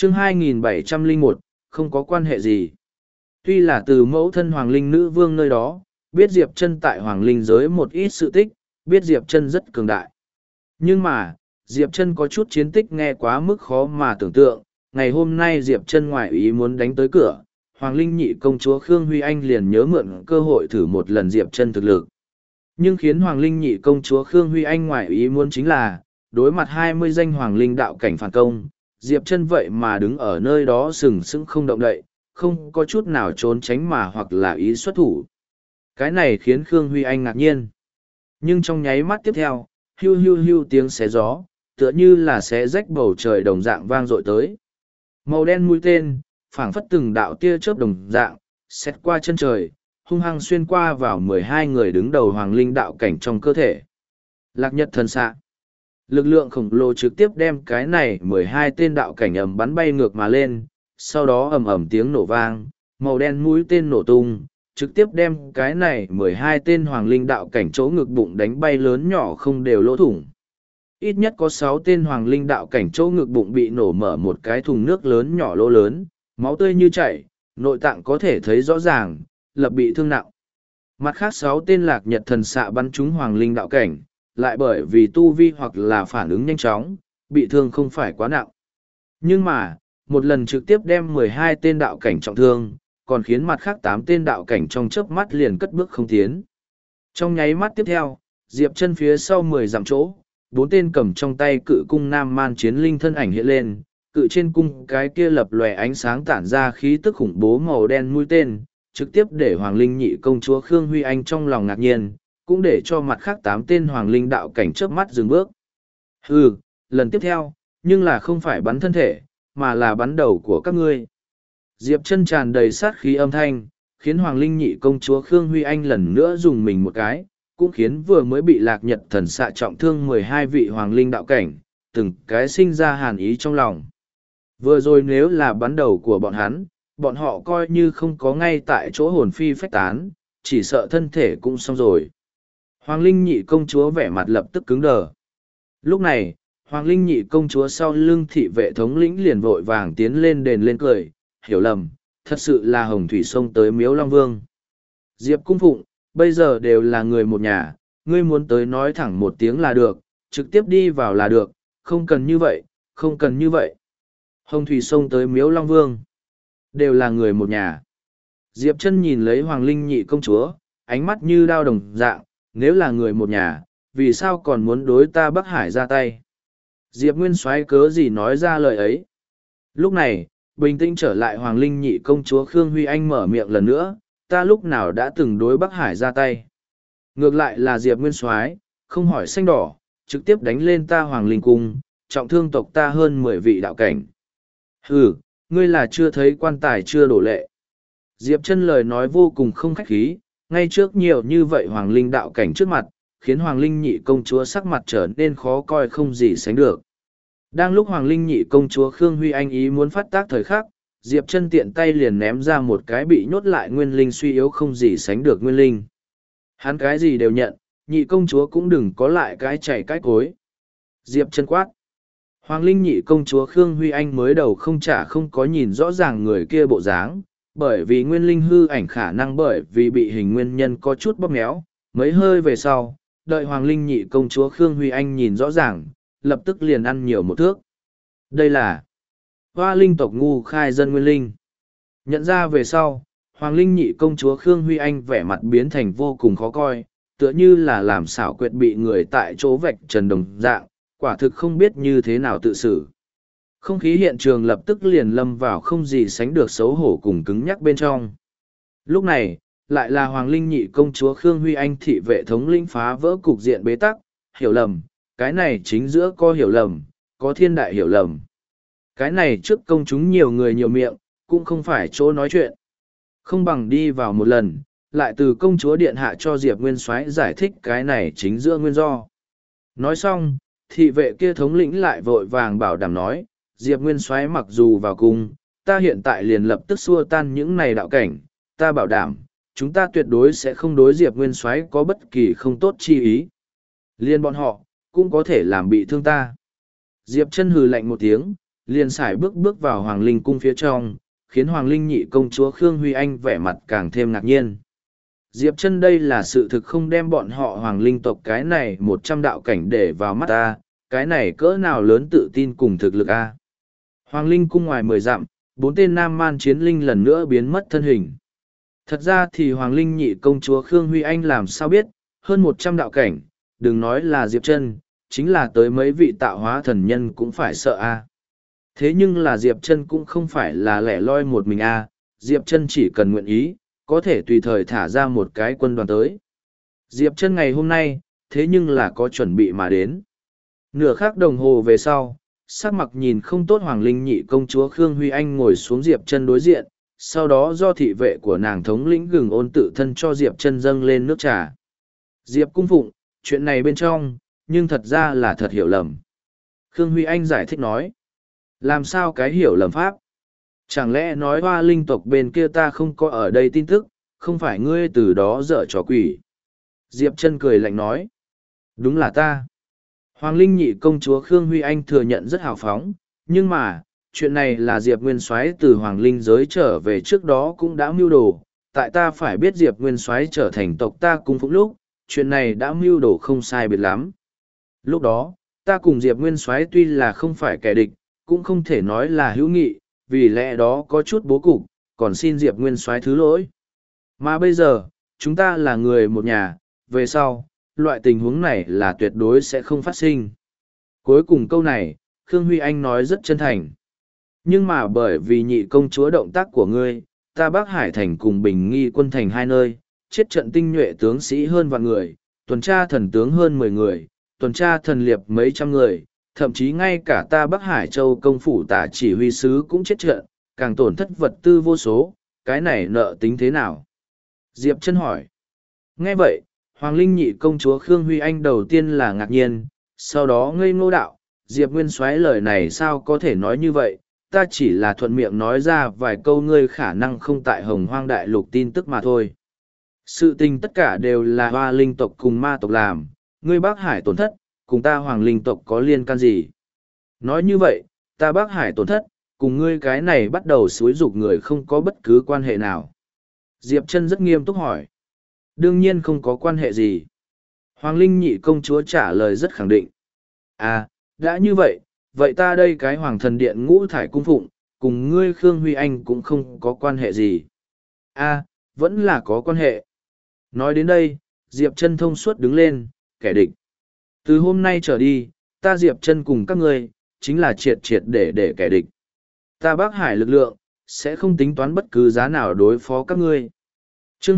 chương 2701, không có quan hệ gì. Tuy là từ mẫu thân Hoàng Linh nữ vương nơi đó, biết Diệp Chân tại Hoàng Linh giới một ít sự tích, biết Diệp Chân rất cường đại. Nhưng mà, Diệp Chân có chút chiến tích nghe quá mức khó mà tưởng tượng, ngày hôm nay Diệp Chân ngoại ý muốn đánh tới cửa, Hoàng Linh nhị công chúa Khương Huy Anh liền nhớ mượn cơ hội thử một lần Diệp Chân thực lực. Nhưng khiến Hoàng Linh nhị công chúa Khương Huy Anh ngoại ý muốn chính là, đối mặt 20 danh Hoàng Linh đạo cảnh phản công, Diệp Chân vậy mà đứng ở nơi đó sừng sững không động đậy, không có chút nào trốn tránh mà hoặc là ý xuất thủ. Cái này khiến Khương Huy Anh ngạc nhiên. Nhưng trong nháy mắt tiếp theo, hưu hưu hưu tiếng xé gió, tựa như là xé rách bầu trời đồng dạng vang dội tới. Màu đen mũi tên, phảng phất từng đạo tia chớp đồng dạng, xét qua chân trời, hung hăng xuyên qua vào 12 người đứng đầu Hoàng Linh đạo cảnh trong cơ thể. Lạc Nhật thần xạ. Lực lượng khổng lồ trực tiếp đem cái này 12 tên đạo cảnh ầm bắn bay ngược mà lên, sau đó ầm ầm tiếng nổ vang, màu đen mũi tên nổ tung, trực tiếp đem cái này 12 tên Hoàng Linh đạo cảnh chỗ ngực bụng đánh bay lớn nhỏ không đều lỗ thủng. Ít nhất có 6 tên Hoàng Linh đạo cảnh chỗ ngực bụng bị nổ mở một cái thùng nước lớn nhỏ lỗ lớn, máu tươi như chảy, nội tạng có thể thấy rõ ràng, lập bị thương nặng. Mặt khác 6 tên Lạc Nhật thần xạ bắn trúng Hoàng Linh đạo cảnh, lại bởi vì tu vi hoặc là phản ứng nhanh chóng, bị thương không phải quá nặng. Nhưng mà, một lần trực tiếp đem 12 tên đạo cảnh trọng thương, còn khiến mặt khác 8 tên đạo cảnh trong chớp mắt liền cất bước không tiến. Trong nháy mắt tiếp theo, Diệp Chân phía sau 10 dặm chỗ, 4 tên cầm trong tay cự cung nam man chiến linh thân ảnh hiện lên, cự trên cung cái kia lập lòe ánh sáng tản ra khí tức khủng bố màu đen mũi tên, trực tiếp để Hoàng Linh nhị công chúa Khương Huy Anh trong lòng ngạc nhiên, cũng để cho mặt khác 8 tên Hoàng Linh đạo cảnh chớp mắt dừng bước. Hừ, lần tiếp theo, nhưng là không phải bắn thân thể, mà là bắn đầu của các ngươi. Diệp Chân tràn đầy sát khí âm thanh, khiến Hoàng Linh nhị công chúa Khương Huy Anh lần nữa dùng mình một cái, cũng khiến vừa mới bị Lạc Nhật thần xạ trọng thương 12 vị Hoàng Linh đạo cảnh, từng cái sinh ra hàn ý trong lòng. Vừa rồi nếu là bắn đầu của bọn họ coi như không có ngay tại chỗ hồn phi phách tán, chỉ sợ thân thể cũng xong rồi. Hoàng Linh nhị công chúa vẻ mặt lập tức cứng đờ. Lúc này, Hoàng Linh nhị công chúa sau lưng thị vệ thống lĩnh liền vội vàng tiến lên đền lên cười, hiểu lầm, thật sự là hồng thủy sông tới miếu Long Vương. Diệp cung phụng, bây giờ đều là người một nhà, ngươi muốn tới nói thẳng một tiếng là được, trực tiếp đi vào là được, không cần như vậy, không cần như vậy. Hồng thủy sông tới miếu Long Vương, đều là người một nhà. Diệp Chân nhìn lấy Hoàng Linh nhị công chúa, ánh mắt như đao đồng dạng, nếu là người một nhà, vì sao còn muốn đối ta Bắc Hải ra tay? Diệp Nguyên Soái cớ gì nói ra lời ấy? Lúc này, bình tĩnh trở lại Hoàng Linh nhị công chúa Khương Huy Anh mở miệng lần nữa, ta lúc nào đã từng đối Bắc Hải ra tay? Ngược lại là Diệp Nguyên Soái, không hỏi xanh đỏ, trực tiếp đánh lên ta Hoàng Linh cung, trọng thương tộc ta hơn 10 vị đạo cảnh. Hừ, ngươi là chưa thấy quan tài chưa đổ lệ. Diệp Chân lời nói vô cùng không khách khí, ngay trước nhiều như vậy Hoàng Linh đạo cảnh trước mặt, khiến Hoàng Linh nhị công chúa sắc mặt trở nên khó coi không gì sánh được. Đang lúc Hoàng Linh nhị công chúa Khương Huy Anh ý muốn phát tác thời khắc, Diệp Chân tiện tay liền ném ra một cái bị nhốt lại nguyên linh suy yếu không gì sánh được nguyên linh. Hắn cái gì đều nhận, nhị công chúa cũng đừng có lại cái chảy cái cối. Diệp Chân quát. Hoàng Linh nhị công chúa Khương Huy Anh mới đầu không có nhìn rõ ràng người kia bộ dáng, bởi vì nguyên linh hư ảnh khả năng bởi vì bị hình nguyên nhân có chút bóp méo, mấy hơi về sau, đợi Hoàng Linh nhị công chúa Khương Huy Anh nhìn rõ ràng, lập tức liền ăn nhiều một thước. Đây là Hoa Linh tộc ngu khai dân nguyên linh. Nhận ra về sau, Hoàng Linh nhị công chúa Khương Huy Anh vẻ mặt biến thành vô cùng khó coi, tựa như là làm xảo quyệt bị người tại chỗ vạch trần đồng dạng, quả thực không biết như thế nào tự xử. Không khí hiện trường lập tức liền lâm vào không gì sánh được xấu hổ cùng cứng nhắc bên trong. Lúc này, lại là Hoàng Linh nhị công chúa Khương Huy Anh thị vệ thống lĩnh phá vỡ cục diện bế tắc, hiểu lầm, cái này chính giữa có hiểu lầm, có thiên đại hiểu lầm. Cái này trước công chúng nhiều người nhiều miệng, cũng không phải chỗ nói chuyện. Không bằng đi vào một lần, lại từ công chúa điện hạ cho Diệp Nguyên Soái giải thích cái này chính giữa nguyên do. Nói xong, thị vệ kia thống lĩnh lại vội vàng bảo đảm nói, Diệp Nguyên Soái mặc dù vào cung, ta hiện tại liền lập tức xua tan những này đạo cảnh, ta bảo đảm, chúng ta tuyệt đối sẽ không đối Diệp Nguyên Soái có bất kỳ không tốt chi ý. Liên bọn họ, cũng có thể làm bị thương ta. Diệp Chân hừ lạnh một tiếng, liền sải bước bước vào Hoàng Linh cung phía trong, khiến Hoàng Linh nhị công chúa Khương Huy Anh vẻ mặt càng thêm ngạc nhiên. Diệp Chân đây là sự thực không đem bọn họ Hoàng Linh tộc cái này 100 đạo cảnh để vào mắt ta, cái này cỡ nào lớn tự tin cùng thực lực a. Hoàng Linh cung ngoài 10 dặm, 4 tên nam man chiến linh lần nữa biến mất thân hình. Thật ra thì Hoàng Linh nhị công chúa Khương Huy Anh làm sao biết, hơn 100 đạo cảnh, đừng nói là Diệp Chân, chính là tới mấy vị tạo hóa thần nhân cũng phải sợ a. Thế nhưng là Diệp Chân cũng không phải là lẻ loi một mình a, Diệp Chân chỉ cần nguyện ý, có thể tùy thời thả ra một cái quân đoàn tới. Diệp Chân ngày hôm nay, thế nhưng là có chuẩn bị mà đến. Nửa khắc đồng hồ về sau, sắc mặt nhìn không tốt Hoàng Linh nhị công chúa Khương Huy Anh ngồi xuống Diệp Chân đối diện, sau đó do thị vệ của nàng thống lĩnh Gừng Ôn tự thân cho Diệp Chân dâng lên nước trà. Diệp cung phụng, chuyện này bên trong, nhưng thật ra là thật hiểu lầm. Khương Huy Anh giải thích nói. Làm sao cái hiểu lầm pháp? Chẳng lẽ nói Hoa Linh tộc bên kia ta không có ở đây tin tức, không phải ngươi từ đó dở trò quỷ? Diệp Chân cười lạnh nói. Đúng là ta. Hoàng Linh nhị công chúa Khương Huy Anh thừa nhận rất hào phóng, nhưng mà, chuyện này là Diệp Nguyên Soái từ Hoàng Linh giới trở về trước đó cũng đã mưu đồ, tại ta phải biết Diệp Nguyên Soái trở thành tộc ta cung phụng lúc, chuyện này đã mưu đồ không sai biệt lắm. Lúc đó, ta cùng Diệp Nguyên Soái tuy là không phải kẻ địch, cũng không thể nói là hữu nghị, vì lẽ đó có chút bố cục, còn xin Diệp Nguyên Soái thứ lỗi. Mà bây giờ, chúng ta là người một nhà, về sau, loại tình huống này là tuyệt đối sẽ không phát sinh. Cuối cùng câu này, Khương Huy Anh nói rất chân thành. Nhưng mà bởi vì nhị công chúa động tác của ngươi, ta Bắc Hải thành cùng Bình Nghi quân thành hai nơi, chết trận tinh nhuệ tướng sĩ hơn vạn người, tuần tra thần tướng hơn 10 người, tuần tra thần liệp mấy trăm người, thậm chí ngay cả ta Bắc Hải Châu công phủ tả chỉ huy sứ cũng chết trận, càng tổn thất vật tư vô số, cái này nợ tính thế nào? Diệp Chân hỏi. Nghe vậy, Hoàng Linh nhị công chúa Khương Huy Anh đầu tiên là ngạc nhiên, sau đó ngây ngô đạo, Diệp Nguyên Soái lời này sao có thể nói như vậy, ta chỉ là thuận miệng nói ra vài câu ngươi khả năng không tại Hồng Hoang Đại Lục tin tức mà thôi. Sự tình tất cả đều là Hoa Linh tộc cùng ma tộc làm, ngươi Bắc Hải tổn thất, cùng ta Hoàng Linh tộc có liên can gì? Nói như vậy, ta Bắc Hải tổn thất, cùng ngươi cái này bắt đầu xúi dục người không có bất cứ quan hệ nào. Diệp Chân rất nghiêm túc hỏi. Đương nhiên không có quan hệ gì. Hoàng Linh nhị công chúa trả lời rất khẳng định. À, đã như vậy, vậy ta đây cái Hoàng thần điện ngũ thải cung phụng, cùng ngươi Khương Huy Anh cũng không có quan hệ gì. À, vẫn là có quan hệ. Nói đến đây, Diệp Chân thông suốt đứng lên, kẻ địch. Từ hôm nay trở đi, ta Diệp Chân cùng các ngươi, chính là triệt triệt để kẻ địch. Ta Bắc Hải lực lượng, sẽ không tính toán bất cứ giá nào đối phó các ngươi. Chương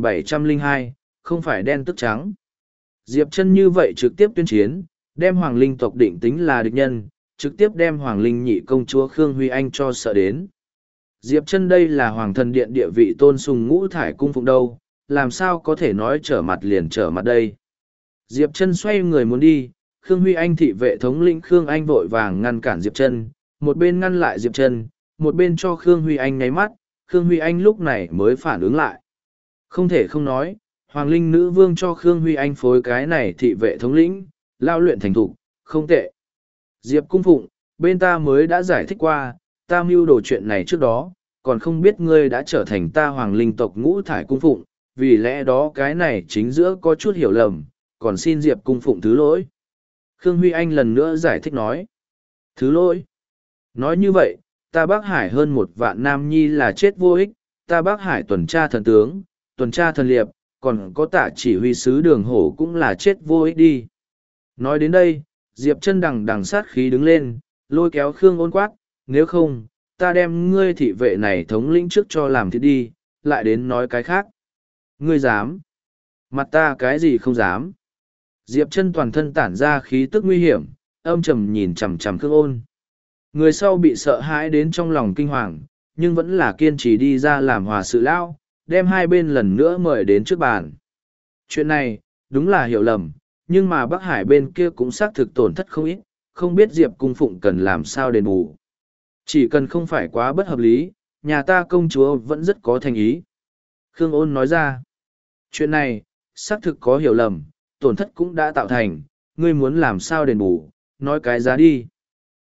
2702, không phải đen tức trắng. Diệp Chân như vậy trực tiếp tuyên chiến, đem Hoàng Linh tộc định tính là địch nhân, trực tiếp đem Hoàng Linh nhị công chúa Khương Huy Anh cho sợ đến. Diệp Chân đây là Hoàng thần điện địa vị tôn sùng ngũ thải cung phụng đâu, làm sao có thể nói trở mặt liền trở mặt đây. Diệp Chân xoay người muốn đi, Khương Huy Anh thị vệ thống lĩnh Khương Anh vội vàng ngăn cản Diệp Chân, một bên ngăn lại Diệp Chân, một bên cho Khương Huy Anh nháy mắt, Khương Huy Anh lúc này mới phản ứng lại. Không thể không nói, Hoàng Linh nữ vương cho Khương Huy Anh phối cái này thị vệ thống lĩnh, lao luyện thành thục, không tệ. Diệp cung phụng, bên ta mới đã giải thích qua, ta mưu đồ chuyện này trước đó, còn không biết ngươi đã trở thành ta Hoàng Linh tộc ngũ thải cung phụng, vì lẽ đó cái này chính giữa có chút hiểu lầm, còn xin Diệp cung phụng thứ lỗi. Khương Huy Anh lần nữa giải thích nói. Thứ lỗi. Nói như vậy, ta Bắc Hải hơn 1 vạn nam nhi là chết vô ích, ta Bắc Hải tuần tra thần tướng, tuần tra thần liệp, còn có tả chỉ huy sứ đường hổ cũng là chết vô ích đi. Nói đến đây, Diệp Chân đằng sát khí đứng lên, lôi kéo Khương Ôn quát, nếu không, ta đem ngươi thị vệ này thống lĩnh trước cho làm thịt đi, lại đến nói cái khác. Ngươi dám? Mặt ta cái gì không dám? Diệp Chân toàn thân tản ra khí tức nguy hiểm, âm trầm nhìn chằm chằm Khương Ôn. Người sau bị sợ hãi đến trong lòng kinh hoàng, nhưng vẫn là kiên trì đi ra làm hòa sự lão, đem hai bên lần nữa mời đến trước bàn. Chuyện này, đúng là hiểu lầm, nhưng mà Bắc Hải bên kia cũng xác thực tổn thất không ít, không biết Diệp cung phụng cần làm sao đền bù. Chỉ cần không phải quá bất hợp lý, nhà ta công chúa vẫn rất có thành ý. Khương Ôn nói ra, chuyện này, xác thực có hiểu lầm, tổn thất cũng đã tạo thành, ngươi muốn làm sao đền bù, nói cái giá đi.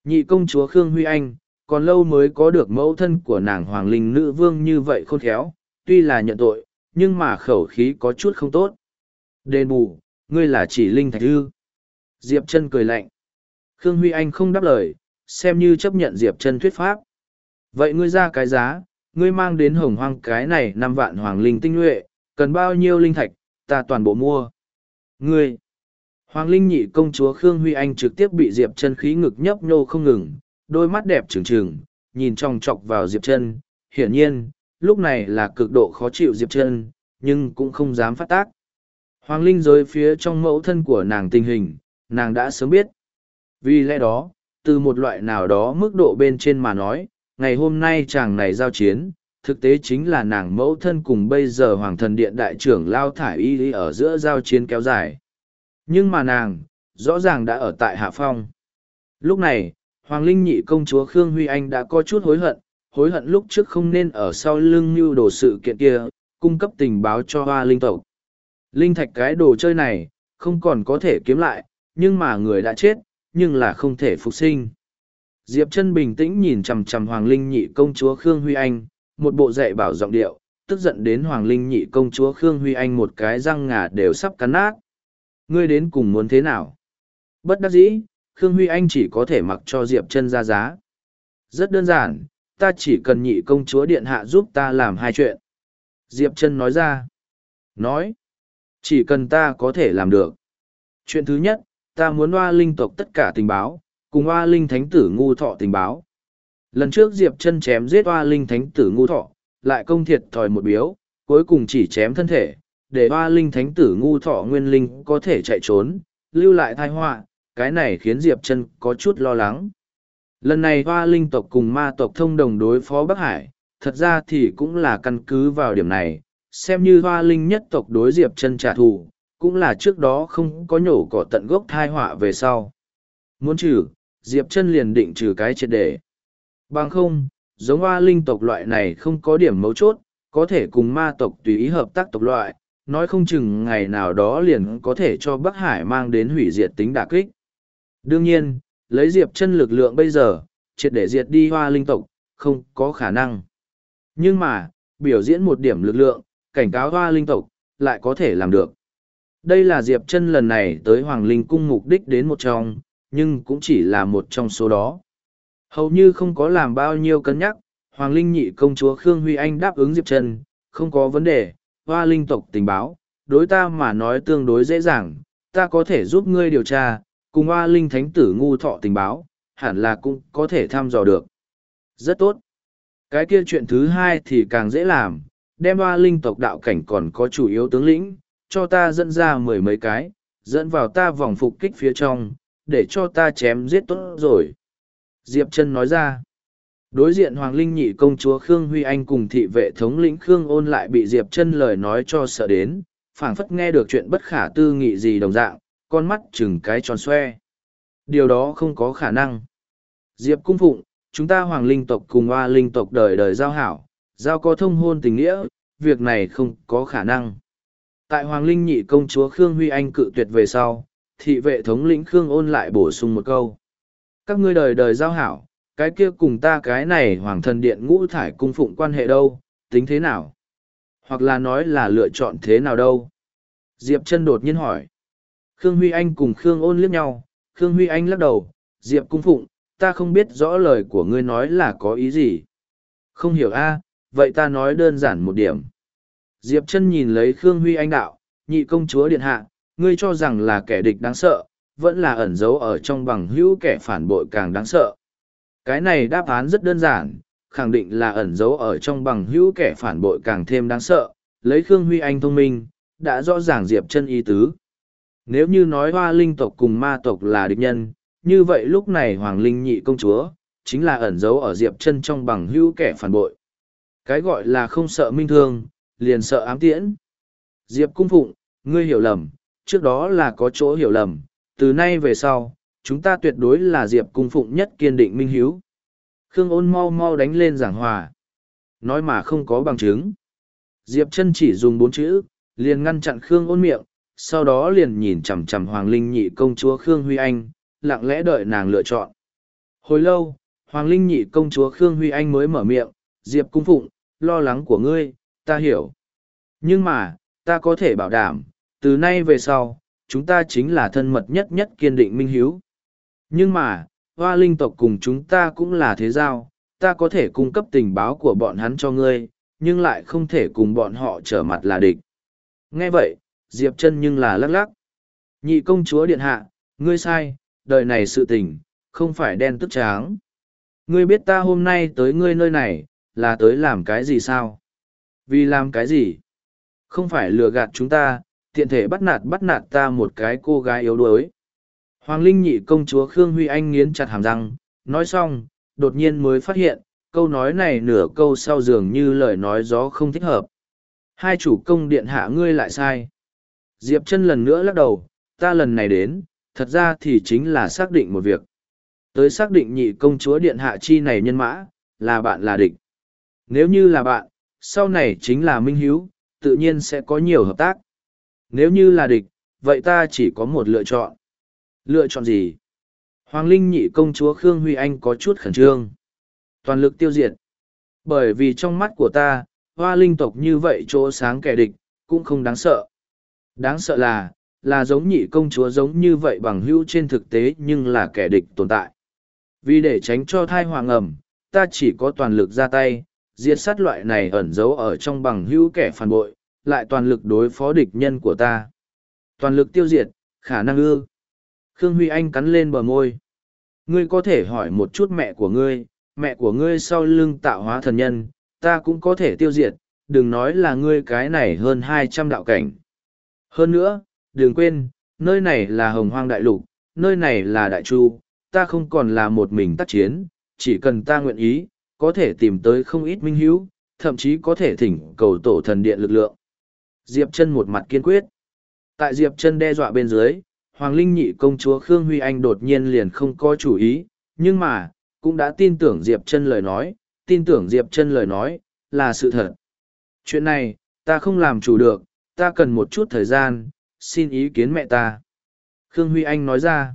Nhị công chúa Khương Huy Anh, còn lâu mới có được mẫu thân của nàng Hoàng Linh nữ vương như vậy khôn khéo, tuy là nhận tội, nhưng mà khẩu khí có chút không tốt. Đền bù, ngươi là chỉ linh thạch ư? Diệp Trân cười lạnh. Khương Huy Anh không đáp lời, xem như chấp nhận Diệp Trân thuyết pháp. Vậy ngươi ra cái giá, ngươi mang đến Hồng Hoang cái này 5 vạn hoàng linh tinh nhuệ, cần bao nhiêu linh thạch, ta toàn bộ mua. Ngươi! Hoàng linh nhị công chúa Khương Huy Anh trực tiếp bị Diệp Trân khí ngực nhấp nhô không ngừng, đôi mắt đẹp trừng trừng, nhìn chòng chọc vào Diệp Trân. Hiển nhiên, lúc này là cực độ khó chịu Diệp Trân, nhưng cũng không dám phát tác. Hoàng linh giới phía trong mẫu thân của nàng tình hình, nàng đã sớm biết. Vì lẽ đó, từ một loại nào đó mức độ bên trên mà nói, ngày hôm nay chàng này giao chiến, thực tế chính là nàng mẫu thân cùng bây giờ Hoàng thần điện đại trưởng Lao Thải Y ở giữa giao chiến kéo dài. Nhưng mà nàng, rõ ràng đã ở tại hạ phong. Lúc này, Hoàng Linh nhị công chúa Khương Huy Anh đã có chút hối hận lúc trước không nên ở sau lưng mưu đồ sự kiện kia, cung cấp tình báo cho Hoa Linh tộc. Linh thạch cái đồ chơi này, không còn có thể kiếm lại, nhưng mà người đã chết, nhưng là không thể phục sinh. Diệp Trân bình tĩnh nhìn chằm chằm Hoàng Linh nhị công chúa Khương Huy Anh, một bộ dạy bảo giọng điệu, tức giận đến Hoàng Linh nhị công chúa Khương Huy Anh một cái răng ngà đều sắp cắn nát. Ngươi đến cùng muốn thế nào? Bất đắc dĩ, Khương Huy Anh chỉ có thể mặc cho Diệp Trân ra giá. Rất đơn giản, ta chỉ cần nhị công chúa điện hạ giúp ta làm 2 chuyện. Diệp Trân nói ra. Nói, chỉ cần ta có thể làm được. Chuyện thứ nhất, ta muốn Hoa Linh tộc tất cả tình báo, cùng Hoa Linh thánh tử ngu thọ tình báo. Lần trước Diệp Trân chém giết Hoa Linh thánh tử ngu thọ, lại công thiệt thòi một biếu, cuối cùng chỉ chém thân thể, để Hoa Linh thánh tử ngu thọ nguyên linh có thể chạy trốn, lưu lại tai họa, cái này khiến Diệp Trân có chút lo lắng. Lần này Hoa Linh tộc cùng ma tộc thông đồng đối phó Bắc Hải, thật ra thì cũng là căn cứ vào điểm này, xem như Hoa Linh nhất tộc đối Diệp Trân trả thù, cũng là trước đó không có nhổ cỏ tận gốc thai họa về sau. Muốn trừ, Diệp Trân liền định trừ cái triệt để. Bằng không, giống Hoa Linh tộc loại này không có điểm mấu chốt, có thể cùng ma tộc tùy ý hợp tác tộc loại, nói không chừng ngày nào đó liền có thể cho Bắc Hải mang đến hủy diệt tính đả kích. Đương nhiên, lấy Diệp Trân lực lượng bây giờ, triệt để diệt đi Hoa Linh tộc, không có khả năng. Nhưng mà, biểu diễn một điểm lực lượng, cảnh cáo Hoa Linh tộc, lại có thể làm được. Đây là Diệp Trân lần này tới Hoàng Linh cung mục đích đến một trong, nhưng cũng chỉ là một trong số đó. Hầu như không có làm bao nhiêu cân nhắc, Hoàng Linh nhị công chúa Khương Huy Anh đáp ứng Diệp Trân, không có vấn đề, Hoa Linh tộc tình báo, đối ta mà nói tương đối dễ dàng, ta có thể giúp ngươi điều tra, cùng Hoa Linh thánh tử ngu thọ tình báo, hẳn là cũng có thể thăm dò được. Rất tốt. Cái kia chuyện thứ hai thì càng dễ làm, đem Hoa Linh tộc đạo cảnh còn có chủ yếu tướng lĩnh, cho ta dẫn ra 10 mấy cái, dẫn vào ta vòng phục kích phía trong, để cho ta chém giết tốt rồi. Diệp Trân nói ra. Đối diện Hoàng Linh nhị công chúa Khương Huy Anh cùng thị vệ thống lĩnh Khương Ôn lại bị Diệp Trân lời nói cho sợ đến, phảng phất nghe được chuyện bất khả tư nghị gì đồng dạng, con mắt chừng cái tròn xoe. Điều đó không có khả năng. Diệp cung phụng, chúng ta Hoàng Linh tộc cùng Hoa Linh tộc đời đời giao hảo, giao có thông hôn tình nghĩa, việc này không có khả năng. Tại Hoàng Linh nhị công chúa Khương Huy Anh cự tuyệt về sau, thị vệ thống lĩnh Khương Ôn lại bổ sung một câu. Các ngươi đời đời giao hảo, cái kia cùng ta cái này Hoàng thần điện ngũ thải cung phụng quan hệ đâu, tính thế nào? Hoặc là nói là lựa chọn thế nào đâu? Diệp Trân đột nhiên hỏi. Khương Huy Anh cùng Khương Ôn liếc nhau, Khương Huy Anh lắc đầu, Diệp cung phụng, ta không biết rõ lời của ngươi nói là có ý gì. Không hiểu a, vậy ta nói đơn giản một điểm. Diệp Trân nhìn lấy Khương Huy Anh đạo, nhị công chúa điện hạ, ngươi cho rằng là kẻ địch đáng sợ, vẫn là ẩn giấu ở trong bằng hữu kẻ phản bội càng đáng sợ. Cái này đáp án rất đơn giản, khẳng định là ẩn giấu ở trong bằng hữu kẻ phản bội càng thêm đáng sợ, lấy Khương Huy Anh thông minh, đã rõ ràng Diệp Trân ý tứ. Nếu như nói Hoa Linh tộc cùng ma tộc là địch nhân, như vậy lúc này Hoàng Linh nhị công chúa, chính là ẩn giấu ở Diệp Trân trong bằng hữu kẻ phản bội. Cái gọi là không sợ minh thương, liền sợ ám tiễn. Diệp cung phụng, ngươi hiểu lầm, trước đó là có chỗ hiểu lầm, từ nay về sau, chúng ta tuyệt đối là Diệp cung phụng nhất kiên định minh hiếu. Khương Ôn mau mau đánh lên giảng hòa. Nói mà không có bằng chứng. Diệp Trân chỉ dùng 4 chữ, liền ngăn chặn Khương Ôn miệng, sau đó liền nhìn chằm chằm Hoàng Linh nhị công chúa Khương Huy Anh, lặng lẽ đợi nàng lựa chọn. Hồi lâu, Hoàng Linh Nhị công chúa Khương Huy Anh mới mở miệng, Diệp Cung Phụng, lo lắng của ngươi, ta hiểu. Nhưng mà, ta có thể bảo đảm, từ nay về sau, chúng ta chính là thân mật nhất nhất kiên định minh hiếu. Nhưng mà, Hoa Linh tộc cùng chúng ta cũng là thế giao, ta có thể cung cấp tình báo của bọn hắn cho ngươi, nhưng lại không thể cùng bọn họ trở mặt là địch. Nghe vậy, Diệp Chân nhưng là lắc lắc. Nhị công chúa điện hạ, ngươi sai, đời này sự tình, không phải đen tức trắng. Ngươi biết ta hôm nay tới ngươi nơi này, là tới làm cái gì sao? Vì làm cái gì? Không phải lừa gạt chúng ta, tiện thể bắt nạt ta một cái cô gái yếu đuối. Hoàng Linh Nhị công chúa Khương Huy Anh nghiến chặt hàm răng, nói xong, đột nhiên mới phát hiện, câu nói này nửa câu sau dường như lời nói gió không thích hợp. Hai chủ công điện hạ ngươi lại sai. Diệp Chân lần nữa lắc đầu, ta lần này đến, thật ra thì chính là xác định một việc. Tới xác định nhị công chúa điện hạ chi này nhân mã, là bạn là địch. Nếu như là bạn, sau này chính là minh hiếu, tự nhiên sẽ có nhiều hợp tác. Nếu như là địch, vậy ta chỉ có một lựa chọn. Lựa chọn gì? Hoàng Linh Nhị công chúa Khương Huy Anh có chút khẩn trương. Toàn lực tiêu diệt. Bởi vì trong mắt của ta, Hoa Linh tộc như vậy chỗ sáng kẻ địch, cũng không đáng sợ. Đáng sợ là giống nhị công chúa giống như vậy bằng hữu trên thực tế nhưng là kẻ địch tồn tại. Vì để tránh cho thai hoàng ẩm, ta chỉ có toàn lực ra tay, diệt sát loại này ẩn giấu ở trong bằng hữu kẻ phản bội, lại toàn lực đối phó địch nhân của ta. Toàn lực tiêu diệt, khả năng ư. Khương Huy Anh cắn lên bờ môi. Ngươi có thể hỏi một chút mẹ của ngươi sau lưng tạo hóa thần nhân, ta cũng có thể tiêu diệt, đừng nói là ngươi cái này hơn 200 đạo cảnh. Hơn nữa, đừng quên, nơi này là Hồng Hoang Đại Lục, nơi này là Đại Chu, ta không còn là một mình tác chiến, chỉ cần ta nguyện ý, có thể tìm tới không ít minh hữu, thậm chí có thể thỉnh cầu tổ thần điện lực lượng. Diệp Chân một mặt kiên quyết. Tại Diệp Chân đe dọa bên dưới, Hoàng Linh Nhị công chúa Khương Huy Anh đột nhiên liền không có chủ ý, nhưng mà, cũng đã tin tưởng Diệp Chân lời nói, tin tưởng Diệp Chân lời nói, là sự thật. Chuyện này, ta không làm chủ được, ta cần một chút thời gian, xin ý kiến mẹ ta. Khương Huy Anh nói ra,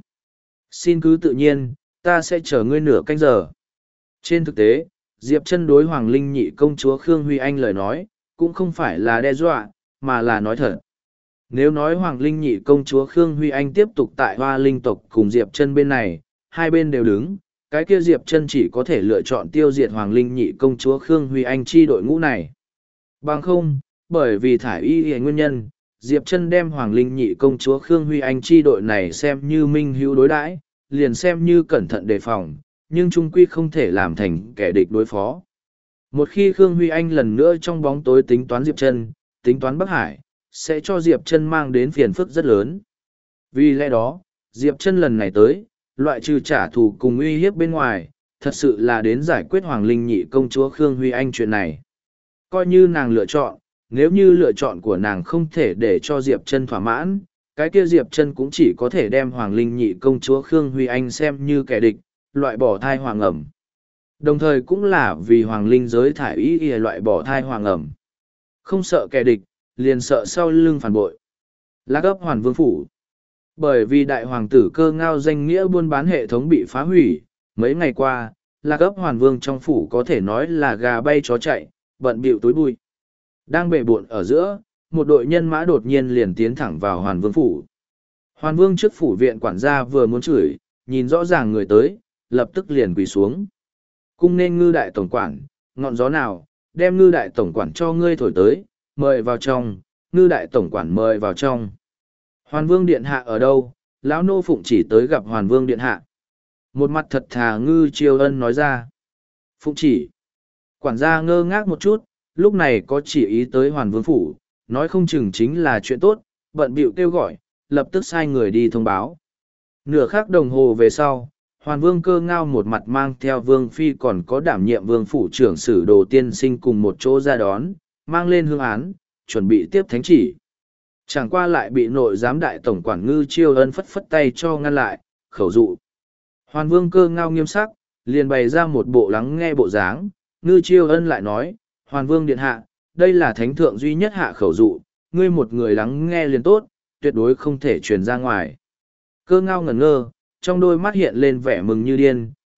xin cứ tự nhiên, ta sẽ chờ ngươi nửa canh giờ. Trên thực tế, Diệp Chân đối Hoàng Linh Nhị công chúa Khương Huy Anh lời nói, cũng không phải là đe dọa, mà là nói thật. Nếu nói Hoàng Linh Nhị công chúa Khương Huy Anh tiếp tục tại Hoa Linh tộc cùng Diệp Chân bên này, hai bên đều đứng, cái kia Diệp Chân chỉ có thể lựa chọn tiêu diệt Hoàng Linh Nhị công chúa Khương Huy Anh chi đội ngũ này. Bằng không, bởi vì thải y nguyên nhân, Diệp Chân đem Hoàng Linh Nhị công chúa Khương Huy Anh chi đội này xem như minh hữu đối đãi, liền xem như cẩn thận đề phòng, nhưng trung quy không thể làm thành kẻ địch đối phó. Một khi Khương Huy Anh lần nữa trong bóng tối tính toán Diệp Chân, tính toán Bắc Hải, sẽ cho Diệp Chân mang đến phiền phức rất lớn. Vì lẽ đó, Diệp Chân lần này tới, loại trừ trả thù cùng uy hiếp bên ngoài, thật sự là đến giải quyết Hoàng Linh Nhị công chúa Khương Huy Anh chuyện này. Coi như nàng lựa chọn, nếu như lựa chọn của nàng không thể để cho Diệp Chân thỏa mãn, cái kia Diệp Chân cũng chỉ có thể đem Hoàng Linh Nhị công chúa Khương Huy Anh xem như kẻ địch, loại bỏ thai hoàng ẩm. Đồng thời cũng là vì Hoàng Linh giới thải ý y loại bỏ thai hoàng ẩm. Không sợ kẻ địch, liền sợ sau lưng phản bội. Lạc ấp Hoàn Vương phủ. Bởi vì đại hoàng tử Cơ Ngao danh nghĩa buôn bán hệ thống bị phá hủy, mấy ngày qua, Lạc ấp Hoàn Vương trong phủ có thể nói là gà bay chó chạy, bận bịu túi bụi. Đang bể bộn ở giữa, một đội nhân mã đột nhiên liền tiến thẳng vào Hoàn Vương phủ. Hoàn Vương trước phủ viện quản gia vừa muốn chửi, nhìn rõ ràng người tới, lập tức liền quỳ xuống. Cung nên Ngư đại tổng quản, ngọn gió nào, đem Ngư đại tổng quản cho ngươi thổi tới, mời vào trong, Ngư đại tổng quản mời vào trong. Hoàn Vương điện hạ ở đâu? Lão nô phụng chỉ tới gặp Hoàn Vương điện hạ. Một mặt thật thà Ngư Chiêu Ân nói ra. Phụng chỉ. Quản gia ngơ ngác một chút, lúc này có chỉ ý tới Hoàn Vương phủ, nói không chừng chính là chuyện tốt, bận bịu kêu gọi, lập tức sai người đi thông báo. Nửa khắc đồng hồ về sau, Hoàn Vương Cơ Ngao một mặt mang theo Vương Phi còn có đảm nhiệm Vương phủ trưởng sử Đồ Tiên Sinh cùng một chỗ ra đón, mang lên hương án, chuẩn bị tiếp thánh chỉ. Chẳng qua lại bị nội giám đại tổng quản Ngư Chiêu Ân phất phất tay cho ngăn lại, khẩu dụ. Hoàn Vương Cơ Ngao nghiêm sắc, liền bày ra một bộ lắng nghe bộ dáng. Ngư Chiêu Ân lại nói, Hoàn Vương điện hạ, đây là thánh thượng duy nhất hạ khẩu dụ, ngươi một người lắng nghe liền tốt, tuyệt đối không thể truyền ra ngoài. Cơ Ngao ngẩn ngơ, trong đôi mắt hiện lên vẻ mừng như điên,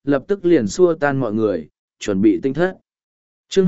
lập tức liền xua tan mọi người, chuẩn bị tinh thất. Chương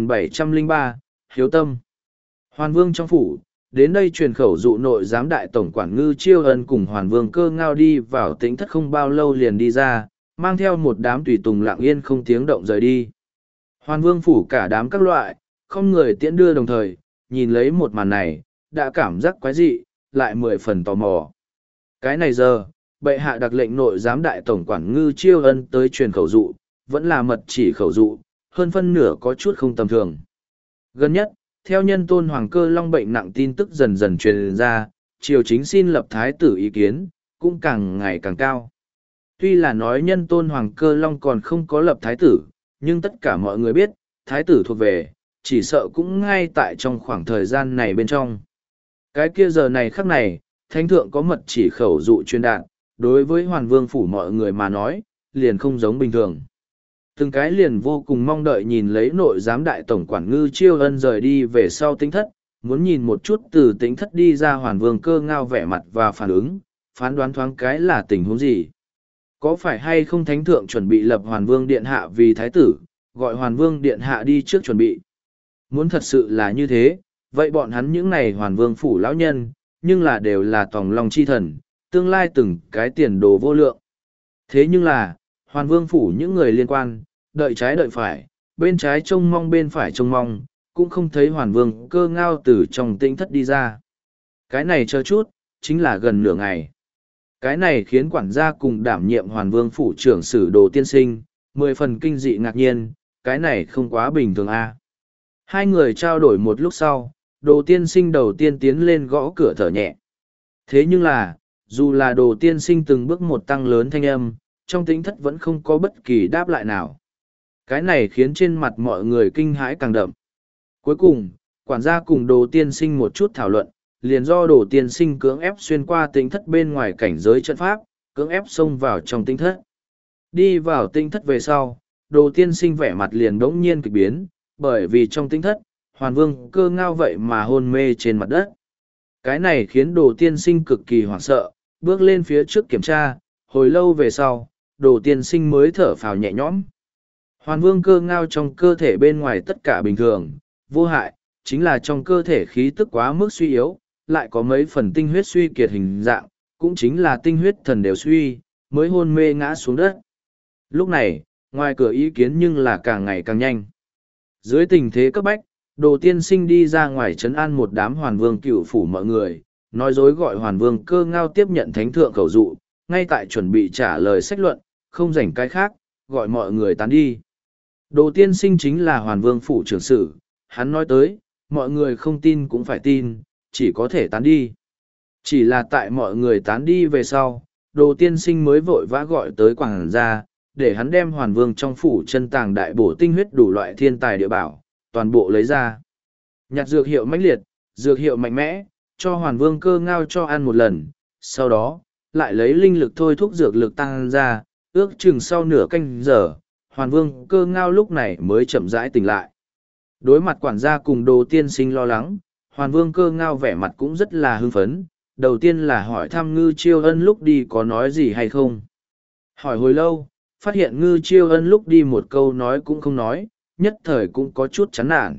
2703, Hiếu Tâm. Hoàn Vương trong phủ, đến đây truyền khẩu dụ nội giám đại tổng quản Ngư Chiêu Ân cùng Hoàn Vương Cơ Ngao đi vào tĩnh thất không bao lâu liền đi ra, mang theo một đám tùy tùng lặng yên không tiếng động rời đi. Hoàn Vương phủ cả đám các loại, không người tiễn đưa đồng thời, nhìn lấy một màn này, đã cảm giác quái dị, lại 10 phần tò mò. Cái này giờ, bệ hạ đặc lệnh nội giám đại tổng quản Ngư Chiêu Ân tới truyền khẩu dụ, vẫn là mật chỉ khẩu dụ, hơn phân nửa có chút không tầm thường. Gần nhất, theo nhân tôn Hoàng Cơ Long bệnh nặng tin tức dần dần truyền ra, triều chính xin lập thái tử ý kiến, cũng càng ngày càng cao. Tuy là nói nhân tôn Hoàng Cơ Long còn không có lập thái tử, nhưng tất cả mọi người biết, thái tử thuộc về, chỉ sợ cũng ngay tại trong khoảng thời gian này bên trong. Cái kia giờ này khắc này, thánh thượng có mật chỉ khẩu dụ truyền đạt, đối với Hoàn Vương phủ mọi người mà nói, liền không giống bình thường. Từng cái liền vô cùng mong đợi nhìn lấy nội giám đại tổng quản Ngư Chiêu Ân rời đi về sau Tĩnh thất, muốn nhìn một chút từ Tĩnh thất đi ra Hoàn Vương Cơ Ngao vẻ mặt và phản ứng, phán đoán thoáng cái là tình huống gì. Có phải hay không thánh thượng chuẩn bị lập Hoàn Vương Điện Hạ vì thái tử, gọi Hoàn Vương Điện Hạ đi trước chuẩn bị. Muốn thật sự là như thế, vậy bọn hắn những này Hoàn Vương phủ lão nhân, nhưng là đều là tòng long chi thần, tương lai từng cái tiền đồ vô lượng. Thế nhưng là, Hoàn Vương phủ những người liên quan, đợi trái đợi phải, bên trái trông mong bên phải trông mong, cũng không thấy Hoàn Vương Cơ Ngao từ trong Tĩnh thất đi ra. Cái này chờ chút, chính là gần nửa ngày. Cái này khiến quản gia cùng đảm nhiệm Hoàn Vương phủ trưởng sử Đồ Tiên Sinh, 10 phần kinh dị ngạc nhiên, cái này không quá bình thường a. Hai người trao đổi một lúc sau, Đồ Tiên Sinh đầu tiên tiến lên gõ cửa thở nhẹ. Thế nhưng là, dù là Đồ Tiên Sinh từng bước một tăng lớn thanh âm, trong Tĩnh thất vẫn không có bất kỳ đáp lại nào. Cái này khiến trên mặt mọi người kinh hãi càng đậm. Cuối cùng, quản gia cùng Đồ Tiên Sinh một chút thảo luận, liền do Đồ Tiên Sinh cưỡng ép xuyên qua Tĩnh thất bên ngoài cảnh giới trận pháp, cưỡng ép xông vào trong Tĩnh thất. Đi vào Tĩnh thất về sau, Đồ Tiên Sinh vẻ mặt liền đống nhiên kịch biến, bởi vì trong Tĩnh thất, Hoàn Vương Cơ Ngao vậy mà hôn mê trên mặt đất. Cái này khiến Đồ Tiên Sinh cực kỳ hoảng sợ, bước lên phía trước kiểm tra, hồi lâu về sau, Đồ Tiên Sinh mới thở phào nhẹ nhõm. Hoàn Vương Cơ Ngao trong cơ thể bên ngoài tất cả bình thường, vô hại, chính là trong cơ thể khí tức quá mức suy yếu, lại có mấy phần tinh huyết suy kiệt hình dạng, cũng chính là tinh huyết thần đều suy, mới hôn mê ngã xuống đất. Lúc này, ngoài cửa ý kiến nhưng là càng ngày càng nhanh. Dưới tình thế cấp bách, Đồ Tiên Sinh đi ra ngoài trấn an một đám Hoàn Vương cựu phủ mọi người, nói dối gọi Hoàn Vương Cơ Ngao tiếp nhận thánh thượng khẩu dụ, ngay tại chuẩn bị trả lời sách luận, không rảnh cái khác, gọi mọi người tán đi. Đồ Tiên Sinh chính là Hoàn Vương phủ trưởng sử, hắn nói tới, mọi người không tin cũng phải tin, chỉ có thể tán đi. Chỉ là tại mọi người tán đi về sau, Đồ Tiên Sinh mới vội vã gọi tới quảng gia, để hắn đem Hoàn Vương trong phủ chân tàng đại bổ tinh huyết đủ loại thiên tài địa bảo, toàn bộ lấy ra. Nhặt dược hiệu mãnh liệt, dược hiệu mạnh mẽ, cho Hoàn Vương Cơ Ngao cho ăn một lần, sau đó, lại lấy linh lực thôi thúc dược lực tăng ra, ước chừng sau nửa canh giờ, Hoàn Vương Cơ Ngao lúc này mới chậm rãi tỉnh lại. Đối mặt quản gia cùng Đồ Tiên Sinh lo lắng, Hoàn Vương Cơ Ngao vẻ mặt cũng rất là hưng phấn, đầu tiên là hỏi thăm Ngư Chiêu Ân lúc đi có nói gì hay không. Hỏi hồi lâu, phát hiện Ngư Chiêu Ân lúc đi một câu nói cũng không nói, nhất thời cũng có chút chán nản.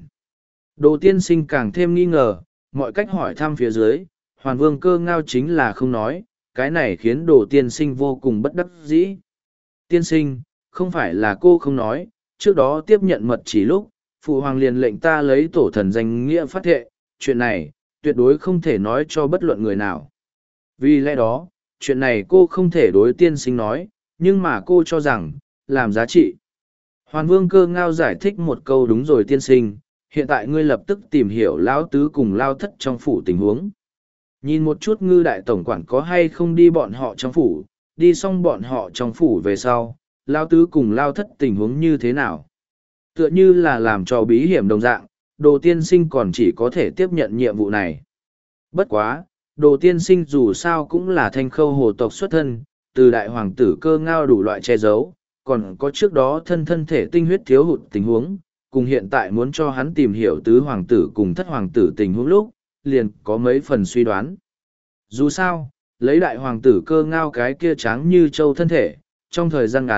Đồ Tiên Sinh càng thêm nghi ngờ, mọi cách hỏi thăm phía dưới, Hoàn Vương Cơ Ngao chính là không nói, cái này khiến Đồ Tiên Sinh vô cùng bất đắc dĩ. Tiên Sinh, không phải là cô không nói, trước đó tiếp nhận mật chỉ lúc, Phụ Hoàng liền lệnh ta lấy tổ thần danh nghĩa phát thệ, chuyện này, tuyệt đối không thể nói cho bất luận người nào. Vì lẽ đó, chuyện này cô không thể đối Tiên Sinh nói, nhưng mà cô cho rằng, làm giá trị. Hoàn Vương Cơ Ngao giải thích một câu đúng rồi Tiên Sinh, hiện tại ngươi lập tức tìm hiểu lão tứ cùng lao thất trong phủ tình huống. Nhìn một chút Ngư đại tổng quản có hay không đi bọn họ trong phủ, đi xong bọn họ trong phủ về sau, lao tứ cùng lao thất tình huống như thế nào. Tựa như là làm cho bí hiểm đồng dạng, Đồ Tiên Sinh còn chỉ có thể tiếp nhận nhiệm vụ này. Bất quá, Đồ Tiên Sinh dù sao cũng là thanh khâu hồ tộc xuất thân, từ đại hoàng tử Cơ Ngao đủ loại che giấu, còn có trước đó thân thể tinh huyết thiếu hụt tình huống, cùng hiện tại muốn cho hắn tìm hiểu tứ hoàng tử cùng thất hoàng tử tình huống lúc, liền có mấy phần suy đoán. Dù sao, lấy đại hoàng tử Cơ Ngao cái kia trắng như châu thân thể, trong thời gian ngắn,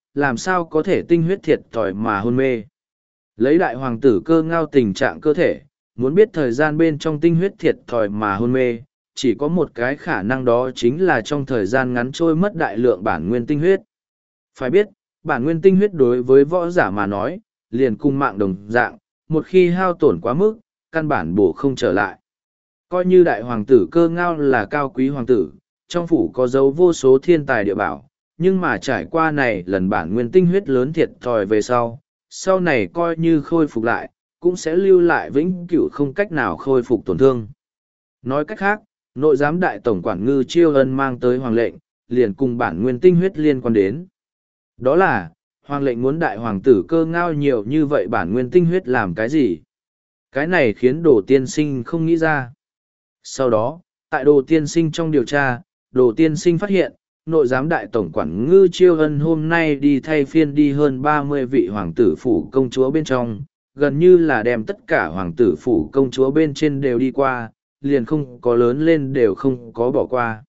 làm sao có thể tinh huyết thiệt thòi mà hôn mê. Lấy đại hoàng tử Cơ Ngao tình trạng cơ thể, muốn biết thời gian bên trong tinh huyết thiệt thòi mà hôn mê, chỉ có một cái khả năng đó chính là trong thời gian ngắn trôi mất đại lượng bản nguyên tinh huyết. Phải biết, bản nguyên tinh huyết đối với võ giả mà nói, liền cung mạng đồng dạng, một khi hao tổn quá mức, căn bản bổ không trở lại. Coi như đại hoàng tử Cơ Ngao là cao quý hoàng tử, trong phủ có dấu vô số thiên tài địa bảo, nhưng mà trải qua này lần bản nguyên tinh huyết lớn thiệt thòi về sau này coi như khôi phục lại, cũng sẽ lưu lại vĩnh cửu không cách nào khôi phục tổn thương. Nói cách khác, nội giám đại tổng quản Ngư Chiêu Ân mang tới hoàng lệnh, liền cùng bản nguyên tinh huyết liên quan đến. Đó là, hoàng lệnh muốn đại hoàng tử Cơ Ngao nhiều như vậy bản nguyên tinh huyết làm cái gì? Cái này khiến Đồ Tiên Sinh không nghĩ ra. Sau đó, tại Đồ Tiên Sinh trong điều tra, Đồ Tiên Sinh phát hiện, nội giám đại tổng quản Ngư Chiêu Ân hôm nay đi thay phiên đi hơn 30 vị hoàng tử phủ công chúa bên trong, gần như là đem tất cả hoàng tử phủ công chúa bên trên đều đi qua, liền không có lớn lên đều không có bỏ qua.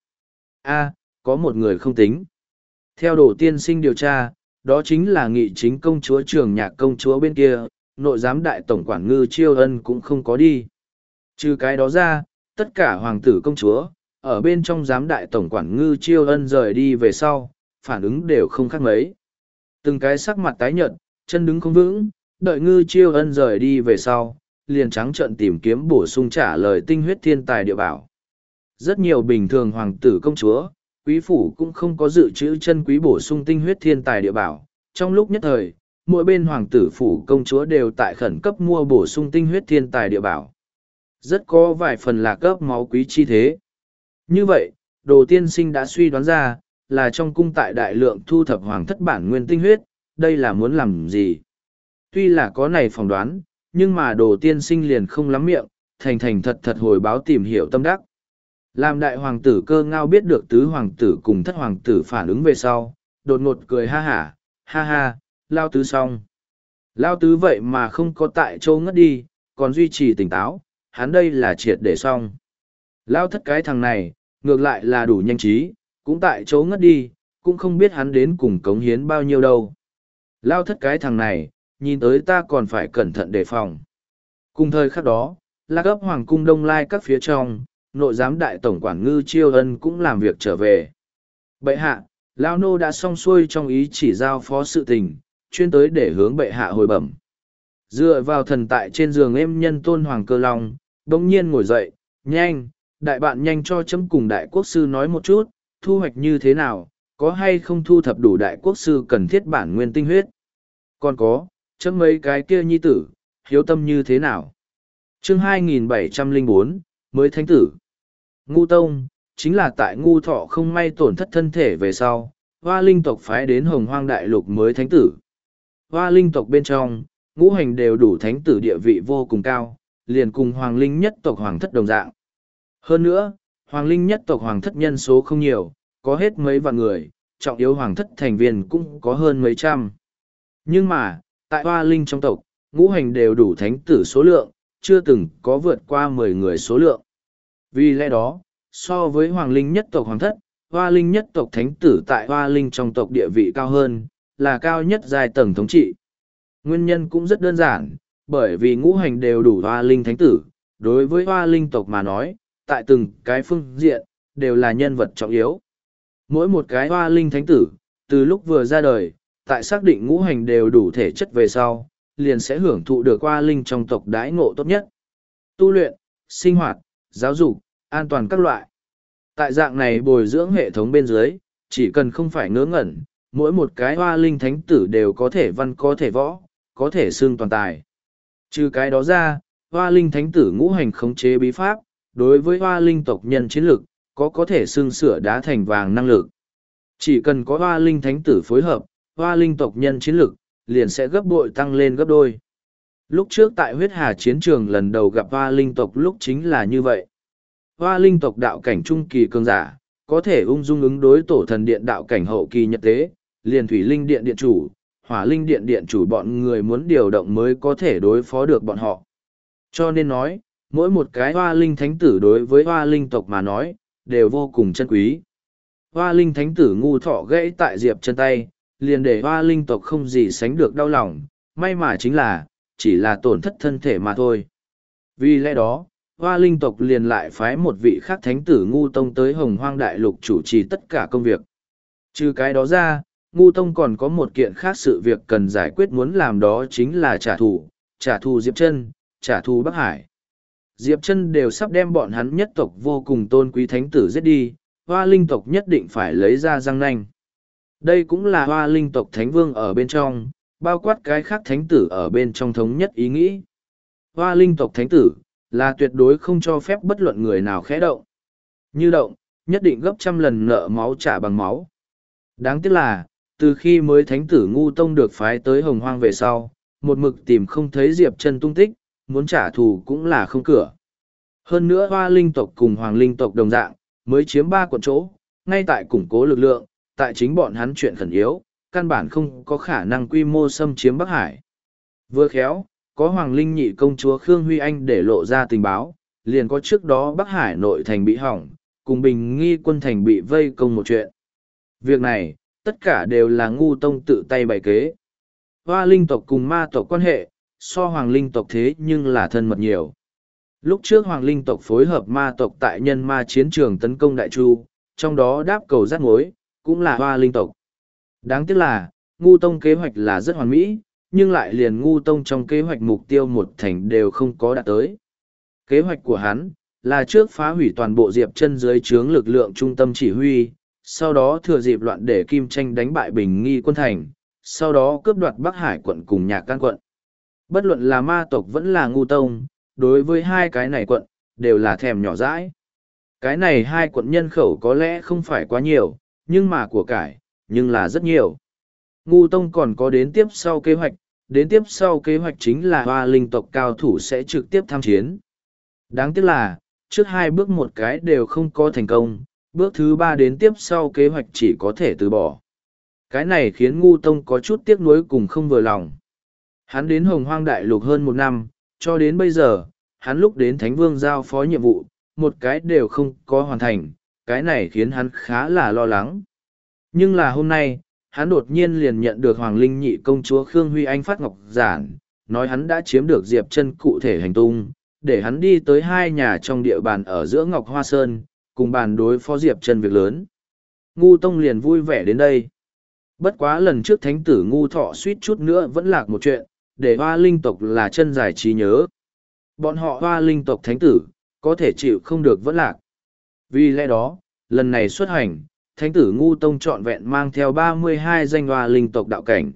Có một người không tính. Theo Đồ Tiên Sinh điều tra, đó chính là Nghị Chính công chúa Trường Nhạc công chúa bên kia, nội giám đại tổng quản Ngư Chiêu Ân cũng không có đi. Trừ cái đó ra, tất cả hoàng tử công chúa, ở bên trong giám đại tổng quản Ngư Chiêu Ân rời đi về sau, phản ứng đều không khác mấy. Từng cái sắc mặt tái nhợt, chân đứng không vững, đợi Ngư Chiêu Ân rời đi về sau, liền trắng trợn tìm kiếm bổ sung trả lời tinh huyết thiên tài địa bảo. Rất nhiều bình thường hoàng tử công chúa, quý phủ cũng không có dự trữ chân quý bổ sung tinh huyết thiên tài địa bảo. Trong lúc nhất thời, mỗi bên hoàng tử phủ công chúa đều tại khẩn cấp mua bổ sung tinh huyết thiên tài địa bảo. Rất có vài phần là cấp máu quý chi thế. Như vậy, Đồ Tiên Sinh đã suy đoán ra, là trong cung tại đại lượng thu thập hoàng thất bản nguyên tinh huyết, đây là muốn làm gì? Tuy là có này phỏng đoán, nhưng mà Đồ Tiên Sinh liền không lắm miệng, thành thật hồi báo tìm hiểu tâm đắc. Làm đại hoàng tử Cơ Ngao biết được tứ hoàng tử cùng thất hoàng tử phản ứng về sau, đột ngột cười ha ha, lao tứ xong. Lao tứ vậy mà không có tại châu ngất đi, còn duy trì tỉnh táo, hắn đây là triệt để xong. Lao thất cái thằng này, ngược lại là đủ nhanh trí, cũng tại chỗ ngất đi, cũng không biết hắn đến cùng cống hiến bao nhiêu đâu. Lao thất cái thằng này, nhìn tới ta còn phải cẩn thận đề phòng. Cùng thời khắc đó, Lạc Ấp Hoàng cung Đông Lai các phía trong, nội giám đại tổng quản Ngư Chiêu Ân cũng làm việc trở về. Bệ hạ, Lao nô đã xong xuôi trong ý chỉ giao phó sự tình, chuyên tới để hướng bệ hạ hồi bẩm. Dựa vào thần tại trên giường êm nhân Tôn Hoàng Cơ Long, bỗng nhiên ngồi dậy, nhanh, đại bạn nhanh cho chấm cùng đại quốc sư nói một chút, thu hoạch như thế nào, có hay không thu thập đủ đại quốc sư cần thiết bản nguyên tinh huyết. Còn có, chấm mấy cái kia nhi tử, hiếu tâm như thế nào. Chương 2704, mới thánh tử. Ngu Tông, chính là tại Ngu Thọ không may tổn thất thân thể về sau, Hoa Linh tộc phái đến Hồng Hoang Đại Lục mới thánh tử. Hoa Linh tộc bên trong, ngũ hành đều đủ thánh tử địa vị vô cùng cao, liền cùng Hoàng Linh nhất tộc Hoàng thất đồng dạng. Hơn nữa, Hoàng Linh nhất tộc Hoàng thất nhân số không nhiều, có hết mấy vạn người, trọng yếu Hoàng thất thành viên cũng có hơn mấy trăm. Nhưng mà, tại Hoa Linh trong tộc, ngũ hành đều đủ thánh tử số lượng, chưa từng có vượt qua 10 người số lượng. Vì lẽ đó, so với Hoàng Linh nhất tộc Hoàng thất, Hoa Linh nhất tộc thánh tử tại Hoa Linh trong tộc địa vị cao hơn, là cao nhất giai tầng thống trị. Nguyên nhân cũng rất đơn giản, bởi vì ngũ hành đều đủ Hoa Linh thánh tử, đối với Hoa Linh tộc mà nói, tại từng cái phương diện, đều là nhân vật trọng yếu. Mỗi một cái Hoa Linh thánh tử, từ lúc vừa ra đời, tại xác định ngũ hành đều đủ thể chất về sau, liền sẽ hưởng thụ được Hoa Linh trong tộc đãi ngộ tốt nhất. Tu luyện, sinh hoạt, giáo dục, an toàn các loại. Tại dạng này bồi dưỡng hệ thống bên dưới, chỉ cần không phải ngớ ngẩn, mỗi một cái Hoa Linh thánh tử đều có thể văn có thể võ, có thể xương toàn tài. Trừ cái đó ra, Hoa Linh thánh tử ngũ hành khống chế bí pháp, đối với Hoa Linh tộc nhân chiến lực, có thể xương sửa đá thành vàng năng lực. Chỉ cần có Hoa Linh thánh tử phối hợp, Hoa Linh tộc nhân chiến lực, liền sẽ gấp bội tăng lên gấp đôi. Lúc trước tại huyết hà chiến trường lần đầu gặp Hoa Linh tộc lúc chính là như vậy. Hoa Linh tộc đạo cảnh trung kỳ cường giả, có thể ung dung ứng đối tổ thần điện đạo cảnh hậu kỳ nhật tế, liền thủy linh điện điện chủ, hỏa linh điện điện chủ bọn người muốn điều động mới có thể đối phó được bọn họ. Cho nên nói, mỗi một cái Hoa Linh thánh tử đối với Hoa Linh tộc mà nói, đều vô cùng chân quý. Hoa Linh thánh tử Ngu Thọ gãy tại Diệp chân tay, liền để hoa linh tộc không gì sánh được đau lòng, may mà chính là, chỉ là tổn thất thân thể mà thôi. Vì lẽ đó, hoa linh tộc liền lại phái một vị khác thánh tử Ngu Tông tới Hồng Hoang Đại Lục chủ trì tất cả công việc. Trừ cái đó ra, Ngu Tông còn có một kiện khác sự việc cần giải quyết muốn làm đó chính là trả thù Diệp Chân, trả thù Bắc Hải. Diệp Chân đều sắp đem bọn hắn nhất tộc vô cùng tôn quý thánh tử giết đi, hoa linh tộc nhất định phải lấy ra răng nanh. Đây cũng là hoa linh tộc thánh vương ở bên trong, bao quát cái khác thánh tử ở bên trong thống nhất ý nghĩ. Hoa linh tộc thánh tử, là tuyệt đối không cho phép bất luận người nào khẽ động. Như động, nhất định gấp trăm lần nợ máu trả bằng máu. Đáng tiếc là, từ khi mới thánh tử Ngu Tông được phái tới Hồng Hoang về sau, một mực tìm không thấy Diệp Chân tung tích, muốn trả thù cũng là không cửa. Hơn nữa hoa linh tộc cùng hoàng linh tộc đồng dạng, mới chiếm 3 quận chỗ, ngay tại củng cố lực lượng, tại chính bọn hắn chuyện khẩn yếu, căn bản không có khả năng quy mô xâm chiếm Bắc Hải. Vừa khéo, có Hoàng Linh nhị công chúa Khương Huy Anh để lộ ra tình báo, liền có trước đó Bắc Hải nội thành bị hỏng, cùng Bình Nghi quân thành bị vây công một chuyện. Việc này, tất cả đều là Ngu Tông tự tay bày kế. Hoa linh tộc cùng ma tộc quan hệ, so Hoàng Linh tộc thế nhưng là thân mật nhiều. Lúc trước Hoàng Linh tộc phối hợp ma tộc tại nhân ma chiến trường tấn công Đại Chu, trong đó đáp cầu rát mối, cũng là Hoa Linh tộc. Đáng tiếc là, Ngu Tông kế hoạch là rất hoàn mỹ, nhưng lại liền Ngu Tông trong kế hoạch mục tiêu một thành đều không có đạt tới. Kế hoạch của hắn, là trước phá hủy toàn bộ Diệp Chân dưới trướng lực lượng trung tâm chỉ huy, sau đó thừa dịp loạn để Kim Tranh đánh bại Bình Nghi quân thành, sau đó cướp đoạt Bắc Hải quận cùng Nhạc Can quận. Bất luận là ma tộc vẫn là Ngu Tông, đối với hai cái này quận, đều là thèm nhỏ dãi. Cái này hai quận nhân khẩu có lẽ không phải quá nhiều, nhưng mà của cải, nhưng là rất nhiều. Ngu Tông còn có đến tiếp sau kế hoạch chính là hoa linh tộc cao thủ sẽ trực tiếp tham chiến. Đáng tiếc là, trước 2 bước một cái đều không có thành công, bước thứ 3 đến tiếp sau kế hoạch chỉ có thể từ bỏ. Cái này khiến Ngu Tông có chút tiếc nuối cùng không vừa lòng. Hắn đến Hồng Hoang Đại Lục hơn 1 năm, cho đến bây giờ, hắn lúc đến Thánh Vương giao phó nhiệm vụ, một cái đều không có hoàn thành, cái này khiến hắn khá là lo lắng. Nhưng là hôm nay, hắn đột nhiên liền nhận được Hoàng Linh nhị công chúa Khương Huy Anh phát ngọc giản, nói hắn đã chiếm được Diệp Chân cụ thể hành tung, để hắn đi tới 2 nhà trong địa bàn ở giữa Ngọc Hoa Sơn, cùng bàn đối phó Diệp Chân việc lớn. Ngu Tông liền vui vẻ đến đây. Bất quá lần trước thánh tử Ngu Thọ suýt chút nữa vẫn lạc một chuyện, để hoa linh tộc là chân giải trí nhớ. Bọn họ hoa linh tộc thánh tử, có thể chịu không được vẫn lạc. Vì lẽ đó, lần này xuất hành, thánh tử Ngu Tông trọn vẹn mang theo 32 danh hoa linh tộc đạo cảnh.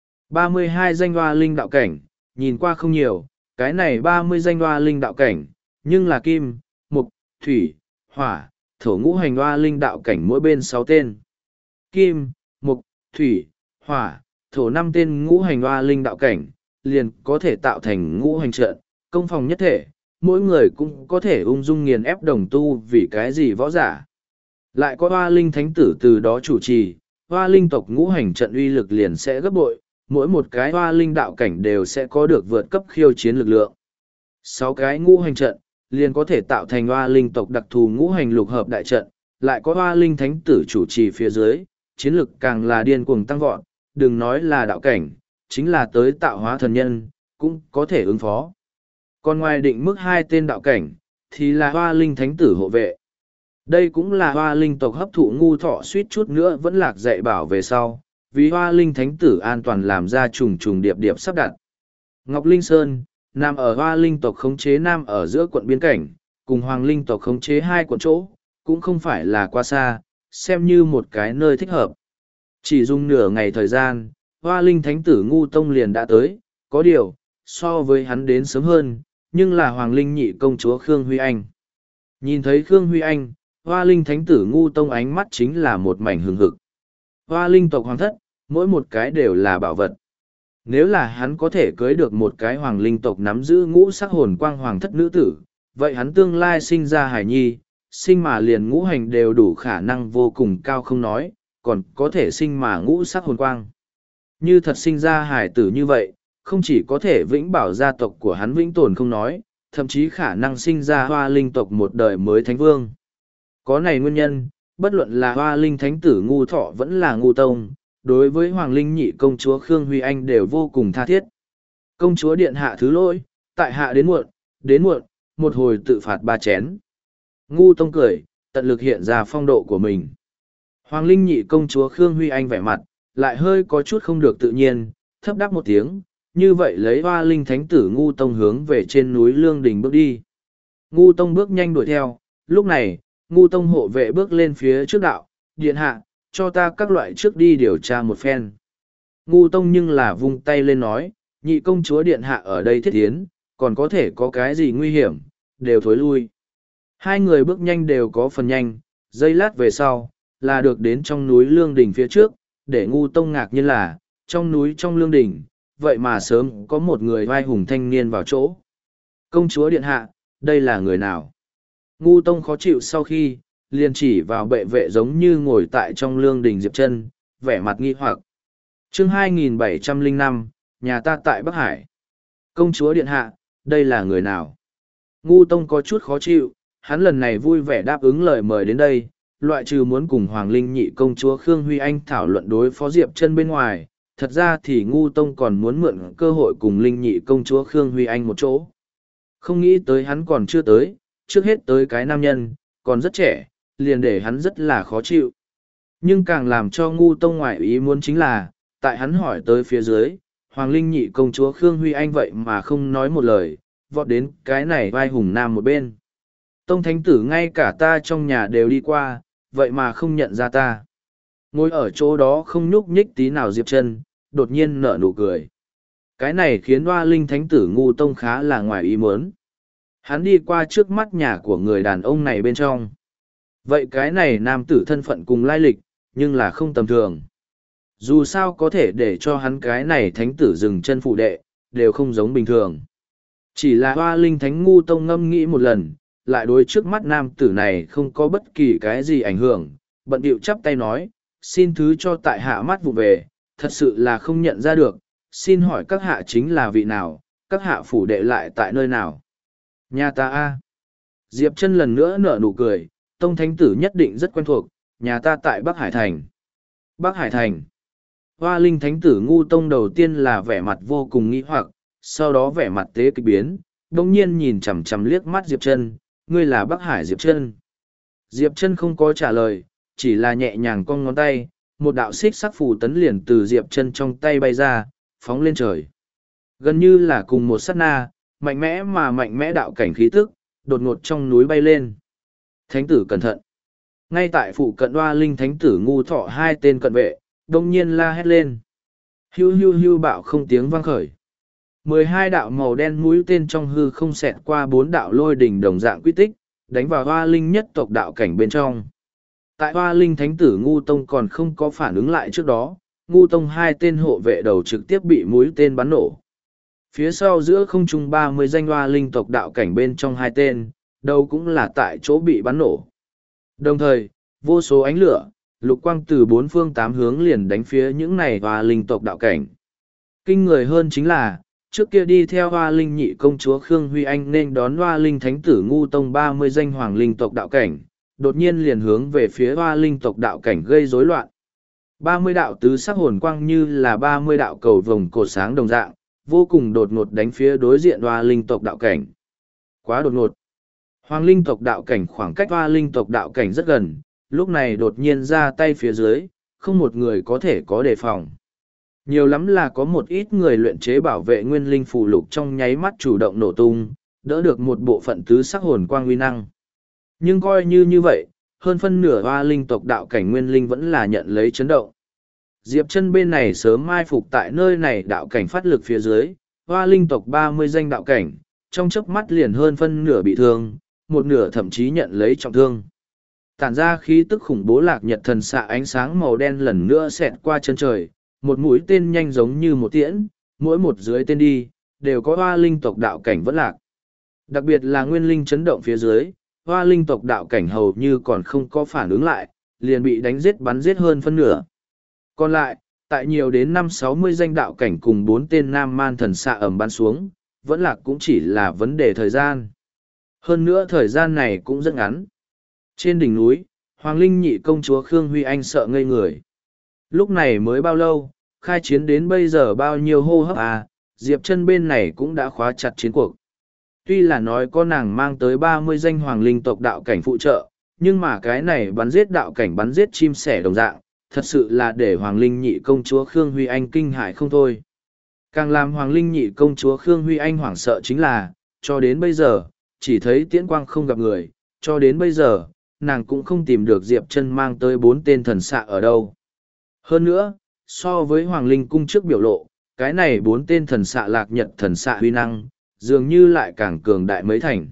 32 danh hoa linh đạo cảnh, nhìn qua không nhiều, cái này 30 danh hoa linh đạo cảnh, nhưng là kim, mục, thủy, hỏa, thổ ngũ hành hoa linh đạo cảnh mỗi bên 6 tên. Kim, mục, thủy, hỏa, thổ 5 tên ngũ hành hoa linh đạo cảnh, liền có thể tạo thành ngũ hành trận, công phòng nhất thể, mỗi người cũng có thể ung dung nghiền ép đồng tu vì cái gì võ giả. Lại có hoa linh thánh tử từ đó chủ trì, hoa linh tộc ngũ hành trận uy lực liền sẽ gấp bội, mỗi một cái hoa linh đạo cảnh đều sẽ có được vượt cấp khiêu chiến lực lượng. 6 cái ngũ hành trận, liền có thể tạo thành hoa linh tộc đặc thù ngũ hành lục hợp đại trận, lại có hoa linh thánh tử chủ trì phía dưới, chiến lực càng là điên cuồng tăng vọt, đừng nói là đạo cảnh, chính là tới tạo hóa thần nhân, cũng có thể ứng phó. Còn ngoài định mức 2 tên đạo cảnh, thì là hoa linh thánh tử hộ vệ. Đây cũng là hoa linh tộc hấp thụ Ngu Thọ suýt chút nữa vẫn lạc dạy bảo về sau, vì hoa linh thánh tử an toàn làm ra trùng trùng điệp điệp sắp đặt. Ngọc Linh Sơn, nằm ở hoa linh tộc khống chế nam ở giữa quận biên cảnh, cùng hoàng linh tộc khống chế 2 quận chỗ, cũng không phải là quá xa, xem như một cái nơi thích hợp. Chỉ dùng nửa ngày thời gian, hoa linh thánh tử Ngu Tông liền đã tới, có điều, so với hắn đến sớm hơn, nhưng là hoàng linh nhị công chúa Khương Huy Anh. Nhìn thấy Khương Huy Anh, hoa linh thánh tử Ngu Tông ánh mắt chính là một mảnh hừng hực. Hoa linh tộc hoàng thất, mỗi một cái đều là bảo vật. Nếu là hắn có thể cưới được một cái hoàng linh tộc nắm giữ ngũ sắc hồn quang hoàng thất nữ tử, vậy hắn tương lai sinh ra hải nhi, sinh mà liền ngũ hành đều đủ khả năng vô cùng cao không nói, còn có thể sinh mà ngũ sắc hồn quang. Như thật sinh ra hải tử như vậy, không chỉ có thể vĩnh bảo gia tộc của hắn vĩnh tồn không nói, thậm chí khả năng sinh ra hoa linh tộc một đời mới thánh vương. Có này nguyên nhân, bất luận là hoa linh thánh tử Ngu Thọ vẫn là Ngu Tông, đối với Hoàng Linh nhị công chúa Khương Huy Anh đều vô cùng tha thiết. Công chúa điện hạ thứ lỗi, tại hạ đến muộn, một hồi tự phạt 3 chén. Ngu Tông cười, tận lực hiện ra phong độ của mình. Hoàng Linh nhị công chúa Khương Huy Anh vẻ mặt, lại hơi có chút không được tự nhiên, thấp đáp một tiếng, như vậy lấy Hoa Linh thánh tử Ngu Tông hướng về trên núi Lương Đình bước đi. Ngu Tông bước nhanh đuổi theo, lúc này, Ngu Tông hộ vệ bước lên phía trước đạo, điện hạ, cho ta các loại trước đi điều tra một phen. Ngu Tông nhưng là vung tay lên nói, nhị công chúa điện hạ ở đây thiết tiến, còn có thể có cái gì nguy hiểm, đều thối lui. Hai người bước nhanh đều có phần nhanh, giây lát về sau, là được đến trong núi Lương Đình phía trước, để Ngu Tông ngạc nhiên là, trong núi trong Lương Đình, vậy mà sớm có một người vai hùng thanh niên vào chỗ. Công chúa điện hạ, đây là người nào? Ngu Tông khó chịu sau khi, liền chỉ vào bệ vệ giống như ngồi tại trong Lương Đình Diệp Chân, vẻ mặt nghi hoặc. Chương 2705, nhà ta tại Bắc Hải. Công chúa điện hạ, đây là người nào? Ngu Tông có chút khó chịu, hắn lần này vui vẻ đáp ứng lời mời đến đây, loại trừ muốn cùng Hoàng Linh nhị công chúa Khương Huy Anh thảo luận đối phó Diệp Chân bên ngoài, thật ra thì Ngu Tông còn muốn mượn cơ hội cùng Linh nhị công chúa Khương Huy Anh một chỗ. Không nghĩ tới hắn còn chưa tới, trước hết tới cái nam nhân, còn rất trẻ, liền để hắn rất là khó chịu. Nhưng càng làm cho Ngu Tông ngoại ý muốn chính là, tại hắn hỏi tới phía dưới, Hoàng Linh nhị công chúa Khương Huy Anh vậy mà không nói một lời, vọt đến cái này vai hùng nam một bên. Tông thánh tử ngay cả ta trong nhà đều đi qua, vậy mà không nhận ra ta. Ngồi ở chỗ đó không nhúc nhích tí nào Diệp Chân, đột nhiên nở nụ cười. Cái này khiến Hoa Linh thánh tử Ngu Tông khá là ngoài ý muốn. Hắn đi qua trước mắt nhà của người đàn ông này bên trong. Vậy cái này nam tử thân phận cùng lai lịch, nhưng là không tầm thường. Dù sao có thể để cho hắn cái này thánh tử dừng chân phụ đệ, đều không giống bình thường. Chỉ là Hoa Linh thánh Ngu Tông ngâm nghĩ một lần, lại đối trước mắt nam tử này không có bất kỳ cái gì ảnh hưởng, bận điệu chắp tay nói, xin thứ cho tại hạ mắt vụ về, thật sự là không nhận ra được, xin hỏi các hạ chính là vị nào, các hạ phủ đệ lại tại nơi nào? Nhà ta a. Diệp Chân lần nữa nở nụ cười, Tông thánh tử nhất định rất quen thuộc, nhà ta tại Bắc Hải Thành. Bắc Hải Thành. Hoa Linh thánh tử Ngu Tông đầu tiên là vẻ mặt vô cùng nghi hoặc, sau đó vẻ mặt tế kịch biến, đồng nhiên nhìn chằm chằm liếc mắt Diệp Chân, ngươi là Bắc Hải Diệp Chân. Diệp Chân không có trả lời, chỉ là nhẹ nhàng cong ngón tay, một đạo xích sắc phù tấn liền từ Diệp Chân trong tay bay ra, phóng lên trời. Gần như là cùng một sát na, mạnh mẽ đạo cảnh khí tức, đột ngột trong núi bay lên. Thánh tử cẩn thận. Ngay tại phụ cận Hoa Linh thánh tử Ngu Thọ hai tên cận vệ, đông nhiên la hét lên. Hưu hưu hưu bạo không tiếng vang khởi. 12 đạo màu đen mũi tên trong hư không xẹt qua 4 đạo lôi đỉnh đồng dạng quy tích, đánh vào Hoa Linh nhất tộc đạo cảnh bên trong. Tại Hoa Linh thánh tử Ngu Tông còn không có phản ứng lại trước đó, Ngu Tông hai tên hộ vệ đầu trực tiếp bị mũi tên bắn nổ. Phía sau giữa không trung 30 danh Hoa Linh tộc đạo cảnh bên trong hai tên, đầu cũng là tại chỗ bị bắn nổ. Đồng thời, vô số ánh lửa, lục quang từ 4 phương 8 hướng liền đánh phía những này Hoa Linh tộc đạo cảnh. Kinh người hơn chính là, trước kia đi theo Hoa Linh nhị công chúa Khương Huy Anh nên đón Hoa Linh thánh tử Ngu Tông 30 danh Hoàng Linh tộc đạo cảnh, đột nhiên liền hướng về phía Hoa Linh tộc đạo cảnh gây rối loạn. 30 đạo tứ sắc hồn quang như là 30 đạo cầu vồng cột sáng đồng dạng, vô cùng đột ngột đánh phía đối diện Hoa Linh tộc đạo cảnh. Quá đột ngột. Hoàng Linh tộc đạo cảnh khoảng cách Hoa Linh tộc đạo cảnh rất gần, lúc này đột nhiên ra tay phía dưới, không một người có thể có đề phòng. Nhiều lắm là có một ít người luyện chế bảo vệ nguyên linh phù lục trong nháy mắt chủ động nổ tung, đỡ được một bộ phận tứ sắc hồn quang uy năng. Nhưng coi như vậy, hơn phân nửa Hoa Linh tộc đạo cảnh nguyên linh vẫn là nhận lấy chấn động. Diệp Chân bên này sớm mai phục tại nơi này đạo cảnh phát lực phía dưới, Hoa Linh tộc 30 danh đạo cảnh, trong chớp mắt liền hơn phân nửa bị thương, một nửa thậm chí nhận lấy trọng thương. Tản ra khí tức khủng bố lạc nhật thần xạ ánh sáng màu đen lần nữa xẹt qua chân trời, một mũi tên nhanh giống như một tiễn, mỗi một dưới tên đi, đều có Hoa Linh tộc đạo cảnh vẫn lạc. Đặc biệt là nguyên linh chấn động phía dưới, Hoa Linh tộc đạo cảnh hầu như còn không có phản ứng lại, liền bị đánh giết bắn giết hơn phân nửa. Còn lại, tại nhiều đến 5-60 danh đạo cảnh cùng 4 tên nam man thần xạ ầm bắn xuống, vẫn lạc cũng chỉ là vấn đề thời gian. Hơn nữa thời gian này cũng rất ngắn. Trên đỉnh núi, Hoàng Linh nhị công chúa Khương Huy Anh sợ ngây người. Lúc này mới bao lâu, khai chiến đến bây giờ bao nhiêu hô hấp à, Diệp Chân bên này cũng đã khóa chặt chiến cuộc. Tuy là nói có nàng mang tới 30 danh hoàng linh tộc đạo cảnh phụ trợ, nhưng mà cái này bắn giết đạo cảnh bắn giết chim sẻ đồng dạng, thật sự là để hoàng linh nhị công chúa Khương Huy Anh kinh hại không thôi. Càng làm hoàng linh nhị công chúa Khương Huy Anh hoảng sợ chính là, cho đến bây giờ, chỉ thấy tiễn quang không gặp người, cho đến bây giờ, nàng cũng không tìm được Diệp Chân mang tới 4 tên thần xạ ở đâu. Hơn nữa, so với hoàng linh cung trước biểu lộ, cái này 4 tên thần xạ lạc nhật thần xạ huy năng, dường như lại càng cường đại mấy thành.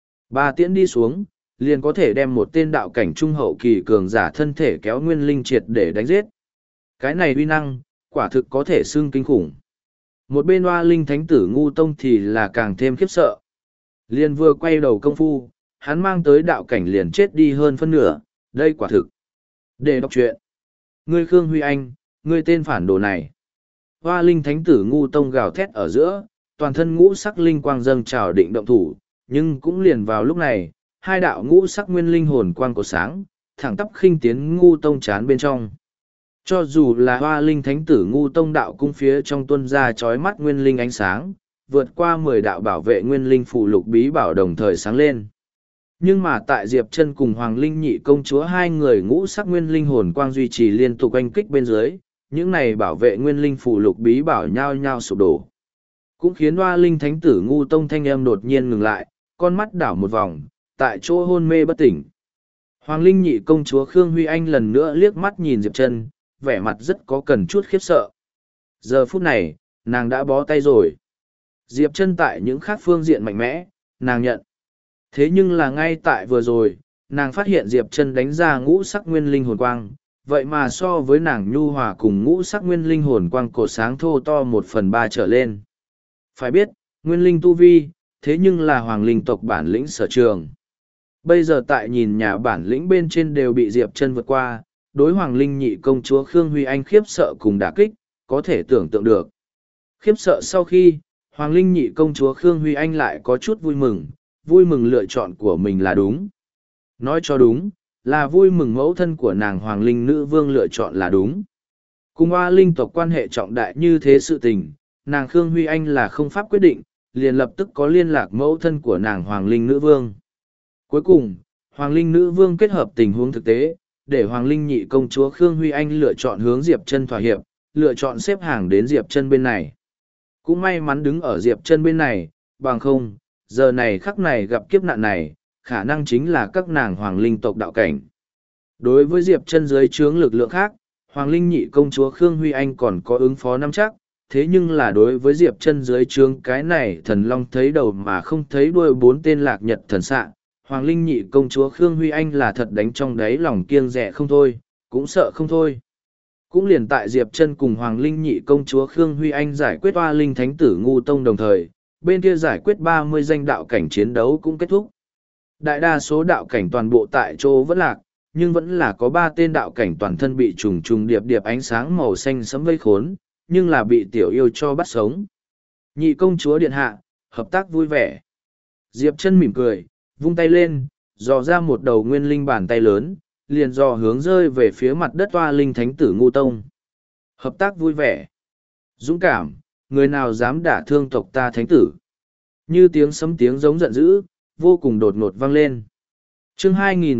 Ba tiễn đi xuống, liền có thể đem một tên đạo cảnh trung hậu kỳ cường giả thân thể kéo nguyên linh triệt để đánh giết. Cái này huy năng, quả thực có thể xưng kinh khủng. Một bên Hoa Linh Thánh tử Ngu Tông thì là càng thêm khiếp sợ. Liền vừa quay đầu công phu, hắn mang tới đạo cảnh liền chết đi hơn phân nửa, đây quả thực. Để đọc chuyện. Ngươi Khương Huy Anh, ngươi tên phản đồ này. Hoa Linh Thánh tử Ngu Tông gào thét ở giữa, toàn thân ngũ sắc linh quang dâng trào định động thủ, nhưng cũng liền vào lúc này, hai đạo ngũ sắc nguyên linh hồn quang của sáng, thẳng tắp khinh tiến Ngu Tông chán bên trong. Cho dù là Hoa Linh Thánh tử Ngu Tông đạo cung phía trong tuân ra chói mắt nguyên linh ánh sáng, vượt qua 10 đạo bảo vệ nguyên linh phụ lục bí bảo đồng thời sáng lên. Nhưng mà tại Diệp Chân cùng Hoàng Linh nhị công chúa hai người ngũ sắc nguyên linh hồn quang duy trì liên tục oanh kích bên dưới, những này bảo vệ nguyên linh phụ lục bí bảo nhao nhao sụp đổ. Cũng khiến Hoa Linh Thánh tử Ngu Tông thanh âm đột nhiên ngừng lại, con mắt đảo một vòng, tại chỗ hôn mê bất tỉnh. Hoàng Linh nhị công chúa Khương Huy Anh lần nữa liếc mắt nhìn Diệp Chân, vẻ mặt rất có cần chút khiếp sợ. Giờ phút này, nàng đã bó tay rồi. Diệp Chân tại những khác phương diện mạnh mẽ, nàng nhận. Thế nhưng là ngay tại vừa rồi, nàng phát hiện Diệp Chân đánh ra ngũ sắc nguyên linh hồn quang, vậy mà so với nàng nhu hòa cùng ngũ sắc nguyên linh hồn quang cột sáng thô to 1/3 trở lên. Phải biết, nguyên linh tu vi, thế nhưng là hoàng linh tộc bản lĩnh sở trường. Bây giờ tại nhìn nhà bản lĩnh bên trên đều bị Diệp Chân vượt qua, đối hoàng linh nhị công chúa Khương Huy Anh khiếp sợ cùng đả kích, có thể tưởng tượng được. Khiếp sợ sau khi, hoàng linh nhị công chúa Khương Huy Anh lại có chút vui mừng lựa chọn của mình là đúng. Nói cho đúng, là vui mừng mẫu thân của nàng hoàng linh nữ vương lựa chọn là đúng. Cùng Hoa Linh tộc quan hệ trọng đại như thế sự tình, nàng Khương Huy Anh là không pháp quyết định, liền lập tức có liên lạc mẫu thân của nàng hoàng linh nữ vương. Cuối cùng, hoàng linh nữ vương kết hợp tình huống thực tế, để hoàng linh nhị công chúa Khương Huy Anh lựa chọn hướng Diệp Chân thỏa hiệp, lựa chọn xếp hàng đến Diệp Chân bên này. Cũng may mắn đứng ở Diệp Chân bên này, bằng không, giờ này khắc này gặp kiếp nạn này, khả năng chính là các nàng hoàng linh tộc đạo cảnh. Đối với Diệp Chân dưới trướng lực lượng khác, hoàng linh nhị công chúa Khương Huy Anh còn có ứng phó nắm chắc, thế nhưng là đối với Diệp Chân dưới trướng cái này thần long thấy đầu mà không thấy đuôi 4 tên lạc nhật thần xạ, hoàng linh nhị công chúa Khương Huy Anh là thật đánh trong đáy lòng kiêng dè không thôi, cũng sợ không thôi. Cũng liền tại Diệp Chân cùng hoàng linh nhị công chúa Khương Huy Anh giải quyết Hoa Linh Thánh tử Ngu Tông đồng thời, bên kia giải quyết 30 danh đạo cảnh chiến đấu cũng kết thúc. Đại đa số đạo cảnh toàn bộ tại chỗ vẫn lạc, nhưng vẫn là có 3 tên đạo cảnh toàn thân bị trùng trùng điệp điệp ánh sáng màu xanh sẫm vây khốn, nhưng là bị tiểu yêu cho bắt sống. Nhị công chúa điện hạ, hợp tác vui vẻ. Diệp Chân mỉm cười, vung tay lên, dò ra một đầu nguyên linh bàn tay lớn, liền dò hướng rơi về phía mặt đất Hoa Linh Thánh tử Ngu Tông. Hợp tác vui vẻ. Dũng cảm, người nào dám đả thương tộc ta thánh tử. Như tiếng sấm tiếng giống giận dữ, vô cùng đột ngột vang lên. Chương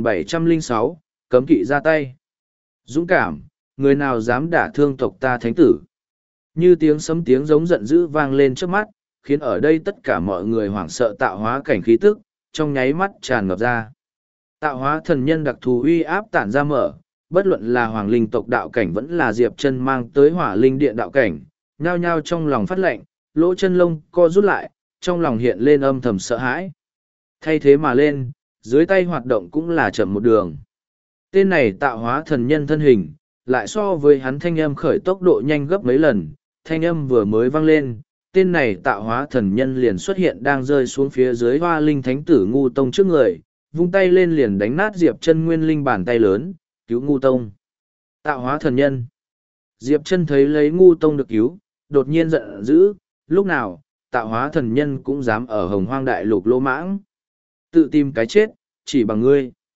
2706, cấm kỵ ra tay. Dũng cảm, người nào dám đả thương tộc ta thánh tử. Như tiếng sấm tiếng giống giận dữ vang lên trước mắt, khiến ở đây tất cả mọi người hoảng sợ tạo hóa cảnh khí tức, trong nháy mắt tràn ngập ra. Tạo hóa thần nhân đặc thù uy áp tản ra mở, bất luận là hoàng linh tộc đạo cảnh vẫn là Diệp Chân mang tới hỏa linh điện đạo cảnh, nhao nhao trong lòng phát lệnh, lỗ chân lông co rút lại, trong lòng hiện lên âm thầm sợ hãi. Thay thế mà lên, dưới tay hoạt động cũng là chậm một đường. Tên này tạo hóa thần nhân thân hình, lại so với hắn thanh âm khởi tốc độ nhanh gấp mấy lần, thanh âm vừa mới vang lên, tên này tạo hóa thần nhân liền xuất hiện đang rơi xuống phía dưới Hoa Linh Thánh tử Ngu Tông trước người, vung tay lên liền đánh nát Diệp Chân nguyên linh bàn tay lớn, cứu Ngu Tông. Tạo hóa thần nhân. Diệp Chân thấy lấy Ngu Tông được cứu, đột nhiên giận dữ, lúc nào, tạo hóa thần nhân cũng dám ở Hồng Hoang Đại Lục lỗ mãng. Tự tìm cái chết, chỉ bằng ngươi.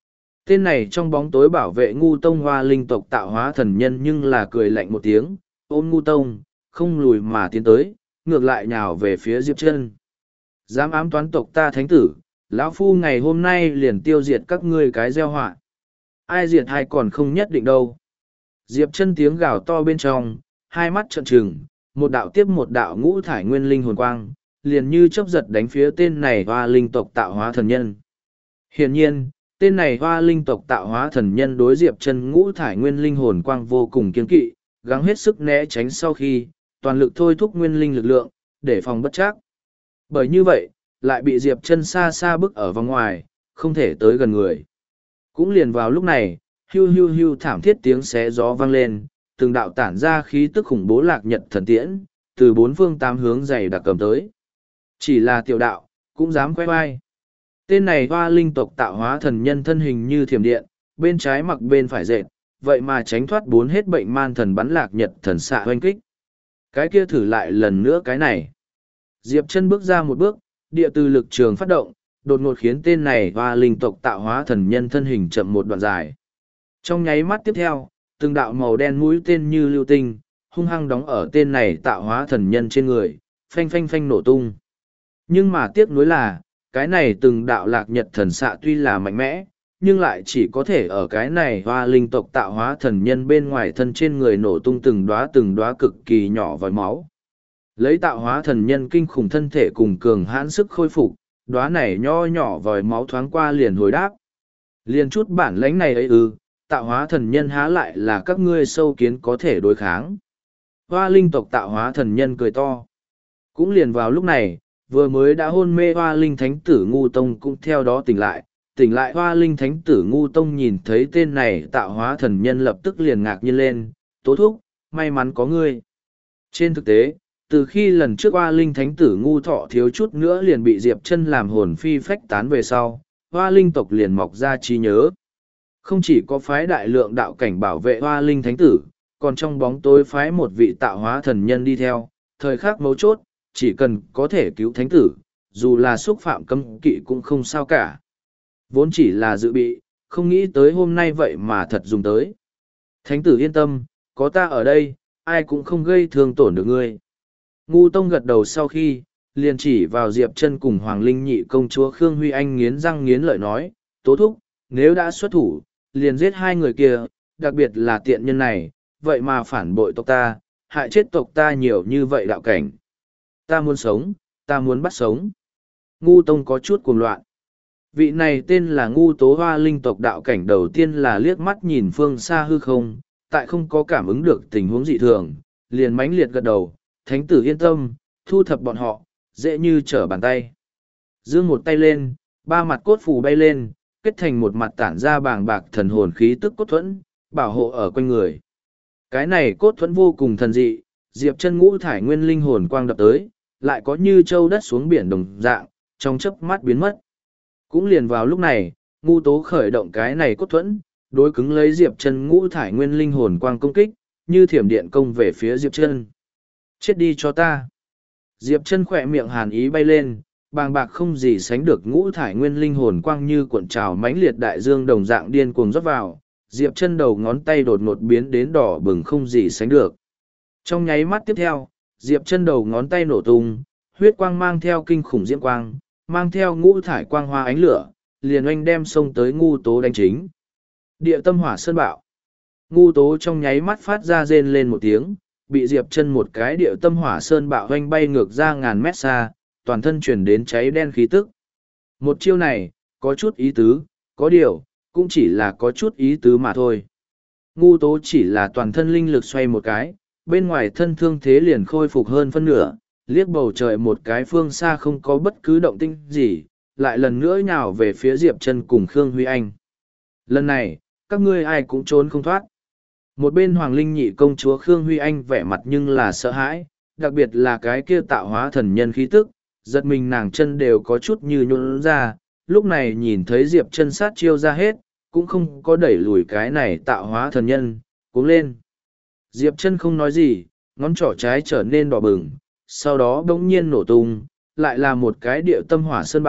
Tên này trong bóng tối bảo vệ Ngu Tông Hoa Linh tộc tạo hóa thần nhân nhưng là cười lạnh một tiếng, ôm Ngu Tông, không lùi mà tiến tới, ngược lại nhào về phía Diệp Chân. Dám ám toán tộc ta thánh tử, lão phu ngày hôm nay liền tiêu diệt các ngươi cái gieo họa. Ai diệt hay còn không nhất định đâu. Diệp Chân tiếng gào to bên trong, hai mắt trợn trừng, một đạo tiếp một đạo ngũ thải nguyên linh hồn quang, liền như chớp giật đánh phía tên này Hoa Linh tộc tạo hóa thần nhân. Hiển nhiên, tên này Hoa Linh tộc tạo hóa thần nhân đối Diệp Chân ngũ thải nguyên linh hồn quang vô cùng kiên kỵ, gắng hết sức né tránh sau khi, toàn lực thôi thúc nguyên linh lực lượng, để phòng bất trắc. Bởi như vậy, lại bị Diệp Chân xa xa bức ở vòng ngoài, không thể tới gần người. Cũng liền vào lúc này, hưu hưu hưu thảm thiết tiếng xé gió vang lên, từng đạo tản ra khí tức khủng bố lạc nhật thần tiễn, từ bốn phương tám hướng dày đặc cầm tới. Chỉ là tiểu đạo, cũng dám khoe vai. Tên này Hoa Linh tộc tạo hóa thần nhân thân hình như thiểm điện, bên trái mặc bên phải dệt, vậy mà tránh thoát bốn hết bệnh man thần bắn lạc nhật thần xạ hoanh kích. Cái kia thử lại lần nữa cái này. Diệp Chân bước ra một bước, địa từ lực trường phát động, đột ngột khiến tên này Hoa Linh tộc tạo hóa thần nhân thân hình chậm một đoạn dài. Trong nháy mắt tiếp theo, từng đạo màu đen mũi tên như lưu tinh, hung hăng đóng ở tên này tạo hóa thần nhân trên người, phanh phanh phanh nổ tung. Nhưng mà tiếc nuối là, cái này từng đạo lạc nhật thần xạ tuy là mạnh mẽ, nhưng lại chỉ có thể ở cái này Hoa Linh tộc tạo hóa thần nhân bên ngoài thân trên người nổ tung từng đóa cực kỳ nhỏ vòi máu. Lấy tạo hóa thần nhân kinh khủng thân thể cùng cường hãn sức khôi phục, đóa này nho nhỏ vòi máu thoáng qua liền hồi đáp. Liền chút bản lãnh này ấy tạo hóa thần nhân há lại là các ngươi sâu kiến có thể đối kháng. Hoa Linh tộc tạo hóa thần nhân cười to. Cũng liền vào lúc này, vừa mới đã hôn mê Hoa Linh thánh tử Ngu Tông cũng theo đó tỉnh lại Hoa Linh thánh tử Ngu Tông nhìn thấy tên này tạo hóa thần nhân lập tức liền ngạc nhiên lên, tố thúc, may mắn có ngươi. Trên thực tế, từ khi lần trước Hoa Linh thánh tử Ngu Thọ thiếu chút nữa liền bị Diệp Chân làm hồn phi phách tán về sau, Hoa Linh tộc liền mọc ra trí nhớ. Không chỉ có phái đại lượng đạo cảnh bảo vệ Hoa Linh thánh tử, còn trong bóng tối phái một vị tạo hóa thần nhân đi theo, thời khắc mấu chốt, chỉ cần có thể cứu thánh tử, dù là xúc phạm cấm kỵ cũng không sao cả. Vốn chỉ là dự bị, không nghĩ tới hôm nay vậy mà thật dùng tới. Thánh tử yên tâm, có ta ở đây, ai cũng không gây thương tổn được ngươi. Ngu Tông gật đầu sau khi, liền chỉ vào Diệp Chân cùng Hoàng Linh nhị công chúa Khương Huy Anh nghiến răng nghiến lợi nói, tố thúc, nếu đã xuất thủ, liền giết hai người kia, đặc biệt là tiện nhân này, vậy mà phản bội tộc ta, hại chết tộc ta nhiều như vậy đạo cảnh. Ta muốn sống, ta muốn bắt sống. Ngu Tông có chút cuồng loạn. Vị này tên là Ngu Tố Hoa Linh tộc đạo cảnh đầu tiên là liếc mắt nhìn phương xa hư không, tại không có cảm ứng được tình huống dị thường, liền mãnh liệt gật đầu, thánh tử yên tâm, thu thập bọn họ, dễ như trở bàn tay. Giương một tay lên, ba mặt cốt phù bay lên, kết thành một mặt tản ra bàng bạc thần hồn khí tức cốt thuẫn, bảo hộ ở quanh người. Cái này cốt thuẫn vô cùng thần dị, Diệp Chân ngũ thải nguyên linh hồn quang đập tới, lại có như châu đất xuống biển đồng dạng, trong chớp mắt biến mất. Cũng liền vào lúc này, Ngu Tố khởi động cái này cốt thuẫn, đối cứng lấy Diệp Chân ngũ thải nguyên linh hồn quang công kích, như thiểm điện công về phía Diệp Chân. Chết đi cho ta. Diệp Chân khỏe miệng hàn ý bay lên, bàng bạc không gì sánh được ngũ thải nguyên linh hồn quang như cuộn trào mãnh liệt đại dương đồng dạng điên cuồng rót vào, Diệp Chân đầu ngón tay đột ngột biến đến đỏ bừng không gì sánh được. Trong nháy mắt tiếp theo, Diệp Chân đầu ngón tay nổ tung, huyết quang mang theo kinh khủng diễm quang, mang theo ngũ thải quang hoa ánh lửa, liền oanh đem xông tới Ngu Tố đánh chính. Địa tâm hỏa sơn bạo. Ngu Tố trong nháy mắt phát ra rên lên một tiếng, bị Diệp Chân một cái địa tâm hỏa sơn bạo oanh bay ngược ra ngàn mét xa, toàn thân chuyển đến cháy đen khí tức. Một chiêu này, có chút ý tứ, có điều, cũng chỉ là có chút ý tứ mà thôi. Ngu Tố chỉ là toàn thân linh lực xoay một cái, bên ngoài thân thương thế liền khôi phục hơn phân nửa, liếc bầu trời một cái phương xa không có bất cứ động tĩnh gì, lại lần nữa nhào về phía Diệp Chân cùng Khương Huy Anh. Lần này, các ngươi ai cũng trốn không thoát. Một bên Hoàng Linh nhị công chúa Khương Huy Anh vẻ mặt nhưng là sợ hãi, đặc biệt là cái kia tạo hóa thần nhân khí tức, giật mình nàng chân đều có chút như nhũn ra, lúc này nhìn thấy Diệp Chân sát chiêu ra hết, cũng không có đẩy lùi cái này tạo hóa thần nhân, cuống lên. Diệp Chân không nói gì, ngón trỏ trái trở nên đỏ bừng, sau đó bỗng nhiên nổ tung, lại là một cái địa tâm hỏa sơn bạo,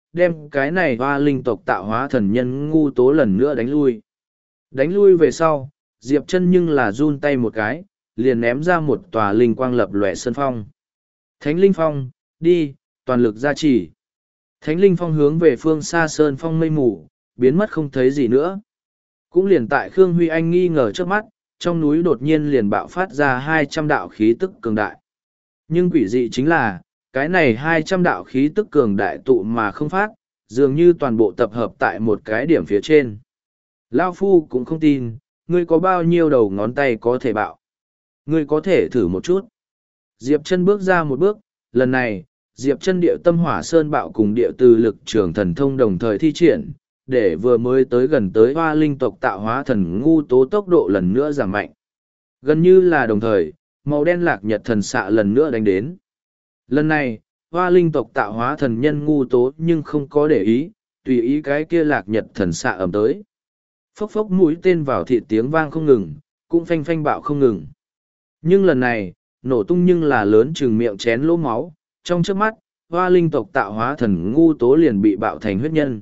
đem cái này hoa linh tộc tạo hóa thần nhân ngu tố lần nữa đánh lui. Đánh lui về sau, Diệp Chân nhưng là run tay một cái, liền ném ra một tòa linh quang lập lòe sơn phong. Thánh linh phong, đi, toàn lực gia trì. Thánh linh phong hướng về phương xa sơn phong mây mù, biến mất không thấy gì nữa. Cũng liền tại Khương Huy Anh nghi ngờ trước mắt, trong núi đột nhiên liền bạo phát ra 200 đạo khí tức cường đại. Nhưng quỷ dị chính là, cái này 200 đạo khí tức cường đại tụ mà không phát, dường như toàn bộ tập hợp tại một cái điểm phía trên. Lao Phu cũng không tin, ngươi có bao nhiêu đầu ngón tay có thể bạo. Ngươi có thể thử một chút. Diệp Chân bước ra một bước, lần này, Diệp Chân địa tâm hỏa sơn bạo cùng địa từ lực trường thần thông đồng thời thi triển, để vừa mới tới gần tới hoa linh tộc tạo hóa thần ngu tố tốc độ lần nữa giảm mạnh. Gần như là đồng thời, màu đen lạc nhật thần xạ lần nữa đánh đến. Lần này, hoa linh tộc tạo hóa thần nhân ngu tố nhưng không có để ý, tùy ý cái kia lạc nhật thần xạ ẩm tới. Phốc phốc mũi tên vào thịt tiếng vang không ngừng, cũng phanh phanh bạo không ngừng. Nhưng lần này, nổ tung nhưng là lớn chừng miệng chén lỗ máu, trong trước mắt, hoa linh tộc tạo hóa thần ngu tố liền bị bạo thành huyết nhân.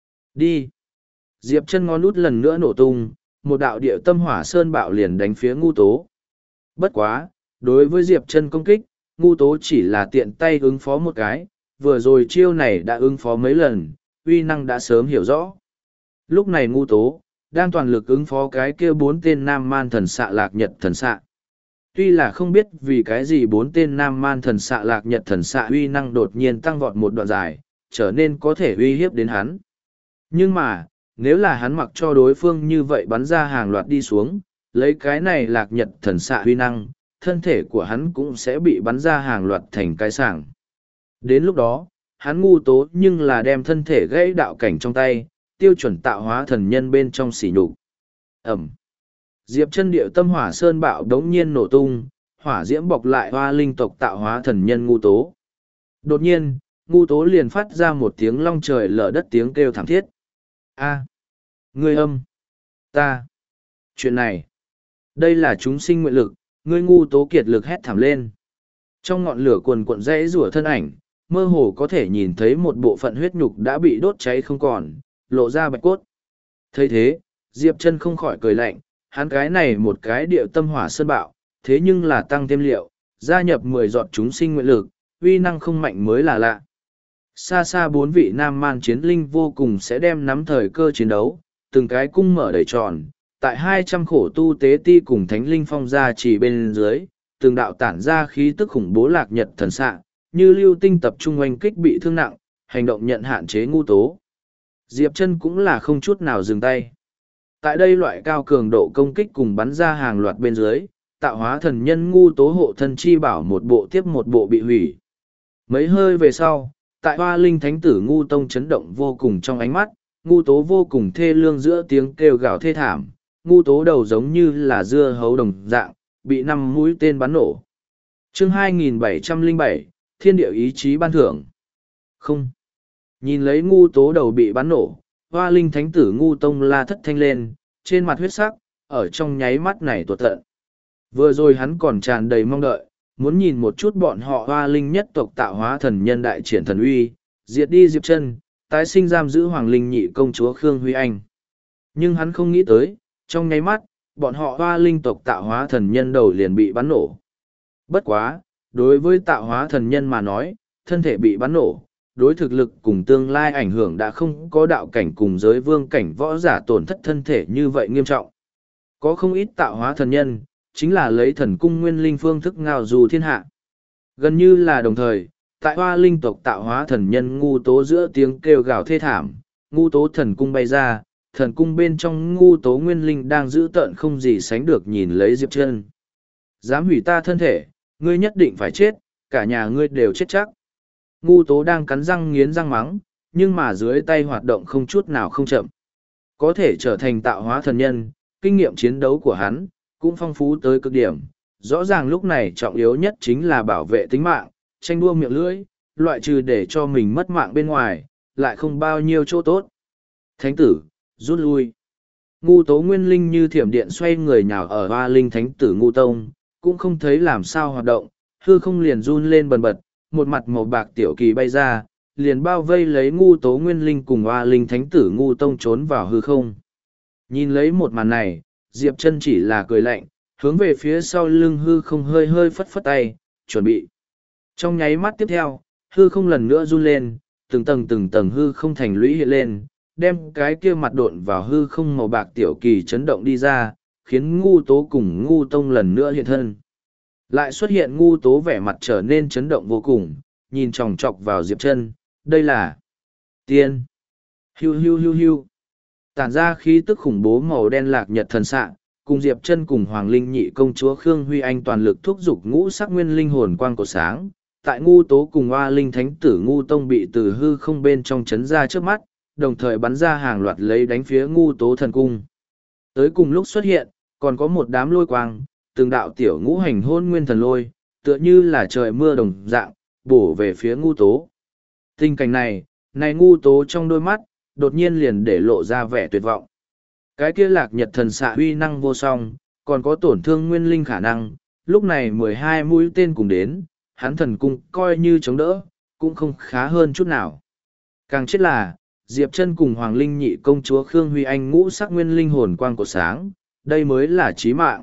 Đi! Diệp Chân ngón út lần nữa nổ tung, một đạo địa tâm hỏa sơn bạo liền đánh phía ngu tố. Bất quá, đối với Diệp Chân công kích, ngu tố chỉ là tiện tay ứng phó một cái, vừa rồi chiêu này đã ứng phó mấy lần, uy năng đã sớm hiểu rõ. Lúc này ngu tố, đang toàn lực ứng phó cái kia 4 tên nam man thần xạ lạc nhật thần xạ. Tuy là không biết vì cái gì 4 tên nam man thần xạ lạc nhật thần xạ uy năng đột nhiên tăng vọt một đoạn dài, trở nên có thể uy hiếp đến hắn. Nhưng mà, nếu là hắn mặc cho đối phương như vậy bắn ra hàng loạt đi xuống, lấy cái này lạc nhật thần xạ uy năng, thân thể của hắn cũng sẽ bị bắn ra hàng loạt thành cái sảng. Đến lúc đó, hắn ngu tố nhưng là đem thân thể gãy đạo cảnh trong tay, tiêu chuẩn tạo hóa thần nhân bên trong sỉ nhục. Ẩm. Diệp Chân điệu tâm hỏa sơn bạo đống nhiên nổ tung, hỏa diễm bọc lại hoa linh tộc tạo hóa thần nhân ngu tố. Đột nhiên, ngu tố liền phát ra một tiếng long trời lở đất tiếng kêu thảm thiết. A, ngươi âm, ta, chuyện này, đây là chúng sinh nguyện lực, ngươi ngu tố kiệt lực hét thảm lên. Trong ngọn lửa cuồn cuộn rẽ rủa thân ảnh, mơ hồ có thể nhìn thấy một bộ phận huyết nhục đã bị đốt cháy không còn, lộ ra bạch cốt. Thấy thế, Diệp Chân không khỏi cười lạnh, hắn cái này một cái điệu tâm hỏa sơn bạo, thế nhưng là tăng thêm liệu, gia nhập 10 giọt chúng sinh nguyện lực, uy năng không mạnh mới là lạ. Xa xa 4 vị nam man chiến linh vô cùng sẽ đem nắm thời cơ chiến đấu, từng cái cung mở đầy tròn, tại 200 khổ tu tế ti cùng thánh linh phong ra chỉ bên dưới, từng đạo tản ra khí tức khủng bố lạc nhật thần xạ, như lưu tinh tập trung oanh kích bị thương nặng, hành động nhận hạn chế ngu tố. Diệp Chân cũng là không chút nào dừng tay. Tại đây loại cao cường độ công kích cùng bắn ra hàng loạt bên dưới, tạo hóa thần nhân ngu tố hộ thân chi bảo một bộ tiếp một bộ bị hủy. Mấy hơi về sau, tại hoa linh thánh tử ngu tông chấn động vô cùng trong ánh mắt, ngu tố vô cùng thê lương giữa tiếng kêu gào thê thảm, ngu tố đầu giống như là dưa hấu đồng dạng, bị 5 mũi tên bắn nổ. Chương 2707, Thiên địa ý chí ban thưởng. Không. Nhìn lấy ngu tố đầu bị bắn nổ, hoa linh thánh tử ngu tông la thất thanh lên, trên mặt huyết sắc, ở trong nháy mắt này tuột tận. Vừa rồi hắn còn tràn đầy mong đợi, muốn nhìn một chút bọn họ hoa linh nhất tộc tạo hóa thần nhân đại triển thần uy, diệt đi Diệp Chân, tái sinh giam giữ hoàng linh nhị công chúa Khương Huy Anh. Nhưng hắn không nghĩ tới, trong nháy mắt, bọn họ hoa linh tộc tạo hóa thần nhân đầu liền bị bắn nổ. Bất quá, đối với tạo hóa thần nhân mà nói, thân thể bị bắn nổ, đối thực lực cùng tương lai ảnh hưởng đã không có đạo cảnh cùng giới vương cảnh võ giả tổn thất thân thể như vậy nghiêm trọng. Có không ít tạo hóa thần nhân, chính là lấy thần cung nguyên linh phương thức ngao du thiên hạ. Gần như là đồng thời, tại hoa linh tộc tạo hóa thần nhân ngu tố giữa tiếng kêu gào thê thảm, ngu tố thần cung bay ra, thần cung bên trong ngu tố nguyên linh đang giữ tợn không gì sánh được nhìn lấy Diệp Chân. Dám hủy ta thân thể, ngươi nhất định phải chết, cả nhà ngươi đều chết chắc. Ngu tố đang cắn răng nghiến răng mắng, nhưng mà dưới tay hoạt động không chút nào không chậm. Có thể trở thành tạo hóa thần nhân, kinh nghiệm chiến đấu của hắn, cũng phong phú tới cực điểm. Rõ ràng lúc này trọng yếu nhất chính là bảo vệ tính mạng, tranh đua miệng lưỡi, loại trừ để cho mình mất mạng bên ngoài, lại không bao nhiêu chỗ tốt. Thánh tử, rút lui. Ngu tố nguyên linh như thiểm điện xoay người nhào ở hoa linh thánh tử ngu tông, cũng không thấy làm sao hoạt động, hư không liền run lên bần bật, một mặt màu bạc tiểu kỳ bay ra, liền bao vây lấy Ngu Tố Nguyên Linh cùng Hoa Linh Thánh tử Ngu Tông trốn vào hư không. Nhìn lấy một màn này, Diệp Chân chỉ là cười lạnh, hướng về phía sau lưng hư không hơi hơi phất phất tay, chuẩn bị. Trong nháy mắt tiếp theo, hư không lần nữa run lên, từng tầng hư không thành lũy hiện lên, đem cái kia mặt độn vào hư không màu bạc tiểu kỳ chấn động đi ra, khiến Ngu Tố cùng Ngu Tông lần nữa hiện thân. Lại xuất hiện Ngu Tố vẻ mặt trở nên chấn động vô cùng, nhìn chòng chọc vào Diệp Chân, đây là tiên. Hiu hiu hiu hiu. Tản ra khí tức khủng bố màu đen lạc nhật thần xạ, cùng Diệp Chân cùng Hoàng Linh nhị công chúa Khương Huy Anh toàn lực thúc giục ngũ sắc nguyên linh hồn quang cổ sáng. Tại Ngu Tố cùng Hoa Linh Thánh tử Ngu Tông bị từ hư không bên trong chấn ra trước mắt, đồng thời bắn ra hàng loạt lấy đánh phía Ngu Tố thần cung. Tới cùng lúc xuất hiện, còn có một đám lôi quang, từng đạo tiểu ngũ hành hôn nguyên thần lôi, tựa như là trời mưa đồng dạng, bổ về phía Ngu Tố. Tình cảnh này, Ngu Tố trong đôi mắt, đột nhiên liền để lộ ra vẻ tuyệt vọng. Cái kia lạc nhật thần xạ uy năng vô song, còn có tổn thương nguyên linh khả năng, lúc này 12 mũi tên cùng đến, hắn thần cung coi như chống đỡ, cũng không khá hơn chút nào. Càng chết là, Diệp Chân cùng Hoàng Linh nhị công chúa Khương Huy Anh ngũ sắc nguyên linh hồn quang của sáng, đây mới là chí mạng.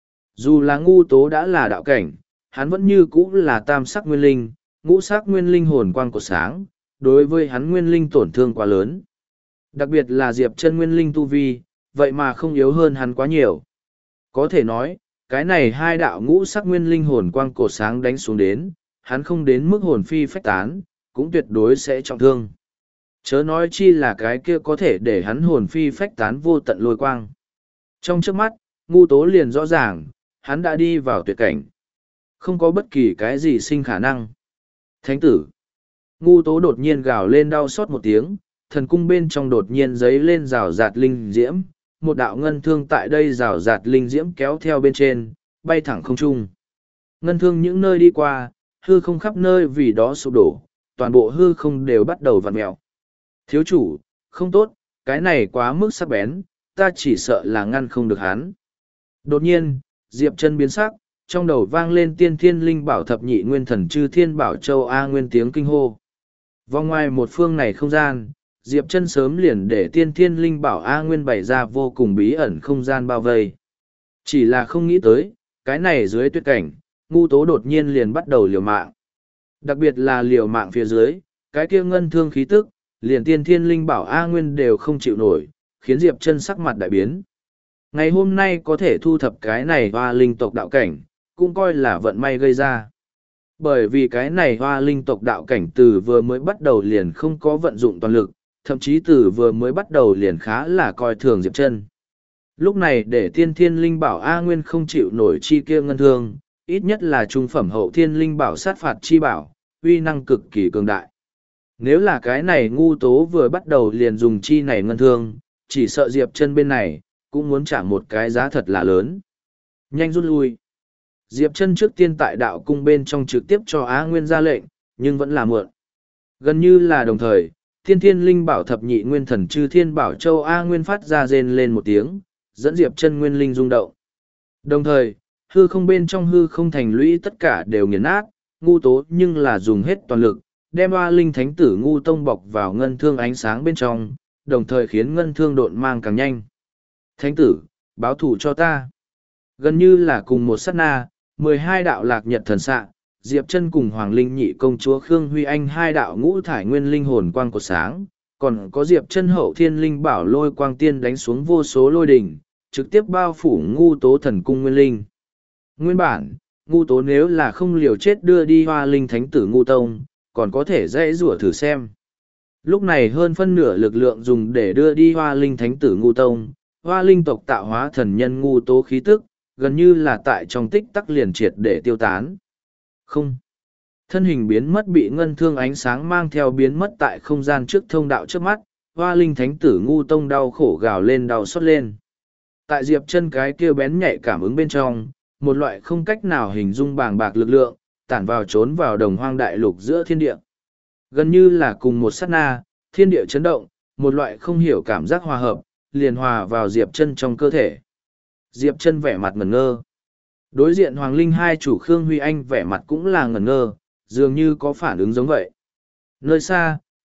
Dù là Ngu Tố đã là đạo cảnh, hắn vẫn như cũ là tam sắc nguyên linh, ngũ sắc nguyên linh hồn quang của sáng, đối với hắn nguyên linh tổn thương quá lớn. Đặc biệt là Diệp Chân nguyên linh tu vi, vậy mà không yếu hơn hắn quá nhiều. Có thể nói, cái này hai đạo ngũ sắc nguyên linh hồn quang cổ sáng đánh xuống đến, hắn không đến mức hồn phi phách tán, cũng tuyệt đối sẽ trọng thương. Chớ nói chi là cái kia có thể để hắn hồn phi phách tán vô tận lôi quang. Trong trước mắt, Ngu Tố liền rõ ràng, hắn đã đi vào tuyệt cảnh. Không có bất kỳ cái gì sinh khả năng. Thánh tử. Ngu Tố đột nhiên gào lên đau xót một tiếng, thần cung bên trong đột nhiên giấy lên rào rạt linh diễm, một đạo ngân thương tại đây rào rạt linh diễm kéo theo bên trên, bay thẳng không trung. Ngân thương những nơi đi qua, hư không khắp nơi vì đó sụp đổ, toàn bộ hư không đều bắt đầu vặn mèo. Thiếu chủ, không tốt, cái này quá mức sắc bén, ta chỉ sợ là ngăn không được hắn. Đột nhiên, Diệp Chân biến sắc, trong đầu vang lên tiên thiên linh bảo thập nhị nguyên thần chư thiên bảo châu A nguyên tiếng kinh hô. Vòng ngoài một phương này không gian, Diệp Chân sớm liền để tiên thiên linh bảo A Nguyên bày ra vô cùng bí ẩn không gian bao vây. Chỉ là không nghĩ tới, cái này dưới tuyệt cảnh, Ngu Tố đột nhiên liền bắt đầu liều mạng. Đặc biệt là liều mạng phía dưới, cái kia ngân thương khí tức, liền tiên thiên linh bảo A Nguyên đều không chịu nổi, khiến Diệp Chân sắc mặt đại biến. Ngày hôm nay có thể thu thập cái này hoa linh tộc đạo cảnh, cũng coi là vận may gây ra. Bởi vì cái này hoa linh tộc đạo cảnh từ vừa mới bắt đầu liền không có vận dụng toàn lực, thậm chí từ vừa mới bắt đầu liền khá là coi thường Diệp Chân. Lúc này để tiên thiên linh bảo A Nguyên không chịu nổi chi kia ngân thương, ít nhất là trung phẩm hậu thiên linh bảo sát phạt chi bảo, uy năng cực kỳ cường đại. Nếu là cái này Ngu Tố vừa bắt đầu liền dùng chi này ngân thương, chỉ sợ Diệp Chân bên này, cũng muốn trả một cái giá thật là lớn. Nhanh rút lui. Diệp Chân trước tiên tại đạo cung bên trong trực tiếp cho Á Nguyên ra lệnh, nhưng vẫn là muộn. Gần như là đồng thời, thiên thiên linh bảo thập nhị nguyên thần chư thiên bảo châu A Nguyên phát ra rên lên một tiếng, dẫn Diệp Chân nguyên linh rung động. Đồng thời, hư không bên trong hư không thành lũy tất cả đều nghiền nát, Ngu Tố nhưng là dùng hết toàn lực, đem Hoa Linh Thánh tử Ngu Tông bọc vào ngân thương ánh sáng bên trong, đồng thời khiến ngân thương độn mang càng nhanh. Thánh tử, báo thù cho ta. Gần như là cùng một sát na, 12 đạo lạc nhật thần xạ, Diệp Chân cùng Hoàng Linh nhị công chúa Khương Huy Anh hai đạo ngũ thải nguyên linh hồn quang của sáng, còn có Diệp Chân hậu thiên linh bảo lôi quang tiên đánh xuống vô số lôi đỉnh, trực tiếp bao phủ Ngu Tố thần cung nguyên linh. Nguyên bản, Ngu Tố nếu là không liều chết đưa đi Hoa Linh Thánh tử Ngu Tông, còn có thể dễ rủa thử xem. Lúc này hơn phân nửa lực lượng dùng để đưa đi Hoa Linh Thánh tử Ngu Tông, Hoa Linh tộc tạo hóa thần nhân Ngu Tố khí tức, gần như là tại trong tích tắc liền triệt để tiêu tán. Không. Thân hình biến mất bị ngân thương ánh sáng mang theo biến mất tại không gian trước thông đạo trước mắt, Hoa Linh Thánh tử Ngu Tông đau khổ gào lên đau xót lên. Tại Diệp Chân cái kia bén nhạy cảm ứng bên trong, một loại không cách nào hình dung bàng bạc lực lượng, tản vào trốn vào đồng hoang đại lục giữa thiên địa. Gần như là cùng một sát na, thiên địa chấn động, một loại không hiểu cảm giác hòa hợp, liền hòa vào Diệp Chân trong cơ thể. Diệp Chân vẻ mặt ngẩn ngơ. Đối diện Hoàng Linh hai chủ Khương Huy Anh vẻ mặt cũng là ngẩn ngơ, dường như có phản ứng giống vậy. Nơi xa,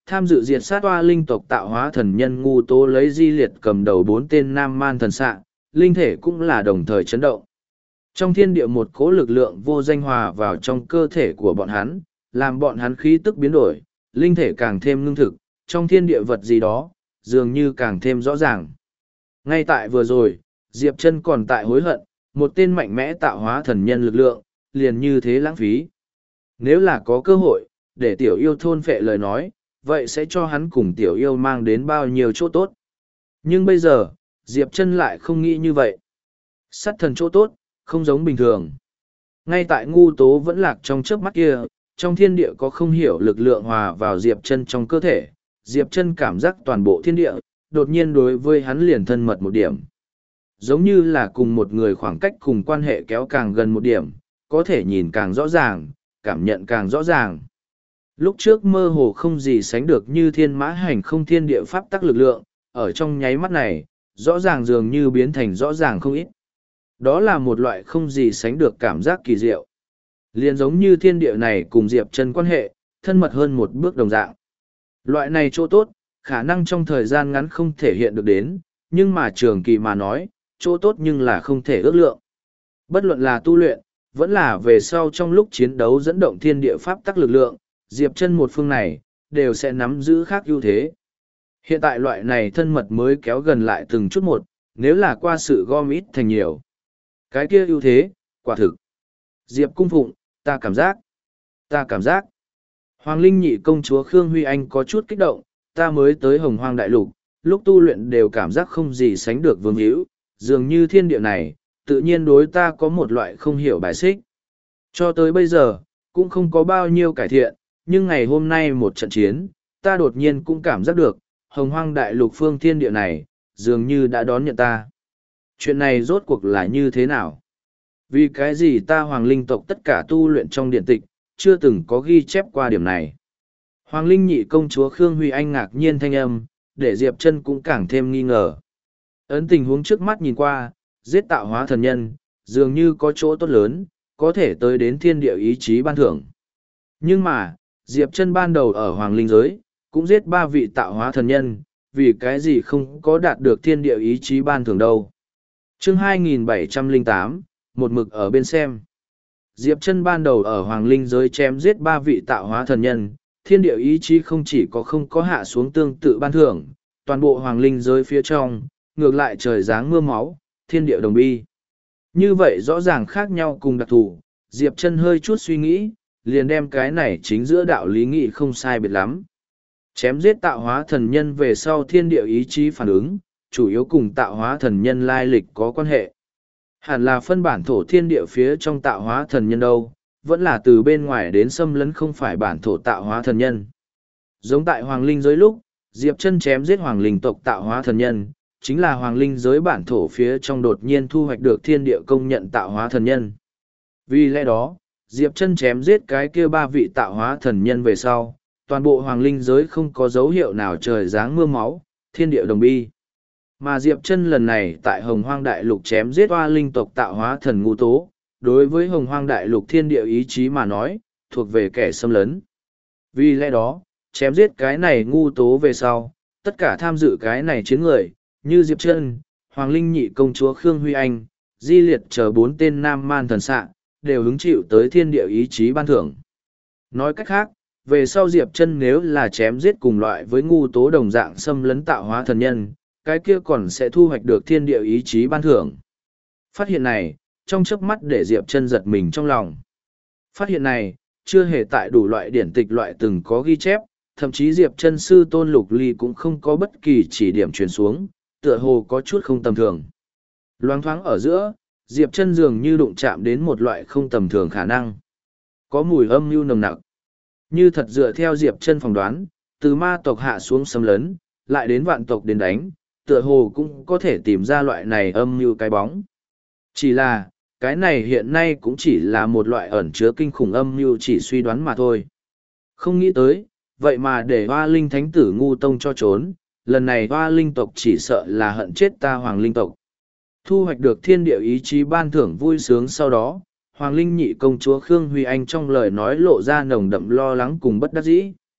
tham dự diệt sát oa linh tộc tạo hóa thần nhân ngu tố lấy di liệt cầm đầu 4 tên nam man thần xạ, linh thể cũng là đồng thời chấn động. Trong thiên địa một cỗ lực lượng vô danh hòa vào trong cơ thể của bọn hắn, làm bọn hắn khí tức biến đổi, linh thể càng thêm ngưng thực, trong thiên địa vật gì đó, dường như càng thêm rõ ràng. Ngay tại vừa rồi, Diệp Chân còn tại hối hận, một tên mạnh mẽ tạo hóa thần nhân lực lượng, liền như thế lãng phí. Nếu là có cơ hội, để tiểu yêu thôn phệ lời nói, vậy sẽ cho hắn cùng tiểu yêu mang đến bao nhiêu chỗ tốt. Nhưng bây giờ, Diệp Chân lại không nghĩ như vậy. Sát thần chỗ tốt, không giống bình thường. Ngay tại ngu tố vẫn lạc trong chớp mắt kia, trong thiên địa có không hiểu lực lượng hòa vào Diệp Chân trong cơ thể. Diệp Chân cảm giác toàn bộ thiên địa, đột nhiên đối với hắn liền thân mật một điểm. Giống như là cùng một người khoảng cách cùng quan hệ kéo càng gần một điểm, có thể nhìn càng rõ ràng, cảm nhận càng rõ ràng. Lúc trước mơ hồ không gì sánh được như thiên mã hành không thiên địa pháp tắc lực lượng, ở trong nháy mắt này, rõ ràng dường như biến thành rõ ràng không ít. Đó là một loại không gì sánh được cảm giác kỳ diệu. Liền giống như thiên địa này cùng Diệp Chân quan hệ, thân mật hơn một bước đồng dạng. Loại này chỗ tốt, khả năng trong thời gian ngắn không thể hiện được đến, nhưng mà trường kỳ mà nói, chỗ tốt nhưng là không thể ước lượng. Bất luận là tu luyện, vẫn là về sau trong lúc chiến đấu dẫn động thiên địa pháp tắc lực lượng, Diệp Chân một phương này, đều sẽ nắm giữ khác ưu thế. Hiện tại loại này thân mật mới kéo gần lại từng chút một, nếu là qua sự gom ít thành nhiều. Cái kia ưu thế, quả thực. Diệp cung phụng, ta cảm giác. Hoàng Linh nhị công chúa Khương Huy Anh có chút kích động, ta mới tới Hồng Hoang Đại Lục, lúc tu luyện đều cảm giác không gì sánh được vương hữu, dường như thiên địa này, tự nhiên đối ta có một loại không hiểu bài xích. Cho tới bây giờ, cũng không có bao nhiêu cải thiện, nhưng ngày hôm nay một trận chiến, ta đột nhiên cũng cảm giác được, Hồng Hoang Đại Lục phương thiên địa này, dường như đã đón nhận ta. Chuyện này rốt cuộc là như thế nào? Vì cái gì ta Hoàng Linh tộc tất cả tu luyện trong điện tịch, chưa từng có ghi chép qua điểm này. Hoàng Linh nhị công chúa Khương Huy Anh ngạc nhiên thanh âm, để Diệp Chân cũng càng thêm nghi ngờ. Ấn tình huống trước mắt nhìn qua, giết tạo hóa thần nhân, dường như có chỗ tốt lớn, có thể tới đến thiên địa ý chí ban thưởng. Nhưng mà, Diệp Chân ban đầu ở Hoàng Linh giới, cũng giết 3 vị tạo hóa thần nhân, vì cái gì không có đạt được thiên địa ý chí ban thưởng đâu. Chương 2708, một mực ở bên xem. Diệp Chân ban đầu ở Hoàng Linh giới chém giết 3 vị tạo hóa thần nhân, thiên địa ý chí không chỉ có không có hạ xuống tương tự ban thưởng, toàn bộ Hoàng Linh giới phía trong, ngược lại trời giáng mưa máu, thiên địa đồng bi. Như vậy rõ ràng khác nhau cùng đặc thù, Diệp Chân hơi chút suy nghĩ, liền đem cái này chính giữa đạo lý nghị không sai biệt lắm. Chém giết tạo hóa thần nhân về sau thiên địa ý chí phản ứng, chủ yếu cùng tạo hóa thần nhân lai lịch có quan hệ. Hẳn là phân bản thổ thiên địa phía trong tạo hóa thần nhân đâu, vẫn là từ bên ngoài đến xâm lấn không phải bản thổ tạo hóa thần nhân. Giống tại Hoàng Linh giới lúc, Diệp Chân chém giết Hoàng Linh tộc tạo hóa thần nhân, chính là Hoàng Linh giới bản thổ phía trong đột nhiên thu hoạch được thiên địa công nhận tạo hóa thần nhân. Vì lẽ đó, Diệp Chân chém giết cái kia 3 vị tạo hóa thần nhân về sau, toàn bộ Hoàng Linh giới không có dấu hiệu nào trời giáng mưa máu, thiên địa đồng bi. Mà Diệp Chân lần này tại Hồng Hoang Đại Lục chém giết oa linh tộc tạo hóa thần ngu tố, đối với Hồng Hoang Đại Lục thiên địa ý chí mà nói, thuộc về kẻ xâm lấn. Vì lẽ đó, chém giết cái này ngu tố về sau, tất cả tham dự cái này chiến người, như Diệp Chân, Hoàng Linh nhị công chúa Khương Huy Anh, Di Liệt chờ 4 tên nam man thần xạ, đều hứng chịu tới thiên địa ý chí ban thưởng. Nói cách khác, về sau Diệp Chân nếu là chém giết cùng loại với ngu tố đồng dạng xâm lấn tạo hóa thần nhân, cái kia còn sẽ thu hoạch được thiên địa ý chí ban thưởng. Phát hiện này, trong chớp mắt để Diệp Chân giật mình trong lòng. Phát hiện này, chưa hề tại đủ loại điển tịch loại từng có ghi chép, thậm chí Diệp Chân sư Tôn Lục Ly cũng không có bất kỳ chỉ điểm truyền xuống, tựa hồ có chút không tầm thường. Loáng thoáng ở giữa, Diệp Chân dường như đụng chạm đến một loại không tầm thường khả năng. Có mùi âm mưu nồng nặc. Như thật dựa theo Diệp Chân phỏng đoán, từ ma tộc hạ xuống xâm lấn, lại đến vạn tộc đến đánh, tựa hồ cũng có thể tìm ra loại này âm mưu cái bóng. Chỉ là, cái này hiện nay cũng chỉ là một loại ẩn chứa kinh khủng âm mưu chỉ suy đoán mà thôi. Không nghĩ tới, vậy mà để Hoa Linh Thánh tử ngu tông cho trốn, lần này Hoa Linh tộc chỉ sợ là hận chết ta Hoàng Linh tộc. Thu hoạch được thiên địa ý chí ban thưởng vui sướng sau đó, Hoàng Linh nhị công chúa Khương Huy Anh trong lời nói lộ ra nồng đậm lo lắng cùng bất đắc dĩ.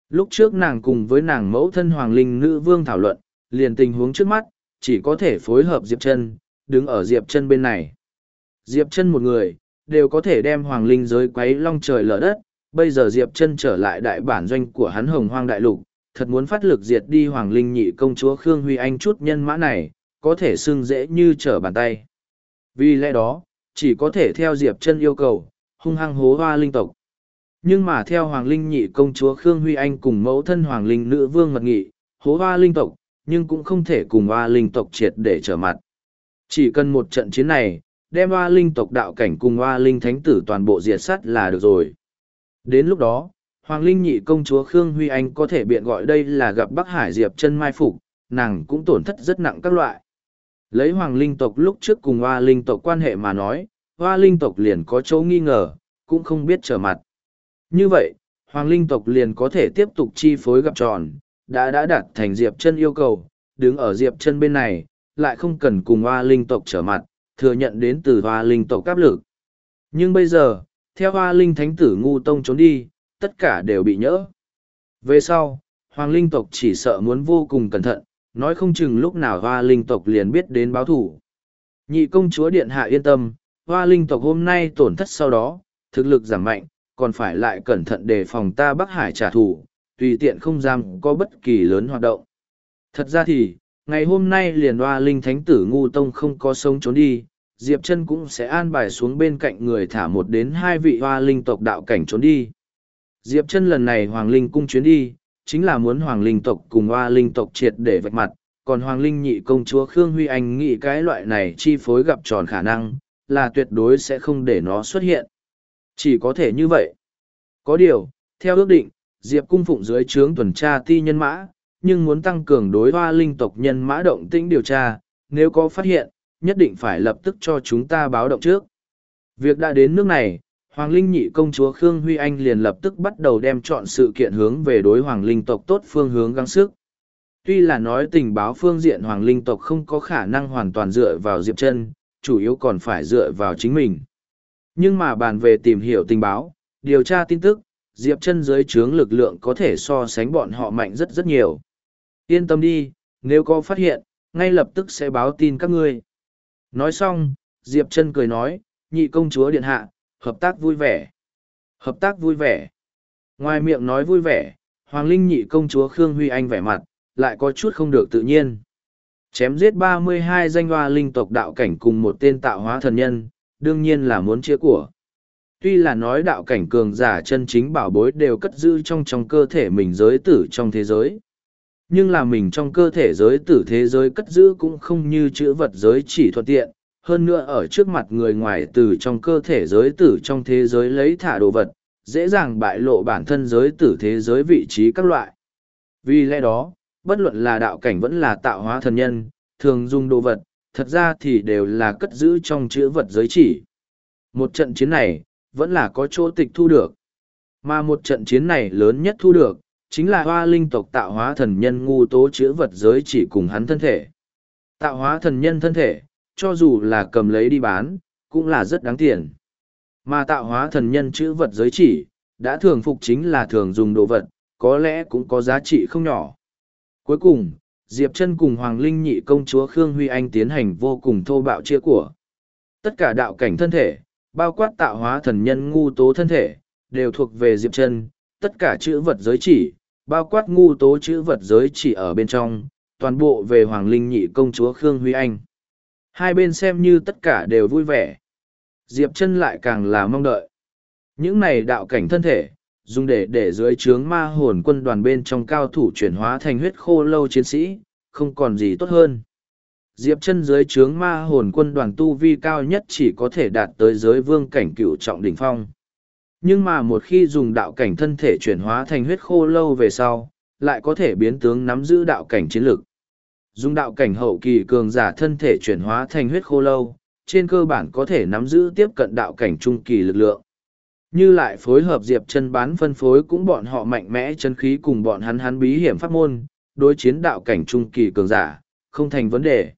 Lúc trước nàng cùng với nàng mẫu thân Hoàng Linh nữ vương thảo luận, liền tình huống trước mắt, chỉ có thể phối hợp Diệp Chân, đứng ở Diệp Chân bên này. Diệp Chân một người, đều có thể đem Hoàng Linh giới quấy long trời lở đất, bây giờ Diệp Chân trở lại đại bản doanh của hắn Hồng Hoang Đại Lục, thật muốn phát lực diệt đi Hoàng Linh nhị công chúa Khương Huy Anh chút nhân mã này, có thể xưng dễ như trở bàn tay. Vì lẽ đó, chỉ có thể theo Diệp Chân yêu cầu, hung hăng hố Hoa Linh tộc. Nhưng mà theo Hoàng Linh nhị công chúa Khương Huy Anh cùng mẫu thân Hoàng Linh nữ vương mật nghị, hố Hoa Linh tộc, nhưng cũng không thể cùng Hoa Linh tộc triệt để trở mặt. Chỉ cần một trận chiến này, đem Hoa Linh tộc đạo cảnh cùng Hoa Linh thánh tử toàn bộ diệt sát là được rồi. Đến lúc đó, Hoàng Linh nhị công chúa Khương Huy Anh có thể biện gọi đây là gặp Bắc Hải Diệp Chân mai phục, nàng cũng tổn thất rất nặng các loại. Lấy Hoàng Linh tộc lúc trước cùng Hoa Linh tộc quan hệ mà nói, Hoa Linh tộc liền có chỗ nghi ngờ, cũng không biết trở mặt. Như vậy, Hoàng Linh tộc liền có thể tiếp tục chi phối gặp tròn, đã đạt thành Diệp Chân yêu cầu, đứng ở Diệp Chân bên này, lại không cần cùng Hoa Linh tộc trở mặt, thừa nhận đến từ Hoa Linh tộc áp lực. Nhưng bây giờ, theo Hoa Linh thánh tử ngu tông trốn đi, tất cả đều bị nhỡ. Về sau, Hoàng Linh tộc chỉ sợ muốn vô cùng cẩn thận, nói không chừng lúc nào Hoa Linh tộc liền biết đến báo thủ. Nhị công chúa điện hạ yên tâm, Hoa Linh tộc hôm nay tổn thất sau đó, thực lực giảm mạnh, còn phải lại cẩn thận đề phòng ta Bắc Hải trả thù, tùy tiện không dám có bất kỳ lớn hoạt động. Thật ra thì, ngày hôm nay liền Hoa Linh thánh tử ngu tông không có sống trốn đi, Diệp Chân cũng sẽ an bài xuống bên cạnh người thả 1 đến 2 vị Hoa Linh tộc đạo cảnh trốn đi. Diệp Chân lần này Hoàng Linh cung chuyến đi, chính là muốn Hoàng Linh tộc cùng Hoa Linh tộc triệt để vạch mặt, còn Hoàng Linh nhị công chúa Khương Huy Anh nghĩ cái loại này chi phối gặp tròn khả năng, là tuyệt đối sẽ không để nó xuất hiện. Chỉ có thể như vậy. Có điều, theo ước định, Diệp cung phụng dưới trướng tuần tra ti nhân mã, nhưng muốn tăng cường đối Hoa Linh tộc nhân mã động tĩnh điều tra, nếu có phát hiện, nhất định phải lập tức cho chúng ta báo động trước. Việc đã đến nước này, Hoàng Linh nhị công chúa Khương Huy Anh liền lập tức bắt đầu đem chọn sự kiện hướng về đối Hoàng Linh tộc tốt phương hướng gắng sức. Tuy là nói tình báo phương diện Hoàng Linh tộc không có khả năng hoàn toàn dựa vào Diệp Chân, chủ yếu còn phải dựa vào chính mình. Nhưng mà bàn về tìm hiểu tình báo, điều tra tin tức, Diệp Chân dưới trướng lực lượng có thể so sánh bọn họ mạnh rất rất nhiều. Yên tâm đi, nếu có phát hiện, ngay lập tức sẽ báo tin các ngươi. Nói xong, Diệp Chân cười nói, nhị công chúa điện hạ, hợp tác vui vẻ. Hợp tác vui vẻ. Ngoài miệng nói vui vẻ, Hoàng Linh nhị công chúa Khương Huy Anh vẻ mặt, lại có chút không được tự nhiên. Chém giết 32 danh Hoa Linh tộc đạo cảnh cùng một tên tạo hóa thần nhân, đương nhiên là muốn chia của. Tuy là nói đạo cảnh cường giả chân chính bảo bối đều cất giữ trong cơ thể mình giới tử trong thế giới. Nhưng là mình trong cơ thể giới tử thế giới cất giữ cũng không như chữ vật giới chỉ thuận tiện, hơn nữa ở trước mặt người ngoài từ trong cơ thể giới tử trong thế giới lấy thả đồ vật, dễ dàng bại lộ bản thân giới tử thế giới vị trí các loại. Vì lẽ đó, bất luận là đạo cảnh vẫn là tạo hóa thần nhân, thường dùng đồ vật, thật ra thì đều là cất giữ trong chữ vật giới chỉ. Một trận chiến này, vẫn là có chỗ tịch thu được. Mà một trận chiến này lớn nhất thu được, chính là Hoa Linh tộc tạo hóa thần nhân ngu tố chữ vật giới chỉ cùng hắn thân thể. Tạo hóa thần nhân thân thể, cho dù là cầm lấy đi bán, cũng là rất đáng tiền. Mà tạo hóa thần nhân chữ vật giới chỉ, đã thường phục chính là thường dùng đồ vật, có lẽ cũng có giá trị không nhỏ. Cuối cùng, Diệp Chân cùng Hoàng Linh nhị công chúa Khương Huy Anh tiến hành vô cùng thô bạo chia của. Tất cả đạo cảnh thân thể, bao quát tạo hóa thần nhân ngu tố thân thể, đều thuộc về Diệp Chân, tất cả chữ vật giới chỉ, bao quát ngu tố chữ vật giới chỉ ở bên trong, toàn bộ về Hoàng Linh nhị công chúa Khương Huy Anh. Hai bên xem như tất cả đều vui vẻ. Diệp Chân lại càng là mong đợi. Những này đạo cảnh thân thể, dùng để dưới trướng ma hồn quân đoàn bên trong cao thủ chuyển hóa thành huyết khô lâu chiến sĩ, không còn gì tốt hơn. Diệp Chân dưới trướng ma hồn quân đoàn tu vi cao nhất chỉ có thể đạt tới giới vương cảnh cửu trọng đỉnh phong. Nhưng mà một khi dùng đạo cảnh thân thể chuyển hóa thành huyết khô lâu về sau, lại có thể biến tướng nắm giữ đạo cảnh chiến lực. Dùng đạo cảnh hậu kỳ cường giả thân thể chuyển hóa thành huyết khô lâu, trên cơ bản có thể nắm giữ tiếp cận đạo cảnh trung kỳ lực lượng. Như lại phối hợp Diệp Chân bán phân phối cũng bọn họ mạnh mẽ chân khí cùng bọn hắn bí hiểm pháp môn, đối chiến đạo cảnh trung kỳ cường giả, không thành vấn đề.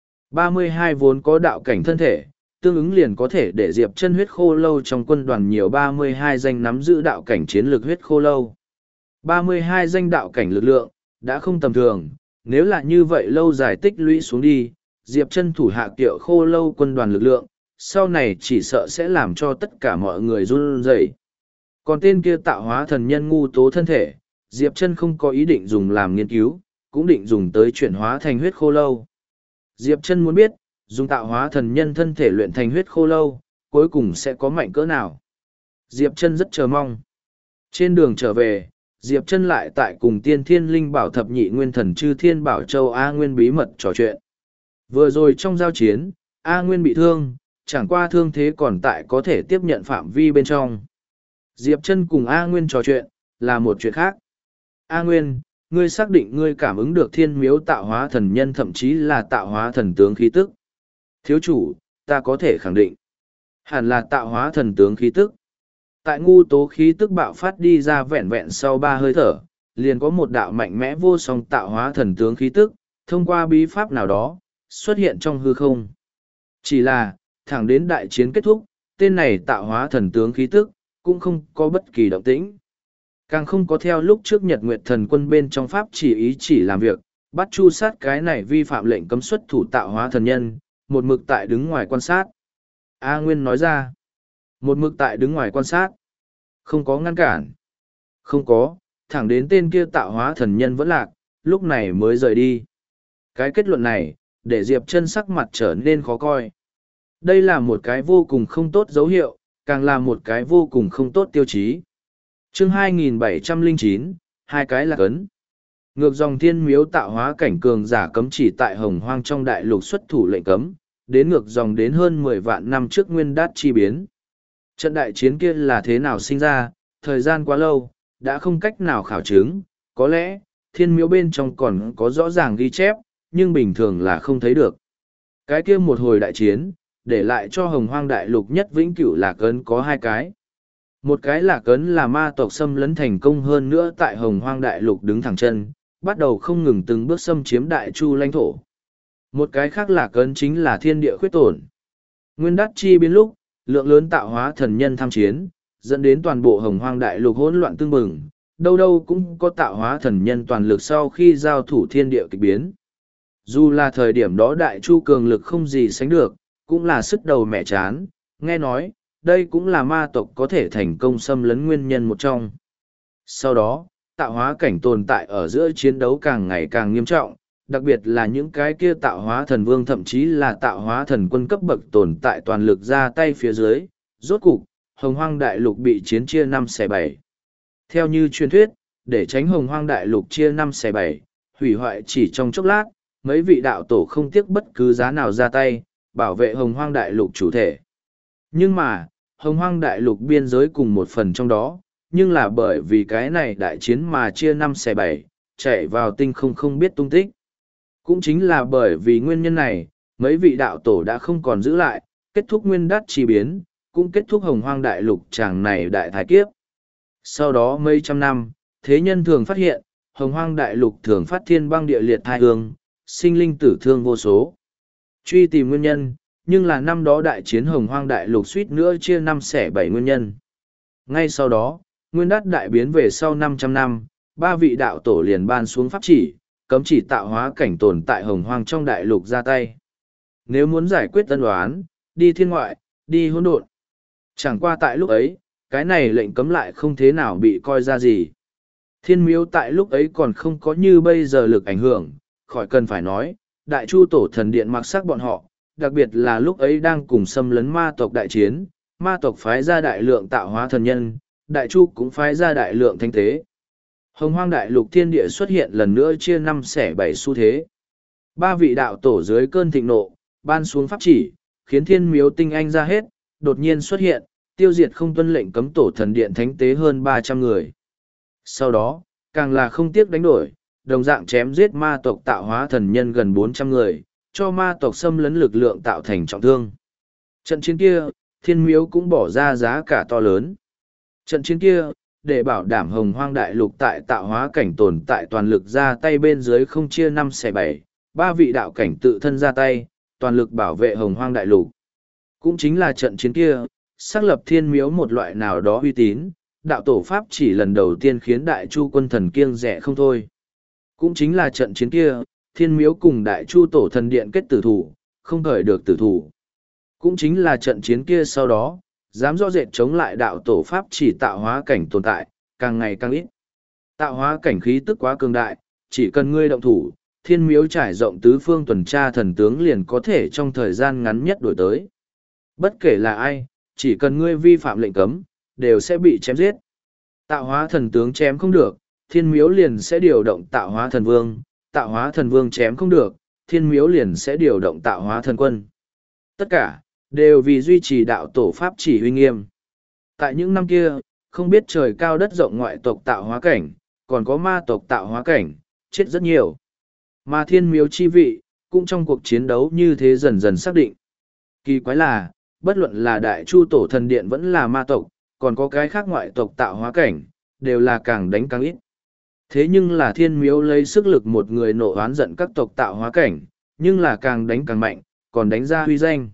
32 vốn có đạo cảnh thân thể, tương ứng liền có thể để Diệp Chân huyết khô lâu trong quân đoàn nhiều 32 danh nắm giữ đạo cảnh chiến lược huyết khô lâu. 32 danh đạo cảnh lực lượng, đã không tầm thường, nếu là như vậy lâu dài tích lũy xuống đi, Diệp Chân thủ hạ Kiệu Khô Lâu quân đoàn lực lượng, sau này chỉ sợ sẽ làm cho tất cả mọi người run rẩy. Còn tên kia tạo hóa thần nhân ngu tố thân thể, Diệp Chân không có ý định dùng làm nghiên cứu, cũng định dùng tới chuyển hóa thành huyết khô lâu. Diệp Chân muốn biết, dùng tạo hóa thần nhân thân thể luyện thành huyết khô lâu, cuối cùng sẽ có mạnh cỡ nào. Diệp Chân rất chờ mong. Trên đường trở về, Diệp Chân lại tại cùng Tiên Thiên Linh Bảo thập nhị nguyên thần Chư Thiên Bảo Châu A Nguyên bí mật trò chuyện. Vừa rồi trong giao chiến, A Nguyên bị thương, chẳng qua thương thế còn tại có thể tiếp nhận phạm vi bên trong. Diệp Chân cùng A Nguyên trò chuyện, là một chuyện khác. A Nguyên, ngươi xác định ngươi cảm ứng được thiên miếu tạo hóa thần nhân thậm chí là tạo hóa thần tướng khí tức. Thiếu chủ, ta có thể khẳng định. Hẳn là tạo hóa thần tướng khí tức. Tại ngu tố khí tức bạo phát đi ra vẹn vẹn sau 3 hơi thở, liền có một đạo mạnh mẽ vô song tạo hóa thần tướng khí tức, thông qua bí pháp nào đó, xuất hiện trong hư không. Chỉ là, thẳng đến đại chiến kết thúc, tên này tạo hóa thần tướng khí tức, cũng không có bất kỳ động tĩnh. Càng không có theo lúc trước Nhật Nguyệt Thần Quân bên trong pháp chỉ ý chỉ làm việc, bắt chu sát cái này vi phạm lệnh cấm xuất thủ tạo hóa thần nhân, một mực tại đứng ngoài quan sát. A Nguyên nói ra, một mực tại đứng ngoài quan sát, không có ngăn cản. Không có, thẳng đến tên kia tạo hóa thần nhân vẫn lạc, lúc này mới rời đi. Cái kết luận này, để Diệp Chân sắc mặt trở nên khó coi. Đây là một cái vô cùng không tốt dấu hiệu, càng là một cái vô cùng không tốt tiêu chí. Chương 2709, hai cái là cấn. Ngược dòng thiên miếu tạo hóa cảnh cường giả cấm chỉ tại Hồng Hoang trong đại lục xuất thủ lệnh cấm, đến ngược dòng đến hơn 10 vạn năm trước nguyên đát chi biến. Trận đại chiến kia là thế nào sinh ra, thời gian quá lâu, đã không cách nào khảo chứng, có lẽ, thiên miếu bên trong còn có rõ ràng ghi chép, nhưng bình thường là không thấy được. Cái kia một hồi đại chiến, để lại cho Hồng Hoang đại lục nhất vĩnh cửu lạc ấn có 2 cái. Một cái lạc ấn là ma tộc xâm lấn thành công hơn nữa tại Hồng Hoang đại lục đứng thẳng chân, bắt đầu không ngừng từng bước xâm chiếm đại chu lãnh thổ. Một cái khác lạc ấn chính là thiên địa khuyết tổn. Nguyên đát chi biến lúc, lượng lớn tạo hóa thần nhân tham chiến, dẫn đến toàn bộ Hồng Hoang đại lục hỗn loạn tương bừng, đâu đâu cũng có tạo hóa thần nhân toàn lực sau khi giao thủ thiên địa kịch biến. Dù là thời điểm đó đại chu cường lực không gì sánh được, cũng là sức đầu mẹ chán, nghe nói, đây cũng là ma tộc có thể thành công xâm lấn nguyên nhân một trong. Sau đó, tạo hóa cảnh tồn tại ở giữa chiến đấu càng ngày càng nghiêm trọng, đặc biệt là những cái kia tạo hóa thần vương thậm chí là tạo hóa thần quân cấp bậc tồn tại toàn lực ra tay phía dưới. Rốt cục, Hồng Hoang đại lục bị chiến chia 5/7. Theo như truyền thuyết, để tránh Hồng Hoang đại lục chia 5/7, hủy hoại chỉ trong chốc lát, mấy vị đạo tổ không tiếc bất cứ giá nào ra tay, bảo vệ Hồng Hoang đại lục chủ thể. Nhưng mà, Hồng Hoang đại lục biên giới cùng một phần trong đó, nhưng là bởi vì cái này đại chiến mà chia 5/7, chạy vào tinh không không biết tung tích. Cũng chính là bởi vì nguyên nhân này, mấy vị đạo tổ đã không còn giữ lại, kết thúc nguyên đát chi biến, cũng kết thúc Hồng Hoang đại lục chàng này đại thái kiếp. Sau đó mấy trăm năm, thế nhân thường phát hiện, Hồng Hoang đại lục thường phát thiên băng địa liệt thai hương, sinh linh tử thương vô số. Truy tìm nguyên nhân, nhưng là năm đó đại chiến Hồng Hoang đại lục suýt nữa chia 5/7 nguyên nhân. Ngay sau đó, nguyên đát đại biến về sau 500 năm, 3 vị đạo tổ liền ban xuống pháp chỉ, cấm chỉ tạo hóa cảnh tồn tại Hồng Hoang trong đại lục ra tay. Nếu muốn giải quyết tân đoán, đi thiên ngoại, đi hỗn độn. Chẳng qua tại lúc ấy, cái này lệnh cấm lại không thế nào bị coi ra gì. Thiên miếu tại lúc ấy còn không có như bây giờ lực ảnh hưởng, khỏi cần phải nói, đại chu tổ thần điện mặc sắc bọn họ, đặc biệt là lúc ấy đang cùng xâm lấn ma tộc đại chiến, ma tộc phái ra đại lượng tạo hóa thần nhân, đại chu cũng phái ra đại lượng thanh tế. Hồng Hoang đại lục thiên địa xuất hiện lần nữa chia 5/7 xu thế. 3 vị đạo tổ dưới cơn thịnh nộ, ban xuống pháp chỉ, khiến thiên miếu tinh anh ra hết, đột nhiên xuất hiện, tiêu diệt không tuân lệnh cấm tổ thần điện thánh tế hơn 300 người. Sau đó, càng là không tiếc đánh đổi, đồng dạng chém giết ma tộc tạo hóa thần nhân gần 400 người, cho ma tộc xâm lấn lực lượng tạo thành trọng thương. Trận chiến kia, thiên miếu cũng bỏ ra giá cả to lớn. Trận chiến kia, để bảo đảm Hồng Hoang đại lục tại tạo hóa cảnh tồn tại toàn lực ra tay bên dưới không chia 5/7, 3 vị đạo cảnh tự thân ra tay, toàn lực bảo vệ Hồng Hoang đại lục. Cũng chính là trận chiến kia, xác lập thiên miếu một loại nào đó uy tín, đạo tổ Pháp chỉ lần đầu tiên khiến Đại Chu quân thần kiêng rẻ không thôi. Cũng chính là trận chiến kia, Thiên Miếu cùng Đại Chu tổ thần điện kết tử thủ, không khởi được tử thủ. Cũng chính là trận chiến kia sau đó, dám rõ rệt chống lại đạo tổ Pháp chỉ tạo hóa cảnh tồn tại, càng ngày càng ít. Tạo hóa cảnh khí tức quá cường đại, chỉ cần ngươi động thủ, Thiên Miếu trải rộng tứ phương tuần tra thần tướng liền có thể trong thời gian ngắn nhất đổi tới. Bất kể là ai, chỉ cần ngươi vi phạm lệnh cấm, đều sẽ bị chém giết. Tạo hóa thần tướng chém không được, Thiên Miếu liền sẽ điều động tạo hóa thần vương chém không được, Thiên Miếu liền sẽ điều động tạo hóa thần quân. Tất cả, đều vì duy trì đạo tổ Pháp chỉ huy nghiêm. Tại những năm kia, không biết trời cao đất rộng ngoại tộc tạo hóa cảnh, còn có ma tộc tạo hóa cảnh, chết rất nhiều. Mà Thiên Miếu chi vị, cũng trong cuộc chiến đấu như thế dần dần xác định. Kỳ quái là, bất luận là Đại Chu tổ thần điện vẫn là ma tộc, còn có cái khác ngoại tộc tạo hóa cảnh, đều là càng đánh càng ít. Thế nhưng là Thiên Miếu lấy sức lực một người nộ oán giận các tộc tạo hóa cảnh, nhưng là càng đánh càng mạnh, còn đánh ra huy danh.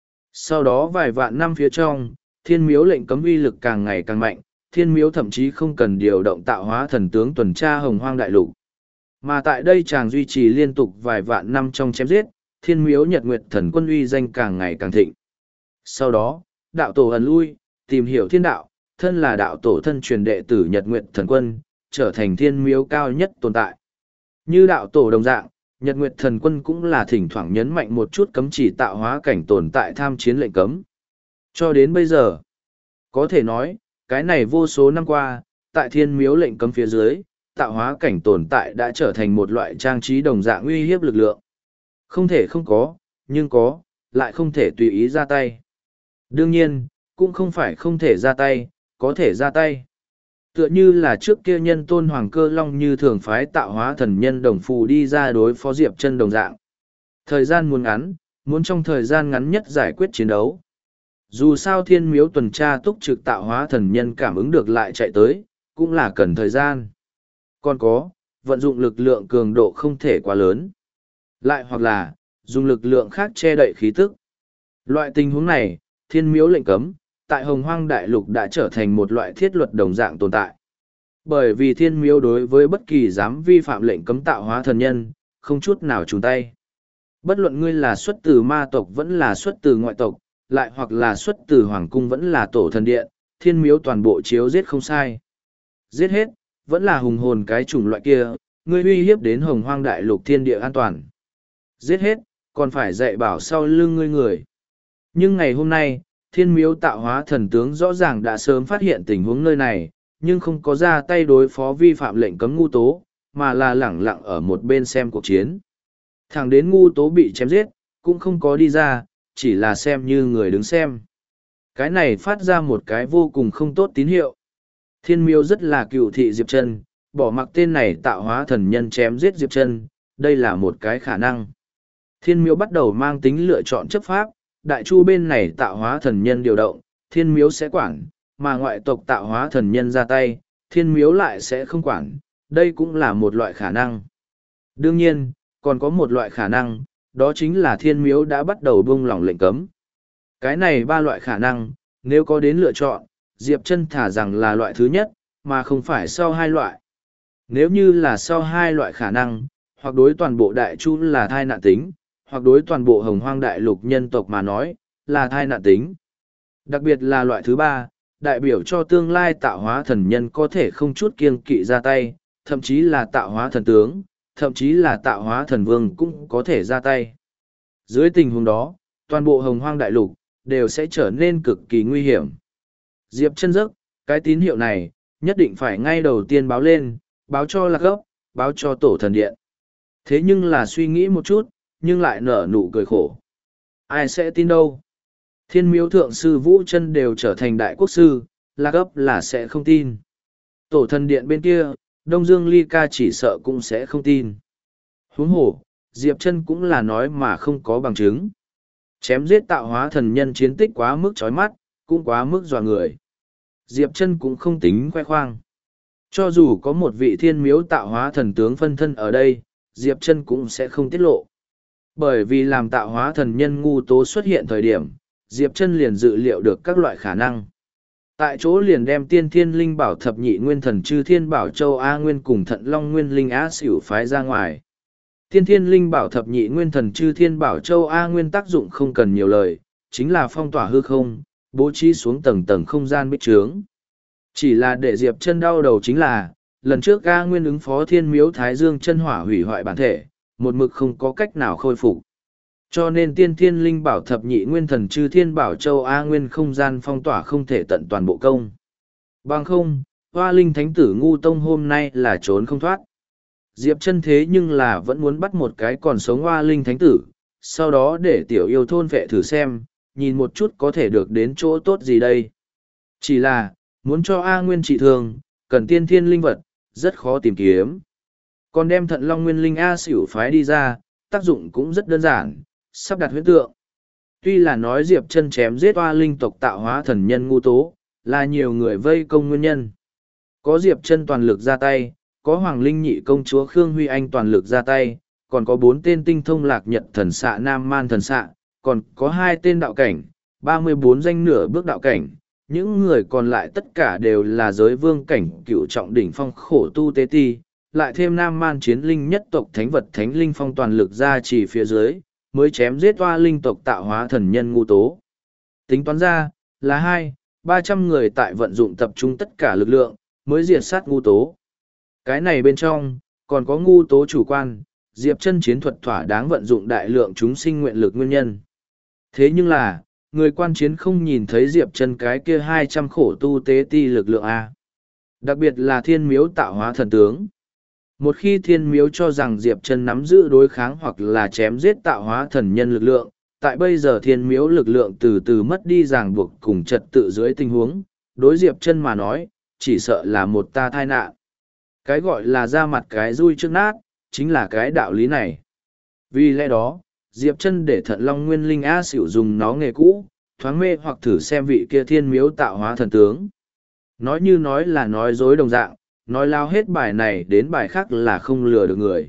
Sau đó vài vạn năm phía trong, Thiên Miếu lệnh cấm uy lực càng ngày càng mạnh, Thiên Miếu thậm chí không cần điều động tạo hóa thần tướng tuần tra hồng hoang đại lục. Mà tại đây chàng duy trì liên tục vài vạn năm trong chém giết, Thiên Miếu Nhật Nguyệt thần quân uy danh càng ngày càng thịnh. Sau đó, đạo tổ ẩn lui, tìm hiểu thiên đạo, thân là đạo tổ thân truyền đệ tử Nhật Nguyệt thần quân, trở thành Thiên Miếu cao nhất tồn tại. Như đạo tổ đồng dạng, Nhật Nguyệt thần quân cũng là thỉnh thoảng nhấn mạnh một chút cấm chỉ tạo hóa cảnh tồn tại tham chiến lệnh cấm. Cho đến bây giờ, có thể nói, cái này vô số năm qua, tại Thiên Miếu lệnh cấm phía dưới, tạo hóa cảnh tồn tại đã trở thành một loại trang trí đồng dạng uy hiếp lực lượng. Không thể không có, nhưng có, lại không thể tùy ý ra tay. Đương nhiên, cũng không phải không thể ra tay, có thể ra tay. Tựa như là trước kia nhân tôn Hoàng Cơ Long như thường phái tạo hóa thần nhân đồng phù đi ra đối phó Diệp Chân đồng dạng. Thời gian muốn ngắn, muốn trong thời gian ngắn nhất giải quyết chiến đấu. Dù sao Thiên Miếu tuần tra túc trực tạo hóa thần nhân cảm ứng được lại chạy tới, cũng là cần thời gian. Còn có, vận dụng lực lượng cường độ không thể quá lớn. Lại hoặc là, dùng lực lượng khác che đậy khí tức. Loại tình huống này, Thiên Miếu lệnh cấm, tại Hồng Hoang Đại Lục đã trở thành một loại thiết luật đồng dạng tồn tại. Bởi vì Thiên Miếu đối với bất kỳ dám vi phạm lệnh cấm tạo hóa thần nhân, không chút nào trùn tay. Bất luận ngươi là xuất từ ma tộc vẫn là xuất từ ngoại tộc, lại hoặc là xuất từ Hoàng Cung vẫn là tổ thần điện, Thiên Miếu toàn bộ chiếu giết không sai. Giết hết, vẫn là hùng hồn cái chủng loại kia, ngươi uy hiếp đến Hồng Hoang Đại Lục thiên địa an toàn. Giết hết, còn phải dạy bảo sau lưng ngươi người. Nhưng ngày hôm nay, Thiên Miếu tạo hóa thần tướng rõ ràng đã sớm phát hiện tình huống nơi này, nhưng không có ra tay đối phó vi phạm lệnh cấm Ngu Tố, mà là lẳng lặng ở một bên xem cuộc chiến. Thẳng đến Ngu Tố bị chém giết, cũng không có đi ra, chỉ là xem như người đứng xem. Cái này phát ra một cái vô cùng không tốt tín hiệu. Thiên Miếu rất là cựu thị Diệp Chân, bỏ mặc tên này tạo hóa thần nhân chém giết Diệp Chân, đây là một cái khả năng. Thiên Miếu bắt đầu mang tính lựa chọn chấp pháp, Đại Chu bên này tạo hóa thần nhân điều động, Thiên Miếu sẽ quản, mà ngoại tộc tạo hóa thần nhân ra tay, Thiên Miếu lại sẽ không quản, đây cũng là một loại khả năng. Đương nhiên, còn có một loại khả năng, đó chính là Thiên Miếu đã bắt đầu buông lỏng lệnh cấm. Cái này ba loại khả năng, nếu có đến lựa chọn, Diệp Chân thả rằng là loại thứ nhất, mà không phải sau hai loại. Nếu như là sau hai loại khả năng, hoặc đối toàn bộ Đại Chu là thai nạn tính, hoặc đối toàn bộ Hồng Hoang Đại Lục nhân tộc mà nói, là thai nạn tính. Đặc biệt là loại thứ ba, đại biểu cho tương lai tạo hóa thần nhân có thể không chút kiêng kỵ ra tay, thậm chí là tạo hóa thần tướng, thậm chí là tạo hóa thần vương cũng có thể ra tay. Dưới tình huống đó, toàn bộ Hồng Hoang Đại Lục đều sẽ trở nên cực kỳ nguy hiểm. Diệp Chân giấc, cái tín hiệu này, nhất định phải ngay đầu tiên báo lên, báo cho Lạc Gốc, báo cho tổ thần điện. Thế nhưng là suy nghĩ một chút, nhưng lại nở nụ cười khổ. Ai sẽ tin đâu? Thiên Miếu thượng sư Vũ Chân đều trở thành đại quốc sư, Lạc Gốc là sẽ không tin. Tổ thần điện bên kia, Đông Dương Ly Ca chỉ sợ cũng sẽ không tin. Huống hồ, Diệp Chân cũng là nói mà không có bằng chứng. Chém giết tạo hóa thần nhân chiến tích quá mức chói mắt, cũng quá mức dọa người. Diệp Chân cũng không tính khoe khoang. Cho dù có một vị Thiên Miếu tạo hóa thần tướng phân thân ở đây, Diệp Chân cũng sẽ không tiết lộ. Bởi vì làm tạo hóa thần nhân Ngu Tố xuất hiện thời điểm, Diệp Chân liền dự liệu được các loại khả năng. Tại chỗ liền đem tiên thiên linh bảo thập nhị nguyên thần chư thiên bảo châu A Nguyên cùng thận long nguyên linh Á xỉu phái ra ngoài. Tiên thiên linh bảo thập nhị nguyên thần chư thiên bảo châu A Nguyên tác dụng không cần nhiều lời, chính là phong tỏa hư không, bố trí xuống tầng tầng không gian bích trướng. Chỉ là để Diệp Chân đau đầu chính là, lần trước A Nguyên ứng phó thiên miếu Thái Dương chân hỏa hủy hoại bản thể, một mực không có cách nào khôi phục. Cho nên tiên thiên linh bảo thập nhị nguyên thần chư thiên bảo châu A Nguyên không gian phong tỏa không thể tận toàn bộ công. Bằng không, Hoa Linh Thánh tử Ngu Tông hôm nay là trốn không thoát. Diệp Chân thế nhưng là vẫn muốn bắt một cái còn sống Hoa Linh Thánh tử, sau đó để tiểu yêu thôn vệ thử xem, nhìn một chút có thể được đến chỗ tốt gì đây. Chỉ là, muốn cho A Nguyên trị thương, cần tiên thiên linh vật, rất khó tìm kiếm. Còn đem thận long nguyên linh A xỉu phái đi ra, tác dụng cũng rất đơn giản, sắp đặt huyễn tượng. Tuy là nói Diệp Chân chém giết Hoa Linh tộc tạo hóa thần nhân Ngu Tố, là nhiều người vây công nguyên nhân. Có Diệp Chân toàn lực ra tay, có Hoàng Linh nhị công chúa Khương Huy Anh toàn lực ra tay, còn có 4 tên tinh thông lạc nhật thần xạ Nam Man thần xạ, còn có 2 tên đạo cảnh, 34 danh nửa bước đạo cảnh. Những người còn lại tất cả đều là giới vương cảnh cựu trọng đỉnh phong khổ tu tế ti, lại thêm Nam Man chiến linh nhất tộc thánh vật thánh linh phong toàn lực ra chỉ phía dưới, mới chém giết Hoa Linh tộc tạo hóa thần nhân Ngu Tố. Tính toán ra, là 200-300 người tại vận dụng tập trung tất cả lực lượng, mới diệt sát Ngu Tố. Cái này bên trong, còn có Ngu Tố chủ quan, Diệp Chân chiến thuật thỏa đáng vận dụng đại lượng chúng sinh nguyện lực nguyên nhân. Thế nhưng là, người quan chiến không nhìn thấy Diệp Chân cái kia 200 khổ tu tế ti lực lượng A. Đặc biệt là thiên miếu tạo hóa thần tướng. Một khi thiên miếu cho rằng Diệp Chân nắm giữ đối kháng hoặc là chém giết tạo hóa thần nhân lực lượng, tại bây giờ thiên miếu lực lượng từ từ mất đi ràng buộc cùng trật tự dưới tình huống, đối Diệp Chân mà nói, chỉ sợ là một ta tai nạn. Cái gọi là ra mặt cái rui trước nát, chính là cái đạo lý này. Vì lẽ đó, Diệp Chân để thận long nguyên linh A xỉu dùng nó nghề cũ, thoáng mê hoặc thử xem vị kia thiên miếu tạo hóa thần tướng. Nói như nói là nói dối đồng dạng, nói lao hết bài này đến bài khác là không lừa được người.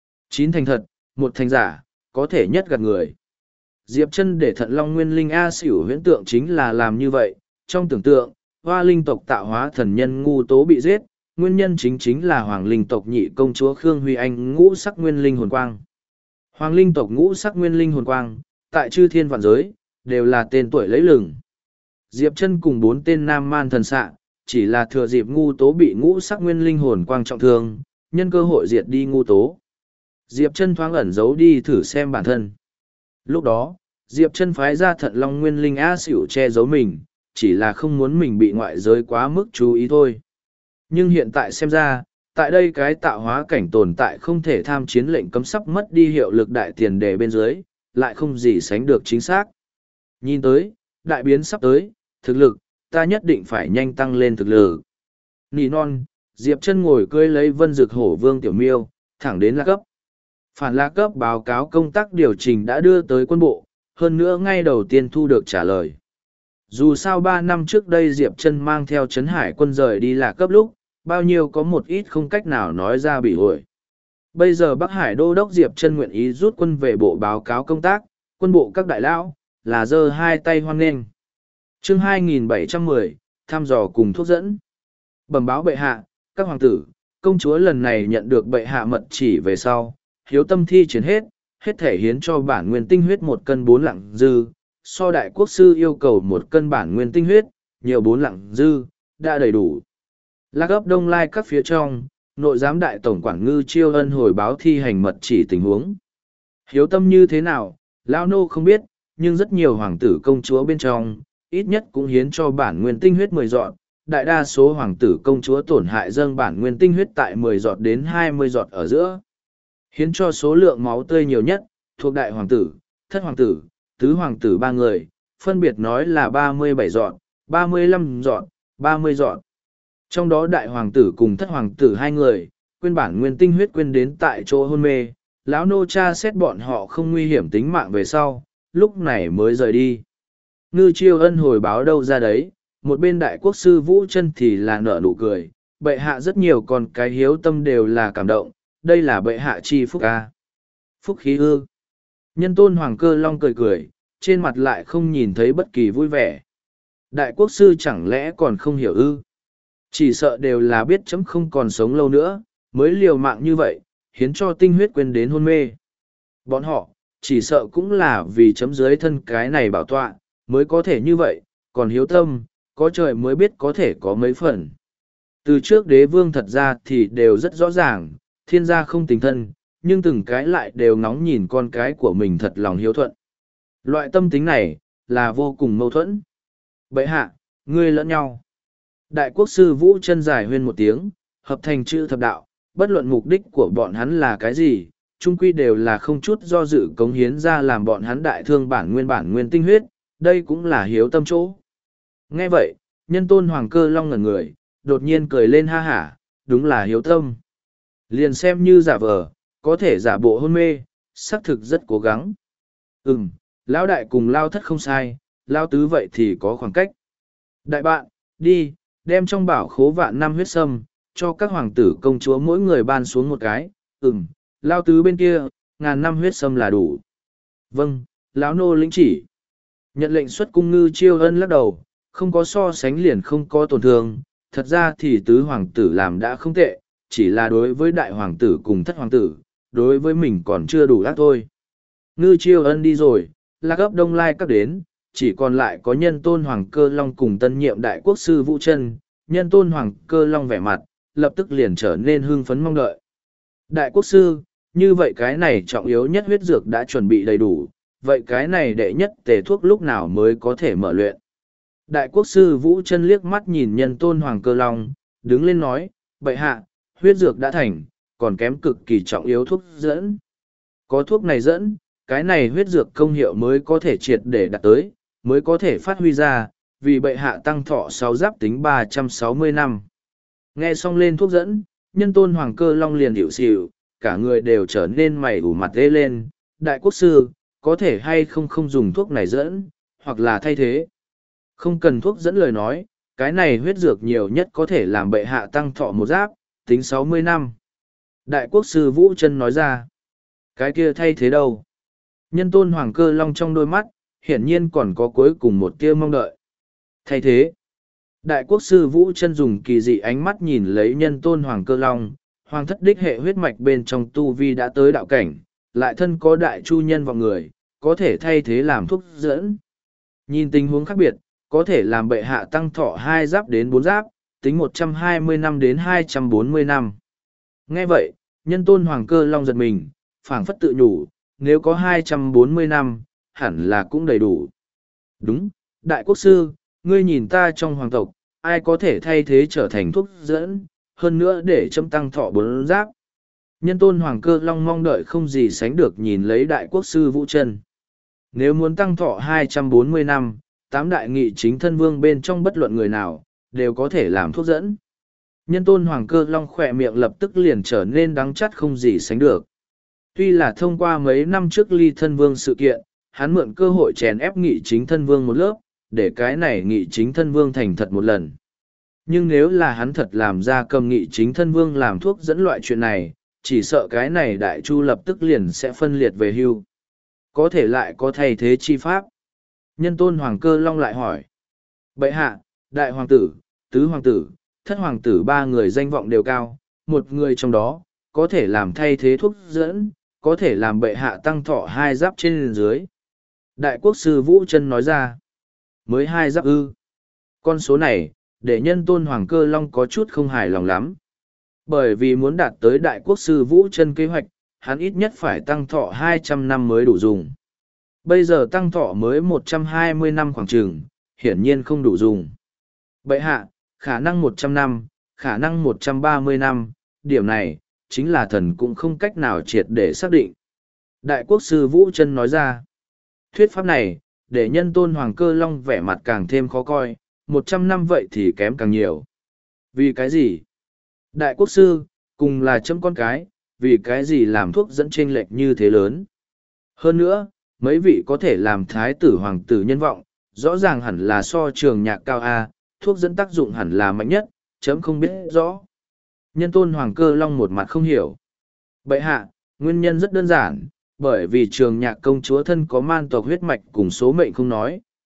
9 thành thật, 1 thành giả, có thể nhất gạt người. Diệp Chân để thận long nguyên linh A xỉu huyễn tượng chính là làm như vậy, trong tưởng tượng, Hoa Linh tộc tạo hóa thần nhân Ngu Tố bị giết, nguyên nhân chính là Hoàng Linh tộc nhị công chúa Khương Huy Anh ngũ sắc nguyên linh hồn quang. Hoàng Linh tộc ngũ sắc nguyên linh hồn quang, tại chư thiên vạn giới, đều là tên tuổi lấy lừng. Diệp Chân cùng 4 tên Nam Man thần xạ, chỉ là thừa dịp Ngu Tố bị ngũ sắc nguyên linh hồn quang trọng thương, nhân cơ hội diệt đi Ngu Tố. Diệp Chân thoáng ẩn giấu đi thử xem bản thân. Lúc đó, Diệp Chân phái ra thận long nguyên linh A xỉu che giấu mình, chỉ là không muốn mình bị ngoại giới quá mức chú ý thôi. Nhưng hiện tại xem ra, tại đây cái tạo hóa cảnh tồn tại không thể tham chiến lệnh cấm sắp mất đi hiệu lực đại tiền đề bên dưới, lại không gì sánh được chính xác. Nhìn tới, đại biến sắp tới, thực lực, ta nhất định phải nhanh tăng lên thực lực. Nỉ non, Diệp Chân ngồi cưỡi lấy Vân Dực Hổ Vương Tiểu Miêu, thẳng đến La Cấp. Phản La Cấp báo cáo công tác điều chỉnh đã đưa tới quân bộ, hơn nữa ngay đầu tiên thu được trả lời. Dù sao 3 năm trước đây Diệp Chân mang theo Trấn Hải quân rời đi La Cấp lúc, bao nhiêu có một ít không cách nào nói ra bị hội. Bây giờ Bắc Hải Đô đốc Diệp Chân nguyện ý rút quân về bộ báo cáo công tác, quân bộ các đại lão, là giơ hai tay hoan nghênh. Chương 2710, thăm dò cùng thuốc dẫn. Bẩm báo bệ hạ, các hoàng tử, công chúa lần này nhận được bệ hạ mật chỉ về sau, hiếu tâm thi triển hết thể hiến cho bản nguyên tinh huyết 1 cân 4 lạng dư, so đại quốc sư yêu cầu 1 cân bản nguyên tinh huyết, nhiều 4 lạng dư, đã đầy đủ. Lạc ấp Đông Lai các phía trong, nội giám đại tổng quản Ngư Chiêu Ân hồi báo thi hành mật chỉ tình huống. Hiếu tâm như thế nào, lão nô không biết, nhưng rất nhiều hoàng tử công chúa bên trong, ít nhất cũng hiến cho bản nguyên tinh huyết 10 giọt, đại đa số hoàng tử công chúa tổn hại dâng bản nguyên tinh huyết tại 10 giọt đến 20 giọt ở giữa. Hiến cho số lượng máu tươi nhiều nhất, thuộc đại hoàng tử, thất hoàng tử, tứ hoàng tử 3 người, phân biệt nói là 37 giọt, 35 giọt, 30 giọt. Trong đó đại hoàng tử cùng thất hoàng tử 2 người, quên bản nguyên tinh huyết quên đến tại chỗ hôn mê, lão nô cha xét bọn họ không nguy hiểm tính mạng về sau, lúc này mới rời đi. Ngư Chiêu Ân hồi báo đâu ra đấy, một bên đại quốc sư Vũ Chân thì là nở nụ cười, bệ hạ rất nhiều còn cái hiếu tâm đều là cảm động, đây là bệ hạ chi phúc ca. Phúc khí ư. Nhân tôn Hoàng Cơ Long cười cười, trên mặt lại không nhìn thấy bất kỳ vui vẻ. Đại quốc sư chẳng lẽ còn không hiểu ư? Chỉ sợ đều là biết chấm không còn sống lâu nữa, mới liều mạng như vậy, hiến cho tinh huyết quên đến hôn mê. Bọn họ, chỉ sợ cũng là vì chấm dưới thân cái này bảo tọa, mới có thể như vậy, còn hiếu tâm, có trời mới biết có thể có mấy phần. Từ trước đế vương thật ra thì đều rất rõ ràng, thiên gia không tình thân, nhưng từng cái lại đều ngóng nhìn con cái của mình thật lòng hiếu thuận. Loại tâm tính này, là vô cùng mâu thuẫn. Bệ hạ, ngươi lẫn nhau. Đại quốc sư Vũ chân dài huyên một tiếng, hợp thành chữ thập đạo, bất luận mục đích của bọn hắn là cái gì, chung quy đều là không chút do dự cống hiến ra làm bọn hắn đại thương bản nguyên tinh huyết, đây cũng là hiếu tâm chỗ. Nghe vậy, nhân tôn hoàng cơ long ngẩn người, đột nhiên cười lên ha hả, đúng là hiếu tâm. Liền xem như giả vờ, có thể giả bộ hôn mê, xác thực rất cố gắng. Lão đại cùng Lao thất không sai, Lao tứ vậy thì có khoảng cách. Đại bạn, đi, đem trong bảo khố vạn năm huyết sâm, cho các hoàng tử công chúa mỗi người ban xuống một cái. Lao tứ bên kia, 1000 năm huyết sâm là đủ. Vâng, lão nô lĩnh chỉ. Nhận lệnh xuất cung Ngư Chiêu Ân lắc đầu, không có so sánh liền không có tổn thương. Thật ra thì tứ hoàng tử làm đã không tệ, chỉ là đối với đại hoàng tử cùng thất hoàng tử, đối với mình còn chưa đủ ác thôi. Ngư Chiêu Ân đi rồi, Lạc Ấp Đông Lai các đến, chỉ còn lại có nhân tôn hoàng cơ long cùng tân nhiệm đại quốc sư Vũ Chân. Nhân tôn hoàng cơ long vẻ mặt, lập tức liền trở nên hưng phấn mong đợi. Đại quốc sư, như vậy cái này trọng yếu nhất huyết dược đã chuẩn bị đầy đủ, vậy cái này đệ nhất tề thuốc lúc nào mới có thể mở luyện. Đại quốc sư Vũ Chân liếc mắt nhìn nhân tôn hoàng cơ long, đứng lên nói, bệ hạ, huyết dược đã thành, còn kém cực kỳ trọng yếu thuốc dẫn. Có thuốc này dẫn, cái này huyết dược công hiệu mới có thể triệt để đạt tới, mới có thể phát huy ra, vì bệ hạ tăng thọ 6 giáp tính 360 năm. Nghe xong lên thuốc dẫn, nhân tôn hoàng cơ long liền hiểu xỉu, cả người đều trở nên mày ủ mặt ghê lên. Đại quốc sư, có thể hay không dùng thuốc này dẫn, hoặc là thay thế. Không cần thuốc dẫn lời nói, cái này huyết dược nhiều nhất có thể làm bệ hạ tăng thọ một giáp, tính 60 năm. Đại quốc sư Vũ Chân nói ra, cái kia thay thế đâu? Nhân tôn hoàng cơ long trong đôi mắt, hiển nhiên còn có cuối cùng một tia mong đợi. Thay thế, đại quốc sư Vũ Chân dùng kỳ dị ánh mắt nhìn lấy nhân tôn hoàng cơ long, hoàng thất đích hệ huyết mạch bên trong tu vi đã tới đạo cảnh, lại thân có đại chu nhân vào người, có thể thay thế làm thuốc dẫn. Nhìn tình huống khác biệt, có thể làm bệ hạ tăng thọ 2 giáp đến 4 giáp, tính 120 năm đến 240 năm. Nghe vậy, nhân tôn hoàng cơ long giật mình, phảng phất tự nhủ, nếu có 240 năm, hẳn là cũng đầy đủ. Đúng, đại quốc sư, ngươi nhìn ta trong hoàng tộc, ai có thể thay thế trở thành thuốc dẫn, hơn nữa để châm tăng thọ 4 giáp. Nhân tôn hoàng cơ long mong đợi không gì sánh được nhìn lấy đại quốc sư Vũ Chân. Nếu muốn tăng thọ 240 năm, 8 đại nghị chính thân vương bên trong bất luận người nào, đều có thể làm thuốc dẫn. Nhân tôn hoàng cơ long khỏe miệng lập tức liền trở nên đắng chát không gì sánh được. Tuy là thông qua mấy năm trước ly thân vương sự kiện, hắn mượn cơ hội chèn ép nghị chính thân vương một lớp, để cái này nghị chính thân vương thành thật một lần. Nhưng nếu là hắn thật làm ra cầm nghị chính thân vương làm thuốc dẫn loại chuyện này, chỉ sợ cái này đại chu lập tức liền sẽ phân liệt về hưu. Có thể lại có thay thế chi pháp. Nhân tôn hoàng cơ long lại hỏi. Bệ hạ, đại hoàng tử, tứ hoàng tử, thất hoàng tử 3 người danh vọng đều cao, một người trong đó, có thể làm thay thế thuốc dẫn, có thể làm bệ hạ tăng thọ 2 giáp trên dưới. Đại quốc sư Vũ Chân nói ra. Mới 2 giáp ư. Con số này, để nhân tôn hoàng cơ long có chút không hài lòng lắm. Bởi vì muốn đạt tới đại quốc sư Vũ Chân kế hoạch, hắn ít nhất phải tăng thọ 200 năm mới đủ dùng. Bây giờ tăng thọ mới 120 năm khoảng chừng, hiển nhiên không đủ dùng. Bệ hạ, khả năng 100 năm, khả năng 130 năm, điểm này, chính là thần cũng không cách nào triệt để xác định. Đại quốc sư Vũ Chân nói ra, thuyết pháp này, để nhân tôn hoàng cơ long vẻ mặt càng thêm khó coi, 100 năm vậy thì kém càng nhiều. Vì cái gì? Đại quốc sư, cùng là chấm con cái, vì cái gì làm thuốc dẫn chênh lệch như thế lớn? Hơn nữa, mấy vị có thể làm thái tử hoàng tử nhân vọng, rõ ràng hẳn là so trường nhạc cao A, thuốc dẫn tác dụng hẳn là mạnh nhất, chấm không biết rõ. Nhân tôn hoàng cơ long một mặt không hiểu. Bệ hạ, nguyên nhân rất đơn giản, bởi vì trường nhạc công chúa thân có man tộc huyết mạch cùng số mệnh không nói,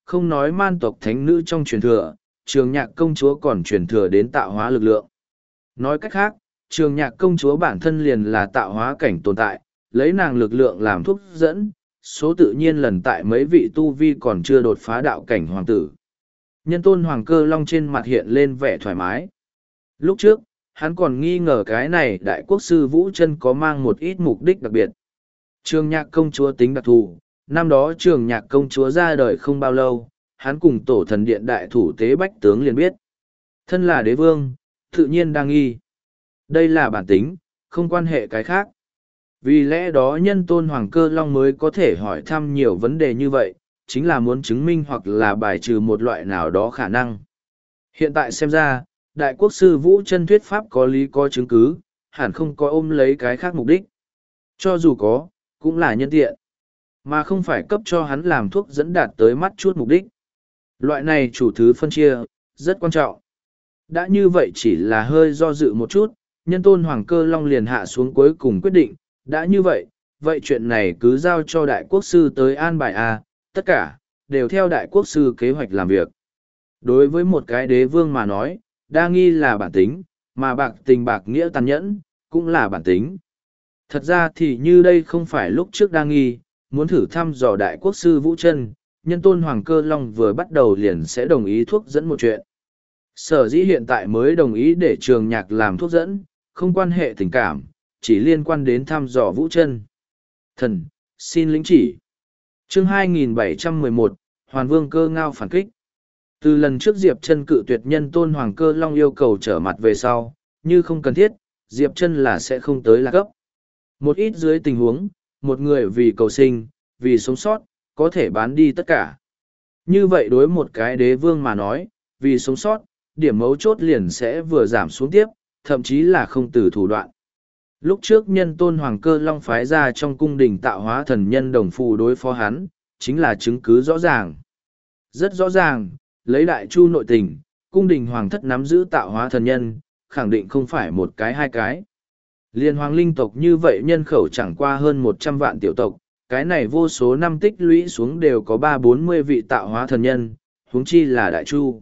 không nói man tộc thánh nữ trong truyền thừa, trường nhạc công chúa còn truyền thừa đến tạo hóa lực lượng. Nói cách khác, trường nhạc công chúa bản thân liền là tạo hóa cảnh tồn tại, lấy nàng lực lượng làm thuốc dẫn, số tự nhiên lần tại mấy vị tu vi còn chưa đột phá đạo cảnh hoàng tử. Nhân tôn hoàng cơ long trên mặt hiện lên vẻ thoải mái. Lúc trước, hắn còn nghi ngờ cái này đại quốc sư Vũ Chân có mang một ít mục đích đặc biệt. Trường nhạc công chúa tính đặc thù, năm đó trường nhạc công chúa ra đời không bao lâu, hắn cùng tổ thần điện đại thủ tế bách tướng liền biết. Thân là đế vương, tự nhiên đang nghi. Đây là bản tính, không quan hệ cái khác. Vì lẽ đó nhân tôn hoàng cơ long mới có thể hỏi thăm nhiều vấn đề như vậy, chính là muốn chứng minh hoặc là bài trừ một loại nào đó khả năng. Hiện tại xem ra, đại quốc sư Vũ Chân thuyết pháp có lý có chứng cứ, hẳn không có ôm lấy cái khác mục đích. Cho dù có, cũng là nhân tiện, mà không phải cấp cho hắn làm thuốc dẫn đạt tới mắt chút mục đích. Loại này chủ thứ phân chia, rất quan trọng. Đã như vậy chỉ là hơi do dự một chút, nhân tôn hoàng cơ long liền hạ xuống cuối cùng quyết định, đã như vậy, vậy chuyện này cứ giao cho đại quốc sư tới an bài a, tất cả, đều theo đại quốc sư kế hoạch làm việc. Đối với một cái đế vương mà nói, đa nghi là bản tính, mà bạc tình bạc nghĩa tàn nhẫn, cũng là bản tính. Thật ra thì như đây không phải lúc trước đa nghi, muốn thử thăm dò đại quốc sư Vũ Chân, nhân tôn hoàng cơ long vừa bắt đầu liền sẽ đồng ý thuốc dẫn một chuyện. Sở dĩ hiện tại mới đồng ý để trường nhạc làm thuốc dẫn, không quan hệ tình cảm, chỉ liên quan đến thăm dò Vũ Chân. Thần, xin lĩnh chỉ. Chương 2711, Hoàn Vương Cơ Ngao phản kích. Từ lần trước Diệp Chân cự tuyệt nhân tôn hoàng cơ long yêu cầu trở mặt về sau, như không cần thiết, Diệp Chân là sẽ không tới Lạc Cấp. Một ít dưới tình huống, một người vì cầu sinh, vì sống sót, có thể bán đi tất cả. Như vậy đối một cái đế vương mà nói, vì sống sót, điểm mấu chốt liền sẽ vừa giảm xuống tiếp, thậm chí là không từ thủ đoạn. Lúc trước nhân tôn hoàng cơ long phái ra trong cung đình tạo hóa thần nhân đồng phù đối phó hắn, chính là chứng cứ rõ ràng. Rất rõ ràng, lấy đại chu nội tình, cung đình hoàng thất nắm giữ tạo hóa thần nhân, khẳng định không phải một cái hai cái. Liên hoàng linh tộc như vậy nhân khẩu chẳng qua hơn 100 vạn tiểu tộc, cái này vô số năm tích lũy xuống đều có 3-40 vị tạo hóa thần nhân, huống chi là đại chu.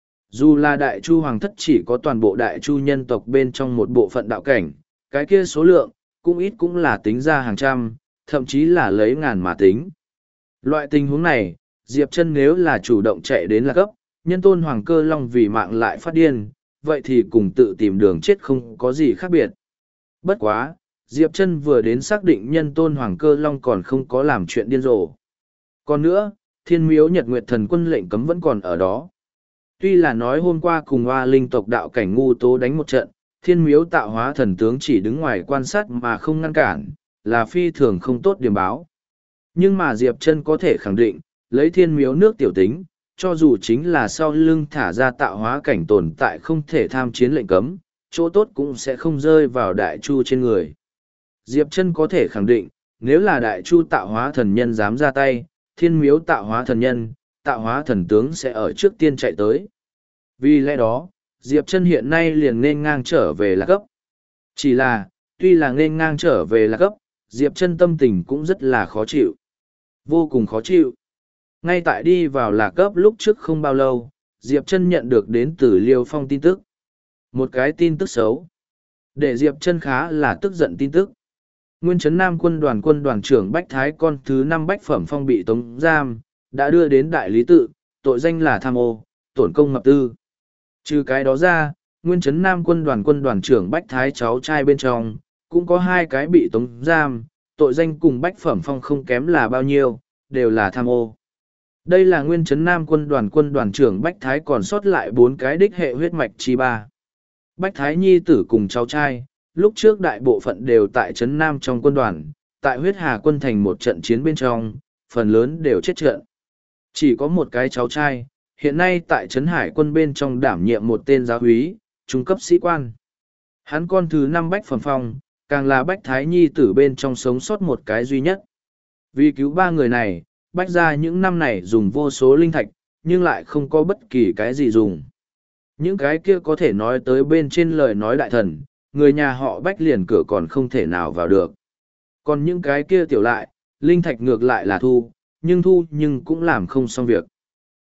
Dù là đại chu hoàng thất chỉ có toàn bộ đại chu nhân tộc bên trong một bộ phận đạo cảnh, cái kia số lượng, cũng ít cũng là tính ra hàng trăm, thậm chí là lấy ngàn mà tính. Loại tình huống này, Diệp Chân nếu là chủ động chạy đến Lạc Cấp, nhân tôn hoàng cơ long vì mạng lại phát điên, vậy thì cùng tự tìm đường chết không có gì khác biệt. Bất quá, Diệp Chân vừa đến xác định nhân tôn hoàng cơ long còn không có làm chuyện điên rồ. Còn nữa, Thiên Miếu Nhật Nguyệt Thần Quân lệnh cấm vẫn còn ở đó. Tuy là nói hôm qua cùng Hoa Linh tộc đạo cảnh ngu tố đánh một trận, Thiên Miếu tạo hóa thần tướng chỉ đứng ngoài quan sát mà không ngăn cản, là phi thường không tốt điểm báo. Nhưng mà Diệp Chân có thể khẳng định, lấy Thiên Miếu nước tiểu tính, cho dù chính là sau lưng thả ra tạo hóa cảnh tồn tại không thể tham chiến lệnh cấm, chỗ tốt cũng sẽ không rơi vào đại chu trên người. Diệp Chân có thể khẳng định, nếu là đại chu tạo hóa thần nhân dám ra tay, Thiên Miếu tạo hóa thần nhân, tạo hóa thần tướng sẽ ở trước tiên chạy tới. Vì lẽ đó, Diệp Chân hiện nay liền nên ngang trở về Lạc Cấp. Chỉ là, tuy là nên ngang trở về Lạc Cấp, Diệp Chân tâm tình cũng rất là khó chịu. Vô cùng khó chịu. Ngay tại đi vào Lạc Cấp lúc trước không bao lâu, Diệp Chân nhận được đến từ Liêu Phong tin tức. Một cái tin tức xấu. Để Diệp Chân khá là tức giận tin tức. Nguyên Trấn Nam quân đoàn trưởng Bách Thái con thứ 5 Bách Phẩm Phong bị tống giam, đã đưa đến đại lý tự, tội danh là tham ô, tổn công ngập tư. Trừ cái đó ra, Nguyên Trấn Nam quân đoàn trưởng Bách Thái cháu trai bên trong, cũng có 2 cái bị tống giam, tội danh cùng Bách Phẩm Phong không kém là bao nhiêu, đều là tham ô. Đây là Nguyên Trấn Nam quân đoàn trưởng Bách Thái còn sót lại 4 cái đích hệ huyết mạch chi ba. Bách Thái nhi tử cùng cháu trai, lúc trước đại bộ phận đều tại Trấn Nam trong quân đoàn, tại huyết hà quân thành một trận chiến bên trong, phần lớn đều chết trận. Chỉ có một cái cháu trai, hiện nay tại Trấn Hải quân bên trong đảm nhiệm một tên giáo úy, trung cấp sĩ quan. Hắn con thứ 5 Bách Phẩm Phong, càng là Bách Thái nhi tử bên trong sống sót một cái duy nhất. Vì cứu 3 người này, Bách gia những năm này dùng vô số linh thạch, nhưng lại không có bất kỳ cái gì dùng. Những cái kia có thể nói tới bên trên lời nói đại thần, người nhà họ Bách liền cửa còn không thể nào vào được. Còn những cái kia tiểu lại, linh thạch ngược lại là thu, nhưng cũng làm không xong việc.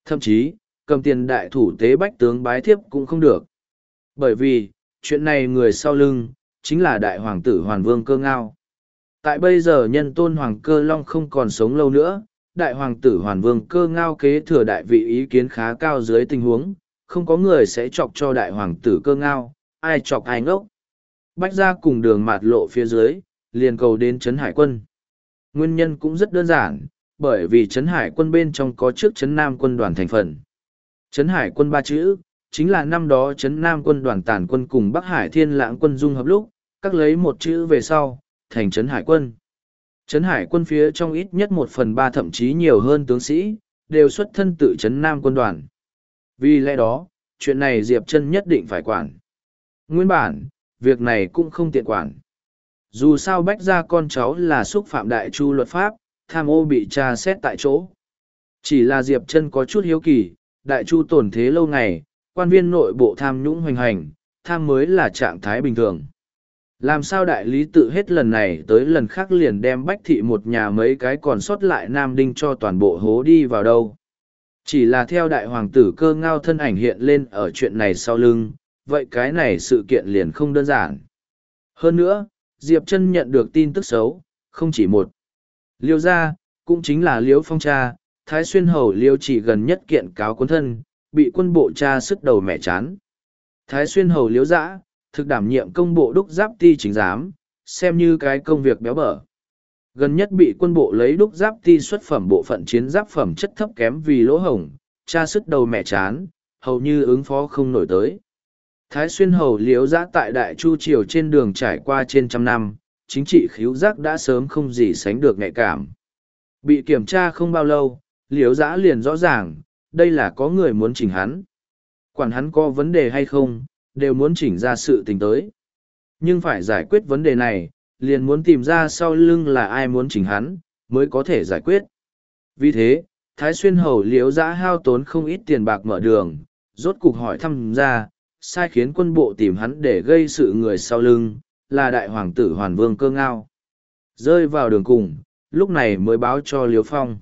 Thậm chí, cầm tiền đại thủ tế bách tướng bái thiếp cũng không được. Bởi vì, chuyện này người sau lưng, chính là đại hoàng tử Hoàn Vương Cơ Ngao. Tại bây giờ nhân tôn Hoàng Cơ Long không còn sống lâu nữa, đại hoàng tử Hoàn Vương Cơ Ngao kế thừa đại vị ý kiến khá cao dưới tình huống, không có người sẽ chọc cho đại hoàng tử Cơ Ngao, ai chọc ai ngốc. Bách ra cùng đường mạt lộ phía dưới, liền cầu đến Trấn Hải Quân. Nguyên nhân cũng rất đơn giản, bởi vì Trấn Hải Quân bên trong có trước Trấn Nam Quân đoàn thành phần. Trấn Hải Quân ba chữ, chính là năm đó Trấn Nam Quân đoàn Tản Quân cùng Bắc Hải Thiên Lãng Quân dung hợp lúc, các lấy một chữ về sau, thành Trấn Hải Quân. Trấn Hải Quân phía trong ít nhất 1/3 thậm chí nhiều hơn tướng sĩ, đều xuất thân tự Trấn Nam Quân đoàn. Vì lẽ đó, chuyện này Diệp Chân nhất định phải quản. Nguyên bản, việc này cũng không tiện quản. Dù sao Bách gia con cháu là xúc phạm đại chu luật pháp, tham ô bị tra xét tại chỗ. Chỉ là Diệp Chân có chút hiếu kỳ, đại chu tồn thế lâu ngày, quan viên nội bộ tham nhũng hoành hành, tham mới là trạng thái bình thường. Làm sao đại lý tự hết lần này tới lần khác liền đem Bách thị một nhà mấy cái còn sót lại Nam Đinh cho toàn bộ hố đi vào đâu. Chỉ là theo đại hoàng tử Cơ Ngao thân ảnh hiện lên ở chuyện này sau lưng, vậy cái này sự kiện liền không đơn giản. Hơn nữa, Diệp Chân nhận được tin tức xấu, không chỉ một. Liêu gia, cũng chính là Liêu Phong cha, Thái Xuyên Hầu Liêu chỉ gần nhất kiện cáo cuốn thân, bị quân bộ tra sức đầu mẹ chán. Thái Xuyên Hầu Liêu Dã, thực đảm nhiệm công bộ đúc giáp ti chính giám, xem như cái công việc béo bở. Gần nhất bị quân bộ lấy đúc giáp ti xuất phẩm bộ phận chiến giáp phẩm chất thấp kém vì lỗ hổng, tra sức đầu mẹ chán, hầu như ứng phó không nổi tới. Thái Xuyên Hầu Liễu Dã tại Đại Chu Triều trên đường trải qua trên trăm năm, chính trị khíu giác đã sớm không gì sánh được nhạy cảm. Bị kiểm tra không bao lâu, Liễu Dã liền rõ ràng, đây là có người muốn chỉnh hắn. Quản hắn có vấn đề hay không, đều muốn chỉnh ra sự tình tới. Nhưng phải giải quyết vấn đề này, liền muốn tìm ra sau lưng là ai muốn chỉnh hắn, mới có thể giải quyết. Vì thế, Thái Xuyên Hầu Liễu Dã hao tốn không ít tiền bạc mở đường, rốt cục hỏi thăm ra, sai khiến quân bộ tìm hắn để gây sự người sau lưng, là đại hoàng tử Hoàn Vương Cơ Ngao. Rơi vào đường cùng, lúc này mới báo cho Liễu Phong.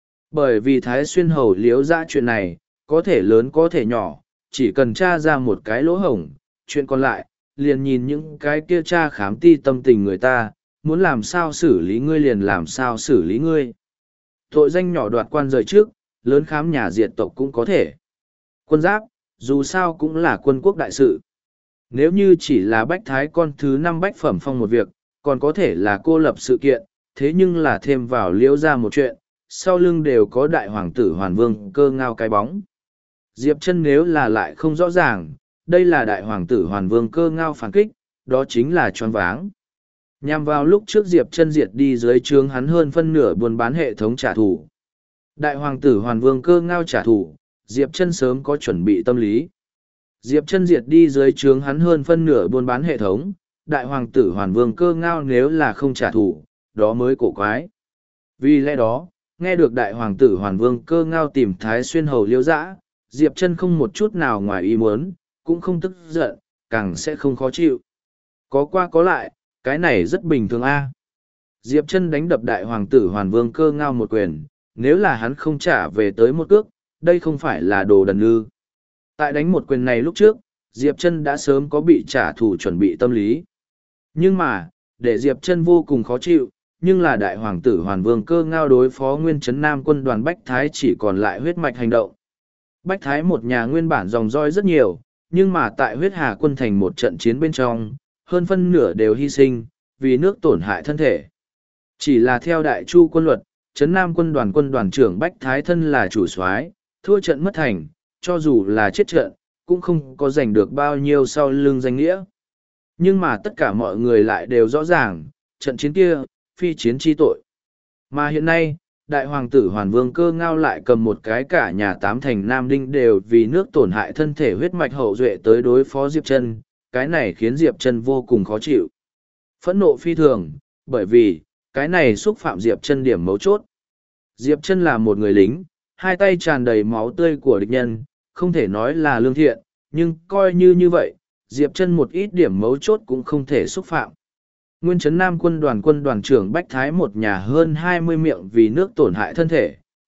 Bởi vì Thái Xuyên Hầu Liễu Dã chuyện này, có thể lớn có thể nhỏ, chỉ cần tra ra một cái lỗ hổng, chuyện còn lại, liền nhìn những cái kia tra khám ti tâm tình người ta, muốn làm sao xử lý ngươi liền làm sao xử lý ngươi. Tội danh nhỏ đoạt quan rời trước, lớn khám nhà diệt tộc cũng có thể. Quân giáp, dù sao cũng là quân quốc đại sự. Nếu như chỉ là bách thái con thứ 5 bách phẩm phong một việc, còn có thể là cô lập sự kiện, thế nhưng là thêm vào Liễu ra một chuyện, sau lưng đều có đại hoàng tử Hoàn Vương Cơ Ngao cái bóng. Diệp Chân nếu là lại không rõ ràng, đây là đại hoàng tử Hoàn Vương Cơ Ngao phản kích, đó chính là choáng váng. Nhằm vào lúc trước Diệp Chân diệt đi dưới trướng hắn hơn phân nửa buôn bán hệ thống trả thù. Đại hoàng tử Hoàn Vương Cơ Ngao trả thù, Diệp Chân sớm có chuẩn bị tâm lý. Diệp Chân diệt đi dưới trướng hắn hơn phân nửa buôn bán hệ thống, đại hoàng tử Hoàn Vương Cơ Ngao nếu là không trả thù, đó mới cổ quái. Vì lẽ đó, nghe được đại hoàng tử Hoàn Vương Cơ Ngao tìm Thái Xuyên Hầu Liễu Dã, Diệp Chân không một chút nào ngoài ý muốn, cũng không tức giận, càng sẽ không khó chịu. Có qua có lại, cái này rất bình thường a. Diệp Chân đánh đập đại hoàng tử Hoàn Vương Cơ Ngao một quyền, nếu là hắn không trả về tới một cước, đây không phải là đồ đần ư. Tại đánh một quyền này lúc trước, Diệp Chân đã sớm có bị trả thù chuẩn bị tâm lý. Nhưng mà, để Diệp Chân vô cùng khó chịu, nhưng là đại hoàng tử Hoàn Vương Cơ Ngao đối phó Nguyên Trấn Nam quân đoàn Bách Thái chỉ còn lại huyết mạch hành động. Bách Thái một nhà nguyên bản dòng roi rất nhiều, nhưng mà tại huyết hà quân thành một trận chiến bên trong, hơn phân nửa đều hy sinh, vì nước tổn hại thân thể. Chỉ là theo đại chu quân luật, Trấn Nam quân đoàn trưởng Bách Thái thân là chủ soái, thua trận mất thành, cho dù là chết trận, cũng không có giành được bao nhiêu sau lưng danh nghĩa. Nhưng mà tất cả mọi người lại đều rõ ràng, trận chiến kia, phi chiến chi tội. Mà hiện nay, đại hoàng tử Hoàn Vương Cơ Ngao lại cầm một cái cả nhà 8 thành Nam Đinh đều vì nước tổn hại thân thể huyết mạch hậu duệ tới đối phó Diệp Chân, cái này khiến Diệp Chân vô cùng khó chịu. Phẫn nộ phi thường, bởi vì, cái này xúc phạm Diệp Chân điểm mấu chốt. Diệp Chân là một người lính, hai tay tràn đầy máu tươi của địch nhân, không thể nói là lương thiện, nhưng coi như vậy, Diệp Chân một ít điểm mấu chốt cũng không thể xúc phạm. Nguyên Trấn Nam quân đoàn trưởng Bách Thái một nhà hơn 20 miệng vì nước tổn hại thân thể,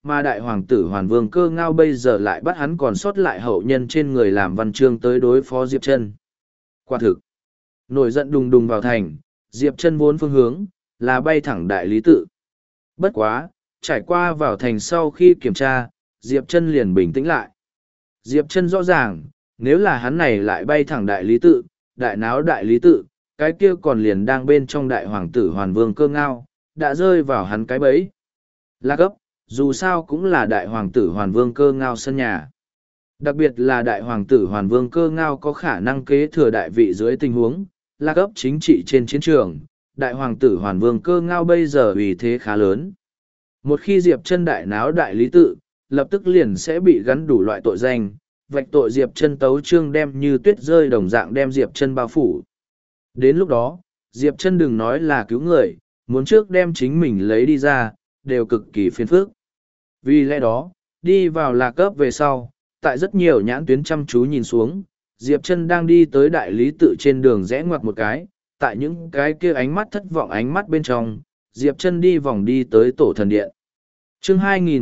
mà đại hoàng tử Hoàn Vương Cơ Ngao bây giờ lại bắt hắn còn sót lại hậu nhân trên người làm văn chương tới đối phó Diệp Chân. Quả thực, nổi giận đùng đùng vào thành, Diệp Chân vốn phương hướng là bay thẳng đại lý tự. Bất quá, trải qua vào thành sau khi kiểm tra, Diệp Chân liền bình tĩnh lại. Diệp Chân rõ ràng, nếu là hắn này lại bay thẳng đại lý tự, đại náo đại lý tự, cái kia còn liền đang bên trong đại hoàng tử Hoàn Vương Cơ Ngao, đã rơi vào hắn cái bẫy. Lạc Ấp, dù sao cũng là đại hoàng tử Hoàn Vương Cơ Ngao sân nhà. Đặc biệt là đại hoàng tử Hoàn Vương Cơ Ngao có khả năng kế thừa đại vị dưới tình huống, Lạc Ấp chính trị trên chiến trường, đại hoàng tử Hoàn Vương Cơ Ngao bây giờ uy thế khá lớn. Một khi Diệp Chân đại náo đại lý tự, lập tức liền sẽ bị gắn đủ loại tội danh, vạch tội Diệp Chân tấu chương đem như tuyết rơi đồng dạng đem Diệp Chân bao phủ. Đến lúc đó, Diệp Chân đừng nói là cứu người, muốn trước đem chính mình lấy đi ra, đều cực kỳ phiền phức. Vì lẽ đó, đi vào Lạc Ấp về sau, tại rất nhiều nhãn tuyến chăm chú nhìn xuống, Diệp Chân đang đi tới đại lý tự trên đường rẽ ngoặt một cái, tại những cái kia ánh mắt thất vọng ánh mắt bên trong, Diệp Chân đi vòng đi tới tổ thần điện. Chương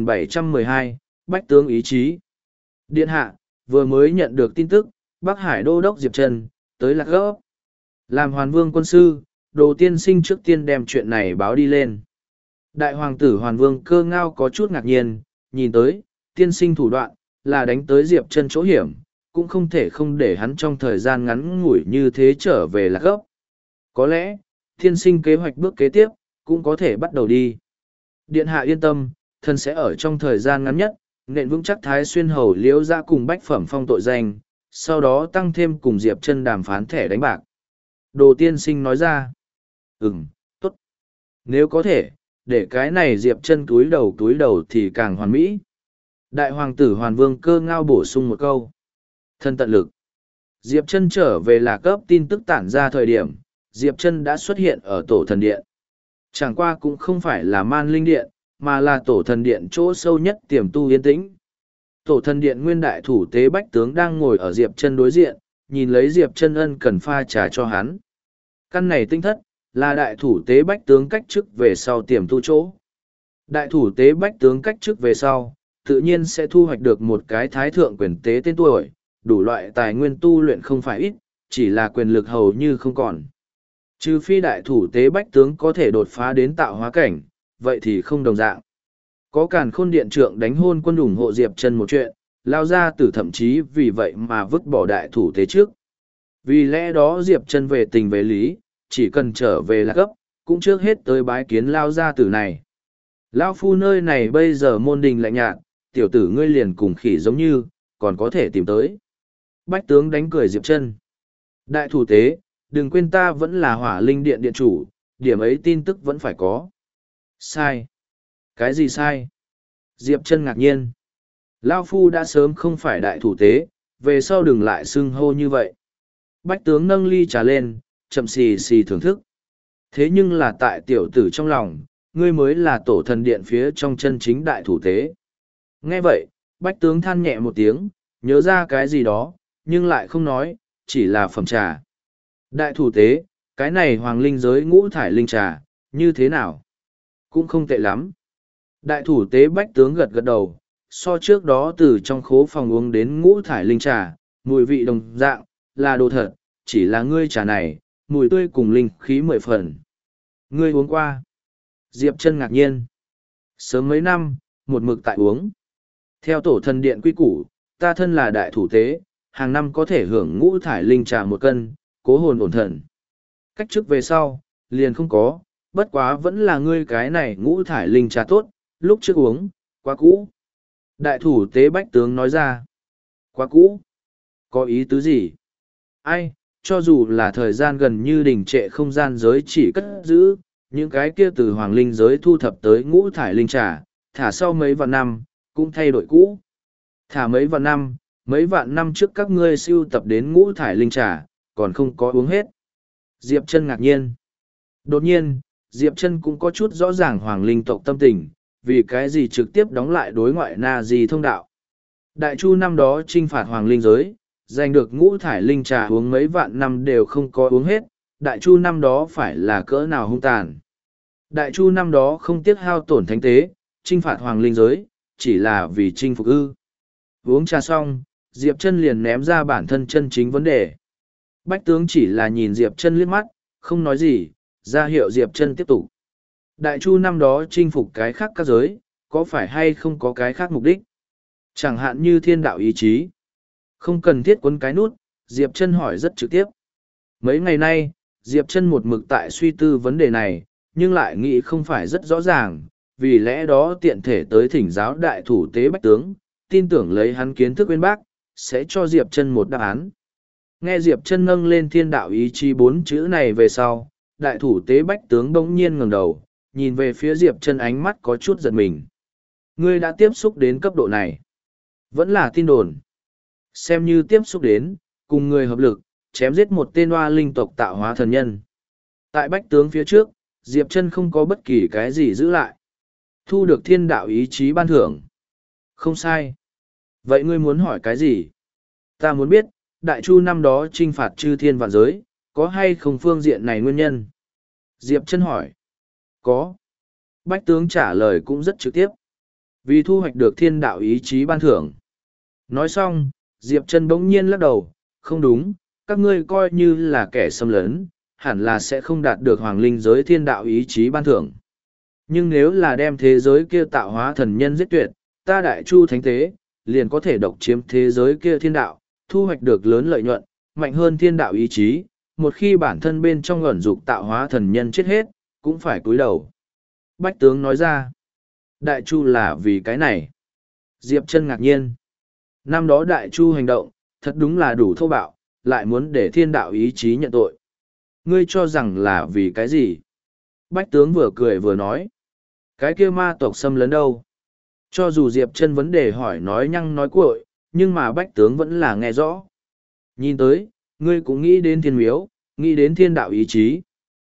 2712, Bách tướng ý chí. Điện hạ, vừa mới nhận được tin tức, Bắc Hải đô đốc Diệp Chân tới Lạc Ấp. Làm Hoàn Vương quân sư, Đồ tiên sinh trước tiên đem chuyện này báo đi lên. Đại hoàng tử Hoàn Vương Cơ Ngao có chút ngạc nhiên, nhìn tới, tiên sinh thủ đoạn, là đánh tới Diệp Chân chỗ hiểm, cũng không thể không để hắn trong thời gian ngắn ngủi như thế trở về Lạc Ấp. Có lẽ, tiên sinh kế hoạch bước kế tiếp, cũng có thể bắt đầu đi. Điện hạ yên tâm, thần sẽ ở trong thời gian ngắn nhất, nện vững chắc Thái Xuyên Hầu Liễu ra cùng Bách Phẩm Phong tội danh, sau đó tăng thêm cùng Diệp Chân đàm phán thẻ đánh bạc. Đồ tiên sinh nói ra. Tốt. Nếu có thể, để cái này Diệp Chân túi đầu thì càng hoàn mỹ. Đại hoàng tử Hoàn Vương Cơ Ngao bổ sung một câu. Thân tận lực. Diệp Chân trở về Lạc Ấp tin tức tản ra thời điểm, Diệp Chân đã xuất hiện ở tổ thần điện. Chẳng qua cũng không phải là man linh điện, mà là tổ thần điện chỗ sâu nhất tiềm tu yên tĩnh. Tổ thần điện nguyên đại thủ tế Bách tướng đang ngồi ở Diệp Chân đối diện, nhìn lấy Diệp Chân ân cần pha trà cho hắn. Căn này tinh thất, là đại thủ tế Bách tướng cách chức về sau tiềm tu chỗ. Đại thủ tế Bách tướng cách chức về sau, tự nhiên sẽ thu hoạch được một cái thái thượng quyền tế tên tuổi, đủ loại tài nguyên tu luyện không phải ít, chỉ là quyền lực hầu như không còn. Trừ phi đại thủ tế Bách tướng có thể đột phá đến tạo hóa cảnh, vậy thì không đồng dạng. Có Càn Khôn điện trượng đánh hôn quân ủng hộ Diệp Chân một chuyện, lao ra tử thậm chí vì vậy mà vứt bỏ đại thủ tế trước. Vì lẽ đó Diệp Chân về tình về lý, chỉ cần trở về Lạc Ấp, cũng trước hết tới bái kiến lao gia tử này. Lao phu nơi này bây giờ môn đình lạnh nhạt, tiểu tử ngươi liền cùng khỉ giống như, còn có thể tìm tới. Bách tướng đánh cười Diệp Chân. Đại thủ tế, đừng quên ta vẫn là Hỏa Linh điện điện chủ, điểm ấy tin tức vẫn phải có. Sai. Cái gì sai? Diệp Chân ngạc nhiên. Lao phu đã sớm không phải đại thủ tế, về sau đừng lại xưng hô như vậy. Bách tướng nâng ly trà lên, chậm xì xì thưởng thức. Thế nhưng là tại tiểu tử trong lòng, ngươi mới là tổ thần điện phía trong chân chính đại thủ tế. Nghe vậy, bách tướng than nhẹ một tiếng, nhớ ra cái gì đó, nhưng lại không nói, chỉ là phẩm trà. Đại thủ tế, cái này hoàng linh giới ngũ thải linh trà, như thế nào? Cũng không tệ lắm. Đại thủ tế bách tướng gật gật đầu, so trước đó từ trong khố phòng uống đến ngũ thải linh trà, mùi vị đồng dạng, là đồ thật, chỉ là ngươi trà này, mùi tươi cùng linh khí 10 phần. Ngươi uống qua. Diệp Chân ngạc nhiên. Sớm mấy năm, một mực tại uống. Theo tổ thần điện quy củ, ta thân là đại thủ tế, hàng năm có thể hưởng ngũ thải linh trà 1 cân, cố hồn ổn thần. Cách trước về sau, liền không có, bất quá vẫn là ngươi cái này ngũ thải linh trà tốt, lúc trước uống, quá cũ. Đại thủ tế bách tướng nói ra. Quá cũ? Có ý tứ gì? Ai, cho dù là thời gian gần như đình trệ không gian giới chỉ cất giữ, những cái kia từ hoàng linh giới thu thập tới ngũ thải linh trà, thả sau mấy vạn năm, cũng thay đổi cũ. Thả mấy vạn năm trước các ngươi sưu tập đến ngũ thải linh trà, còn không có uống hết. Diệp Chân ngạc nhiên. Đột nhiên, Diệp Chân cũng có chút rõ ràng hoàng linh tộc tâm tình, vì cái gì trực tiếp đóng lại đối ngoại Na Di thông đạo. Đại Chu năm đó trinh phạt hoàng linh giới, giành được ngũ thải linh trà uống mấy vạn năm đều không có uống hết, Đại Chu năm đó phải là cỡ nào hung tàn. Đại Chu năm đó không tiếc hao tổn thánh tế, trinh phạt hoàng linh giới, chỉ là vì chinh phục ư. Uống trà xong, Diệp Chân liền ném ra bản thân chân chính vấn đề. Bách tướng chỉ là nhìn Diệp Chân liếc mắt, không nói gì, ra hiệu Diệp Chân tiếp tục. Đại Chu năm đó chinh phục cái khác các giới, có phải hay không có cái khác mục đích? Chẳng hạn như thiên đạo ý chí. Không cần thiết quấn cái nút, Diệp Chân hỏi rất trực tiếp. Mấy ngày nay, Diệp Chân một mực tại suy tư vấn đề này, nhưng lại nghĩ không phải rất rõ ràng, vì lẽ đó tiện thể tới thỉnh giáo đại thủ tế Bách tướng, tin tưởng lấy hắn kiến thức bên bác, sẽ cho Diệp Chân một đáp án. Nghe Diệp Chân nâng lên thiên đạo ý chí 4 chữ này về sau, đại thủ tế Bách tướng bỗng nhiên ngẩng đầu, nhìn về phía Diệp Chân ánh mắt có chút giật mình. Ngươi đã tiếp xúc đến cấp độ này. Vẫn là tin đồn. Xem như tiếp xúc đến, cùng người hợp lực, chém giết một tên oa linh tộc tạo hóa thần nhân. Tại Bách tướng phía trước, Diệp Chân không có bất kỳ cái gì giữ lại. Thu được thiên đạo ý chí ban thưởng. Không sai. Vậy ngươi muốn hỏi cái gì? Ta muốn biết, Đại Chu năm đó trinh phạt chư thiên vạn giới, có hay không phương diện này nguyên nhân? Diệp Chân hỏi. Có. Bách tướng trả lời cũng rất trực tiếp. Vì thu hoạch được thiên đạo ý chí ban thưởng. Nói xong, Diệp Chân bỗng nhiên lắc đầu, không đúng, các ngươi coi như là kẻ xâm lấn, hẳn là sẽ không đạt được hoàng linh giới thiên đạo ý chí ban thưởng. Nhưng nếu là đem thế giới kia tạo hóa thần nhân giết tuyệt, ta Đại Chu thánh tế, liền có thể độc chiếm thế giới kia thiên đạo, thu hoạch được lớn lợi nhuận, mạnh hơn thiên đạo ý chí, một khi bản thân bên trong ẩn dục tạo hóa thần nhân chết hết, cũng phải cúi đầu. Bách tướng nói ra, Đại Chu là vì cái này. Diệp Chân ngạc nhiên. Năm đó Đại Chu hành động, thật đúng là đủ thô bạo, lại muốn để thiên đạo ý chí nhận tội. Ngươi cho rằng là vì cái gì? Bách tướng vừa cười vừa nói. Cái kia ma tộc xâm lấn đâu? Cho dù Diệp Chân vấn đề hỏi nói nhăng nói cuội, nhưng mà bách tướng vẫn là nghe rõ. Nhìn tới, ngươi cũng nghĩ đến thiên miếu, nghĩ đến thiên đạo ý chí.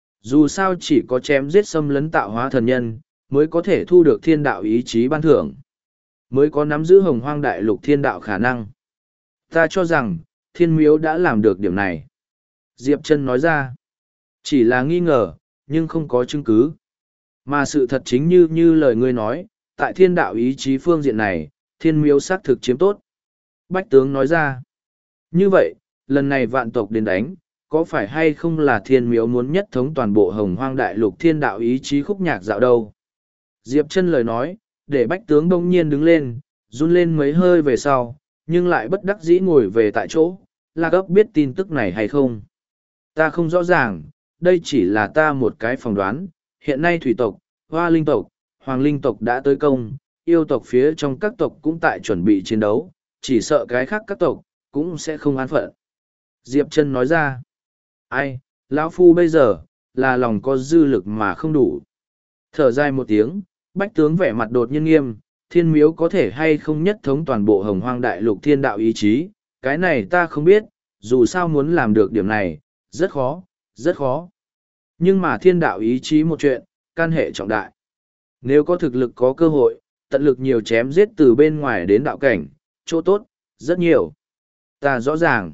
Dù sao chỉ có chém giết xâm lấn tạo hóa thần nhân, mới có thể thu được thiên đạo ý chí ban thưởng. Mới có nắm giữ hồng hoang đại lục thiên đạo khả năng. Ta cho rằng, thiên miếu đã làm được điểm này. Diệp Chân nói ra. Chỉ là nghi ngờ, nhưng không có chứng cứ. Mà sự thật chính như lời ngươi nói, tại thiên đạo ý chí phương diện này, thiên miếu xác thực chiếm tốt. Bách tướng nói ra. Như vậy, lần này vạn tộc đến đánh, có phải hay không là thiên miếu muốn nhất thống toàn bộ hồng hoang đại lục thiên đạo ý chí khúc nhạc dạo đâu? Diệp Chân lời nói, để bách tướng đông nhiên đứng lên, run lên mấy hơi về sau, nhưng lại bất đắc dĩ ngồi về tại chỗ, là gấp biết tin tức này hay không? Ta không rõ ràng, đây chỉ là ta một cái phỏng đoán, hiện nay thủy tộc, hoa linh tộc, hoàng linh tộc đã tới công, yêu tộc phía trong các tộc cũng tại chuẩn bị chiến đấu, chỉ sợ cái khác các tộc, cũng sẽ không an phận. Diệp Chân nói ra, ai, lão phu bây giờ, là lòng có dư lực mà không đủ. Thở dài một tiếng, bách tướng vẻ mặt đột nhiên nghiêm, thiên miếu có thể hay không nhất thống toàn bộ hồng hoang đại lục thiên đạo ý chí, cái này ta không biết, dù sao muốn làm được điểm này, rất khó, rất khó. Nhưng mà thiên đạo ý chí một chuyện, can hệ trọng đại. Nếu có thực lực có cơ hội, tận lực nhiều chém giết từ bên ngoài đến đạo cảnh, chỗ tốt, rất nhiều. Ta rõ ràng.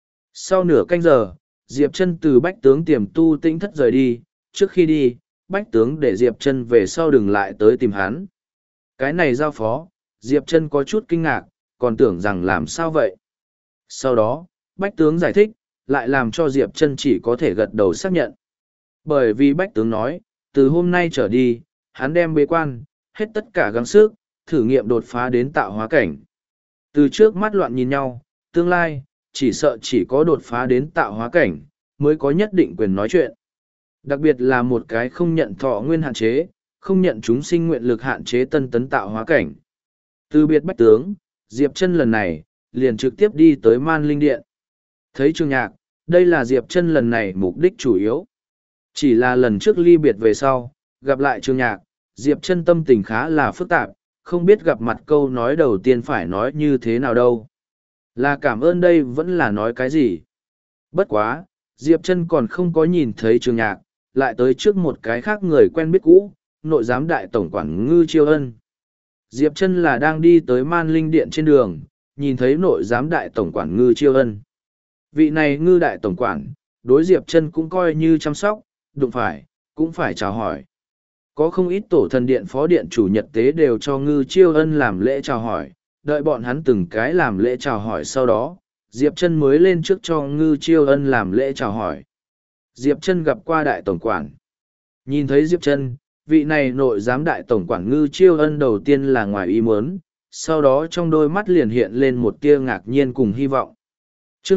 Sau nửa canh giờ, Diệp Chân từ bách tướng tiềm tu tĩnh thất rời đi, trước khi đi, bách tướng để Diệp Chân về sau đừng lại tới tìm hắn. Cái này giao phó, Diệp Chân có chút kinh ngạc, còn tưởng rằng làm sao vậy. Sau đó, bách tướng giải thích, lại làm cho Diệp Chân chỉ có thể gật đầu xác nhận. Bởi vì bách tướng nói, từ hôm nay trở đi, hắn đem bế quan, hết tất cả gắng sức, thử nghiệm đột phá đến tạo hóa cảnh. Từ trước mắt loạn nhìn nhau, tương lai, chỉ sợ chỉ có đột phá đến tạo hóa cảnh, mới có nhất định quyền nói chuyện. Đặc biệt là một cái không nhận thọ nguyên hạn chế, không nhận chúng sinh nguyện lực hạn chế tân tấn tạo hóa cảnh. Từ biệt bách tướng, Diệp Chân lần này, liền trực tiếp đi tới Man Linh Điện. Thấy Trương Nhạc, đây là Diệp Chân lần này mục đích chủ yếu. Chỉ là lần trước ly biệt về sau, gặp lại Trương Nhạc, Diệp Chân tâm tình khá là phức tạp, không biết gặp mặt câu nói đầu tiên phải nói như thế nào đâu. Là cảm ơn đây vẫn là nói cái gì. Bất quá, Diệp Chân còn không có nhìn thấy Trương Nhạc, lại tới trước một cái khác người quen biết cũ, nội giám đại tổng quản Ngư Chiêu Ân. Diệp Chân là đang đi tới Man Linh Điện trên đường, nhìn thấy nội giám đại tổng quản Ngư Chiêu Ân. Vị này Ngư đại tổng quản, đối Diệp Chân cũng coi như chăm sóc, đụng phải, cũng phải chào hỏi. Có không ít tổ thần điện phó điện chủ nhật tế đều cho Ngư Chiêu Ân làm lễ chào hỏi, đợi bọn hắn từng cái làm lễ chào hỏi sau đó, Diệp Trân mới lên trước cho Ngư Chiêu Ân làm lễ chào hỏi. Diệp Trân gặp qua đại tổng quản. Nhìn thấy Diệp Trân, vị này nội giám đại tổng quản Ngư Chiêu Ân đầu tiên là ngoài ý muốn, sau đó trong đôi mắt liền hiện lên một tia ngạc nhiên cùng hy vọng. Chương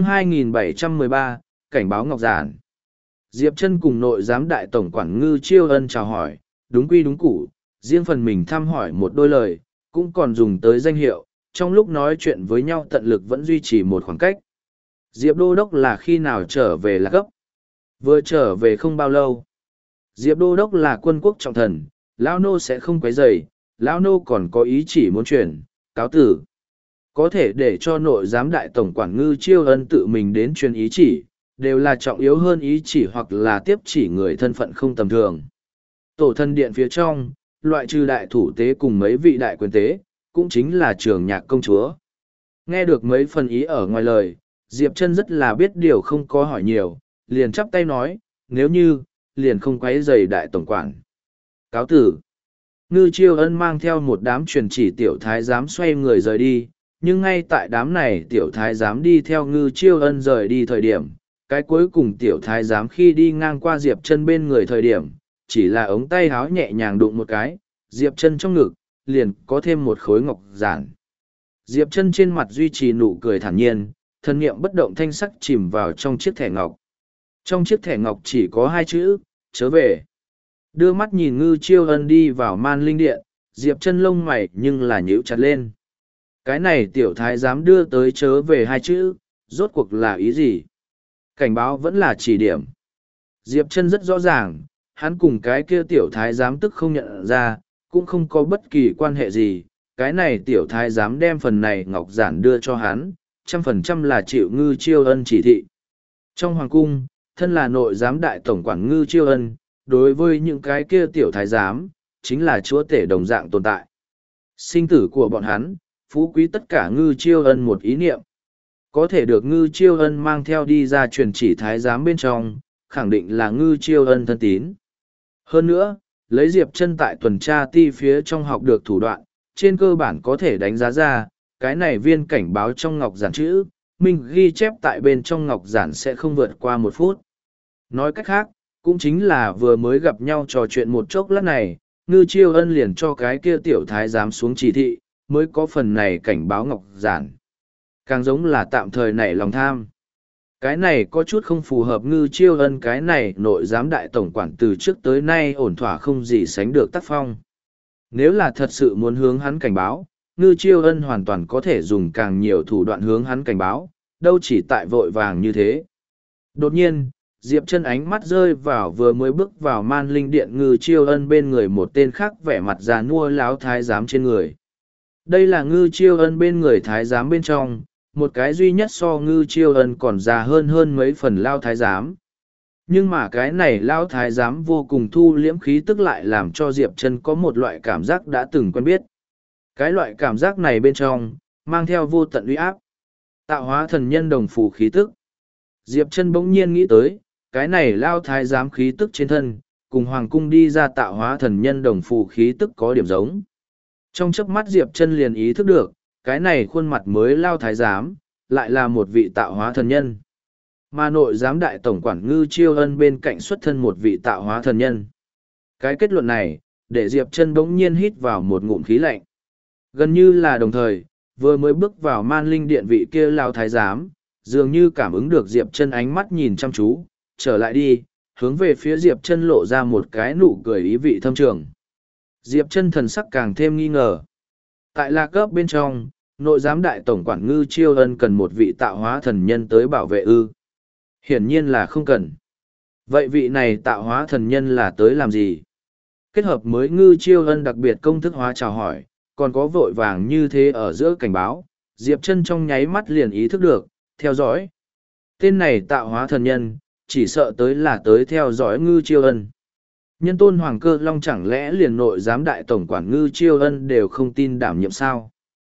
2713, Cảnh báo Ngọc Giản. Diệp Trân cùng nội giám đại tổng quản Ngư Chiêu Ân chào hỏi, đúng quy đúng củ, riêng phần mình thăm hỏi một đôi lời, cũng còn dùng tới danh hiệu, trong lúc nói chuyện với nhau tận lực vẫn duy trì một khoảng cách. Diệp Đô Đốc là khi nào trở về là cấp? Vừa trở về không bao lâu. Diệp Đô Đốc là quân quốc trọng thần, Lão Nô sẽ không quấy rầy, Lão Nô còn có ý chỉ muốn chuyển, cáo tử. Có thể để cho nội giám đại tổng quản Ngư Chiêu Ân tự mình đến truyền ý chỉ, đều là trọng yếu hơn ý chỉ hoặc là tiếp chỉ người thân phận không tầm thường. Tổ thân điện phía trong, loại trừ đại thủ tế cùng mấy vị đại quyền tế, cũng chính là trường nhạc công chúa. Nghe được mấy phần ý ở ngoài lời, Diệp Trân rất là biết điều không có hỏi nhiều, liền chắp tay nói, nếu như, liền không quấy rầy đại tổng quản. Cáo tử. Ngư Chiêu Ân mang theo một đám truyền chỉ tiểu thái giám xoay người rời đi, nhưng ngay tại đám này tiểu thái giám đi theo Ngư Chiêu Ân rời đi thời điểm, cái cuối cùng tiểu thái giám khi đi ngang qua Diệp Trân bên người thời điểm, chỉ là ống tay háo nhẹ nhàng đụng một cái, Diệp Trân trong ngực, liền có thêm một khối ngọc giản. Diệp Trân trên mặt duy trì nụ cười thản nhiên, thân niệm bất động thanh sắc chìm vào trong chiếc thẻ ngọc. Trong chiếc thẻ ngọc chỉ có hai chữ, chớ về. Đưa mắt nhìn Ngư Chiêu Ân đi vào man linh điện, Diệp Trân lông mày nhưng là nhíu chặt lên. Cái này tiểu thái dám đưa tới chớ về hai chữ, rốt cuộc là ý gì? Cảnh báo vẫn là chỉ điểm. Diệp Trân rất rõ ràng, hắn cùng cái kia tiểu thái giám tức không nhận ra, cũng không có bất kỳ quan hệ gì. Cái này tiểu thái giám đem phần này ngọc giản đưa cho hắn, 100% là chịu Ngư Chiêu Ân chỉ thị. Trong hoàng cung, thân là nội giám đại tổng quản Ngư Chiêu Ân, đối với những cái kia tiểu thái giám, chính là chúa tể đồng dạng tồn tại. Sinh tử của bọn hắn, phú quý tất cả Ngư Chiêu Ân một ý niệm. Có thể được Ngư Chiêu Ân mang theo đi ra truyền chỉ thái giám bên trong, khẳng định là Ngư Chiêu Ân thân tín. Hơn nữa, lấy Diệp Trân tại tuần tra ti phía trong học được thủ đoạn, trên cơ bản có thể đánh giá ra, cái này viên cảnh báo trong ngọc giản chữ, mình ghi chép tại bên trong ngọc giản sẽ không vượt qua 1 phút. Nói cách khác, cũng chính là vừa mới gặp nhau trò chuyện một chốc lát này, Ngư Chiêu Ân liền cho cái kia tiểu thái giám xuống chỉ thị, mới có phần này cảnh báo ngọc giản. Càng giống là tạm thời nảy lòng tham. Cái này có chút không phù hợp Ngư Chiêu Ân cái này nội giám đại tổng quản từ trước tới nay ổn thỏa không gì sánh được tác phong. Nếu là thật sự muốn hướng hắn cảnh báo, Ngư Chiêu Ân hoàn toàn có thể dùng càng nhiều thủ đoạn hướng hắn cảnh báo, đâu chỉ tại vội vàng như thế. Đột nhiên, Diệp Trân ánh mắt rơi vào vừa mới bước vào man linh điện Ngư Chiêu Ân bên người một tên khác vẻ mặt già nua láo thái giám trên người. Đây là Ngư Chiêu Ân bên người thái giám bên trong, một cái duy nhất so Ngư Chiêu Ân còn già hơn mấy phần lao thái giám. Nhưng mà cái này lao thái giám vô cùng thu liễm khí tức lại làm cho Diệp Trân có một loại cảm giác đã từng quen biết. Cái loại cảm giác này bên trong, mang theo vô tận uy áp. Tạo hóa thần nhân đồng phù khí tức. Diệp Trân bỗng nhiên nghĩ tới, cái này lao thái giám khí tức trên thân, cùng hoàng cung đi ra tạo hóa thần nhân đồng phù khí tức có điểm giống. Trong chớp mắt Diệp Trân liền ý thức được, cái này khuôn mặt mới lao thái giám, lại là một vị tạo hóa thần nhân. Mà nội giám đại tổng quản Ngư Chiêu Ân bên cạnh xuất thân một vị tạo hóa thần nhân. Cái kết luận này, để Diệp Trân bỗng nhiên hít vào một ngụm khí lạnh. Gần như là đồng thời, vừa mới bước vào man linh điện vị kia lao thái giám, dường như cảm ứng được Diệp Trân ánh mắt nhìn chăm chú, trở lại đi, hướng về phía Diệp Trân lộ ra một cái nụ cười ý vị thâm trường. Diệp Trân thần sắc càng thêm nghi ngờ. Tại lạc cấp bên trong, nội giám đại tổng quản Ngư Chiêu Ân cần một vị tạo hóa thần nhân tới bảo vệ ư? Hiển nhiên là không cần. Vậy vị này tạo hóa thần nhân là tới làm gì? Kết hợp mới Ngư Chiêu Ân đặc biệt công thức hóa chào hỏi, còn có vội vàng như thế ở giữa cảnh báo, Diệp Trân trong nháy mắt liền ý thức được, theo dõi. Tên này tạo hóa thần nhân, chỉ sợ tới là tới theo dõi Ngư Chiêu Ân. Nhân tôn Hoàng Cơ Long chẳng lẽ liền nội giám đại tổng quản Ngư Chiêu Ân đều không tin đảm nhiệm sao?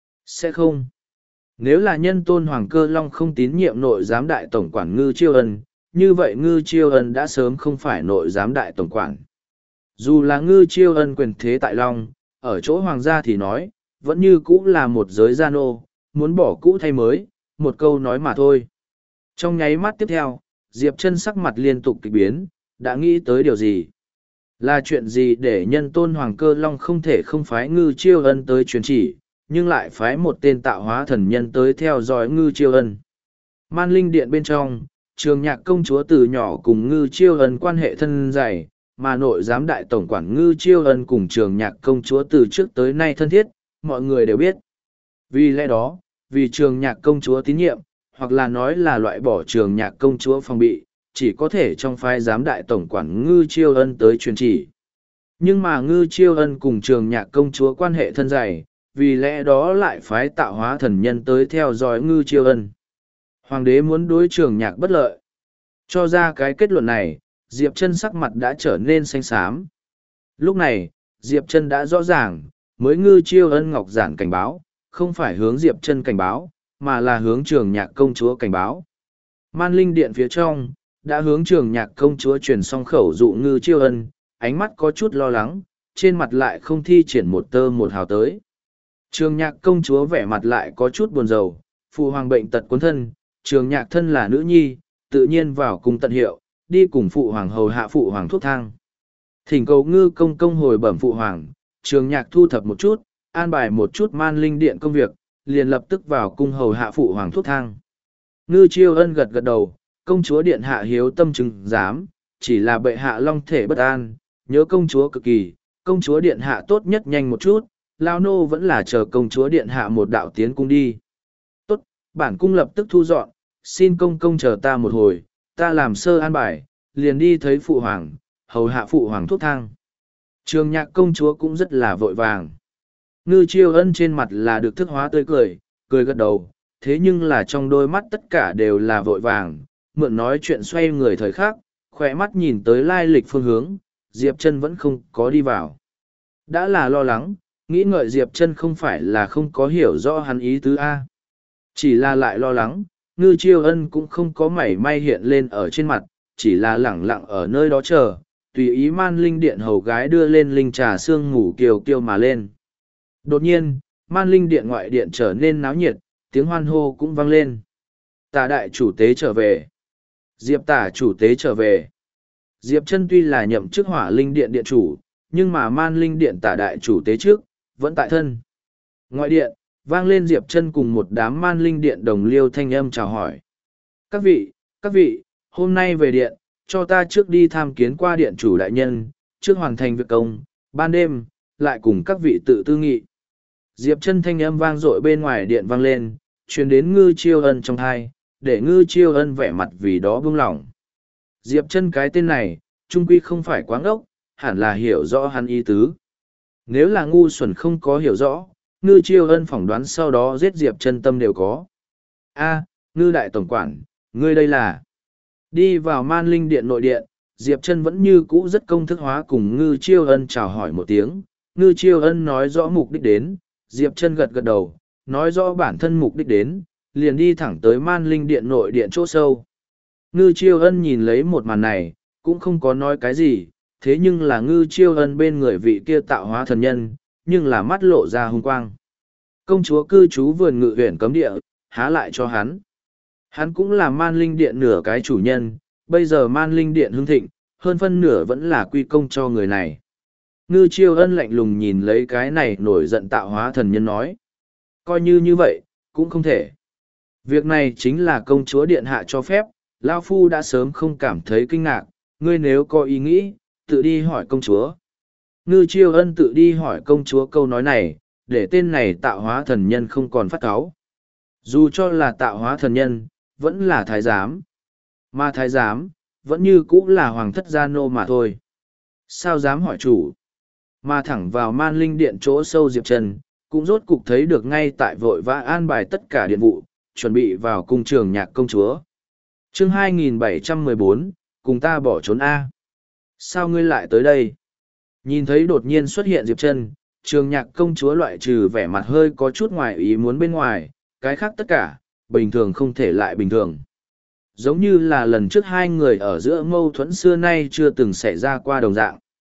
Sẽ không. Nếu là nhân tôn Hoàng Cơ Long không tín nhiệm nội giám đại tổng quản Ngư Chiêu Ân, như vậy Ngư Chiêu Ân đã sớm không phải nội giám đại tổng quản. Dù là Ngư Chiêu Ân quyền thế tại Long, ở chỗ hoàng gia thì nói, vẫn như cũ là một giới gia nô, muốn bỏ cũ thay mới, một câu nói mà thôi. Trong nháy mắt tiếp theo, Diệp Chân sắc mặt liên tục kịch biến, đã nghĩ tới điều gì? Là chuyện gì để nhân tôn Hoàng Cơ Long không thể không phái Ngư Chiêu Ân tới truyền chỉ, nhưng lại phái một tên tạo hóa thần nhân tới theo dõi Ngư Chiêu Ân? Man Linh Điện bên trong, Trường Nhạc công chúa từ nhỏ cùng Ngư Chiêu Ân quan hệ thân dày, mà nội giám đại tổng quản Ngư Chiêu Ân cùng Trường Nhạc công chúa từ trước tới nay thân thiết, mọi người đều biết. Vì lẽ đó, vì Trường Nhạc công chúa tín nhiệm, hoặc là nói là loại bỏ Trường Nhạc công chúa phòng bị, chỉ có thể trong phái giám đại tổng quản Ngư Chiêu Ân tới truyền chỉ. Nhưng mà Ngư Chiêu Ân cùng Trường Nhạc công chúa quan hệ thân dày, vì lẽ đó lại phái tạo hóa thần nhân tới theo dõi Ngư Chiêu Ân. Hoàng đế muốn đối Trường Nhạc bất lợi. Cho ra cái kết luận này, Diệp Chân sắc mặt đã trở nên xanh xám. Lúc này, Diệp Chân đã rõ ràng, mới Ngư Chiêu Ân ngọc giản cảnh báo, không phải hướng Diệp Chân cảnh báo, mà là hướng Trường Nhạc công chúa cảnh báo. Man Linh Điện phía trong, đã hướng Trường Nhạc công chúa truyền xong khẩu dụ Ngư Chiêu Ân, ánh mắt có chút lo lắng, trên mặt lại không thi triển một tơ một hào tới. Trường Nhạc công chúa vẻ mặt lại có chút buồn rầu, phụ hoàng bệnh tật cuốn thân, Trường Nhạc thân là nữ nhi, tự nhiên vào cùng tận hiệu, đi cùng phụ hoàng hầu hạ phụ hoàng thuốc thang. Thỉnh cầu Ngư công công hồi bẩm phụ hoàng, Trường Nhạc thu thập một chút, an bài một chút Man Linh Điện công việc, liền lập tức vào cung hầu hạ phụ hoàng thuốc thang. Ngư Chiêu Ân gật gật đầu, công chúa điện hạ hiếu tâm chứng giám, chỉ là bệ hạ long thể bất an, nhớ công chúa cực kỳ, công chúa điện hạ tốt nhất nhanh một chút, lao nô vẫn là chờ công chúa điện hạ một đạo tiến cung đi. Tốt, bản cung lập tức thu dọn, xin công công chờ ta một hồi, ta làm sơ an bài, liền đi thấy phụ hoàng, hầu hạ phụ hoàng thuốc thang. Trường Nhạc công chúa cũng rất là vội vàng. Ngư Chiêu Ân trên mặt là được thức hóa tươi cười, cười gật đầu, thế nhưng là trong đôi mắt tất cả đều là vội vàng, mượn nói chuyện xoay người thời khắc, khỏe mắt nhìn tới lai lịch phương hướng, Diệp Chân vẫn không có đi vào. Đã là lo lắng, nghĩ ngợi Diệp Chân không phải là không có hiểu rõ hắn ý tứ A. Chỉ là lại lo lắng, Ngư Chiêu Ân cũng không có mảy may hiện lên ở trên mặt, chỉ là lẳng lặng ở nơi đó chờ, tùy ý Man Linh Điện hầu gái đưa lên linh trà sương ngủ kiều kiều mà lên. Đột nhiên, Man Linh Điện ngoại điện trở nên náo nhiệt, tiếng hoan hô cũng vang lên. Tả đại chủ tế trở về. Diệp tả chủ tế trở về. Diệp Chân tuy là nhậm chức Hỏa Linh Điện điện chủ, nhưng mà Man Linh Điện tả đại chủ tế trước, vẫn tại thân. Ngoại điện, vang lên Diệp Chân cùng một đám Man Linh Điện đồng liêu thanh âm chào hỏi. Các vị, hôm nay về điện, cho ta trước đi tham kiến qua điện chủ đại nhân, trước hoàn thành việc công, ban đêm, lại cùng các vị tự tư nghị. Diệp Chân thanh âm vang dội bên ngoài điện vang lên, truyền đến Ngư Chiêu Ân trong tai, để Ngư Chiêu Ân vẻ mặt vì đó bưng lỏng. Diệp Chân cái tên này, trung quy không phải quá ngốc, hẳn là hiểu rõ hắn ý tứ. Nếu là ngu xuẩn không có hiểu rõ, Ngư Chiêu Ân phỏng đoán sau đó giết Diệp Chân tâm đều có. A, Ngư đại tổng quản, ngươi đây là... Đi vào Man Linh Điện nội điện, Diệp Chân vẫn như cũ rất công thức hóa cùng Ngư Chiêu Ân chào hỏi một tiếng. Ngư Chiêu Ân nói rõ mục đích đến, Diệp Chân gật gật đầu, nói rõ bản thân mục đích đến, liền đi thẳng tới Man Linh Điện nội điện chỗ sâu. Ngư Chiêu Ân nhìn lấy một màn này, cũng không có nói cái gì, thế nhưng là Ngư Chiêu Ân bên người vị kia tạo hóa thần nhân, nhưng là mắt lộ ra hung quang. Công chúa cư trú vườn ngự huyện cấm địa, há lại cho hắn. Hắn cũng là Man Linh Điện nửa cái chủ nhân, bây giờ Man Linh Điện hưng thịnh, hơn phân nửa vẫn là quy công cho người này. Ngư Chiêu Ân lạnh lùng nhìn lấy cái này nổi giận tạo hóa thần nhân nói. Coi như vậy, cũng không thể. Việc này chính là công chúa điện hạ cho phép, Lao Phu đã sớm không cảm thấy kinh ngạc, ngươi nếu có ý nghĩ, tự đi hỏi công chúa. Ngư Chiêu Ân tự đi hỏi công chúa câu nói này, để tên này tạo hóa thần nhân không còn phát cáu. Dù cho là tạo hóa thần nhân, vẫn là thái giám. Mà thái giám, vẫn như cũ là hoàng thất gia nô mà thôi. Sao dám hỏi chủ? Mà thẳng vào Man Linh Điện chỗ sâu Diệp Chân, cũng rốt cục thấy được ngay tại vội vã an bài tất cả điện vụ, chuẩn bị vào cung Trường Nhạc công chúa. Chương 2714, cùng ta bỏ trốn A. Sao ngươi lại tới đây? Nhìn thấy đột nhiên xuất hiện Diệp Chân, Trường Nhạc công chúa loại trừ vẻ mặt hơi có chút ngoài ý muốn bên ngoài, cái khác tất cả, bình thường không thể lại bình thường. Giống như là lần trước hai người ở giữa mâu thuẫn xưa nay chưa từng xảy ra qua đồng dạng.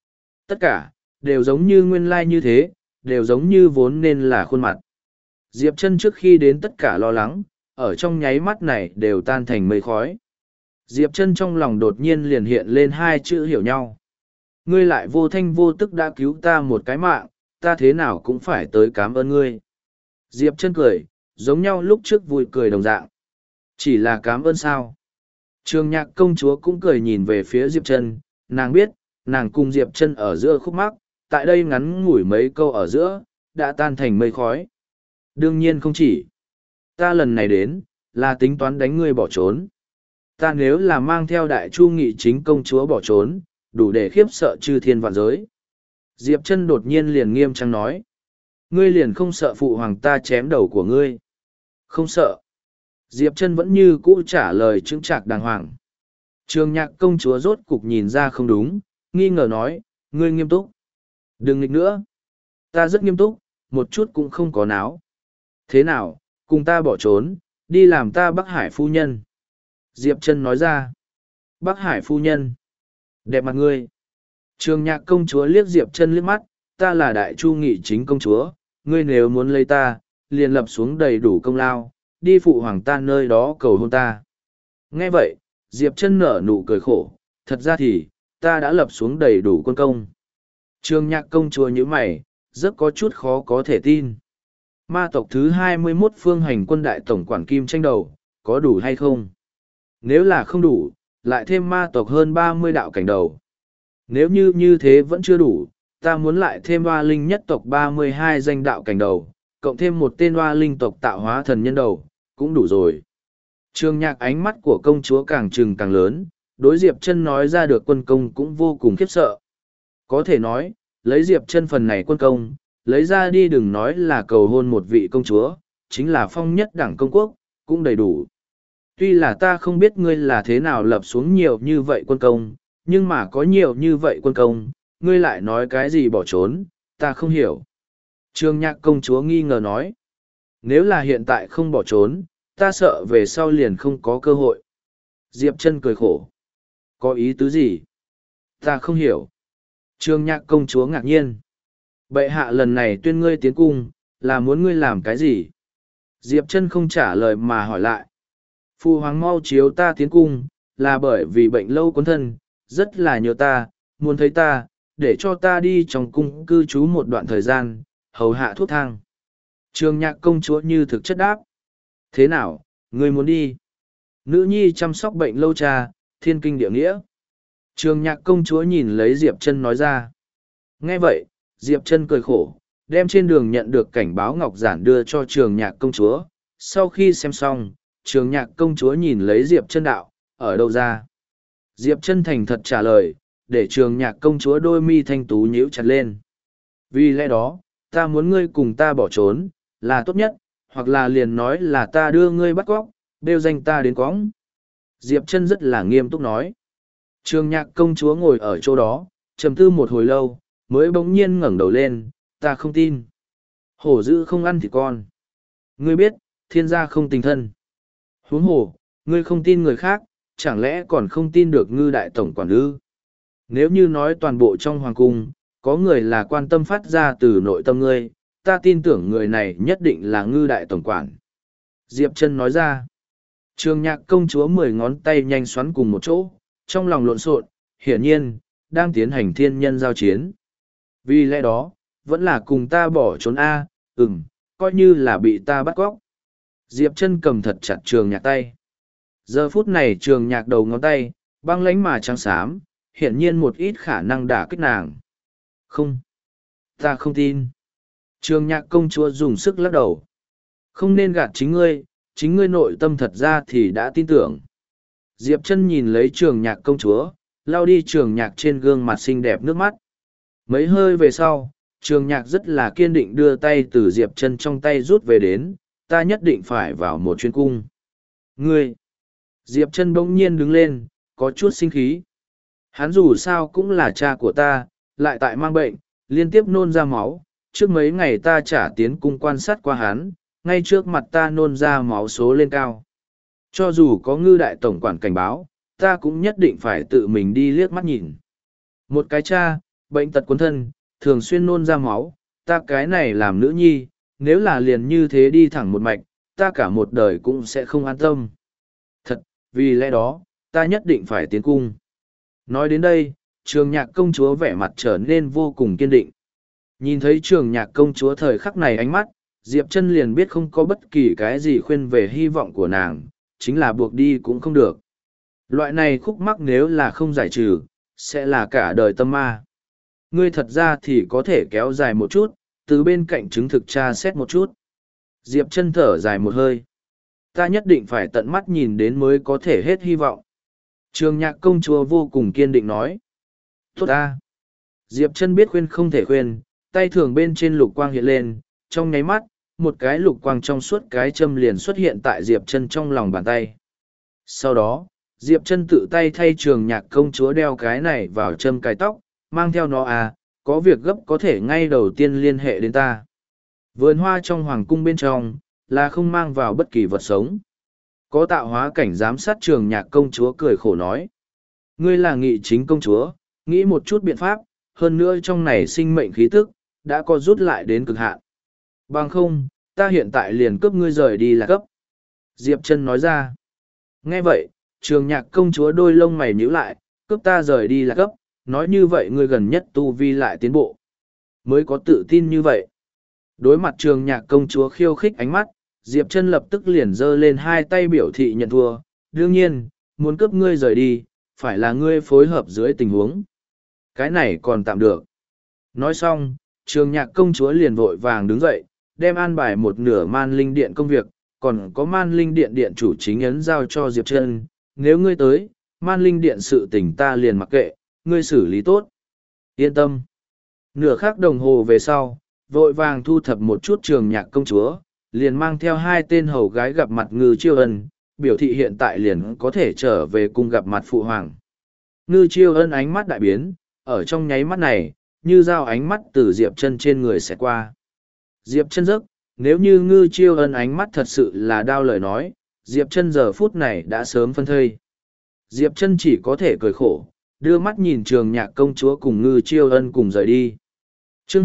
Tất cả, đều giống như nguyên lai như thế, đều giống như vốn nên là khuôn mặt. Diệp Trân trước khi đến tất cả lo lắng, ở trong nháy mắt này đều tan thành mây khói. Diệp Trân trong lòng đột nhiên liền hiện lên hai chữ hiểu nhau. Ngươi lại vô thanh vô tức đã cứu ta một cái mạng, ta thế nào cũng phải tới cảm ơn ngươi. Diệp Trân cười, giống nhau lúc trước vui cười đồng dạng. Chỉ là cảm ơn sao? Trường Nhạc công chúa cũng cười nhìn về phía Diệp Trân, nàng biết, nàng cùng Diệp Trân ở giữa khúc mắc, tại đây ngắn ngủi mấy câu ở giữa, đã tan thành mây khói. Đương nhiên không chỉ. Ta lần này đến, là tính toán đánh ngươi bỏ trốn. Ta nếu là mang theo đại chu nghị chính công chúa bỏ trốn, đủ để khiếp sợ chư thiên vạn giới. Diệp Trân đột nhiên liền nghiêm trang nói. Ngươi liền không sợ phụ hoàng ta chém đầu của ngươi. Không sợ. Diệp Trân vẫn như cũ trả lời chững chạc đàng hoàng. Trường Nhạc công chúa rốt cục nhìn ra không đúng, nghi ngờ nói, ngươi nghiêm túc. Đừng nghịch nữa. Ta rất nghiêm túc, một chút cũng không có náo. Thế nào, cùng ta bỏ trốn, đi làm ta Bắc Hải phu nhân. Diệp Trân nói ra. Bắc Hải phu nhân. Đẹp mặt ngươi. Trường Nhạc công chúa liếc Diệp Trân liếc mắt, ta là đại chu nghị chính công chúa, ngươi nếu muốn lấy ta, liền lập xuống đầy đủ công lao, đi phụ hoàng ta nơi đó cầu hôn ta. Nghe vậy, Diệp Trân nở nụ cười khổ, thật ra thì, ta đã lập xuống đầy đủ quân công. Trường Nhạc công chúa như mày, rất có chút khó có thể tin. Ma tộc thứ 21 phương hành quân đại tổng quản Kim tranh đầu, có đủ hay không? Nếu là không đủ, lại thêm ma tộc hơn 30 đạo cảnh đầu. Nếu như thế vẫn chưa đủ, ta muốn lại thêm hoa linh nhất tộc 32 danh đạo cảnh đầu, cộng thêm một tên hoa linh tộc tạo hóa thần nhân đầu, cũng đủ rồi. Trường Nhạc ánh mắt của công chúa càng trừng càng lớn, đối Diệp Trân nói ra được quân công cũng vô cùng khiếp sợ. Có thể nói, lấy Diệp Trân phần này quân công, lấy ra đi đừng nói là cầu hôn một vị công chúa, chính là phong nhất đảng công quốc, cũng đầy đủ. Tuy là ta không biết ngươi là thế nào lập xuống nhiều như vậy quân công, nhưng mà có nhiều như vậy quân công, ngươi lại nói cái gì bỏ trốn, ta không hiểu. Trường Nhạc công chúa nghi ngờ nói, nếu là hiện tại không bỏ trốn, ta sợ về sau liền không có cơ hội. Diệp Trân cười khổ. Có ý tứ gì? Ta không hiểu. Trường Nhạc công chúa ngạc nhiên. Bệ hạ lần này tuyên ngươi tiến cung, là muốn ngươi làm cái gì? Diệp Trân không trả lời mà hỏi lại. Phu hoàng mau chiếu ta tiến cung, là bởi vì bệnh lâu cuốn thân, rất là nhớ ta, muốn thấy ta, để cho ta đi trong cung cư trú một đoạn thời gian, hầu hạ thuốc thang. Trường Nhạc công chúa như thực chất đáp. Thế nào, ngươi muốn đi? Nữ nhi chăm sóc bệnh lâu cha, thiên kinh địa nghĩa. Trường Nhạc công chúa nhìn lấy Diệp Trân nói ra. Nghe vậy, Diệp Trân cười khổ, đem trên đường nhận được cảnh báo ngọc giản đưa cho Trường Nhạc công chúa. Sau khi xem xong, Trường Nhạc công chúa nhìn lấy Diệp Trân đạo, ở đâu ra? Diệp Trân thành thật trả lời, để Trường Nhạc công chúa đôi mi thanh tú nhíu chặt lên. Vì lẽ đó, ta muốn ngươi cùng ta bỏ trốn, là tốt nhất, hoặc là liền nói là ta đưa ngươi bắt cóc, đeo danh ta đến cõng. Diệp Trân rất là nghiêm túc nói. Trường Nhạc công chúa ngồi ở chỗ đó, trầm tư một hồi lâu, mới bỗng nhiên ngẩng đầu lên, ta không tin. Hổ dữ không ăn thịt con. Ngươi biết, thiên gia không tình thân. Huống hồ, ngươi không tin người khác, chẳng lẽ còn không tin được Ngư đại tổng quản ư? Nếu như nói toàn bộ trong hoàng cung, có người là quan tâm phát ra từ nội tâm ngươi, ta tin tưởng người này nhất định là Ngư đại tổng quản. Diệp Trân nói ra. Trường Nhạc công chúa 10 ngón tay nhanh xoắn cùng một chỗ, trong lòng lộn xộn, hiển nhiên, đang tiến hành thiên nhân giao chiến. Vì lẽ đó, vẫn là cùng ta bỏ trốn A, coi như là bị ta bắt cóc. Diệp Trân cầm thật chặt Trường Nhạc tay. Giờ phút này Trường Nhạc đầu ngón tay, băng lãnh mà trắng xám, hiển nhiên một ít khả năng đả kích nàng. Không, ta không tin. Trường Nhạc công chúa dùng sức lắc đầu. Không nên gạt chính ngươi nội tâm thật ra thì đã tin tưởng. Diệp Trân nhìn lấy Trường Nhạc công chúa, lau đi Trường Nhạc trên gương mặt xinh đẹp nước mắt. Mấy hơi về sau, Trường Nhạc rất là kiên định đưa tay từ Diệp Trân trong tay rút về đến, ta nhất định phải vào một chuyến cung. Ngươi! Diệp Trân bỗng nhiên đứng lên, có chút sinh khí. Hắn dù sao cũng là cha của ta, lại tại mang bệnh, liên tiếp nôn ra máu. Trước mấy ngày ta trả tiến cung quan sát qua hắn, ngay trước mặt ta nôn ra máu số lên cao. Cho dù có Ngư đại tổng quản cảnh báo, ta cũng nhất định phải tự mình đi liếc mắt nhìn. Một cái cha, bệnh tật cuốn thân, thường xuyên nôn ra máu, ta cái này làm nữ nhi, nếu là liền như thế đi thẳng một mạch, ta cả một đời cũng sẽ không an tâm. Thật, vì lẽ đó, ta nhất định phải tiến cung. Nói đến đây, trường nhạc công chúa vẻ mặt trở nên vô cùng kiên định. Nhìn thấy trường nhạc công chúa thời khắc này ánh mắt, Diệp Chân liền biết không có bất kỳ cái gì khuyên về hy vọng của nàng, chính là buộc đi cũng không được. Loại này khúc mắc nếu là không giải trừ, sẽ là cả đời tâm ma. Ngươi thật ra thì có thể kéo dài một chút, từ bên cạnh chứng thực tra xét một chút. Diệp Chân thở dài một hơi. Ta nhất định phải tận mắt nhìn đến mới có thể hết hy vọng. Trường nhạc công chúa vô cùng kiên định nói. Tốt ta. Diệp Chân biết khuyên không thể khuyên, tay thường bên trên lục quang hiện lên, trong nháy mắt, một cái lục quang trong suốt cái châm liền xuất hiện tại Diệp Chân trong lòng bàn tay. Sau đó, Diệp Chân tự tay thay trường nhạc công chúa đeo cái này vào châm cài tóc, mang theo nó à, có việc gấp có thể ngay đầu tiên liên hệ đến ta. Vườn hoa trong hoàng cung bên trong, là không mang vào bất kỳ vật sống. Có tạo hóa cảnh giám sát trường nhạc công chúa cười khổ nói. Ngươi là nghị chính công chúa, nghĩ một chút biện pháp, hơn nữa trong này sinh mệnh khí tức, đã có rút lại đến cực hạn. Bằng không, ta hiện tại liền cướp ngươi rời đi là cấp. Diệp Chân nói ra. Nghe vậy, trường nhạc công chúa đôi lông mày nhíu lại, cướp ta rời đi là cấp, nói như vậy ngươi gần nhất tu vi lại tiến bộ. Mới có tự tin như vậy. Đối mặt trường nhạc công chúa khiêu khích ánh mắt, Diệp Chân lập tức liền giơ lên hai tay biểu thị nhận thua. Đương nhiên, muốn cướp ngươi rời đi, phải là ngươi phối hợp dưới tình huống. Cái này còn tạm được. Nói xong, trường nhạc công chúa liền vội vàng đứng dậy, đem an bài một nửa man linh điện công việc, còn có man linh điện điện chủ chính ấn giao cho Diệp Chân. Nếu ngươi tới, man linh điện sự tình ta liền mặc kệ, ngươi xử lý tốt. Yên tâm. Nửa khắc đồng hồ về sau, vội vàng thu thập một chút trường nhạc công chúa, liền mang theo hai tên hầu gái gặp mặt Ngư Chiêu Ân, biểu thị hiện tại liền có thể trở về cùng gặp mặt phụ hoàng. Ngư Chiêu Ân ánh mắt đại biến, ở trong nháy mắt này, như dao ánh mắt từ Diệp Chân trên người sẽ qua. Diệp Chân giấc, nếu như Ngư Chiêu Ân ánh mắt thật sự là đao lời nói, Diệp Chân giờ phút này đã sớm phân thây. Diệp Chân chỉ có thể cười khổ, đưa mắt nhìn trường nhạc công chúa cùng Ngư Chiêu Ân cùng rời đi. Chương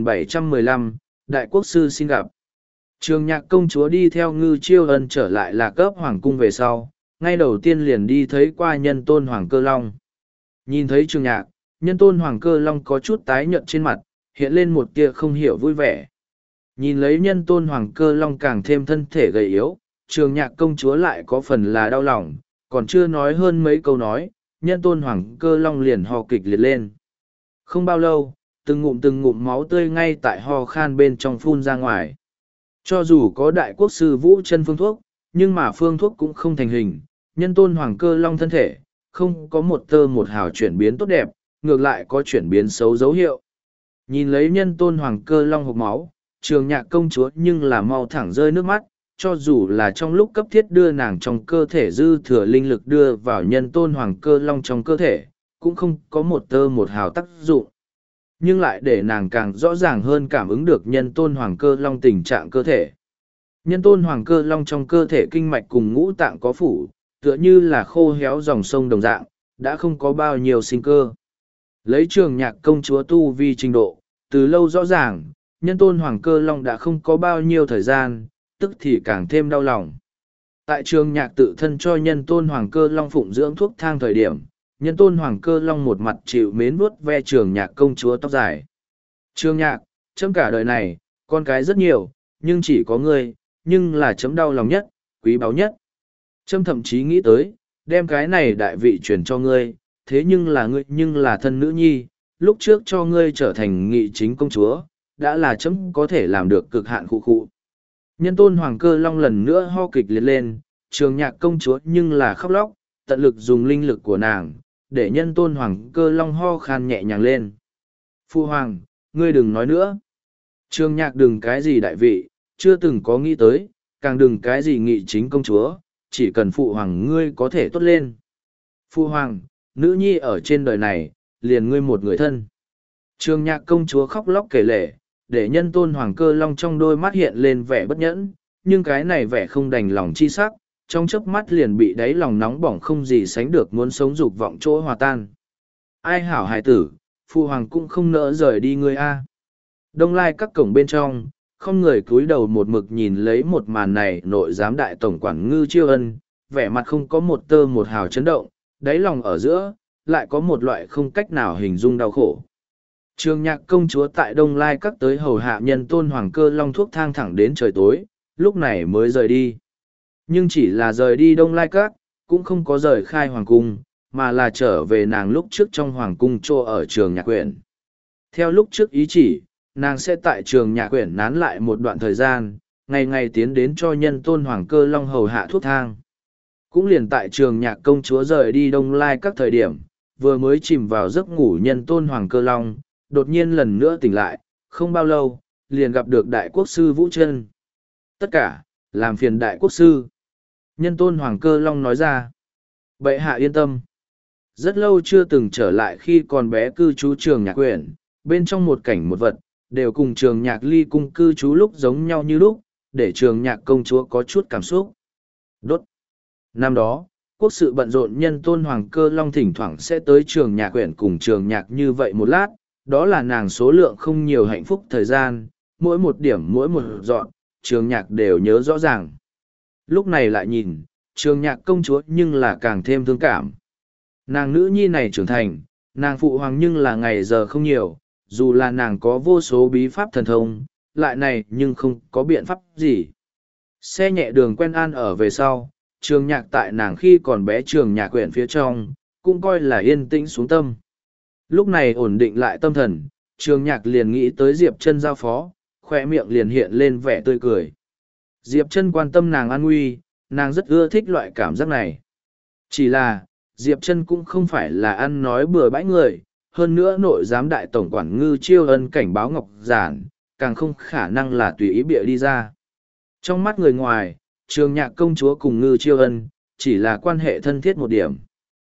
2715, Đại Quốc Sư xin gặp. Trường nhạc công chúa đi theo Ngư Chiêu Ân trở lại Lạc Cấp Hoàng Cung về sau, ngay đầu tiên liền đi thấy qua Nhân Tôn Hoàng Cơ Long. Nhìn thấy trường nhạc, Nhân Tôn Hoàng Cơ Long có chút tái nhợt trên mặt, hiện lên một tia không hiểu vui vẻ. Nhìn lấy Nhân Tôn Hoàng Cơ Long càng thêm thân thể gầy yếu, trường nhạc công chúa lại có phần là đau lòng, còn chưa nói hơn mấy câu nói, Nhân Tôn Hoàng Cơ Long liền ho kịch liệt lên. Không bao lâu, từng ngụm máu tươi ngay tại ho khan bên trong phun ra ngoài. Cho dù có đại quốc sư vũ chân phương thuốc, nhưng mà phương thuốc cũng không thành hình, Nhân Tôn Hoàng Cơ Long thân thể, không có một tơ một hào chuyển biến tốt đẹp, ngược lại có chuyển biến xấu dấu hiệu. Nhìn lấy Nhân Tôn Hoàng Cơ Long hộc máu, trường nhạc công chúa nhưng là mau thẳng rơi nước mắt, cho dù là trong lúc cấp thiết đưa nàng trong cơ thể dư thừa linh lực đưa vào Nhân Tôn Hoàng Cơ Long trong cơ thể, cũng không có một tơ một hào tác dụng. Nhưng lại để nàng càng rõ ràng hơn cảm ứng được Nhân Tôn Hoàng Cơ Long tình trạng cơ thể. Nhân Tôn Hoàng Cơ Long trong cơ thể kinh mạch cùng ngũ tạng có phủ, tựa như là khô héo dòng sông đồng dạng, đã không có bao nhiêu sinh cơ. Lấy trường nhạc công chúa tu vi trình độ, từ lâu rõ ràng, Nhân Tôn Hoàng Cơ Long đã không có bao nhiêu thời gian, tức thì càng thêm đau lòng. Tại trường nhạc tự thân cho Nhân Tôn Hoàng Cơ Long phụng dưỡng thuốc thang thời điểm, Nhân Tôn Hoàng Cơ Long một mặt chịu mến vuốt ve trường nhạc công chúa tóc dài. Trường nhạc, chấm cả đời này, con cái rất nhiều, nhưng chỉ có ngươi, nhưng là chấm đau lòng nhất, quý báu nhất. Chấm thậm chí nghĩ tới, đem cái này đại vị truyền cho ngươi, thế nhưng là ngươi nhưng là thân nữ nhi, lúc trước cho ngươi trở thành nghị chính công chúa, đã là chấm có thể làm được cực hạn khụ khụ. Nhân Tôn Hoàng Cơ Long lần nữa ho kịch liệt lên, trường nhạc công chúa nhưng là khóc lóc, tận lực dùng linh lực của nàng, để Nhân Tôn Hoàng Cơ Long ho khan nhẹ nhàng lên. Phu Hoàng, ngươi đừng nói nữa. Trường nhạc đừng cái gì đại vị, chưa từng có nghĩ tới, càng đừng cái gì nghị chính công chúa, chỉ cần Phụ Hoàng ngươi có thể tốt lên. Phu Hoàng, nữ nhi ở trên đời này, liền ngươi một người thân. Trường nhạc công chúa khóc lóc kể lể, để Nhân Tôn Hoàng Cơ Long trong đôi mắt hiện lên vẻ bất nhẫn, nhưng cái này vẻ không đành lòng chi sắc, trong chớp mắt liền bị đáy lòng nóng bỏng không gì sánh được muốn sống dục vọng chỗ hòa tan. Ai hảo hài tử, Phụ hoàng cũng không nỡ rời đi ngươi a. Đông Lai các cổng bên trong, không người cúi đầu một mực nhìn lấy một màn này, nội giám đại tổng quản Ngư Chiêu Ân, vẻ mặt không có một tơ một hào chấn động, đáy lòng ở giữa, lại có một loại không cách nào hình dung đau khổ. Trường Nhạc công chúa tại Đông Lai các tới hầu hạ Nhân Tôn Hoàng Cơ Long thuốc thang thẳng đến trời tối, lúc này mới rời đi. Nhưng chỉ là rời đi Đông Lai các, cũng không có rời khai hoàng cung, mà là trở về nàng lúc trước trong hoàng cung trô ở Trường Nhạc quyển. Theo lúc trước ý chỉ, nàng sẽ tại Trường Nhạc quyển nán lại một đoạn thời gian, ngày ngày tiến đến cho Nhân Tôn Hoàng Cơ Long hầu hạ thuốc thang. Cũng liền tại Trường Nhạc công chúa rời đi Đông Lai các thời điểm, vừa mới chìm vào giấc ngủ Nhân Tôn Hoàng Cơ Long, đột nhiên lần nữa tỉnh lại, không bao lâu, liền gặp được Đại Quốc sư Vũ Trân. Tất cả, làm phiền Đại Quốc sư. Nhân Tôn Hoàng Cơ Long nói ra. Bệ hạ yên tâm. Rất lâu chưa từng trở lại khi còn bé cư trú Trường Nhạc quyển, bên trong một cảnh một vật, đều cùng Trường Nhạc ly cung cư trú lúc giống nhau như lúc, để Trường Nhạc công chúa có chút cảm xúc. Đốt. Năm đó, quốc sự bận rộn, Nhân Tôn Hoàng Cơ Long thỉnh thoảng sẽ tới Trường Nhạc quyển cùng Trường Nhạc như vậy một lát, đó là nàng số lượng không nhiều hạnh phúc thời gian, mỗi một điểm mỗi một dọn, Trường Nhạc đều nhớ rõ ràng. Lúc này lại nhìn, Trường Nhạc công chúa nhưng là càng thêm thương cảm. Nàng nữ nhi này trưởng thành, nàng phụ hoàng nhưng là ngày giờ không nhiều, dù là nàng có vô số bí pháp thần thông, lại này nhưng không có biện pháp gì. Xe nhẹ đường quen an ở về sau, Trường Nhạc tại nàng khi còn bé Trường Nhạc quyển phía trong, cũng coi là yên tĩnh xuống tâm. Lúc này ổn định lại tâm thần, Trường Nhạc liền nghĩ tới Diệp Trân giao phó, khoe miệng liền hiện lên vẻ tươi cười. Diệp Trân quan tâm nàng an nguy, nàng rất ưa thích loại cảm giác này. Chỉ là, Diệp Trân cũng không phải là ăn nói bừa bãi người, hơn nữa nội giám đại tổng quản Ngư Chiêu Ân cảnh báo Ngọc Giản, càng không khả năng là tùy ý bịa đi ra. Trong mắt người ngoài, Trường Nhạc công chúa cùng Ngư Chiêu Ân, chỉ là quan hệ thân thiết một điểm.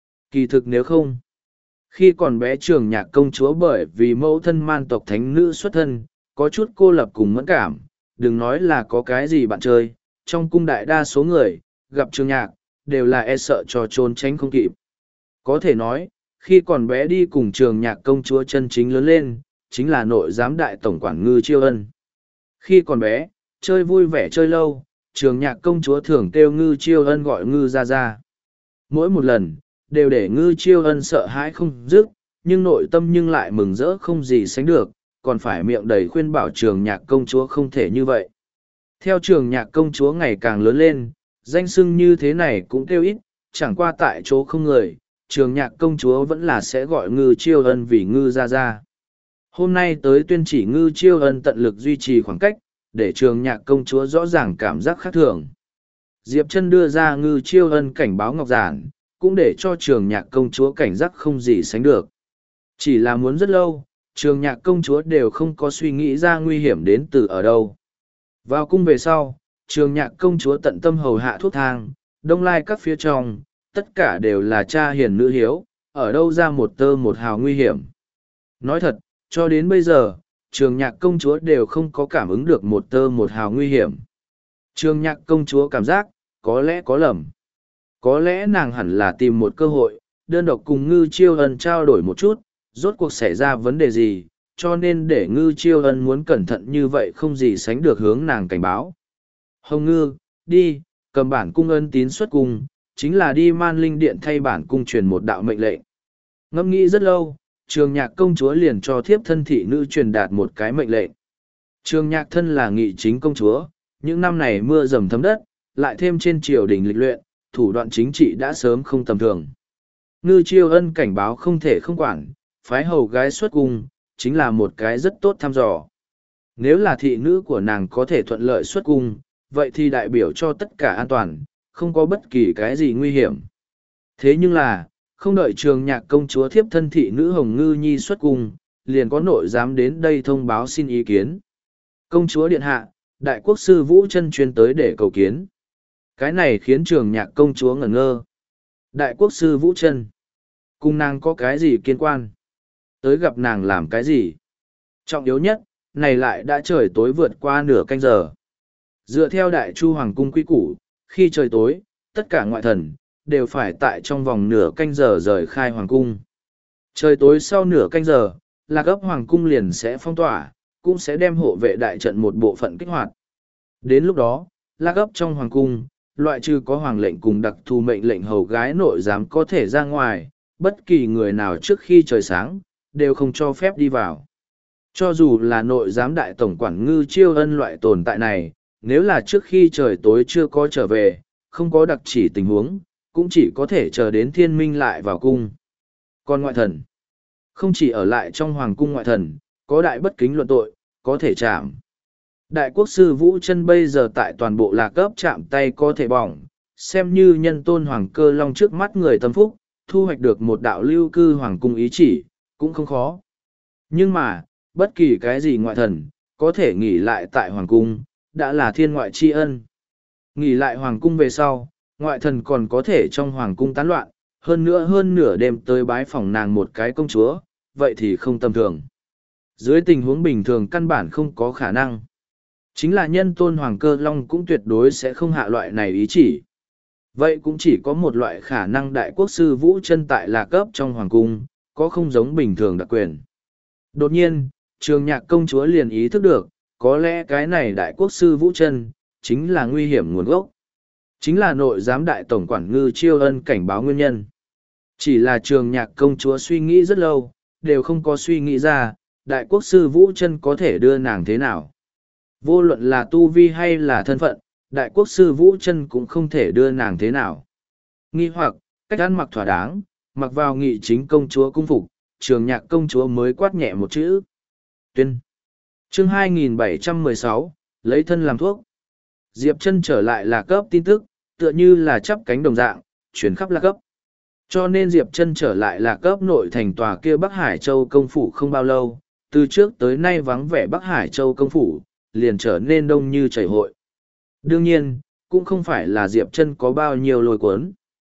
Kỳ thực nếu không, khi còn bé Trường Nhạc công chúa bởi vì mẫu thân man tộc thánh nữ xuất thân, có chút cô lập cùng mẫn cảm, đừng nói là có cái gì bạn chơi, trong cung đại đa số người, gặp Trường Nhạc, đều là e sợ cho trốn tránh không kịp. Có thể nói, khi còn bé đi cùng Trường Nhạc công chúa chân chính lớn lên, chính là nội giám đại tổng quản Ngư Chiêu Ân. Khi còn bé, chơi vui vẻ chơi lâu, Trường Nhạc công chúa thường kêu Ngư Chiêu Ân gọi Ngư ra ra. Mỗi một lần, đều để Ngư Chiêu Ân sợ hãi không dứt, nhưng nội tâm nhưng lại mừng rỡ không gì sánh được, còn phải miệng đầy khuyên bảo Trường Nhạc công chúa không thể như vậy. Theo Trường Nhạc công chúa ngày càng lớn lên, danh xưng như thế này cũng kêu ít, chẳng qua tại chỗ không người, Trường Nhạc công chúa vẫn là sẽ gọi Ngư Chiêu Ân vì Ngư ra ra. Hôm nay tới tuyên chỉ Ngư Chiêu Ân tận lực duy trì khoảng cách, để Trường Nhạc công chúa rõ ràng cảm giác khác thường. Diệp Trân đưa ra Ngư Chiêu Ân cảnh báo Ngọc Giản, cũng để cho Trường Nhạc công chúa cảnh giác không gì sánh được. Chỉ là muốn rất lâu, Trường Nhạc công chúa đều không có suy nghĩ ra nguy hiểm đến từ ở đâu. Vào cung về sau, Trường Nhạc công chúa tận tâm hầu hạ thuốc thang, Đông Lai các phía trong, tất cả đều là cha hiền nữ hiếu, ở đâu ra một tơ một hào nguy hiểm. Nói thật, cho đến bây giờ, Trường Nhạc công chúa đều không có cảm ứng được một tơ một hào nguy hiểm. Trường Nhạc công chúa cảm giác, có lẽ có lầm. Có lẽ nàng hẳn là tìm một cơ hội, đơn độc cùng Ngư Chiêu Ân trao đổi một chút, rốt cuộc xảy ra vấn đề gì, cho nên để Ngư Chiêu Ân muốn cẩn thận như vậy không gì sánh được hướng nàng cảnh báo. Hồng Ngư, đi, cầm bản cung ân tín xuất cung, chính là đi Man Linh Điện thay bản cung truyền một đạo mệnh lệnh. Ngẫm nghĩ rất lâu, Trường Nhạc công chúa liền cho thiếp thân thị nữ truyền đạt một cái mệnh lệnh. Trường Nhạc thân là nghị chính công chúa, những năm này mưa dầm thấm đất, lại thêm trên triều đình lịch luyện, thủ đoạn chính trị đã sớm không tầm thường. Ngư Chiêu Ân cảnh báo không thể không quản, phái hầu gái xuất cung, chính là một cái rất tốt thăm dò. Nếu là thị nữ của nàng có thể thuận lợi xuất cung, vậy thì đại biểu cho tất cả an toàn, không có bất kỳ cái gì nguy hiểm. Thế nhưng là, không đợi Trường Nhạc công chúa thiếp thân thị nữ Hồng Ngư Nhi xuất cung, liền có nội giám đến đây thông báo xin ý kiến. Công chúa điện hạ, Đại Quốc sư Vũ Trân chuyên tới để cầu kiến. Cái này khiến Trường Nhạc công chúa ngẩn ngơ. Đại Quốc sư Vũ Trân, cùng nàng có cái gì liên quan? Tới gặp nàng làm cái gì? Trọng yếu nhất, này lại đã trời tối vượt qua nửa canh giờ. Dựa theo Đại Chu Hoàng cung quy củ, khi trời tối, tất cả ngoại thần, đều phải tại trong vòng nửa canh giờ rời khai Hoàng cung. Trời tối sau nửa canh giờ, Lạc ấp hoàng cung liền sẽ phong tỏa, cũng sẽ đem hộ vệ đại trận một bộ phận kích hoạt. Đến lúc đó, Lạc ấp trong hoàng cung, loại trừ có hoàng lệnh cùng đặc thù mệnh lệnh hầu gái nội giám có thể ra ngoài, bất kỳ người nào trước khi trời sáng, đều không cho phép đi vào. Cho dù là nội giám đại tổng quản Ngư Chiêu Ân loại tồn tại này, nếu là trước khi trời tối chưa có trở về, không có đặc chỉ tình huống, cũng chỉ có thể chờ đến thiên minh lại vào cung. Còn ngoại thần, không chỉ ở lại trong hoàng cung ngoại thần, có đại bất kính luận tội, có thể chạm. Đại quốc sư Vũ Chân bây giờ tại toàn bộ Lạc Ấp chạm tay có thể bỏng, xem như nhân tôn hoàng cơ long trước mắt người tâm phúc, thu hoạch được một đạo lưu cư hoàng cung ý chỉ, cũng không khó. Nhưng mà, bất kỳ cái gì ngoại thần, có thể nghỉ lại tại hoàng cung, đã là thiên ngoại tri ân. Nghỉ lại hoàng cung về sau, ngoại thần còn có thể trong hoàng cung tán loạn, hơn nửa đêm tới bái phỏng nàng một cái công chúa, vậy thì không tầm thường. Dưới tình huống bình thường căn bản không có khả năng. Chính là nhân tôn hoàng cơ long cũng tuyệt đối sẽ không hạ loại này ý chỉ. Vậy cũng chỉ có một loại khả năng đại quốc sư Vũ Chân tại Lạc Ấp trong hoàng cung, có không giống bình thường đặc quyền. Đột nhiên, Trường Nhạc công chúa liền ý thức được, có lẽ cái này đại quốc sư Vũ Chân chính là nguy hiểm nguồn gốc. Chính là nội giám đại tổng quản Ngư Chiêu Ân cảnh báo nguyên nhân. Chỉ là Trường Nhạc công chúa suy nghĩ rất lâu, đều không có suy nghĩ ra, đại quốc sư Vũ Chân có thể đưa nàng thế nào. Vô luận là tu vi hay là thân phận, đại quốc sư Vũ Chân cũng không thể đưa nàng thế nào. Nghi hoặc, cách ăn mặc thỏa đáng, mặc vào nghị chính công chúa cung phục, Trường Nhạc công chúa mới quát nhẹ một chữ. Tuyên. Chương 2716, lấy thân làm thuốc. Diệp Chân trở lại Lạc Ấp tin tức, tựa như là chắp cánh đồng dạng, chuyển khắp Lạc Ấp. Cho nên Diệp Chân trở lại Lạc Ấp nội thành tòa kia Bắc Hải Châu công phủ không bao lâu, từ trước tới nay vắng vẻ Bắc Hải Châu công phủ, liền trở nên đông như chảy hội. Đương nhiên, cũng không phải là Diệp Chân có bao nhiêu lôi cuốn.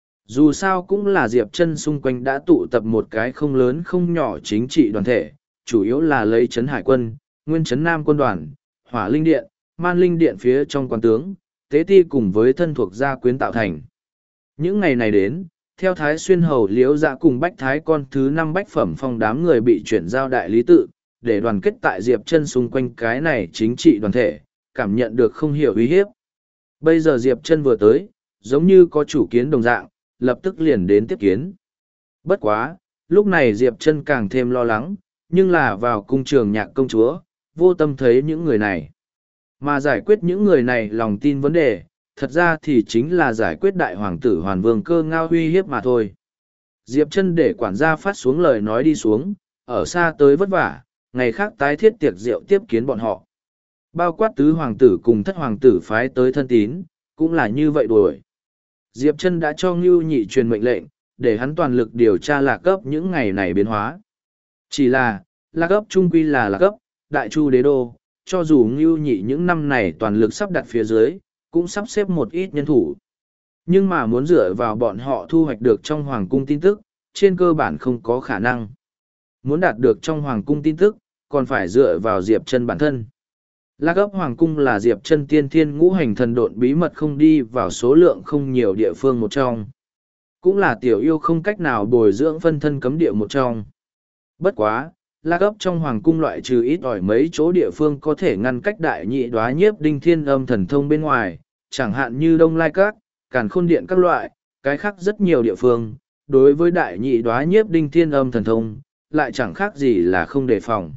Dù sao cũng là Diệp Chân xung quanh đã tụ tập một cái không lớn không nhỏ chính trị đoàn thể, chủ yếu là lấy Trấn Hải quân, Nguyên Trấn Nam quân đoàn, Hỏa Linh Điện, Man Linh Điện phía trong quan tướng, tế ti cùng với thân thuộc gia quyến tạo thành. Những ngày này đến, theo Thái Xuyên Hầu Liễu Dạ cùng Bách Thái con thứ 5 Bách Phẩm Phong đám người bị chuyển giao đại lý tự, để đoàn kết tại Diệp Chân xung quanh cái này chính trị đoàn thể, cảm nhận được không hiểu uy hiếp. Bây giờ Diệp Chân vừa tới, giống như có chủ kiến đồng dạng, lập tức liền đến tiếp kiến. Bất quá, lúc này Diệp Chân càng thêm lo lắng, nhưng là vào cung Trường Nhạc công chúa, vô tâm thấy những người này. Mà giải quyết những người này lòng tin vấn đề, thật ra thì chính là giải quyết đại hoàng tử Hoàn Vương Cơ Ngao uy hiếp mà thôi. Diệp Chân để quản gia phát xuống lời nói đi xuống, ở xa tới vất vả, ngày khác tái thiết tiệc rượu tiếp kiến bọn họ. Bao quát tứ hoàng tử cùng thất hoàng tử phái tới thân tín, cũng là như vậy đuổi. Diệp Chân đã cho Ngưu Nhị truyền mệnh lệnh, để hắn toàn lực điều tra Lạc Ấp những ngày này biến hóa. Chỉ là, Lạc Ấp trung quy là Lạc Ấp, đại chu đế đô, cho dù Ngưu Nhị những năm này toàn lực sắp đặt phía dưới, cũng sắp xếp một ít nhân thủ. Nhưng mà muốn dựa vào bọn họ thu hoạch được trong hoàng cung tin tức, trên cơ bản không có khả năng. Muốn đạt được trong hoàng cung tin tức, còn phải dựa vào Diệp Chân bản thân. Lạc Ấp hoàng cung là Diệp Chân tiên thiên ngũ hành thần độn bí mật không đi vào số lượng không nhiều địa phương một trong. Cũng là tiểu yêu không cách nào bồi dưỡng phân thân cấm địa một trong. Bất quá, Lạc Ấp trong hoàng cung loại trừ ít ỏi mấy chỗ địa phương có thể ngăn cách đại nhị đoá nhiếp đinh thiên âm thần thông bên ngoài, chẳng hạn như Đông Lai Các, Càn Khôn Điện các loại, cái khác rất nhiều địa phương, đối với đại nhị đoá nhiếp đinh thiên âm thần thông, lại chẳng khác gì là không đề phòng.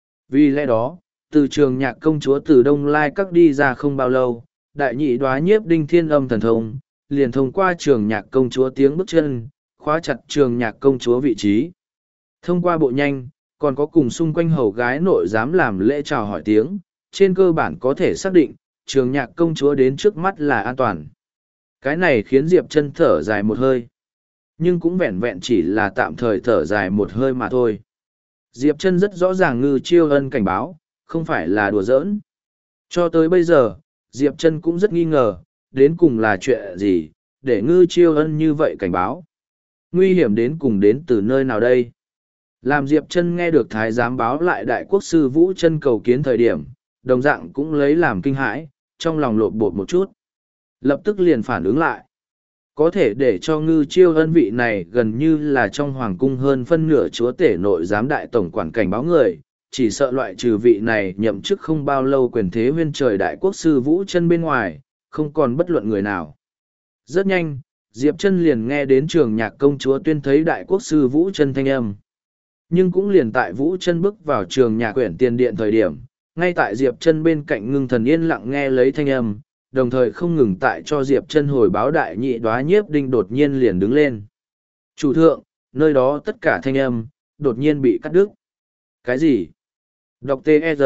Vì lẽ đó, từ Trường Nhạc công chúa từ Đông Lai Các đi ra không bao lâu, đại nhị đoá nhiếp đinh thiên âm thần thông, liền thông qua Trường Nhạc công chúa tiếng bước chân, khóa chặt Trường Nhạc công chúa vị trí. Thông qua bộ nhanh, còn có cùng xung quanh hầu gái nội dám làm lễ chào hỏi tiếng, trên cơ bản có thể xác định, Trường Nhạc công chúa đến trước mắt là an toàn. Cái này khiến Diệp Chân thở dài một hơi. Nhưng cũng vẹn vẹn chỉ là tạm thời thở dài một hơi mà thôi. Diệp Chân rất rõ ràng Ngư Chiêu Ân cảnh báo, không phải là đùa giỡn. Cho tới bây giờ, Diệp Chân cũng rất nghi ngờ, đến cùng là chuyện gì, để Ngư Chiêu Ân như vậy cảnh báo. Nguy hiểm đến cùng đến từ nơi nào đây? Làm Diệp Chân nghe được Thái giám báo lại đại quốc sư Vũ Chân cầu kiến thời điểm, đồng dạng cũng lấy làm kinh hãi, trong lòng lộn bột một chút. Lập tức liền phản ứng lại. có thể để cho Ngư Chiêu Ân vị này gần như là trong hoàng cung hơn phân nửa chúa tể nội giám đại tổng quản cảnh báo người, chỉ sợ loại trừ vị này nhậm chức không bao lâu quyền thế huyên trời đại quốc sư Vũ Chân bên ngoài, không còn bất luận người nào. Rất nhanh, Diệp Chân liền nghe đến Trường Nhạc công chúa tuyên thấy đại quốc sư Vũ Chân thanh âm. Nhưng cũng liền tại Vũ Chân bước vào Trường Nhạc quyển tiền điện thời điểm, ngay tại Diệp Chân bên cạnh Ngưng Thần yên lặng nghe lấy thanh âm, đồng thời không ngừng tại cho Diệp Chân hồi báo đại nhị đoá Nhiếp Đinh đột nhiên liền đứng lên. Chủ thượng, nơi đó tất cả thanh âm, đột nhiên bị cắt đứt. Cái gì? Đọc T.E.R.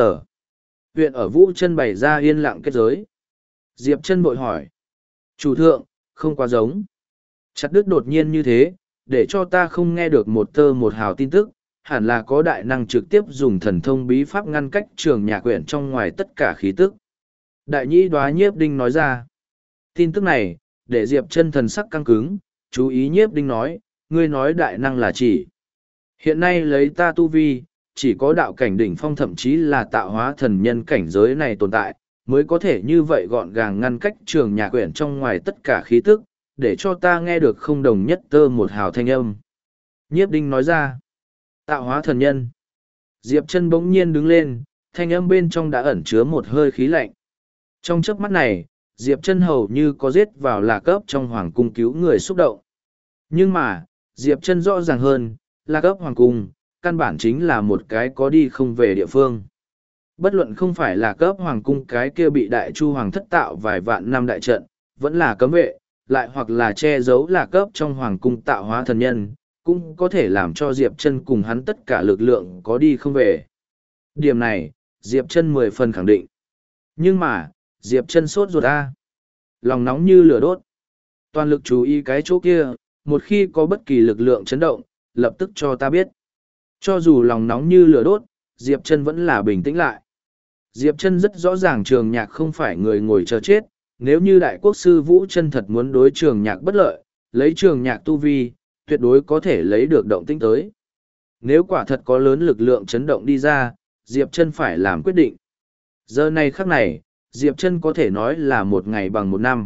Huyện ở Vũ Chân bày ra yên lặng kết giới. Diệp Chân bội hỏi. Chủ thượng, không quá giống. Chặt đứt đột nhiên như thế, để cho ta không nghe được một tơ một hào tin tức, hẳn là có đại năng trực tiếp dùng thần thông bí pháp ngăn cách Trường Nhạc quyển trong ngoài tất cả khí tức. Đại nhĩ đoá Nhiếp Đinh nói ra. Tin tức này, để Diệp Chân thần sắc căng cứng, chú ý Nhiếp Đinh nói, ngươi nói đại năng là chỉ. Hiện nay lấy ta tu vi, chỉ có đạo cảnh đỉnh phong thậm chí là tạo hóa thần nhân cảnh giới này tồn tại, mới có thể như vậy gọn gàng ngăn cách Trường Nhạc quyển trong ngoài tất cả khí tức, để cho ta nghe được không đồng nhất tơ một hào thanh âm. Nhiếp Đinh nói ra. Tạo hóa thần nhân. Diệp Chân bỗng nhiên đứng lên, thanh âm bên trong đã ẩn chứa một hơi khí lạnh. Trong chớp mắt này, Diệp Chân hầu như có giết vào Lạc Cấp trong hoàng cung cứu người xúc động. Nhưng mà, Diệp Chân rõ ràng hơn, Lạc Cấp hoàng cung, căn bản chính là một cái có đi không về địa phương. Bất luận không phải là Cấp hoàng cung cái kia bị Đại Chu hoàng thất tạo vài vạn năm đại trận, vẫn là cấm vệ, lại hoặc là che giấu Lạc Cấp trong hoàng cung tạo hóa thần nhân, cũng có thể làm cho Diệp Chân cùng hắn tất cả lực lượng có đi không về. Điểm này, Diệp Chân 10 phần khẳng định. Nhưng mà, Diệp Chân sốt ruột lòng nóng như lửa đốt. Toàn lực chú ý cái chỗ kia, một khi có bất kỳ lực lượng chấn động, lập tức cho ta biết. Cho dù lòng nóng như lửa đốt, Diệp Chân vẫn là bình tĩnh lại. Diệp Chân rất rõ ràng Trường Nhạc không phải người ngồi chờ chết, nếu như đại quốc sư Vũ Chân thật muốn đối Trường Nhạc bất lợi, lấy Trường Nhạc tu vi, tuyệt đối có thể lấy được động tĩnh tới. Nếu quả thật có lớn lực lượng chấn động đi ra, Diệp Chân phải làm quyết định. Giờ này khắc này, Diệp Chân có thể nói là một ngày bằng một năm.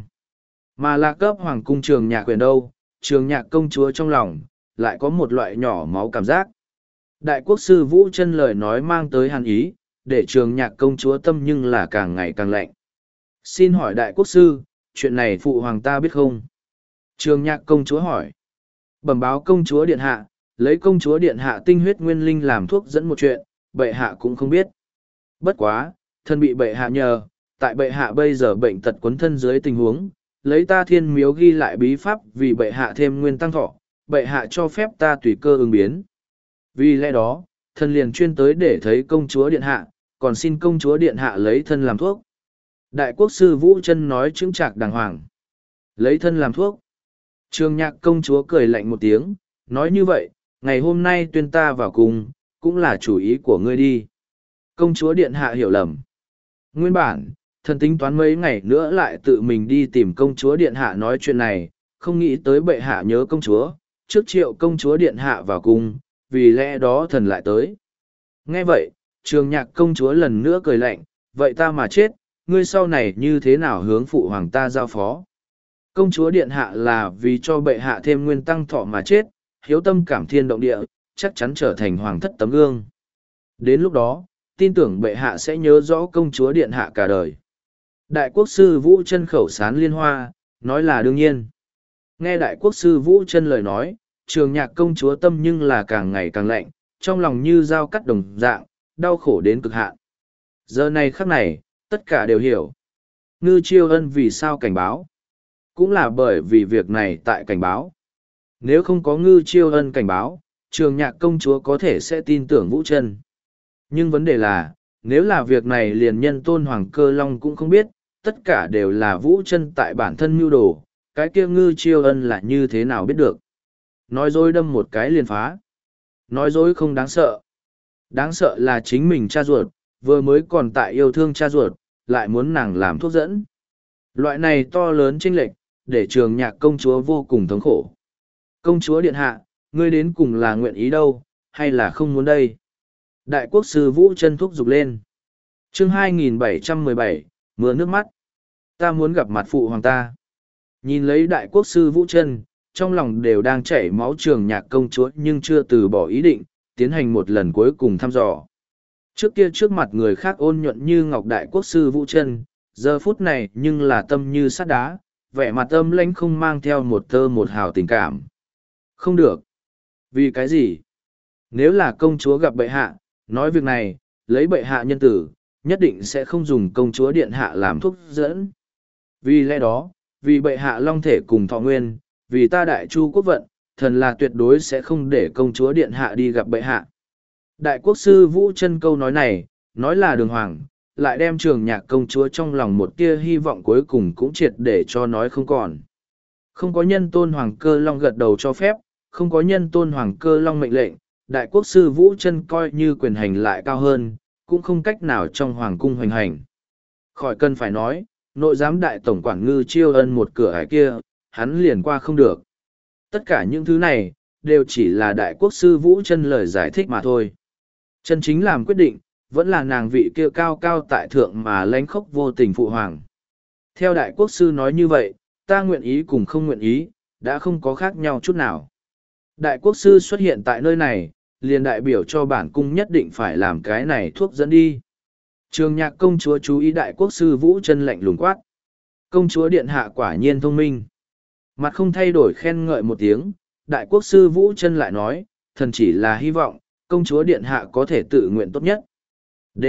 Mà Lạc Cấp hoàng cung Trường Nhạc quyền đâu, Trường Nhạc công chúa trong lòng, lại có một loại nhỏ máu cảm giác. Đại quốc sư Vũ Chân lời nói mang tới hàn ý, để Trường Nhạc công chúa tâm nhưng là càng ngày càng lạnh. Xin hỏi đại quốc sư, chuyện này phụ hoàng ta biết không? Trường Nhạc công chúa hỏi. Bẩm báo công chúa điện hạ, lấy công chúa điện hạ tinh huyết nguyên linh làm thuốc dẫn một chuyện, bệ hạ cũng không biết. Bất quá, thân bị bệ hạ nhờ, tại bệ hạ bây giờ bệnh tật quấn thân dưới tình huống, lấy ta thiên miếu ghi lại bí pháp vì bệ hạ thêm nguyên tăng thọ, bệ hạ cho phép ta tùy cơ ứng biến. Vì lẽ đó, thân liền chuyên tới để thấy công chúa điện hạ, còn xin công chúa điện hạ lấy thân làm thuốc. Đại quốc sư Vũ Chân nói chững chạc đàng hoàng. Lấy thân làm thuốc. Trường Nhạc công chúa cười lạnh một tiếng, nói như vậy, ngày hôm nay tuyên ta vào cung, cũng là chủ ý của ngươi đi. Công chúa điện hạ hiểu lầm. Nguyên bản, thần tính toán mấy ngày nữa lại tự mình đi tìm công chúa điện hạ nói chuyện này, không nghĩ tới bệ hạ nhớ công chúa, trước triệu công chúa điện hạ vào cung, vì lẽ đó thần lại tới. Nghe vậy, Trường Nhạc công chúa lần nữa cười lạnh, vậy ta mà chết, ngươi sau này như thế nào hướng phụ hoàng ta giao phó? Công chúa điện hạ là vì cho bệ hạ thêm nguyên tăng thọ mà chết, hiếu tâm cảm thiên động địa, chắc chắn trở thành hoàng thất tấm gương. Đến lúc đó, tin tưởng bệ hạ sẽ nhớ rõ công chúa điện hạ cả đời. Đại quốc sư Vũ Chân khẩu sán liên hoa, nói là đương nhiên. Nghe đại quốc sư Vũ Chân lời nói, Trường Nhạc công chúa tâm nhưng là càng ngày càng lạnh, trong lòng như dao cắt đồng dạng, đau khổ đến cực hạn. Giờ này khắc này, tất cả đều hiểu. Ngư Chiêu Ân vì sao cảnh báo? Cũng là bởi vì việc này tại cảnh báo. Nếu không có Ngư Chiêu Ân cảnh báo, Trường Nhạc công chúa có thể sẽ tin tưởng Vũ Chân. Nhưng vấn đề là, nếu là việc này liền nhân Tôn Hoàng Cơ Long cũng không biết, tất cả đều là Vũ Chân tại bản thân mưu đồ, cái kia Ngư Chiêu Ân là như thế nào biết được. Nói dối đâm một cái liền phá. Nói dối không đáng sợ. Đáng sợ là chính mình cha ruột, vừa mới còn tại yêu thương cha ruột, lại muốn nàng làm thuốc dẫn. Loại này to lớn chênh lệch, để Trường Nhạc công chúa vô cùng thống khổ. Công chúa điện hạ, ngươi đến cùng là nguyện ý đâu, hay là không muốn đây? Đại quốc sư Vũ Chân thúc giục lên. Chương 2717, mưa nước mắt. Ta muốn gặp mặt phụ hoàng ta. Nhìn lấy đại quốc sư Vũ Chân, trong lòng đều đang chảy máu Trường Nhạc công chúa nhưng chưa từ bỏ ý định, tiến hành một lần cuối cùng thăm dò. Trước kia trước mặt người khác ôn nhuận như ngọc đại quốc sư Vũ Chân, giờ phút này nhưng là tâm như sắt đá, vẻ mặt âm lãnh không mang theo một tơ một hào tình cảm. Không được. Vì cái gì? Nếu là công chúa gặp bệ hạ, nói việc này, lấy bệ hạ nhân tử, nhất định sẽ không dùng công chúa điện hạ làm thuốc dẫn. Vì lẽ đó, vì bệ hạ long thể cùng thọ nguyên, vì ta đại chu quốc vận, thần là tuyệt đối sẽ không để công chúa điện hạ đi gặp bệ hạ. Đại quốc sư Vũ Chân câu nói này, nói là đường hoàng, lại đem Trường Nhạc công chúa trong lòng một tia hy vọng cuối cùng cũng triệt để cho nói không còn. Không có nhân tôn hoàng cơ long gật đầu cho phép, không có nhân tôn hoàng cơ long mệnh lệnh, đại quốc sư Vũ Chân coi như quyền hành lại cao hơn, cũng không cách nào trong hoàng cung hoành hành. Khỏi cần phải nói, nội giám đại tổng quản Ngư Chiêu Ân một cửa ải kia, hắn liền qua không được. Tất cả những thứ này, đều chỉ là đại quốc sư Vũ Chân lời giải thích mà thôi. Chân chính làm quyết định, vẫn là nàng vị kia cao cao tại thượng mà lánh khốc vô tình phụ hoàng. Theo đại quốc sư nói như vậy, ta nguyện ý cùng không nguyện ý, đã không có khác nhau chút nào. Đại quốc sư xuất hiện tại nơi này, liền đại biểu cho bản cung nhất định phải làm cái này thuốc dẫn đi. Trường Nhạc công chúa chú ý đại quốc sư Vũ Chân lạnh lùng quát. Công chúa điện hạ quả nhiên thông minh. Mặt không thay đổi khen ngợi một tiếng, đại quốc sư Vũ Chân lại nói, thần chỉ là hy vọng, công chúa điện hạ có thể tự nguyện tốt nhất. D.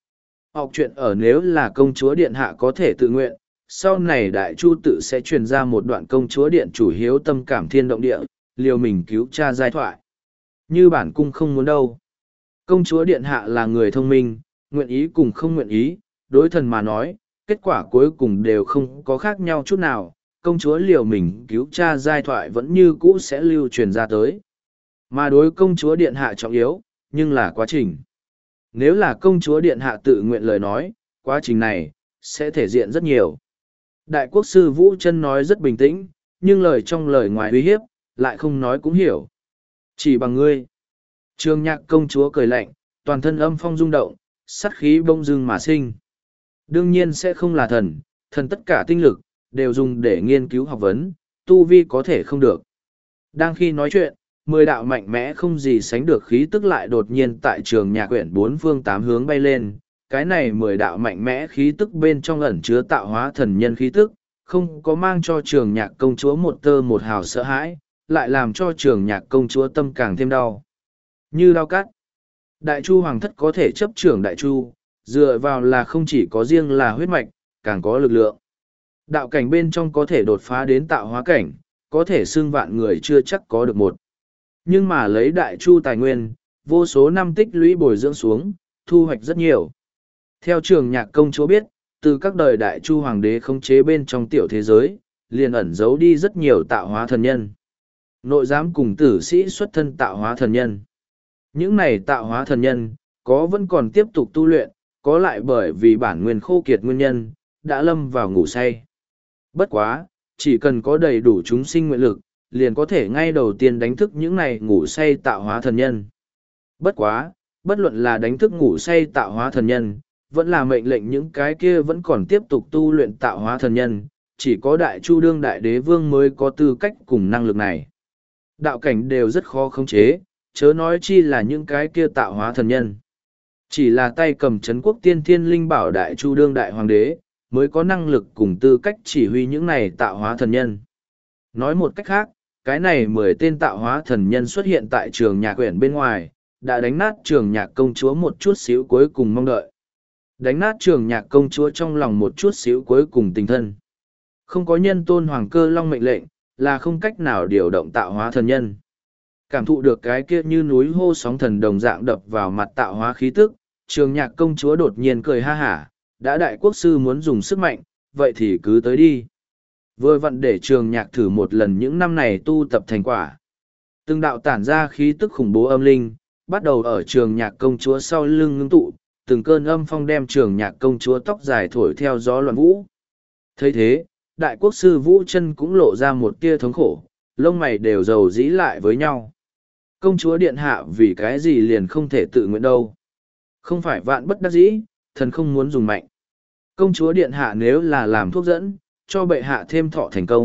Học chuyện ở nếu là công chúa điện hạ có thể tự nguyện, sau này đại chu tự sẽ truyền ra một đoạn công chúa điện chủ hiếu tâm cảm thiên động địa, liều mình cứu cha giai thoại. Như bản cung không muốn đâu. Công chúa điện hạ là người thông minh, nguyện ý cùng không nguyện ý, đối thần mà nói, kết quả cuối cùng đều không có khác nhau chút nào, công chúa liều mình cứu cha giai thoại vẫn như cũ sẽ lưu truyền ra tới. Mà đối công chúa điện hạ trọng yếu, nhưng là quá trình. Nếu là công chúa điện hạ tự nguyện lời nói, quá trình này, sẽ thể diện rất nhiều. Đại quốc sư Vũ Chân nói rất bình tĩnh, nhưng lời trong lời ngoài uy hiếp, lại không nói cũng hiểu. Chỉ bằng ngươi. Trường Nhạc công chúa cười lạnh, toàn thân âm phong rung động, sát khí bông dưng mà sinh. Đương nhiên sẽ không là thần, thần tất cả tinh lực, đều dùng để nghiên cứu học vấn, tu vi có thể không được. Đang khi nói chuyện, 10 đạo mạnh mẽ không gì sánh được khí tức lại đột nhiên tại Trường Nhạc quyển 4 phương 8 hướng bay lên. Cái này 10 đạo mạnh mẽ khí tức bên trong ẩn chứa tạo hóa thần nhân khí tức, không có mang cho Trường Nhạc công chúa một tơ một hào sợ hãi, lại làm cho Trường Nhạc công chúa tâm càng thêm đau. Như đau cắt. Đại chu hoàng thất có thể chấp trưởng đại chu, dựa vào là không chỉ có riêng là huyết mạch, càng có lực lượng. Đạo cảnh bên trong có thể đột phá đến tạo hóa cảnh, có thể xưng vạn người chưa chắc có được một. Nhưng mà lấy đại chu tài nguyên, vô số năm tích lũy bồi dưỡng xuống, thu hoạch rất nhiều. Theo Trường Nhạc công chúa biết, từ các đời đại chu hoàng đế khống chế bên trong tiểu thế giới, liền ẩn giấu đi rất nhiều tạo hóa thần nhân. Nội giám cùng tử sĩ xuất thân tạo hóa thần nhân. Những này tạo hóa thần nhân, có vẫn còn tiếp tục tu luyện, có lại bởi vì bản nguyên khô kiệt nguyên nhân, đã lâm vào ngủ say. Bất quá, chỉ cần có đầy đủ chúng sinh nguyện lực, liền có thể ngay đầu tiên đánh thức những này ngủ say tạo hóa thần nhân. Bất quá, bất luận là đánh thức ngủ say tạo hóa thần nhân, vẫn là mệnh lệnh những cái kia vẫn còn tiếp tục tu luyện tạo hóa thần nhân, chỉ có đại chu đương đại đế vương mới có tư cách cùng năng lực này. Đạo cảnh đều rất khó khống chế, chớ nói chi là những cái kia tạo hóa thần nhân. Chỉ là tay cầm trấn quốc tiên thiên linh bảo đại chu đương đại hoàng đế, mới có năng lực cùng tư cách chỉ huy những này tạo hóa thần nhân. Nói một cách khác, cái này 10 tên tạo hóa thần nhân xuất hiện tại Trường Nhạc quyển bên ngoài, đã đánh nát Trường Nhạc công chúa một chút xíu cuối cùng mong đợi. Đánh nát Trường Nhạc công chúa trong lòng một chút xíu cuối cùng tình thân. Không có nhân tôn hoàng cơ long mệnh lệnh, là không cách nào điều động tạo hóa thần nhân. Cảm thụ được cái kia như núi hô sóng thần đồng dạng đập vào mặt tạo hóa khí tức, Trường Nhạc công chúa đột nhiên cười ha hả, đã đại quốc sư muốn dùng sức mạnh, vậy thì cứ tới đi. Vừa vặn để Trường Nhạc thử một lần những năm này tu tập thành quả. Từng đạo tản ra khí tức khủng bố âm linh, bắt đầu ở Trường Nhạc công chúa sau lưng ngưng tụ, từng cơn âm phong đem Trường Nhạc công chúa tóc dài thổi theo gió loạn vũ. Thấy thế, đại quốc sư Vũ Chân cũng lộ ra một tia thống khổ, lông mày đều dầu dĩ lại với nhau. Công chúa điện hạ vì cái gì liền không thể tự nguyện đâu. Không phải vạn bất đắc dĩ, thần không muốn dùng mạnh. Công chúa điện hạ nếu là làm thuốc dẫn, cho bệ hạ thêm thọ thành công,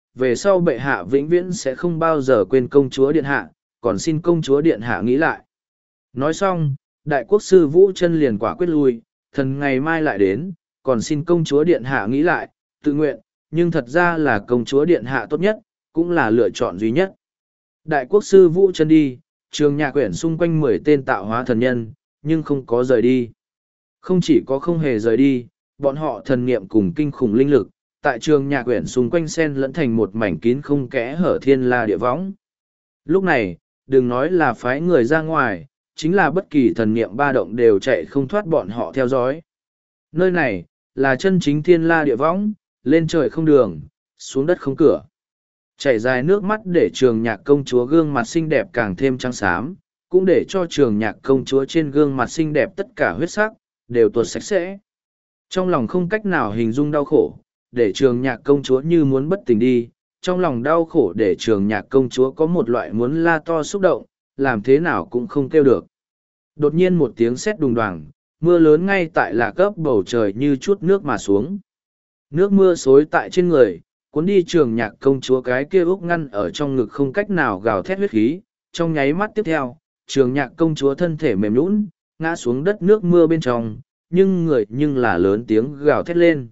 về sau bệ hạ vĩnh viễn sẽ không bao giờ quên công chúa điện hạ, còn xin công chúa điện hạ nghĩ lại. Nói xong, đại quốc sư Vũ Chân liền quả quyết lui, thần ngày mai lại đến, còn xin công chúa điện hạ nghĩ lại, tự nguyện, nhưng thật ra là công chúa điện hạ tốt nhất, cũng là lựa chọn duy nhất. Đại quốc sư Vũ Chân đi, Trường Nhạc Quyển xung quanh 10 tên tạo hóa thần nhân, nhưng không có rời đi. Không chỉ có không hề rời đi, bọn họ thần niệm cùng kinh khủng linh lực, tại Trường Nhạc Quyển xung quanh xen lẫn thành một mảnh kín không kẽ hở thiên la địa võng. Lúc này, đừng nói là phái người ra ngoài, chính là bất kỳ thần niệm ba động đều chạy không thoát bọn họ theo dõi. Nơi này, là chân chính thiên la địa võng, lên trời không đường, xuống đất không cửa. Chảy dài nước mắt để Trường Nhạc công chúa gương mặt xinh đẹp càng thêm trắng xám, cũng để cho Trường Nhạc công chúa trên gương mặt xinh đẹp tất cả huyết sắc, đều tuột sạch sẽ. Trong lòng không cách nào hình dung đau khổ, để Trường Nhạc công chúa như muốn bất tỉnh đi, trong lòng đau khổ để Trường Nhạc công chúa có một loại muốn la to xúc động, làm thế nào cũng không kêu được. Đột nhiên một tiếng sét đùng đoàng, mưa lớn ngay tại Lạc Cấp bầu trời như chút nước mà xuống. Nước mưa xối tại trên người, cuốn đi Trường Nhạc công chúa cái kia úc ngăn ở trong ngực không cách nào gào thét huyết khí. Trong nháy mắt tiếp theo, Trường Nhạc công chúa thân thể mềm nhũn, ngã xuống đất nước mưa bên trong, nhưng là lớn tiếng gào thét lên.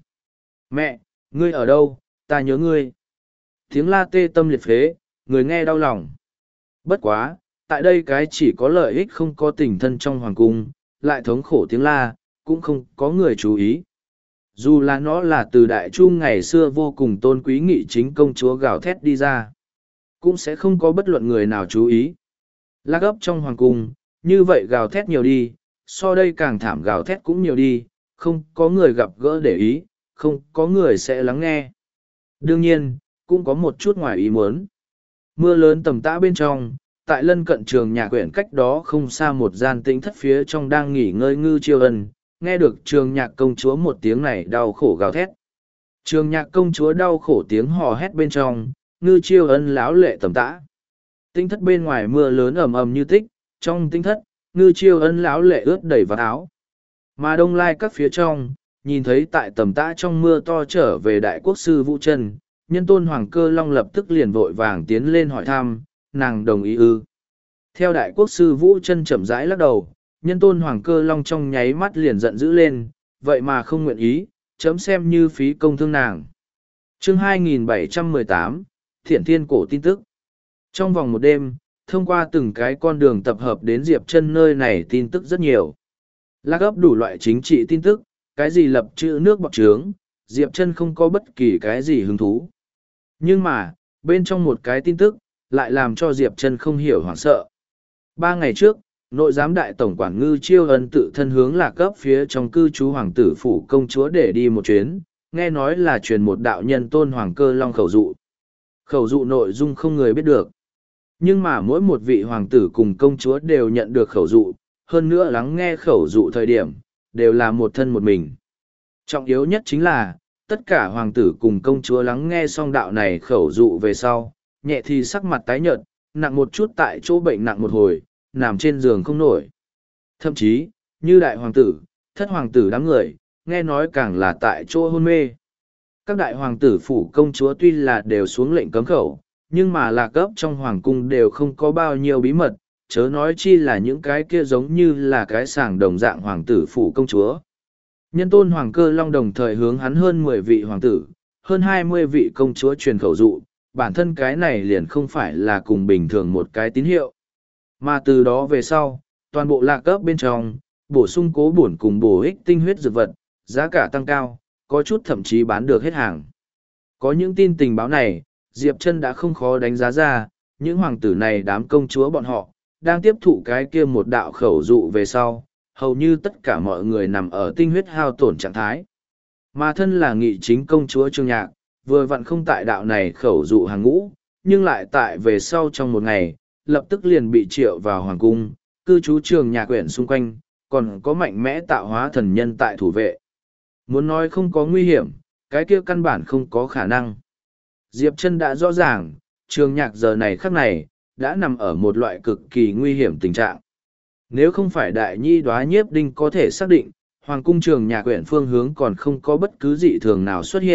Mẹ, ngươi ở đâu, ta nhớ ngươi. Tiếng la tê tâm liệt phế, người nghe đau lòng. Bất quá, tại đây cái chỉ có lợi ích không có tình thân trong hoàng cung, lại thống khổ tiếng la, cũng không có người chú ý. Dù là nó là từ đại trung ngày xưa vô cùng tôn quý nghị chính công chúa gào thét đi ra, cũng sẽ không có bất luận người nào chú ý. Lạc ấp trong hoàng cung, như vậy gào thét nhiều đi, so đây càng thảm gào thét cũng nhiều đi, không có người gặp gỡ để ý, không có người sẽ lắng nghe. Đương nhiên, cũng có một chút ngoài ý muốn. Mưa lớn tầm tã bên trong, tại lân cận Trường Nhạc Quyển cách đó không xa một gian tĩnh thất phía trong đang nghỉ ngơi Ngư Chiêu Ân, nghe được Trường Nhạc công chúa một tiếng này đau khổ gào thét. Trường Nhạc công chúa đau khổ tiếng hò hét bên trong, Ngư Chiêu Ân lão lệ tầm tã. Tĩnh thất bên ngoài mưa lớn ầm ầm như tích, trong tĩnh thất, Ngư Chiêu Ân lão lệ ướt đầy vạt áo. Mà Đông Lai các phía trong, nhìn thấy tại tầm tã trong mưa to trở về đại quốc sư Vũ Chân, Nhân Tôn Hoàng Cơ Long lập tức liền vội vàng tiến lên hỏi thăm, nàng đồng ý ư? Theo đại quốc sư Vũ Chân chậm rãi lắc đầu, Nhân Tôn Hoàng Cơ Long trong nháy mắt liền giận dữ lên, vậy mà không nguyện ý, chấm xem như phí công thương nàng. Chương 2718, Thiện Thiên Cổ tin tức. Trong vòng một đêm, thông qua từng cái con đường tập hợp đến Diệp Chân nơi này tin tức rất nhiều. Lạc ấp đủ loại chính trị tin tức, cái gì lập chữ nước bọt trướng, Diệp Chân không có bất kỳ cái gì hứng thú. Nhưng mà, bên trong một cái tin tức, lại làm cho Diệp Chân không hiểu hoảng sợ. 3 ngày trước, nội giám đại tổng quản Ngư Chiêu Ân tự thân hướng Lạc cấp phía trong cư trú hoàng tử phủ công chúa để đi một chuyến, nghe nói là truyền một đạo Nhân Tôn Hoàng Cơ Long khẩu dụ. Khẩu dụ nội dung không người biết được. Nhưng mà mỗi một vị hoàng tử cùng công chúa đều nhận được khẩu dụ, hơn nữa lắng nghe khẩu dụ thời điểm, đều là một thân một mình. Trọng yếu nhất chính là, tất cả hoàng tử cùng công chúa lắng nghe xong đạo này khẩu dụ về sau, nhẹ thì sắc mặt tái nhợt, nặng một chút tại chỗ bệnh nặng một hồi, nằm trên giường không nổi. Thậm chí, như đại hoàng tử, thất hoàng tử đám người, nghe nói càng là tại chỗ hôn mê. Các đại hoàng tử phủ công chúa tuy là đều xuống lệnh cấm khẩu, nhưng mà Lạc cấp trong hoàng cung đều không có bao nhiêu bí mật, chớ nói chi là những cái kia giống như là cái sàng đồng dạng hoàng tử phủ công chúa. Nhân Tôn Hoàng Cơ Long đồng thời hướng hắn hơn 10 vị hoàng tử, hơn 20 vị công chúa truyền khẩu dụ, bản thân cái này liền không phải là cùng bình thường một cái tín hiệu. Mà từ đó về sau, toàn bộ Lạc cấp bên trong, bổ sung cố bổn cùng bổ ích tinh huyết dược vật, giá cả tăng cao, có chút thậm chí bán được hết hàng. Có những tin tình báo này, Diệp Chân đã không khó đánh giá ra, những hoàng tử này đám công chúa bọn họ, đang tiếp thụ cái kia một đạo khẩu dụ về sau, hầu như tất cả mọi người nằm ở tinh huyết hao tổn trạng thái. Mà thân là nghị chính công chúa Trường Nhạc, vừa vặn không tại đạo này khẩu dụ hàng ngũ, nhưng lại tại về sau trong một ngày, lập tức liền bị triệu vào hoàng cung, cư trú Trường Nhạc quyển xung quanh, còn có mạnh mẽ tạo hóa thần nhân tại thủ vệ. Muốn nói không có nguy hiểm, cái kia căn bản không có khả năng. Diệp Chân đã rõ ràng, Trường Nhạc giờ này khắc này, đã nằm ở một loại cực kỳ nguy hiểm tình trạng. Nếu không phải đại nhi đoá nhiếp đinh có thể xác định, hoàng cung Trường Nhạc quyển phương hướng còn không có bất cứ dị thường nào xuất hiện,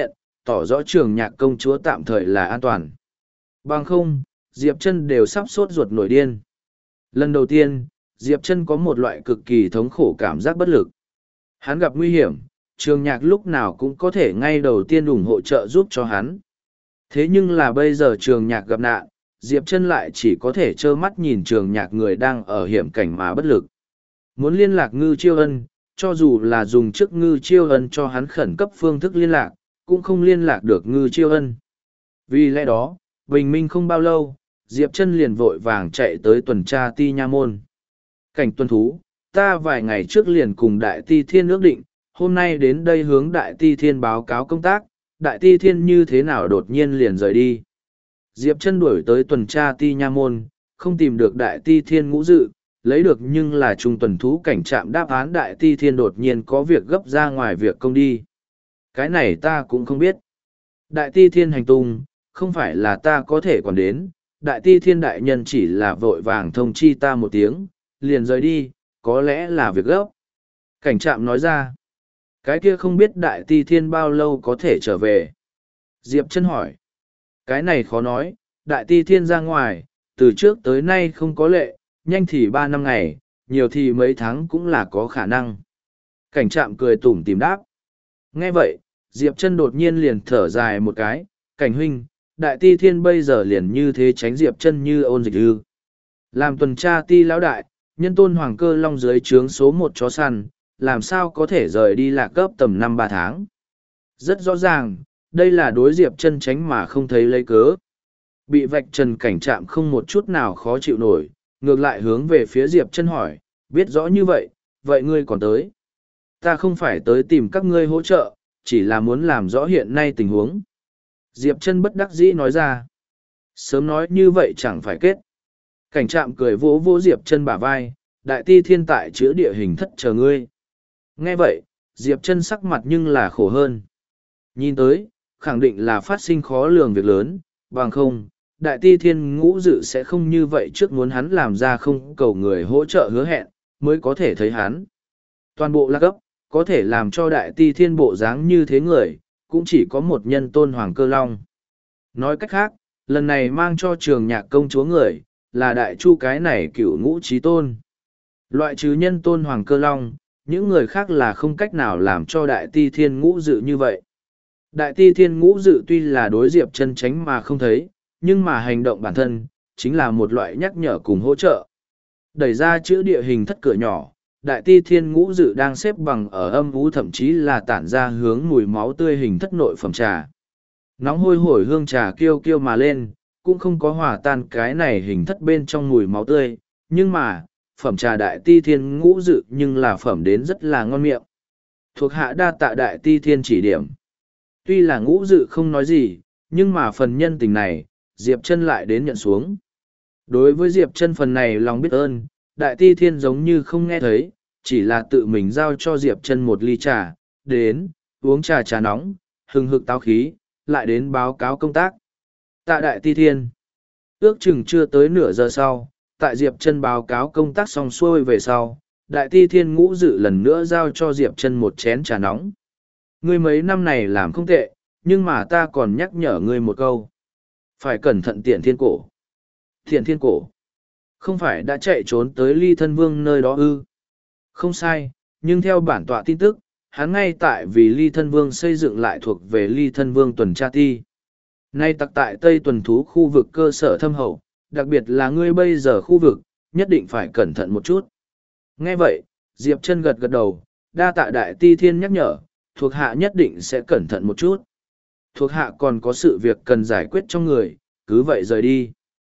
tỏ rõ Trường Nhạc công chúa tạm thời là an toàn. Bằng không, Diệp Chân đều sắp sốt ruột nổi điên. Lần đầu tiên, Diệp Chân có một loại cực kỳ thống khổ cảm giác bất lực. Hắn gặp nguy hiểm, Trường Nhạc lúc nào cũng có thể ngay đầu tiên ủng hộ trợ giúp cho hắn. Thế nhưng là bây giờ Trường Nhạc gặp nạn, Diệp Chân lại chỉ có thể trơ mắt nhìn Trường Nhạc người đang ở hiểm cảnh mà bất lực. Muốn liên lạc Ngư Chiêu Ân, cho dù là dùng trước Ngư Chiêu Ân cho hắn khẩn cấp phương thức liên lạc, cũng không liên lạc được Ngư Chiêu Ân. Vì lẽ đó, bình minh không bao lâu, Diệp Chân liền vội vàng chạy tới tuần tra Ti Nha Môn. Cảnh tuần thú, ta vài ngày trước liền cùng Đại Ti Thiên ước định, hôm nay đến đây hướng Đại Ti Thiên báo cáo công tác, Đại Ti Thiên như thế nào đột nhiên liền rời đi. Diệp Chân đuổi tới tuần tra Ti Nha Môn, không tìm được Đại Ti Thiên Ngũ Dự, lấy được nhưng là trung tuần thú cảnh trạm đáp án Đại Ti Thiên đột nhiên có việc gấp ra ngoài việc công đi. Cái này ta cũng không biết. Đại Ti Thiên hành tung, không phải là ta có thể quản đến, Đại Ti Thiên đại nhân chỉ là vội vàng thông chi ta một tiếng, liền rời đi, có lẽ là việc gấp. Cảnh trạm nói ra, cái kia không biết Đại Ti Thiên bao lâu có thể trở về. Diệp Chân hỏi, cái này khó nói, Đại Ti Thiên ra ngoài, từ trước tới nay không có lệ, nhanh thì 3 năm ngày, nhiều thì mấy tháng cũng là có khả năng. Cảnh trạm cười tủm tỉm đáp. Nghe vậy, Diệp Chân đột nhiên liền thở dài một cái, cảnh huynh, Đại Ti Thiên bây giờ liền như thế tránh Diệp Chân như ôn dịch ư. Làm tuần tra ti lão đại, nhân tôn hoàng cơ long dưới trướng số 1 chó săn, làm sao có thể rời đi lạc cấp tầm 5-3 tháng. Rất rõ ràng, đây là đối Diệp Chân tránh mà không thấy lấy cớ. Bị vạch trần cảnh trạm không một chút nào khó chịu nổi, ngược lại hướng về phía Diệp Chân hỏi, biết rõ như vậy, vậy ngươi còn tới. Ta không phải tới tìm các ngươi hỗ trợ, chỉ là muốn làm rõ hiện nay tình huống. Diệp Chân bất đắc dĩ nói ra. Sớm nói như vậy chẳng phải kết. Cảnh trạm cười vỗ vỗ Diệp Chân bả vai, Đại Ti Thiên tại chữa địa hình thất chờ ngươi. Nghe vậy, Diệp Chân sắc mặt nhưng là khổ hơn. Nhìn tới, khẳng định là phát sinh khó lường việc lớn, bằng không, Đại Ti Thiên Ngũ Dự sẽ không như vậy trước muốn hắn làm ra không cầu người hỗ trợ hứa hẹn, mới có thể thấy hắn. Toàn bộ lạc cấp, có thể làm cho Đại Ti Thiên bộ dáng như thế người, cũng chỉ có một nhân tôn hoàng cơ long. Nói cách khác, lần này mang cho Trường Nhạc công chúa người, là Đại Chu cái này cửu ngũ trí tôn. Loại trừ nhân tôn hoàng cơ long, những người khác là không cách nào làm cho Đại Ti Thiên Ngũ Dự như vậy. Đại Ti Thiên Ngũ Dự tuy là đối Diệp Chân tránh mà không thấy, nhưng mà hành động bản thân, chính là một loại nhắc nhở cùng hỗ trợ. Đẩy ra chữ địa hình thất cửa nhỏ, Đại Ti Thiên Ngũ Dự đang xếp bằng ở âm u thậm chí là tản ra hướng mùi máu tươi hình thất nội phẩm trà. Nóng hôi hổi hương trà kiêu kiêu mà lên, cũng không có hòa tan cái này hình thất bên trong mùi máu tươi, nhưng mà, phẩm trà Đại Ti Thiên Ngũ Dự nhưng là phẩm đến rất là ngon miệng. Thuộc hạ đa tạ Đại Ti Thiên chỉ điểm. Tuy là Ngũ Dự không nói gì, nhưng mà phần nhân tình này, Diệp Chân lại đến nhận xuống. Đối với Diệp Chân phần này lòng biết ơn, Đại Ti Thiên giống như không nghe thấy, chỉ là tự mình giao cho Diệp Chân một ly trà, đến, uống trà nóng, hừng hực táo khí, lại đến báo cáo công tác. Tạ Đại Ti Thiên. Ước chừng chưa tới nửa giờ sau, tại Diệp Chân báo cáo công tác xong xuôi về sau, Đại Ti Thiên Ngũ Dự lần nữa giao cho Diệp Chân một chén trà nóng. Ngươi mấy năm này làm không tệ, nhưng mà ta còn nhắc nhở ngươi một câu. Phải cẩn thận Tiện Thiên Cổ. Tiện Thiên Cổ. Không phải đã chạy trốn tới Ly Thân Vương nơi đó ư? Không sai, nhưng theo bản tọa tin tức, hắn ngay tại vì Ly Thân Vương xây dựng lại thuộc về Ly Thân Vương tuần tra ti. Nay tặc tại Tây tuần thú khu vực cơ sở thâm hậu, đặc biệt là ngươi bây giờ khu vực, nhất định phải cẩn thận một chút. Nghe vậy, Diệp Chân gật gật đầu, đa tạ Đại Ti Thiên nhắc nhở, thuộc hạ nhất định sẽ cẩn thận một chút. Thuộc hạ còn có sự việc cần giải quyết trong người, cứ vậy rời đi.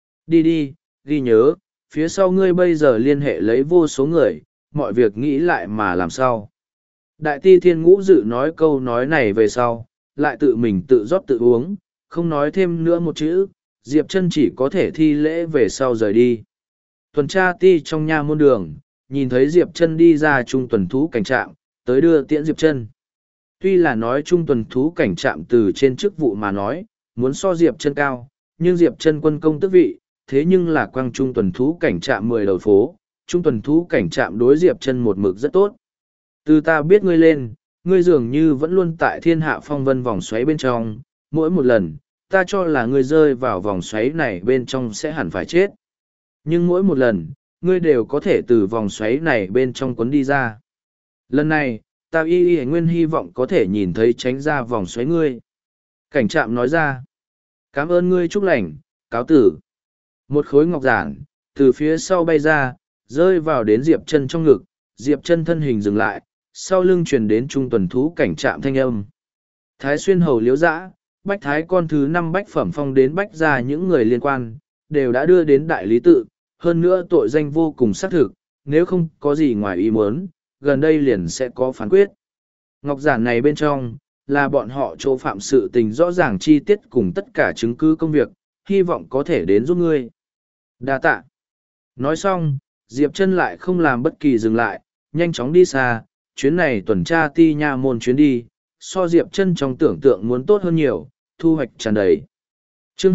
Đi, ghi nhớ, phía sau ngươi bây giờ liên hệ lấy vô số người, mọi việc nghĩ lại mà làm sao. Đại Ti Thiên Ngũ Dự nói câu nói này về sau, lại tự mình tự rót tự uống, không nói thêm nữa một chữ, Diệp Chân chỉ có thể thi lễ về sau rời đi. Tuần tra ti trong nha môn đường, nhìn thấy Diệp Chân đi ra trung tuần thú cảnh trạm, tới đưa tiễn Diệp Chân. Tuy là nói trung tuần thú cảnh trạm từ trên chức vụ mà nói, muốn so Diệp Chân cao, nhưng Diệp Chân quân công tước vị, thế nhưng là quang trung tuần thú cảnh trạm 10 đầu phố, trung tuần thú cảnh trạm đối Diệp Chân một mực rất tốt. Từ ta biết ngươi lên, Ngươi dường như vẫn luôn tại thiên hạ phong vân vòng xoáy bên trong, mỗi một lần, ta cho là ngươi rơi vào vòng xoáy này bên trong sẽ hẳn phải chết. Nhưng mỗi một lần, ngươi đều có thể từ vòng xoáy này bên trong cuốn đi ra. Lần này, ta y nguyên hy vọng có thể nhìn thấy tránh ra vòng xoáy ngươi. Cảnh trạm nói ra, cảm ơn ngươi chúc lành, cáo tử. Một khối ngọc giản, từ phía sau bay ra, rơi vào đến Diệp Chân trong ngực, Diệp Chân thân hình dừng lại, sau lưng truyền đến trung tuần thú cảnh trạm thanh âm. Thái xuyên hầu liếu dã, bách thái con thứ 5 bách phẩm phong đến bách ra những người liên quan, đều đã đưa đến đại lý tự, hơn nữa tội danh vô cùng xác thực, nếu không có gì ngoài ý muốn, gần đây liền sẽ có phán quyết. Ngọc giản này bên trong, là bọn họ chỗ phạm sự tình rõ ràng chi tiết cùng tất cả chứng cứ công việc, hy vọng có thể đến giúp ngươi. Đa tạ. Nói xong, Diệp Chân lại không làm bất kỳ dừng lại, nhanh chóng đi xa, chuyến này tuần tra ti nha môn chuyến đi, so Diệp Chân trong tưởng tượng muốn tốt hơn nhiều, thu hoạch tràn đầy. Chương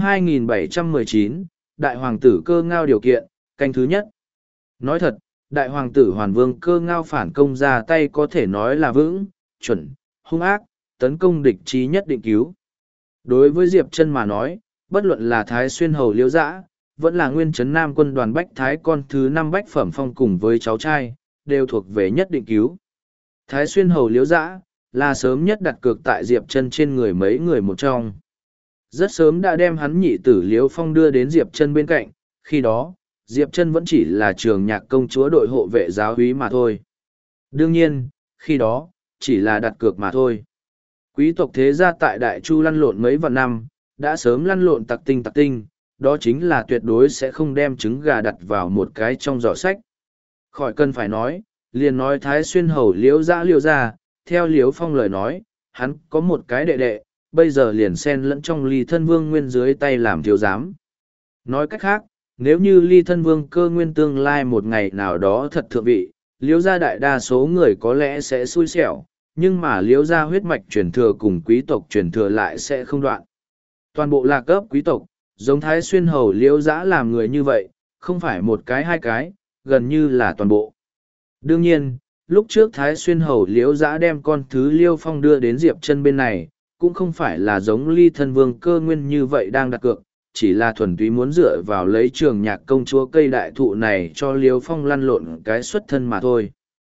2719, Đại Hoàng tử Cơ Ngao điều kiện, canh thứ nhất. Nói thật, Đại Hoàng tử Hoàn Vương Cơ Ngao phản công ra tay có thể nói là vững, chuẩn, hung ác, tấn công địch chí nhất định cứu. Đối với Diệp Chân mà nói, bất luận là Thái Xuyên Hầu Liễu Dã, vẫn là Nguyên Trấn Nam quân đoàn Bách Thái con thứ 5 Bách Phẩm Phong cùng với cháu trai, đều thuộc về nhất định cứu. Thái Xuyên Hầu Liễu Dã là sớm nhất đặt cược tại Diệp Chân trên người mấy người một trong. Rất sớm đã đem hắn nhị tử Liễu Phong đưa đến Diệp Chân bên cạnh, khi đó, Diệp Chân vẫn chỉ là trường nhạc công chúa đội hộ vệ giáo úy mà thôi. Đương nhiên, khi đó, chỉ là đặt cược mà thôi. Quý tộc thế gia tại Đại Chu lăn lộn mấy vạn năm, đã sớm lăn lộn tặc tinh, đó chính là tuyệt đối sẽ không đem trứng gà đặt vào một cái trong giỏ sách. Khỏi cần phải nói, liền nói Thái Xuyên Hầu Liễu Dã Liễu gia, theo Liễu Phong lời nói, hắn có một cái đệ đệ, bây giờ liền xen lẫn trong Ly Thân Vương Nguyên dưới tay làm thiếu giám. Nói cách khác, nếu như Ly Thân Vương Cơ Nguyên tương lai một ngày nào đó thật thượng vị, Liễu gia đại đa số người có lẽ sẽ xui xẻo, nhưng mà Liễu gia huyết mạch truyền thừa cùng quý tộc truyền thừa lại sẽ không đoạn. Toàn bộ là cấp quý tộc, giống Thái Xuyên Hầu Liễu Dã làm người như vậy, không phải một cái hai cái, gần như là toàn bộ. Đương nhiên, lúc trước Thái Xuyên Hầu Liễu Dã đem con thứ Liêu Phong đưa đến Diệp Chân bên này, cũng không phải là giống Ly Thân Vương Cơ Nguyên như vậy đang đặt cược, chỉ là thuần túy muốn dựa vào lấy trường nhạc công chúa cây đại thụ này cho Liêu Phong lăn lộn cái xuất thân mà thôi.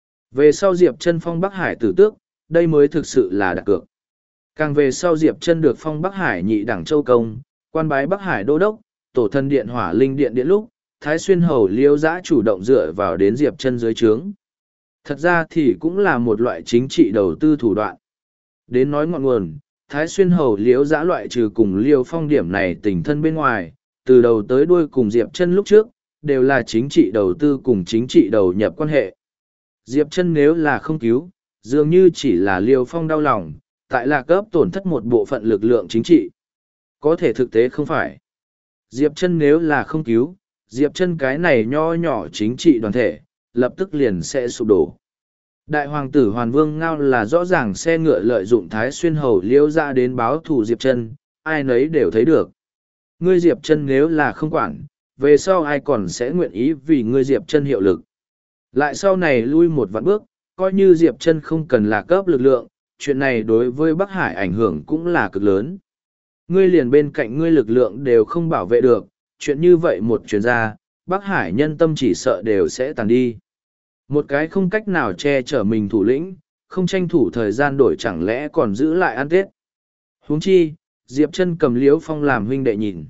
Về sau Diệp Chân phong Bắc Hải tử tước, đây mới thực sự là đặt cược. Càng về sau Diệp Chân được phong Bắc Hải nhị đẳng châu công, quan bái Bắc Hải đô đốc, tổ thân điện Hỏa Linh điện điện lúc, Thái Xuyên Hầu Liễu Dã chủ động dựa vào đến Diệp Chân dưới trướng. Thật ra thì cũng là một loại chính trị đầu tư thủ đoạn. Đến nói ngọn nguồn, Thái Xuyên Hầu Liễu Dã loại trừ cùng Liêu Phong điểm này tình thân bên ngoài, từ đầu tới đuôi cùng Diệp Chân lúc trước, đều là chính trị đầu tư cùng chính trị đầu nhập quan hệ. Diệp Chân nếu là không cứu, dường như chỉ là Liêu Phong đau lòng, tại Lạc Cấp tổn thất một bộ phận lực lượng chính trị. Có thể thực tế không phải. Diệp Chân nếu là không cứu, Diệp Chân cái này nho nhỏ chính trị đoàn thể, lập tức liền sẽ sụp đổ. Đại hoàng tử Hoàn Vương Ngao là rõ ràng xe ngựa lợi dụng Thái Xuyên Hầu Liễu Dã đến báo thù Diệp Chân, ai nấy đều thấy được. Ngươi Diệp Chân nếu là không quản, về sau ai còn sẽ nguyện ý vì ngươi Diệp Chân hiệu lực. Lại sau này lui một vạn bước, coi như Diệp Chân không cần là cấp lực lượng, chuyện này đối với Bắc Hải ảnh hưởng cũng là cực lớn. Ngươi liền bên cạnh ngươi lực lượng đều không bảo vệ được, chuyện như vậy một chuyến ra, Bắc Hải nhân tâm chỉ sợ đều sẽ tàn đi. Một cái không cách nào che chở mình thủ lĩnh, không tranh thủ thời gian đổi chẳng lẽ còn giữ lại ăn Tết. Huống chi, Diệp Chân cầm Liễu Phong làm huynh đệ nhìn.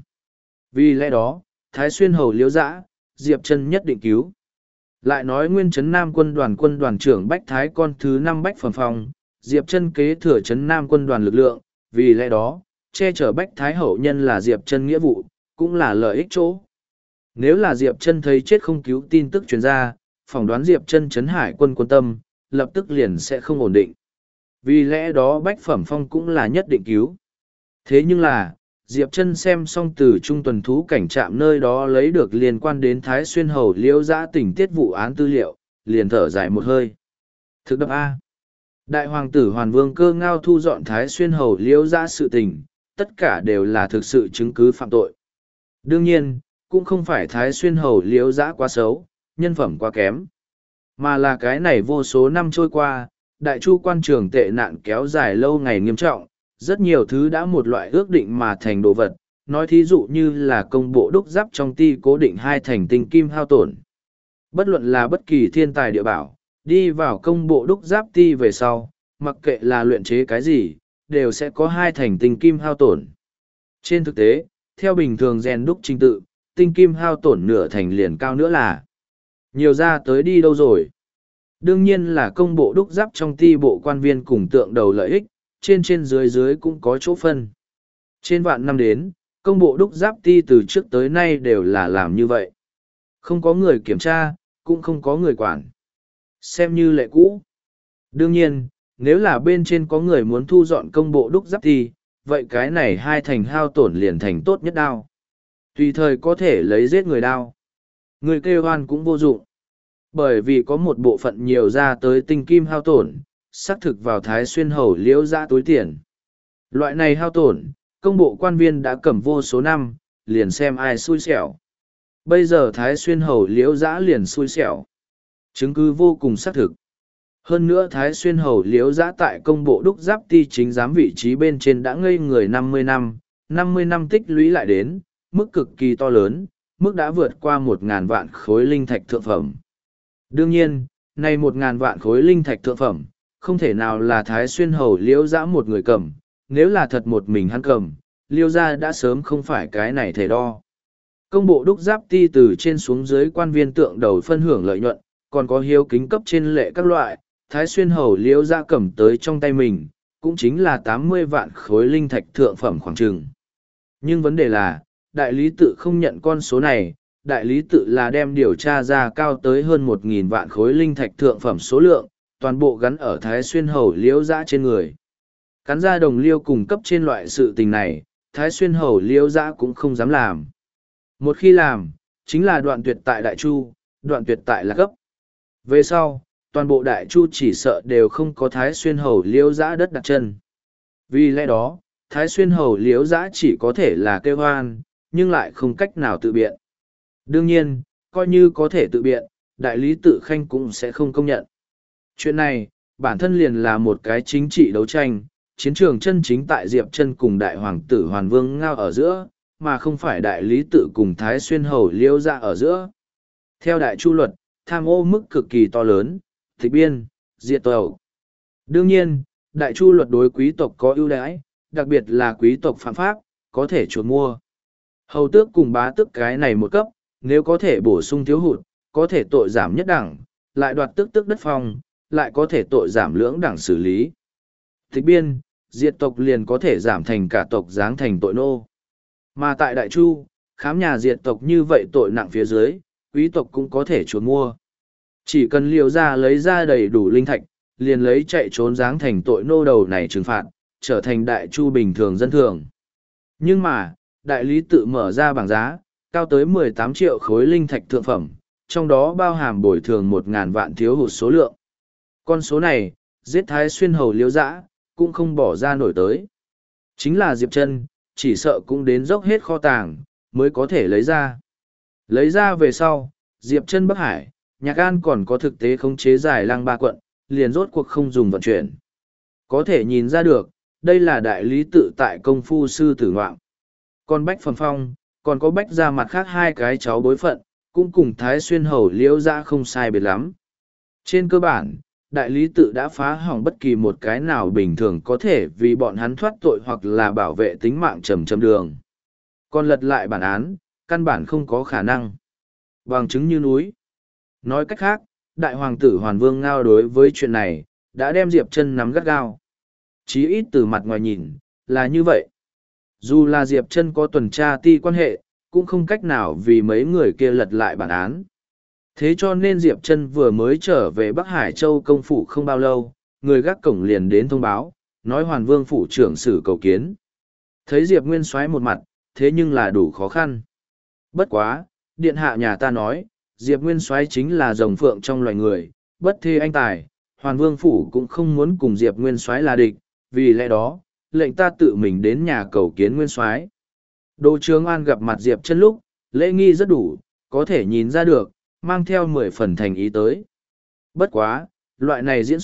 Vì lẽ đó, Thái Xuyên Hầu Liễu Dã, Diệp Chân nhất định cứu. Lại nói Nguyên Trấn Nam quân đoàn trưởng Bách Thái con thứ 5 Bách Phẩm Phong, Diệp Chân kế thừa Trấn Nam quân đoàn lực lượng, vì lẽ đó, che chở Bách Thái hậu nhân là Diệp Chân nghĩa vụ, cũng là lợi ích chỗ. Nếu là Diệp Chân thấy chết không cứu tin tức truyền ra, phỏng đoán Diệp Chân trấn hải quân quân tâm, lập tức liền sẽ không ổn định. Vì lẽ đó Bách Phẩm Phong cũng là nhất định cứu. Thế nhưng là, Diệp Chân xem xong từ trung tuần thú cảnh trạm nơi đó lấy được liên quan đến Thái Xuyên Hầu Liễu Dã tình tiết vụ án tư liệu, liền thở dài một hơi. Thực đập A. Đại hoàng tử Hoàn Vương Cơ Ngao thu dọn Thái Xuyên Hầu Liễu Dã sự tình, tất cả đều là thực sự chứng cứ phạm tội. Đương nhiên, cũng không phải Thái Xuyên Hầu Liễu Dã quá xấu, nhân phẩm quá kém, mà là cái này vô số năm trôi qua, Đại chu quan trường tệ nạn kéo dài lâu ngày nghiêm trọng, rất nhiều thứ đã một loại ước định mà thành đồ vật, nói thí dụ như là công bộ đúc giáp trong ti cố định hai thành tinh kim hao tổn. Bất luận là bất kỳ thiên tài địa bảo, đi vào công bộ đúc giáp ti về sau, mặc kệ là luyện chế cái gì, đều sẽ có hai thành tinh kim hao tổn. Trên thực tế, theo bình thường rèn đúc trình tự, tinh kim hao tổn nửa thành liền cao nữa là nhiều ra tới đi đâu rồi. Đương nhiên là công bộ đúc giáp trong ti bộ quan viên cùng tượng đầu lợi ích, trên trên dưới dưới cũng có chỗ phân. Trên vạn năm đến, công bộ đúc giáp ti từ trước tới nay đều là làm như vậy. Không có người kiểm tra, cũng không có người quản. Xem như lệ cũ. Đương nhiên, nếu là bên trên có người muốn thu dọn công bộ đúc giáp ti, vậy cái này hai thành hao tổn liền thành tốt nhất đao. Tùy thời có thể lấy giết người đao. Người kêu hoan cũng vô dụng. Bởi vì có một bộ phận nhiều ra tới tinh kim hao tổn, xác thực vào thái xuyên hầu liễu ra túi tiền. Loại này hao tổn, công bộ quan viên đã cầm vô số năm, liền xem ai xui xẻo. Bây giờ thái xuyên hầu liễu giã liền xui xẻo. Chứng cứ vô cùng xác thực. Hơn nữa thái xuyên hầu liễu giã tại công bộ đúc giáp ti chính giám vị trí bên trên đã ngây người 50 năm, 50 năm tích lũy lại đến, mức cực kỳ to lớn, mức đã vượt qua 1.000 vạn khối linh thạch thượng phẩm. Đương nhiên, này 1.000 vạn khối linh thạch thượng phẩm, không thể nào là thái xuyên hầu liễu giã một người cầm, nếu là thật một mình hắn cầm, liêu gia đã sớm không phải cái này thể đo. Công bộ đúc giáp ti từ trên xuống dưới quan viên tượng đầu phân hưởng lợi nhuận, còn có hiếu kính cấp trên lệ các loại, thái xuyên hầu liễu gia cầm tới trong tay mình, cũng chính là 80 vạn khối linh thạch thượng phẩm khoảng chừng. Nhưng vấn đề là, đại lý tự không nhận con số này, đại lý tự là đem điều tra ra cao tới hơn 1.000 vạn khối linh thạch thượng phẩm số lượng, toàn bộ gắn ở thái xuyên hầu liễu giã trên người. Cắn ra đồng liêu cùng cấp trên loại sự tình này, thái xuyên hầu liễu giã cũng không dám làm. Một khi làm, chính là đoạn tuyệt tại đại chu, đoạn tuyệt tại là cấp. Về sau, toàn bộ đại chu chỉ sợ đều không có thái xuyên hầu liễu giã đất đặt chân. Vì lẽ đó, thái xuyên hầu liễu giã chỉ có thể là kêu hoan, nhưng lại không cách nào tự biện. Đương nhiên, coi như có thể tự biện, đại lý tự khanh cũng sẽ không công nhận. Chuyện này, bản thân liền là một cái chính trị đấu tranh, chiến trường chân chính tại Diệp Chân cùng đại hoàng tử Hoàn Vương Ngao ở giữa, mà không phải đại lý tự cùng Thái Xuyên hầu liễu ra ở giữa. Theo đại chu luật, tham ô mức cực kỳ to lớn, tịch biên, diệt tộc. Đương nhiên, đại chu luật đối quý tộc có ưu đãi, đặc biệt là quý tộc phạm pháp, có thể chuộc mua. Hầu tước cùng bá tước cái này một cấp, nếu có thể bổ sung thiếu hụt, có thể tội giảm nhất đẳng, lại đoạt tước đất phong, lại có thể tội giảm lưỡng đẳng xử lý. Tịch biên, diệt tộc liền có thể giảm thành cả tộc giáng thành tội nô. Mà tại Đại Chu, khám nhà diệt tộc như vậy tội nặng phía dưới, quý tộc cũng có thể chuộc mua. Chỉ cần liều ra lấy ra đầy đủ linh thạch, liền lấy chạy trốn giáng thành tội nô đầu này trừng phạt, trở thành Đại Chu bình thường dân thường. Nhưng mà, đại lý tự mở ra bảng giá, cao tới 18 triệu khối linh thạch thượng phẩm, trong đó bao hàm bồi thường 1.000 vạn thiếu hụt số lượng. Con số này, giết thái xuyên hầu liễu dã, cũng không bỏ ra nổi tới. Chính là Diệp Chân, chỉ sợ cũng đến dốc hết kho tàng, mới có thể lấy ra. Lấy ra về sau, Diệp Chân Bắc Hải, Nhạc An còn có thực tế khống chế giải Lăng Ba quận, liền rốt cuộc không dùng vận chuyển. Có thể nhìn ra được, đây là đại lý tự tại công phu sư tử ngoạm. Còn Bách Phẩm Phong, còn có Bách ra mặt khác hai cái cháu bối phận, cũng cùng Thái Xuyên hầu liễu dã không sai biệt lắm. Trên cơ bản, đại lý tự đã phá hỏng bất kỳ một cái nào bình thường có thể vì bọn hắn thoát tội hoặc là bảo vệ tính mạng trầm trầm đường. Còn lật lại bản án, căn bản không có khả năng. Bằng chứng như núi. Nói cách khác, đại hoàng tử Hoàn Vương Ngao đối với chuyện này, đã đem Diệp Chân nắm gắt gao. Chí ít từ mặt ngoài nhìn, là như vậy. Dù là Diệp Chân có tuần tra ti quan hệ, cũng không cách nào vì mấy người kia lật lại bản án. Thế cho nên Diệp Chân vừa mới trở về Bắc Hải Châu công phủ không bao lâu, người gác cổng liền đến thông báo, nói Hoàn Vương phủ trưởng sử cầu kiến. Thấy Diệp Nguyên Soái một mặt, thế nhưng là đủ khó khăn. Bất quá, điện hạ nhà ta nói, Diệp Nguyên Soái chính là rồng phượng trong loài người, bất thê anh tài, Hoàn Vương phủ cũng không muốn cùng Diệp Nguyên Soái là địch, vì lẽ đó, lệnh ta tự mình đến nhà cầu kiến Nguyên Soái. Đỗ Trường An gặp mặt Diệp Chân lúc, lễ nghi rất đủ, có thể nhìn ra được, mang theo 10 phần thành ý tới. Bất quá, loại này diễn xuất,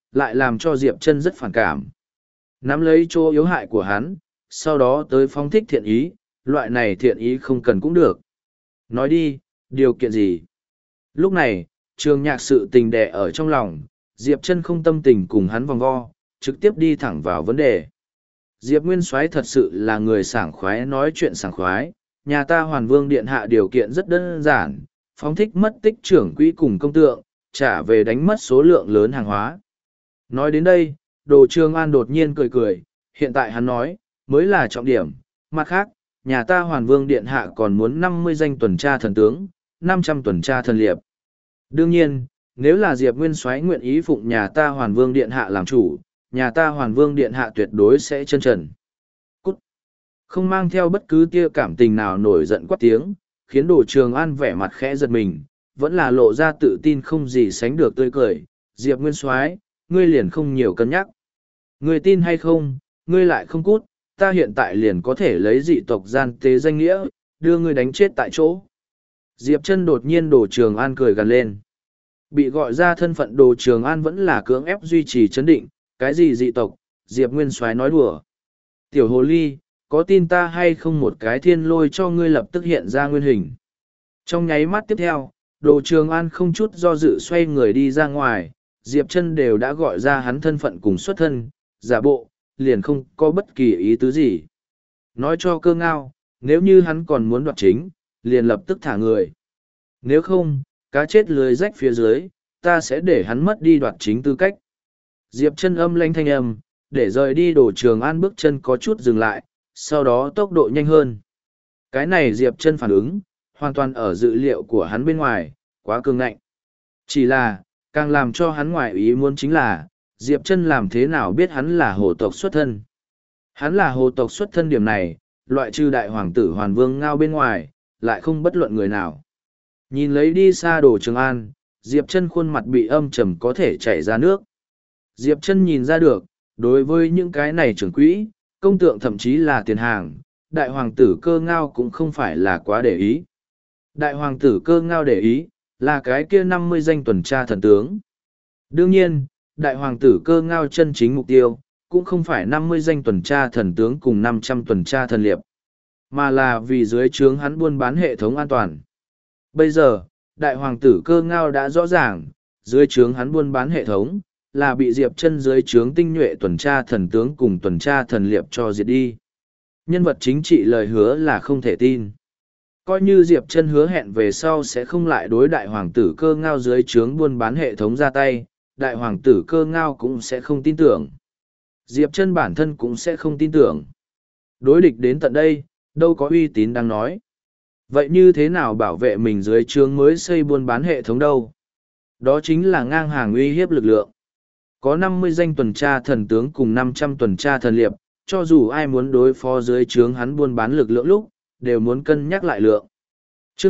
lại làm cho Diệp Chân rất phản cảm. Nắm lấy chỗ yếu hại của hắn, sau đó tới phóng thích thiện ý, loại này thiện ý không cần cũng được. Nói đi, điều kiện gì? Lúc này, Trường Nhạc sự tình đè ở trong lòng, Diệp Chân không tâm tình cùng hắn vòng vo, trực tiếp đi thẳng vào vấn đề. Diệp Nguyên Soái thật sự là người sảng khoái nói chuyện sảng khoái, nhà ta Hoàn Vương Điện Hạ điều kiện rất đơn giản, phóng thích mất tích trưởng quỹ cùng công tượng, trả về đánh mất số lượng lớn hàng hóa. Nói đến đây, Đồ Trường An đột nhiên cười cười, hiện tại hắn nói, mới là trọng điểm, mặt khác, nhà ta Hoàn Vương Điện Hạ còn muốn 50 danh tuần tra thần tướng, 500 tuần tra thần liệp. Đương nhiên, nếu là Diệp Nguyên Soái nguyện ý phụng nhà ta Hoàn Vương Điện Hạ làm chủ, nhà ta Hoàn Vương Điện Hạ tuyệt đối sẽ chân trần. Cút! Không mang theo bất cứ tia cảm tình nào nổi giận quát tiếng, khiến Đồ Trường An vẻ mặt khẽ giật mình, vẫn là lộ ra tự tin không gì sánh được tươi cười. Diệp Nguyên Soái, ngươi liền không nhiều cân nhắc. Ngươi tin hay không, ngươi lại không cút, ta hiện tại liền có thể lấy dị tộc gian tế danh nghĩa, đưa ngươi đánh chết tại chỗ. Diệp Chân đột nhiên Đồ Trường An cười gần lên. Bị gọi ra thân phận Đồ Trường An vẫn là cưỡng ép duy trì chấn định, cái gì dị tộc, Diệp Nguyên Soái nói đùa. Tiểu hồ ly, có tin ta hay không một cái thiên lôi cho ngươi lập tức hiện ra nguyên hình. Trong nháy mắt tiếp theo, Đồ Trường An không chút do dự xoay người đi ra ngoài, Diệp Chân đều đã gọi ra hắn thân phận cùng xuất thân, giả bộ, liền không có bất kỳ ý tứ gì. Nói cho Cơ Ngao, nếu như hắn còn muốn đoạt chính, liền lập tức thả người. Nếu không, cá chết lưới rách phía dưới, ta sẽ để hắn mất đi đoạt chính tư cách. Diệp Chân âm lãnh thanh âm, để rời đi Đồ Trường An bước chân có chút dừng lại, sau đó tốc độ nhanh hơn. Cái này Diệp Chân phản ứng, hoàn toàn ở dự liệu của hắn bên ngoài, quá cường ngạnh. Chỉ là, càng làm cho hắn ngoài ý muốn chính là, Diệp Chân làm thế nào biết hắn là hồ tộc xuất thân. Hắn là hồ tộc xuất thân điểm này, loại trừ đại hoàng tử Hoàn Vương Ngao bên ngoài, lại không bất luận người nào. Nhìn lấy đi xa Đồ Trường An, Diệp Chân khuôn mặt bị âm trầm có thể chảy ra nước. Diệp Chân nhìn ra được, đối với những cái này trưởng quỹ, công tượng thậm chí là tiền hàng, đại hoàng tử Cơ Ngao cũng không phải là quá để ý. Đại hoàng tử Cơ Ngao để ý, là cái kia 50 danh tuần tra thần tướng. Đương nhiên, đại hoàng tử Cơ Ngao chân chính mục tiêu, cũng không phải 50 danh tuần tra thần tướng cùng 500 tuần tra thần liệp, mà là vì dưới trướng hắn buôn bán hệ thống an toàn. Bây giờ, đại hoàng tử Cơ Ngao đã rõ ràng, dưới trướng hắn buôn bán hệ thống, là bị Diệp Chân dưới trướng tinh nhuệ tuần tra thần tướng cùng tuần tra thần liệp cho diệt đi. Nhân vật chính trị lời hứa là không thể tin. Coi như Diệp Chân hứa hẹn về sau sẽ không lại đối đại hoàng tử Cơ Ngao dưới trướng buôn bán hệ thống ra tay, đại hoàng tử Cơ Ngao cũng sẽ không tin tưởng. Diệp Chân bản thân cũng sẽ không tin tưởng. Đối địch đến tận đây, đâu có uy tín đang nói. Vậy như thế nào bảo vệ mình dưới trướng mới xây buôn bán hệ thống đâu? Đó chính là ngang hàng uy hiếp lực lượng. Có 50 danh tuần tra thần tướng cùng 500 tuần tra thần liệp, cho dù ai muốn đối phó dưới trướng hắn buôn bán lực lượng lúc, đều muốn cân nhắc lại lượng. Chương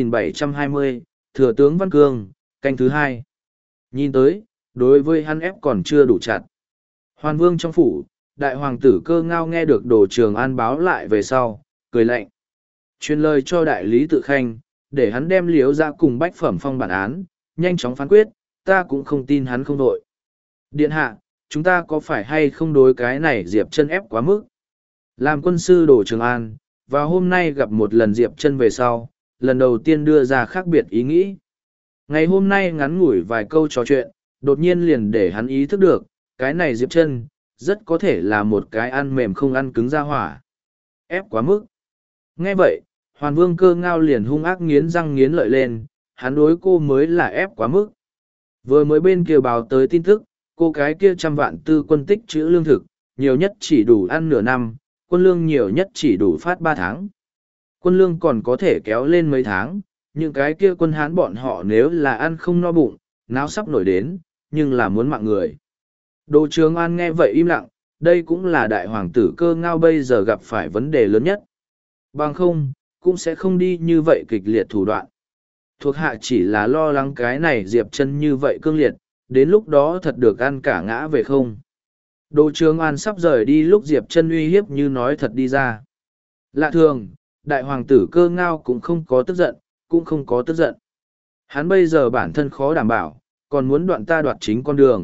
2720, Thừa tướng Văn Cương, canh thứ 2. Nhìn tới, đối với hắn ép còn chưa đủ chặt. Hoàn Vương trong phủ, đại hoàng tử Cơ Ngao nghe được Đồ Trường An báo lại về sau, cười lạnh. Truyền lời cho đại lý Tự Khanh, để hắn đem Liếu ra cùng bách phẩm phong bản án, nhanh chóng phán quyết, ta cũng không tin hắn không đội. Điện hạ, chúng ta có phải hay không đối cái này Diệp Chân ép quá mức? Làm quân sư Đồ Trường An, và hôm nay gặp một lần Diệp Chân về sau, lần đầu tiên đưa ra khác biệt ý nghĩ. Ngày hôm nay ngắn ngủi vài câu trò chuyện, đột nhiên liền để hắn ý thức được, cái này Diệp Chân, rất có thể là một cái ăn mềm không ăn cứng ra hỏa. Ép quá mức. Nghe vậy, Hoàn Vương Cơ Ngao liền hung ác nghiến răng nghiến lợi lên, hắn đối cô mới là ép quá mức. Vừa mới bên kia báo tới tin tức, cô cái kia 100 vạn tư quân tích trữ lương thực, nhiều nhất chỉ đủ ăn nửa năm, quân lương nhiều nhất chỉ đủ phát 3 tháng. Quân lương còn có thể kéo lên mấy tháng, những cái kia quân Hán bọn họ nếu là ăn không no bụng, náo sắp nổi đến, nhưng là muốn mạng người. Đồ Trường An nghe vậy im lặng, đây cũng là đại hoàng tử Cơ Ngao bây giờ gặp phải vấn đề lớn nhất. Bằng không, cũng sẽ không đi như vậy kịch liệt thủ đoạn. Thuộc hạ chỉ là lo lắng cái này Diệp Chân như vậy cương liệt, đến lúc đó thật được ăn cả ngã về không. Đồ Trường An sắp rời đi lúc Diệp Chân uy hiếp như nói thật đi ra. Lạ thường, đại hoàng tử Cơ Ngao cũng không có tức giận, cũng không có tức giận. Hắn bây giờ bản thân khó đảm bảo, còn muốn đoạn ta đoạt chính con đường,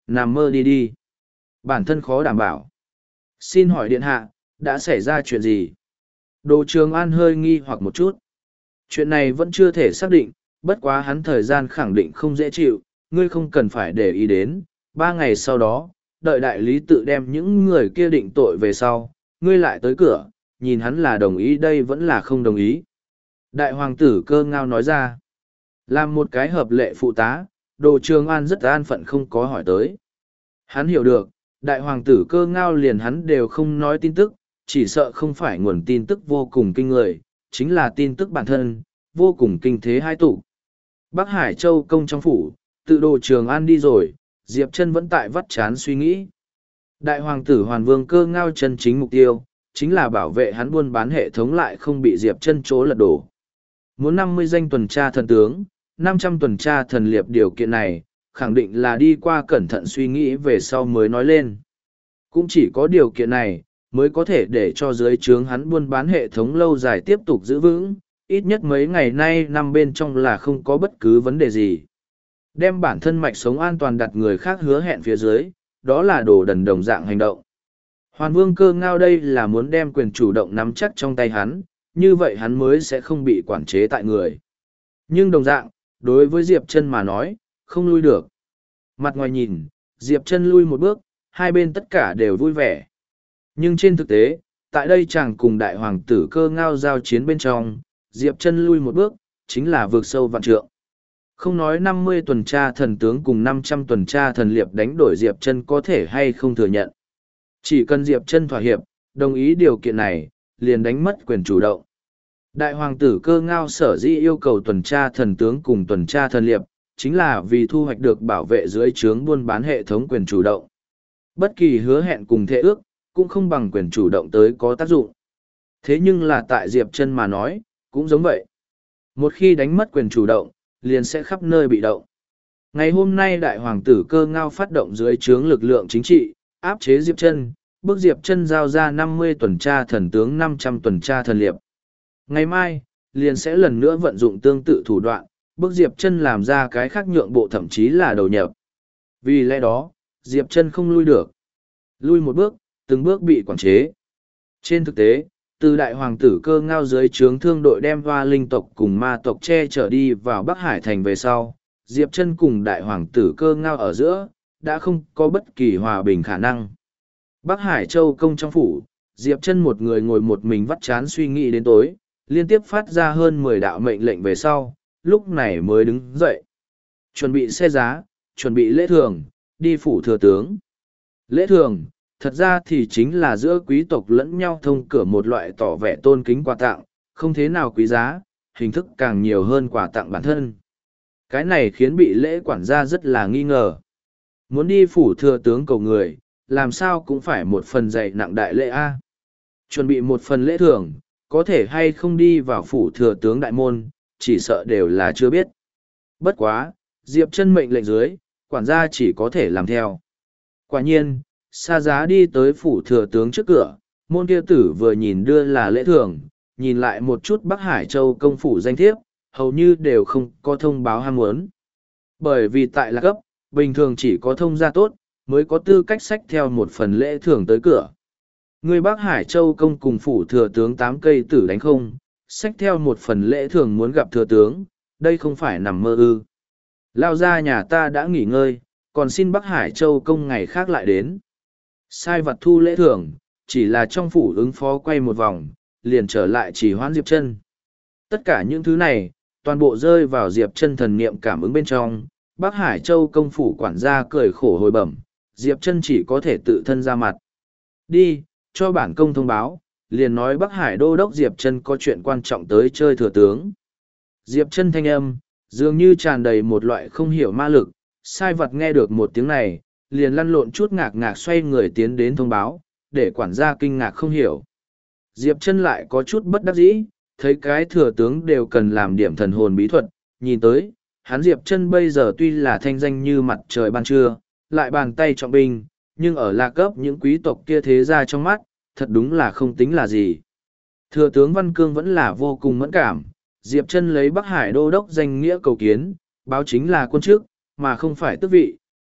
nằm mơ đi đi. Bản thân khó đảm bảo. Xin hỏi điện hạ, đã xảy ra chuyện gì? Đồ Trường An hơi nghi hoặc một chút. Chuyện này vẫn chưa thể xác định, bất quá hắn thời gian khẳng định không dễ chịu, ngươi không cần phải để ý đến. 3 ngày sau đó, đợi đại lý tự đem những người kia định tội về sau, ngươi lại tới cửa, nhìn hắn là đồng ý đây vẫn là không đồng ý. Đại hoàng tử Cơ Ngao nói ra, làm một cái hợp lệ phụ tá, Đồ Trường An rất an phận không có hỏi tới. Hắn hiểu được, đại hoàng tử Cơ Ngao liền hắn đều không nói tin tức, chỉ sợ không phải nguồn tin tức vô cùng kinh người, chính là tin tức bản thân, vô cùng kinh thế hai tụ. Bắc Hải Châu công trong phủ, tự Đồ Trường An đi rồi, Diệp Chân vẫn tại vắt chán suy nghĩ. Đại hoàng tử Hoàn Vương Cơ Ngao chân chính mục tiêu, chính là bảo vệ hắn buôn bán hệ thống lại không bị Diệp Chân chỗ lật đổ. Muốn 50 danh tuần tra thần tướng, 500 tuần tra thần liệp điều kiện này, khẳng định là đi qua cẩn thận suy nghĩ về sau mới nói lên. Cũng chỉ có điều kiện này, mới có thể để cho dưới trướng hắn buôn bán hệ thống lâu dài tiếp tục giữ vững, ít nhất mấy ngày nay nằm bên trong là không có bất cứ vấn đề gì. Đem bản thân mạch sống an toàn đặt người khác hứa hẹn phía dưới, đó là đồ đần đồng dạng hành động. Hoàn Vương Cơ Ngao đây là muốn đem quyền chủ động nắm chắc trong tay hắn, như vậy hắn mới sẽ không bị quản chế tại người. Nhưng đồng dạng, đối với Diệp Chân mà nói, không lui được. Mặt ngoài nhìn, Diệp Chân lui một bước, hai bên tất cả đều vui vẻ. Nhưng trên thực tế, tại đây chàng cùng đại hoàng tử Cơ Ngao giao chiến bên trong, Diệp Chân lui một bước, chính là vượt sâu vạn trượng. Không nói 50 tuần tra thần tướng cùng 500 tuần tra thần liệp đánh đổi Diệp Chân có thể hay không thừa nhận. Chỉ cần Diệp Chân thỏa hiệp, đồng ý điều kiện này, liền đánh mất quyền chủ động. Đại hoàng tử Cơ Ngao sở dĩ yêu cầu tuần tra thần tướng cùng tuần tra thần liệp, chính là vì thu hoạch được bảo vệ dưới trướng buôn bán hệ thống quyền chủ động. Bất kỳ hứa hẹn cùng thệ ước, cũng không bằng quyền chủ động tới có tác dụng. Thế nhưng là tại Diệp Chân mà nói, cũng giống vậy. Một khi đánh mất quyền chủ động, liền sẽ khắp nơi bị động. Ngày hôm nay đại hoàng tử Cơ Ngao phát động dưới trướng lực lượng chính trị, áp chế Diệp Chân, bước Diệp Chân giao ra 50 tuần tra thần tướng 500 tuần tra thần liệp. Ngày mai, liền sẽ lần nữa vận dụng tương tự thủ đoạn, bước Diệp Chân làm ra cái khác nhượng bộ thậm chí là đầu nhập. Vì lẽ đó, Diệp Chân không lui được. Lui một bước, từng bước bị quản chế. Trên thực tế, từ đại hoàng tử Cơ Ngao dưới trướng thương đội đem Hoa Linh tộc cùng ma tộc che chở đi vào Bắc Hải thành về sau, Diệp Chân cùng đại hoàng tử Cơ Ngao ở giữa, đã không có bất kỳ hòa bình khả năng. Bắc Hải Châu công trong phủ, Diệp Chân một người ngồi một mình vắt chán suy nghĩ đến tối, liên tiếp phát ra hơn 10 đạo mệnh lệnh về sau, lúc này mới đứng dậy. Chuẩn bị xe giá, chuẩn bị lễ thường, đi phủ thừa tướng. Lễ thường, thật ra thì chính là giữa quý tộc lẫn nhau thông cửa một loại tỏ vẻ tôn kính quà tặng, không thế nào quý giá, hình thức càng nhiều hơn quà tặng bản thân. Cái này khiến bị lễ quản gia rất là nghi ngờ. Muốn đi phủ thừa tướng cầu người, làm sao cũng phải một phần dạy nặng đại lễ A. Chuẩn bị một phần lễ thưởng, có thể hay không đi vào phủ thừa tướng đại môn, chỉ sợ đều là chưa biết. Bất quá, Diệp Chân mệnh lệnh dưới, quản gia chỉ có thể làm theo. Quả nhiên, xa giá đi tới phủ thừa tướng trước cửa, môn kia tử vừa nhìn đưa là lễ thưởng, nhìn lại một chút Bắc Hải Châu công phủ danh thiếp, hầu như đều không có thông báo ham muốn. Bởi vì tại lạc cấp, bình thường chỉ có thông gia tốt, mới có tư cách xách theo một phần lễ thưởng tới cửa. Người Bắc Hải Châu công cùng phủ thừa tướng 8 cây tử đánh không, xách theo một phần lễ thưởng muốn gặp thừa tướng, đây không phải nằm mơ ư. Lao ra nhà ta đã nghỉ ngơi, còn xin Bắc Hải Châu công ngày khác lại đến. Sai vặt thu lễ thưởng, chỉ là trong phủ ứng phó quay một vòng, liền trở lại chỉ hoãn Diệp Chân. Tất cả những thứ này, toàn bộ rơi vào Diệp Chân thần niệm cảm ứng bên trong, Bắc Hải Châu công phủ quản gia cười khổ hồi bẩm, Diệp Chân chỉ có thể tự thân ra mặt. Đi, cho bản công thông báo, liền nói Bắc Hải đô đốc Diệp Chân có chuyện quan trọng tới chơi thừa tướng. Diệp Chân thanh âm, dường như tràn đầy một loại không hiểu ma lực, sai vật nghe được một tiếng này, liền lăn lộn chút ngạc ngạc xoay người tiến đến thông báo, để quản gia kinh ngạc không hiểu. Diệp Chân lại có chút bất đắc dĩ, thấy cái thừa tướng đều cần làm điểm thần hồn bí thuật, nhìn tới, hắn Diệp Chân bây giờ tuy là thanh danh như mặt trời ban trưa, lại bàn tay trọng binh, nhưng ở lạc cấp những quý tộc kia thế gia trong mắt, thật đúng là không tính là gì. Thừa tướng Văn Cương vẫn là vô cùng mẫn cảm, Diệp Chân lấy Bắc Hải đô đốc danh nghĩa cầu kiến, báo chính là quân chức, mà không phải tước vị,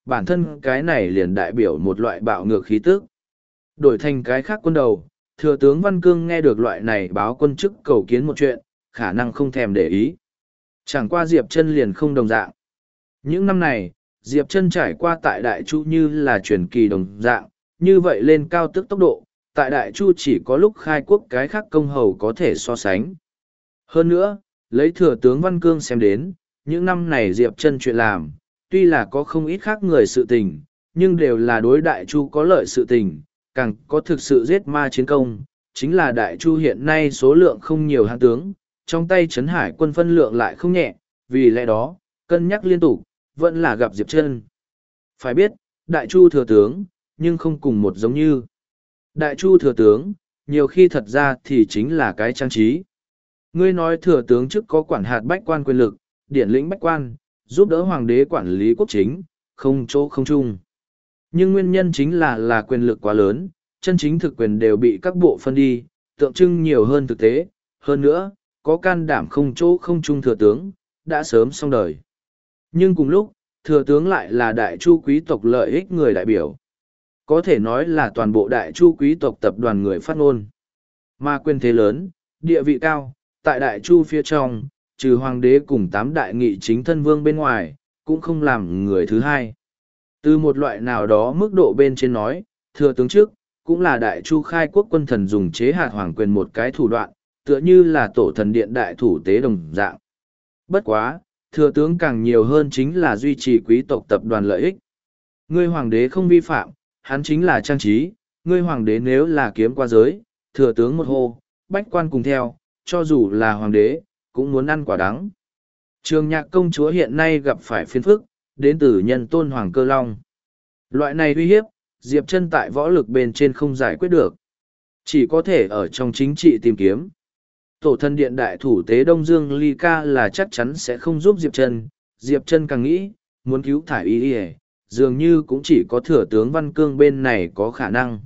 Bản thân cái này liền đại biểu một loại bạo ngược khí tức. Đổi thành cái khác quân đầu, thừa tướng Văn Cương nghe được loại này báo quân chức cầu kiến một chuyện, khả năng không thèm để ý. Chẳng qua Diệp Chân liền không đồng dạng. Những năm này, Diệp Chân trải qua tại Đại Chu như là truyền kỳ đồng dạng, như vậy lên cao tức tốc độ, tại Đại Chu chỉ có lúc khai quốc cái khác công hầu có thể so sánh. Hơn nữa, lấy thừa tướng Văn Cương xem đến, những năm này Diệp Chân chuyện làm, tuy là có không ít khác người sự tình, nhưng đều là đối Đại Chu có lợi sự tình, càng có thực sự giết ma chiến công, chính là Đại Chu hiện nay số lượng không nhiều hạng tướng, trong tay Trấn Hải quân phân lượng lại không nhẹ, vì lẽ đó, cân nhắc liên tục, vẫn là gặp Diệp Chân. Phải biết, Đại Chu thừa tướng, nhưng không cùng một giống như. Đại Chu thừa tướng, nhiều khi thật ra thì chính là cái trang trí. Ngươi nói thừa tướng chức có quản hạt bách quan quyền lực, điển lĩnh bách quan, giúp đỡ hoàng đế quản lý quốc chính, không chỗ không chung. Nhưng nguyên nhân chính là quyền lực quá lớn, chân chính thực quyền đều bị các bộ phân đi, tượng trưng nhiều hơn thực tế. Hơn nữa, có can đảm không chỗ không chung thừa tướng, đã sớm xong đời. Nhưng cùng lúc, thừa tướng lại là Đại Chu quý tộc lợi ích người đại biểu. Có thể nói là toàn bộ Đại Chu quý tộc tập đoàn người phát ngôn. Mà quyền thế lớn, địa vị cao, tại Đại Chu phía trong, trừ hoàng đế cùng 8 đại nghị chính thân vương bên ngoài, cũng không làm người thứ hai. Từ một loại nào đó mức độ bên trên nói, thừa tướng trước, cũng là Đại Chu khai quốc quân thần dùng chế hạt hoàng quyền một cái thủ đoạn, tựa như là tổ thần điện đại thủ tế đồng dạng. Bất quá, thừa tướng càng nhiều hơn chính là duy trì quý tộc tập đoàn lợi ích. Ngươi hoàng đế không vi phạm, hắn chính là trang trí, ngươi hoàng đế nếu là kiếm qua giới, thừa tướng một hô, bách quan cùng theo, cho dù là hoàng đế, cũng muốn ăn quả đắng. Trường Nhạc công chúa hiện nay gặp phải phiền phức, đến từ nhân tôn Hoàng Cơ Long. Loại này uy hiếp, Diệp Chân tại võ lực bên trên không giải quyết được. Chỉ có thể ở trong chính trị tìm kiếm. Tổ thân điện đại thủ tế Đông Dương Ly Ca là chắc chắn sẽ không giúp Diệp Chân. Diệp Chân càng nghĩ, muốn cứu thải y dường như cũng chỉ có thừa tướng Văn Cương bên này có khả năng.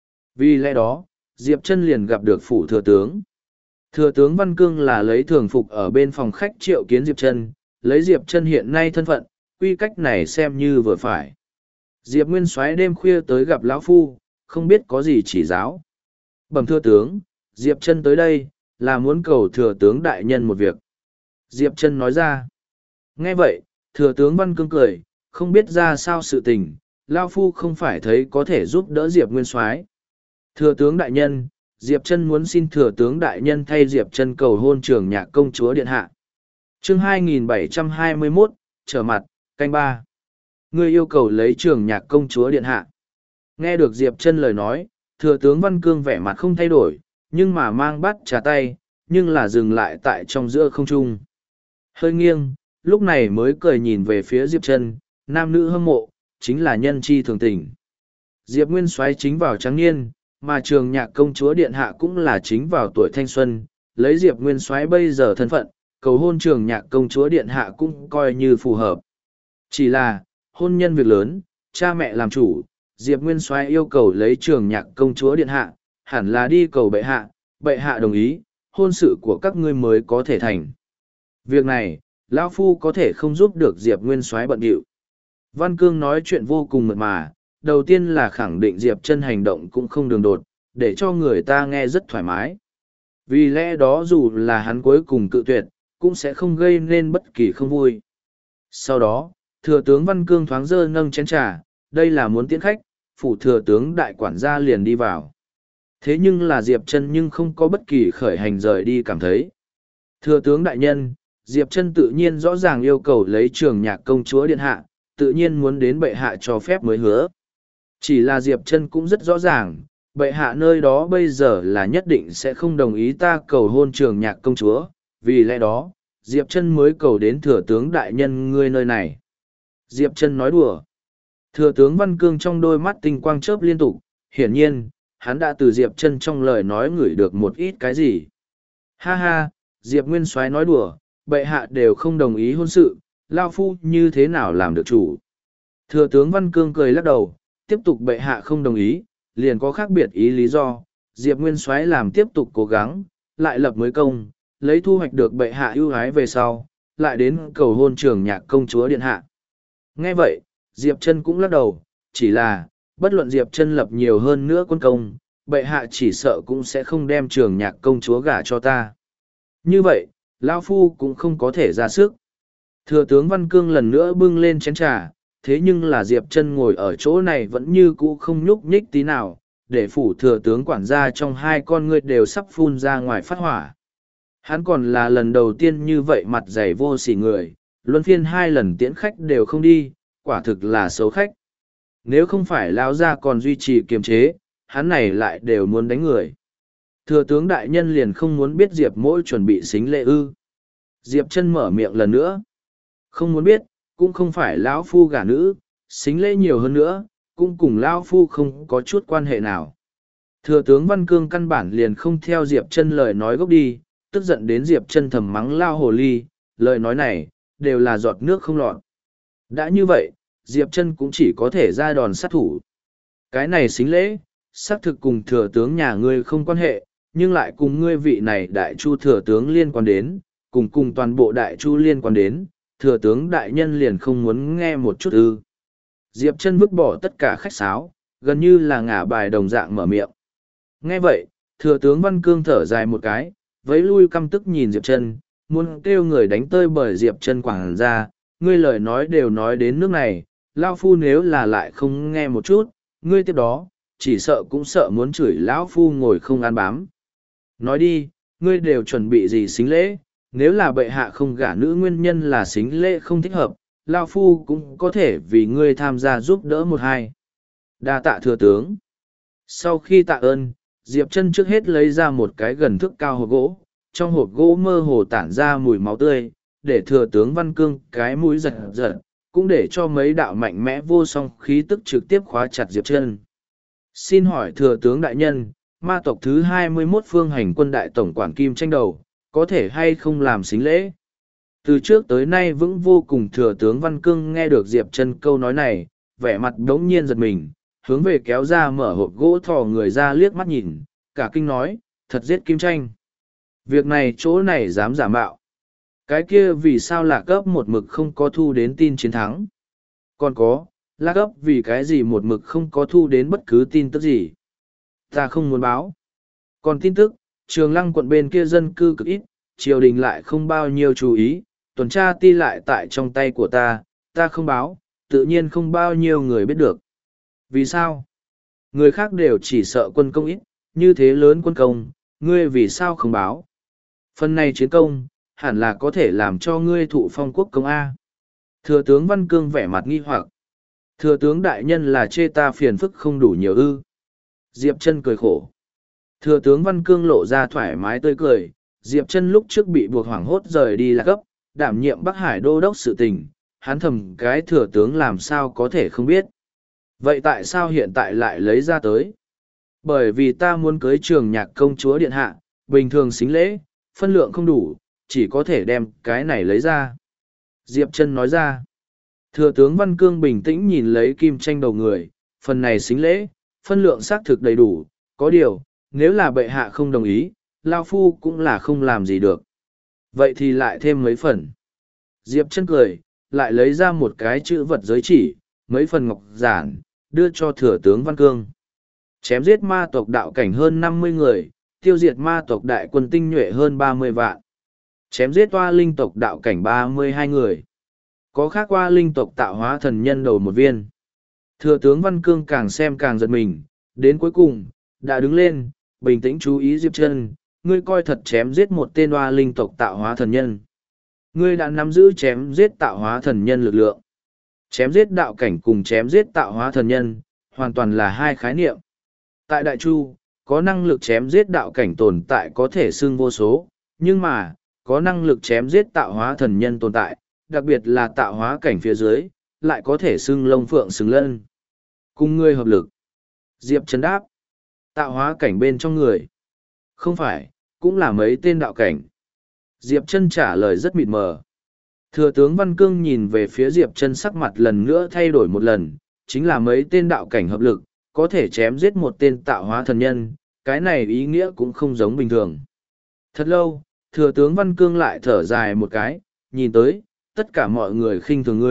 Vì lẽ đó, Diệp Chân liền gặp được phủ thừa tướng. Thừa tướng Văn Cương là lấy thường phục ở bên phòng khách triệu kiến Diệp Chân, lấy Diệp Chân hiện nay thân phận, quy cách này xem như vừa phải. Diệp Nguyên Soái đêm khuya tới gặp lão phu, không biết có gì chỉ giáo. Bẩm thừa tướng, Diệp Chân tới đây, là muốn cầu thừa tướng đại nhân một việc. Diệp Chân nói ra. Nghe vậy, thừa tướng Văn Cương cười, không biết ra sao sự tình, lão phu không phải thấy có thể giúp đỡ Diệp Nguyên Soái. Thừa tướng đại nhân, Diệp Chân muốn xin thừa tướng đại nhân thay Diệp Chân cầu hôn Trường Nhạc công chúa điện hạ. Chương 2721, trở mặt, canh ba. Ngươi yêu cầu lấy Trường Nhạc công chúa điện hạ. Nghe được Diệp Chân lời nói, thừa tướng Văn Cương vẻ mặt không thay đổi, nhưng mà mang bát trà tay, nhưng là dừng lại tại trong giữa không trung. Hơi nghiêng, lúc này mới cười nhìn về phía Diệp Chân, nam nữ hâm mộ, chính là nhân chi thường tình. Diệp Nguyên Soái chính vào trắng niên, mà Trường Nhạc công chúa điện hạ cũng là chính vào tuổi thanh xuân, lấy Diệp Nguyên Soái bây giờ thân phận, cầu hôn Trường Nhạc công chúa điện hạ cũng coi như phù hợp. Chỉ là, hôn nhân việc lớn, cha mẹ làm chủ, Diệp Nguyên Soái yêu cầu lấy Trường Nhạc công chúa điện hạ, hẳn là đi cầu bệ hạ đồng ý, hôn sự của các ngươi mới có thể thành. Việc này, lão phu có thể không giúp được Diệp Nguyên Soái bận rộn. Văn Cương nói chuyện vô cùng mượt mà, đầu tiên là khẳng định Diệp Chân hành động cũng không đường đột, để cho người ta nghe rất thoải mái. Vì lẽ đó dù là hắn cuối cùng cự tuyệt, cũng sẽ không gây nên bất kỳ không vui. Sau đó, thừa tướng Văn Cương thoáng dơ nâng chén trà, đây là muốn tiễn khách, phủ thừa tướng đại quản gia liền đi vào. Thế nhưng là Diệp Chân nhưng không có bất kỳ khởi hành rời đi cảm thấy. Thừa tướng đại nhân, Diệp Chân tự nhiên rõ ràng yêu cầu lấy Trường Nhạc công chúa điện hạ, tự nhiên muốn đến bệ hạ cho phép mới hứa. Chỉ là Diệp Chân cũng rất rõ ràng, bệ hạ nơi đó bây giờ là nhất định sẽ không đồng ý ta cầu hôn Trường Nhạc công chúa, vì lẽ đó, Diệp Chân mới cầu đến thừa tướng đại nhân ngươi nơi này. Diệp Chân nói đùa. Thừa tướng Văn Cương trong đôi mắt tinh quang chớp liên tục, hiển nhiên, hắn đã từ Diệp Chân trong lời nói ngửi được một ít cái gì. Ha ha, Diệp Nguyên Soái nói đùa, bệ hạ đều không đồng ý hôn sự, lao phu như thế nào làm được chủ. Thừa tướng Văn Cương cười lắc đầu, tiếp tục bệ hạ không đồng ý, liền có khác biệt ý lý do, Diệp Nguyên Soái làm tiếp tục cố gắng, lại lập mới công, lấy thu hoạch được bệ hạ ưu ái về sau, lại đến cầu hôn Trường Nhạc công chúa điện hạ. Nghe vậy, Diệp Chân cũng lắc đầu, chỉ là, bất luận Diệp Chân lập nhiều hơn nữa quân công, bệ hạ chỉ sợ cũng sẽ không đem Trường Nhạc công chúa gả cho ta. Như vậy, lão phu cũng không có thể ra sức. Thừa tướng Văn Cương lần nữa bưng lên chén trà, thế nhưng là Diệp Chân ngồi ở chỗ này vẫn như cũ không nhúc nhích tí nào, để phủ thừa tướng quản gia trong hai con ngươi đều sắp phun ra ngoài phát hỏa. Hắn còn là lần đầu tiên như vậy mặt dày vô sỉ người, luân phiên hai lần tiễn khách đều không đi, quả thực là xấu khách. Nếu không phải lão gia còn duy trì kiềm chế, hắn này lại đều muốn đánh người. Thừa tướng đại nhân liền không muốn biết Diệp Mỗi chuẩn bị xính lễ ư? Diệp Chân mở miệng lần nữa. Không muốn biết, cũng không phải lão phu gả nữ, xính lễ nhiều hơn nữa, cũng cùng lão phu không có chút quan hệ nào. Thừa tướng Văn Cương căn bản liền không theo Diệp Chân lời nói gốc đi, tức giận đến Diệp Chân thầm mắng lao hồ ly, lời nói này, đều là giọt nước không lọt. Đã như vậy, Diệp Chân cũng chỉ có thể ra đòn sát thủ. Cái này xính lễ, xác thực cùng thừa tướng nhà ngươi không quan hệ, nhưng lại cùng ngươi vị này đại chu thừa tướng liên quan đến, cùng toàn bộ đại chu liên quan đến, thừa tướng đại nhân liền không muốn nghe một chút ư. Diệp Chân vứt bỏ tất cả khách sáo, gần như là ngả bài đồng dạng mở miệng. Nghe vậy, thừa tướng Văn Cương thở dài một cái, vẫy lui căm tức nhìn Diệp Chân, muốn kêu người đánh tơi bởi Diệp Chân quảng ra, ngươi lời nói đều nói đến nước này, lão phu nếu là lại không nghe một chút, ngươi tiếp đó, chỉ sợ cũng sợ muốn chửi lão phu ngồi không ăn bám. Nói đi, ngươi đều chuẩn bị gì xính lễ, nếu là bệ hạ không gả nữ nguyên nhân là xính lễ không thích hợp, lão phu cũng có thể vì ngươi tham gia giúp đỡ một hai. Đa tạ thừa tướng. Sau khi tạ ơn, Diệp Chân trước hết lấy ra một cái gần thước cao hộp gỗ, trong hộp gỗ mơ hồ tản ra mùi máu tươi, để thừa tướng Văn Cương cái mũi giật giật, cũng để cho mấy đạo mạnh mẽ vô song khí tức trực tiếp khóa chặt Diệp Chân. Xin hỏi thừa tướng đại nhân, ma tộc thứ 21 phương hành quân đại tổng quản Kim Tranh Đầu, có thể hay không làm xính lễ? Từ trước tới nay vững vô cùng thừa tướng Văn Cương nghe được Diệp Chân câu nói này, vẻ mặt đống nhiên giật mình, hướng về kéo ra mở hộp gỗ thò người ra liếc mắt nhìn, cả kinh nói, thật giết Kim Tranh. Việc này chỗ này dám giả mạo. Cái kia vì sao Lạc Cấp một mực không có thu đến tin chiến thắng? Còn có, Lạc Cấp vì cái gì một mực không có thu đến bất cứ tin tức gì? Ta không muốn báo. Còn tin tức, Trường Lăng quận bên kia dân cư cực ít, triều đình lại không bao nhiêu chú ý, tuần tra ti lại tại trong tay của ta không báo, tự nhiên không bao nhiêu người biết được. Vì sao? Người khác đều chỉ sợ quân công ít, như thế lớn quân công, ngươi vì sao không báo? Phần này chiến công, hẳn là có thể làm cho ngươi thụ phong quốc công A. Thừa tướng Văn Cương vẻ mặt nghi hoặc. Thừa tướng đại nhân là chê ta phiền phức không đủ nhiều ư. Diệp Chân cười khổ. Thừa tướng Văn Cương lộ ra thoải mái tươi cười. Diệp Chân lúc trước bị buộc hoảng hốt rời đi Lạc Cấp, đảm nhiệm Bắc Hải đô đốc sự tình, hắn thầm cái thừa tướng làm sao có thể không biết. Vậy tại sao hiện tại lại lấy ra tới? Bởi vì ta muốn cưới Trường Nhạc công chúa điện hạ, bình thường xính lễ, phân lượng không đủ, chỉ có thể đem cái này lấy ra. Diệp Chân nói ra. Thừa tướng Văn Cương bình tĩnh nhìn lấy Kim Tranh Đầu người, phần này xính lễ, phân lượng xác thực đầy đủ, có điều, nếu là bệ hạ không đồng ý, Lao Phu cũng là không làm gì được. Vậy thì lại thêm mấy phần. Diệp Chân cười, lại lấy ra một cái chữ vật giới chỉ, mấy phần ngọc giản, đưa cho thừa tướng Văn Cương. Chém giết ma tộc đạo cảnh hơn 50 người, tiêu diệt ma tộc đại quân tinh nhuệ hơn 30 vạn. Chém giết oa linh tộc đạo cảnh 32 người. Có khác oa linh tộc tạo hóa thần nhân đầu một viên. Thừa tướng Văn Cương càng xem càng giật mình, đến cuối cùng, đã đứng lên, bình tĩnh chú ý Diệp Chân, ngươi coi thật chém giết một tên oa linh tộc tạo hóa thần nhân. Ngươi đã nắm giữ chém giết tạo hóa thần nhân lực lượng. Chém giết đạo cảnh cùng chém giết tạo hóa thần nhân, hoàn toàn là hai khái niệm. Tại Đại Chu, có năng lực chém giết đạo cảnh tồn tại có thể xưng vô số, nhưng mà, có năng lực chém giết tạo hóa thần nhân tồn tại, đặc biệt là tạo hóa cảnh phía dưới, lại có thể xưng lông phượng xứng lân. Cùng ngươi hợp lực. Diệp Chân đáp. Tạo hóa cảnh bên trong người. Không phải, cũng là mấy tên đạo cảnh. Diệp Chân trả lời rất mịt mờ. Thừa tướng Văn Cương nhìn về phía Diệp Chân sắc mặt lần nữa thay đổi một lần, chính là mấy tên đạo cảnh hợp lực, có thể chém giết một tên tạo hóa thần nhân, cái này ý nghĩa cũng không giống bình thường. Thật lâu, thừa tướng Văn Cương lại thở dài một cái, nhìn tới, tất cả mọi người khinh thường ngươi,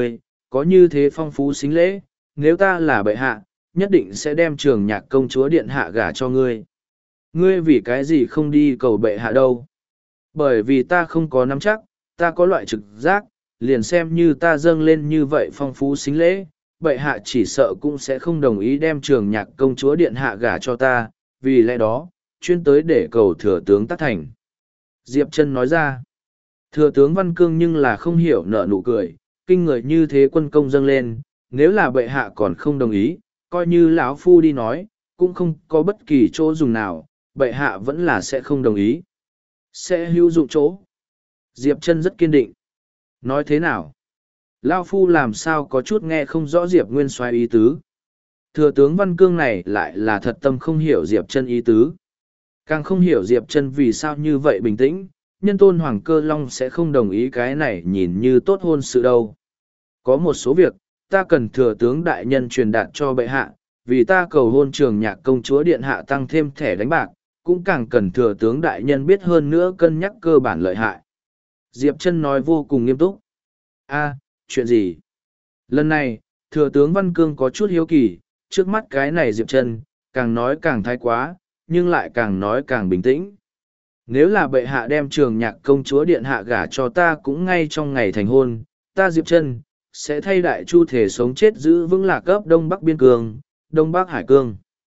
có như thế phong phú xính lễ, nếu ta là bệ hạ, nhất định sẽ đem trường nhạc công chúa điện hạ gả cho ngươi. Ngươi vì cái gì không đi cầu bệ hạ đâu? Bởi vì ta không có nắm chắc, ta có loại trực giác, liền xem như ta dâng lên như vậy phong phú xính lễ, bệ hạ chỉ sợ cũng sẽ không đồng ý đem trường nhạc công chúa điện hạ gả cho ta, vì lẽ đó, chuyên tới để cầu thừa tướng tác thành. Diệp Trân nói ra, thừa tướng Văn Cương nhưng là không hiểu nở nụ cười, kinh người như thế quân công dâng lên, nếu là bệ hạ còn không đồng ý, coi như lão phu đi nói, cũng không có bất kỳ chỗ dùng nào, bệ hạ vẫn là sẽ không đồng ý. Sẽ hữu dụng chỗ. Diệp Trân rất kiên định. Nói thế nào? Lao phu làm sao có chút nghe không rõ Diệp Nguyên Soái ý tứ. Thừa tướng Văn Cương này lại là thật tâm không hiểu Diệp Trân ý tứ. Càng không hiểu Diệp Trân vì sao như vậy bình tĩnh, nhân tôn Hoàng Cơ Long sẽ không đồng ý cái này nhìn như tốt hôn sự đâu. Có một số việc, ta cần thừa tướng đại nhân truyền đạt cho bệ hạ, vì ta cầu hôn trường nhạc công chúa điện hạ tăng thêm thẻ đánh bạc, cũng càng cần thừa tướng đại nhân biết hơn nữa cân nhắc cơ bản lợi hại. Diệp Trân nói vô cùng nghiêm túc. A, chuyện gì? Lần này, thừa tướng Văn Cương có chút hiếu kỳ, trước mắt cái này Diệp Trân, càng nói càng thái quá, nhưng lại càng nói càng bình tĩnh. Nếu là bệ hạ đem trường nhạc công chúa điện hạ gả cho ta cũng ngay trong ngày thành hôn, ta Diệp Trân, sẽ thay đại chu thể sống chết giữ vững lạc cấp Đông Bắc Biên Cương, Đông Bắc Hải Cương.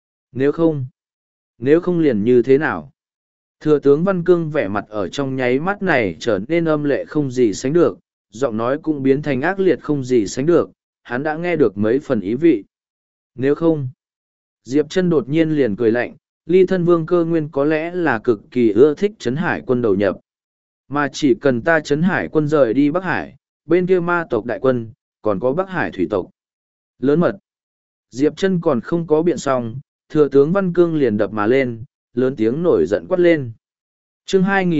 Nếu không liền như thế nào? Thừa tướng Văn Cương vẻ mặt ở trong nháy mắt này trở nên âm lệ không gì sánh được, giọng nói cũng biến thành ác liệt không gì sánh được, hắn đã nghe được mấy phần ý vị. Nếu không, Diệp Trân đột nhiên liền cười lạnh, Ly Thân Vương Cơ Nguyên có lẽ là cực kỳ ưa thích Trấn Hải quân đầu nhập. Mà chỉ cần ta Trấn Hải quân rời đi Bắc Hải, bên kia ma tộc đại quân, còn có Bắc Hải thủy tộc. Lớn mật. Diệp Trân còn không có biện xong, thừa tướng Văn Cương liền đập mà lên, lớn tiếng nổi giận quát lên. Chương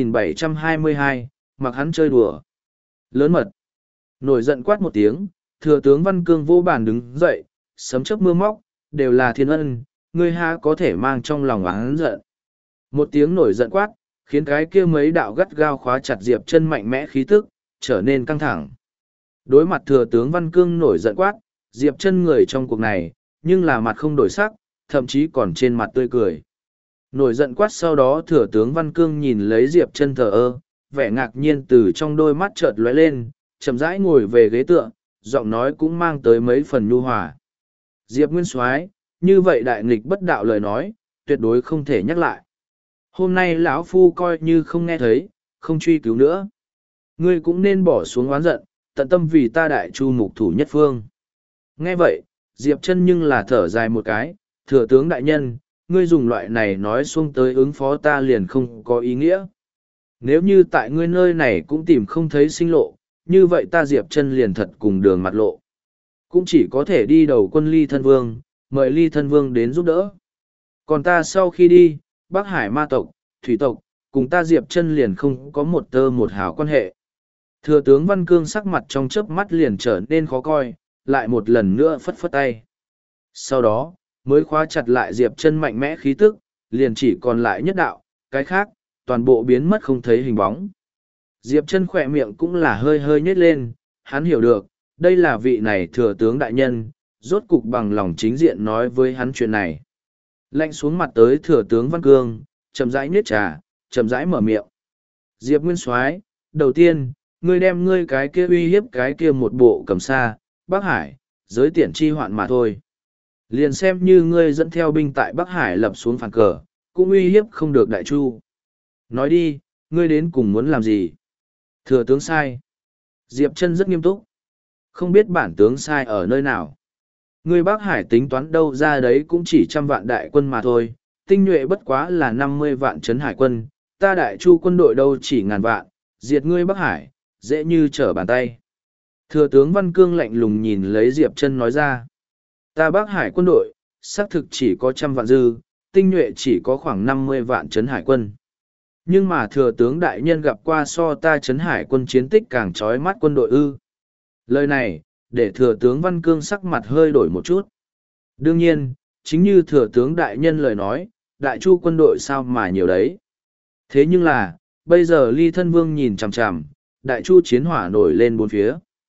2722, mặc hắn chơi đùa. Lớn mật. Nổi giận quát một tiếng, thừa tướng Văn Cương vô bàn đứng dậy, sấm chớp mưa móc, đều là thiên ân, ngươi ha có thể mang trong lòng oán giận. Một tiếng nổi giận quát, khiến cái kia mấy đạo gắt gao khóa chặt Diệp Trân mạnh mẽ khí tức, trở nên căng thẳng. Đối mặt thừa tướng Văn Cương nổi giận quát, Diệp Trân người trong cuộc này, nhưng là mặt không đổi sắc, thậm chí còn trên mặt tươi cười. Nổi giận quát sau đó thừa tướng Văn Cương nhìn lấy Diệp Trân thờ ơ, vẻ ngạc nhiên từ trong đôi mắt chợt lóe lên, chậm rãi ngồi về ghế tựa, giọng nói cũng mang tới mấy phần nhu hòa. Diệp Nguyên Soái, như vậy đại nghịch bất đạo lời nói, tuyệt đối không thể nhắc lại. Hôm nay lão phu coi như không nghe thấy, không truy cứu nữa. Ngươi cũng nên bỏ xuống oán giận, tận tâm vì ta đại chu mục thủ nhất phương. Nghe vậy, Diệp Trân nhưng là thở dài một cái, thừa tướng đại nhân, ngươi dùng loại này nói xuống tới ứng phó ta liền không có ý nghĩa. Nếu như tại ngươi nơi này cũng tìm không thấy sinh lộ, như vậy ta Diệp Trân liền thật cùng đường mặt lộ. Cũng chỉ có thể đi đầu quân Ly Thân Vương, mời Ly Thân Vương đến giúp đỡ. Còn ta sau khi đi, Bắc Hải ma tộc, thủy tộc, cùng ta Diệp Trân liền không có một tơ một hào quan hệ. Thừa tướng Văn Cương sắc mặt trong chớp mắt liền trở nên khó coi, lại một lần nữa phất phất tay. Sau đó, mới khóa chặt lại Diệp Trân mạnh mẽ khí tức, liền chỉ còn lại nhất đạo, cái khác, toàn bộ biến mất không thấy hình bóng. Diệp Trân khỏe miệng cũng là hơi hơi nhếch lên, hắn hiểu được, đây là vị này thừa tướng đại nhân, rốt cục bằng lòng chính diện nói với hắn chuyện này. Lạnh xuống mặt tới thừa tướng Văn Cương, chậm rãi nhếch trà, chậm rãi mở miệng. Diệp Nguyên Soái, đầu tiên, ngươi đem ngươi cái kia uy hiếp cái kia một bộ cầm sa, Bắc Hải, giới tiện chi hoạn mà thôi. Liền xem như ngươi dẫn theo binh tại Bắc Hải lập xuống phản cờ, cũng uy hiếp không được đại chu. Nói đi, ngươi đến cùng muốn làm gì? Thừa tướng sai. Diệp Trân rất nghiêm túc. Không biết bản tướng sai ở nơi nào. Ngươi Bắc Hải tính toán đâu ra đấy cũng chỉ 100 vạn đại quân mà thôi, tinh nhuệ bất quá là 50 vạn trấn hải quân, ta đại chu quân đội đâu chỉ ngàn vạn, diệt ngươi Bắc Hải, dễ như trở bàn tay. Thừa tướng Văn Cương lạnh lùng nhìn lấy Diệp Trân nói ra. Ta Bắc Hải quân đội, xác thực chỉ có 100 vạn dư, tinh nhuệ chỉ có khoảng 50 vạn trấn hải quân. Nhưng mà thừa tướng đại nhân gặp qua so ta trấn hải quân chiến tích càng trói mắt quân đội ư. Lời này, để thừa tướng Văn Cương sắc mặt hơi đổi một chút. Đương nhiên, chính như thừa tướng đại nhân lời nói, đại chu quân đội sao mà nhiều đấy. Thế nhưng là, bây giờ Ly Thân Vương nhìn chằm chằm, đại chu chiến hỏa nổi lên bốn phía.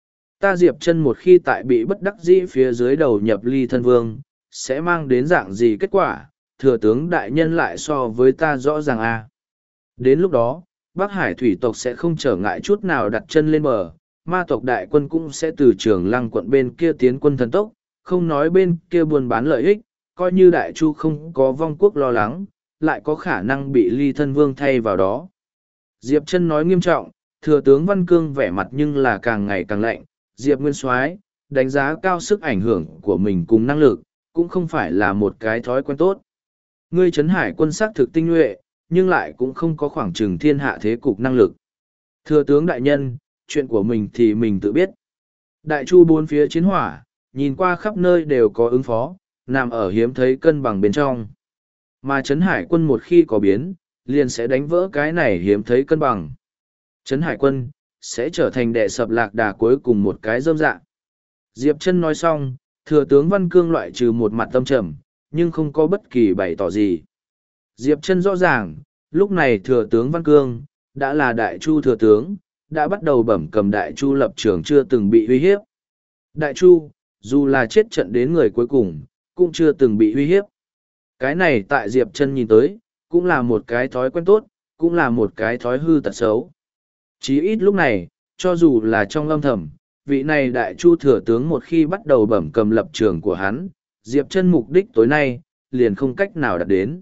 ta Diệp Chân một khi tại bị bất đắc dĩ phía dưới đầu nhập ly thân vương, sẽ mang đến dạng gì kết quả, thừa tướng đại nhân lại so với ta rõ ràng à. Đến lúc đó, Bắc Hải thủy tộc sẽ không trở ngại chút nào đặt chân lên bờ, ma tộc đại quân cũng sẽ từ Trường Lăng quận bên kia tiến quân thần tốc, không nói bên kia buôn bán lợi ích, coi như đại chu không có vong quốc lo lắng, lại có khả năng bị ly thân vương thay vào đó. Diệp Chân nói nghiêm trọng, thừa tướng Văn Cương vẻ mặt nhưng là càng ngày càng lạnh, Diệp Nguyên Soái đánh giá cao sức ảnh hưởng của mình cùng năng lực, cũng không phải là một cái thói quen tốt. Ngươi Trấn Hải quân sắc thực tinh nhuệ, nhưng lại cũng không có khoảng trừng thiên hạ thế cục năng lực. Thừa tướng đại nhân, chuyện của mình thì mình tự biết. Đại chu bốn phía chiến hỏa, nhìn qua khắp nơi đều có ứng phó, nằm ở hiếm thấy cân bằng bên trong. Mà Trấn Hải quân một khi có biến, liền sẽ đánh vỡ cái này hiếm thấy cân bằng. Trấn Hải quân sẽ trở thành đệ sập lạc đà cuối cùng một cái rơm dạ. Diệp Chân nói xong, thừa tướng Văn Cương loại trừ một mặt tâm trầm, nhưng không có bất kỳ bày tỏ gì. Diệp Chân rõ ràng, lúc này thừa tướng Văn Cương đã là đại chu thừa tướng, đã bắt đầu bẩm cầm đại chu lập trường chưa từng bị uy hiếp. Đại chu, dù là chết trận đến người cuối cùng, cũng chưa từng bị uy hiếp. Cái này tại Diệp Chân nhìn tới, cũng là một cái thói quen tốt, cũng là một cái thói hư tật xấu. Chí ít lúc này, cho dù là trong âm thầm, vị này đại chu thừa tướng một khi bắt đầu bẩm cầm lập trường của hắn, Diệp Chân mục đích tối nay, liền không cách nào đạt đến.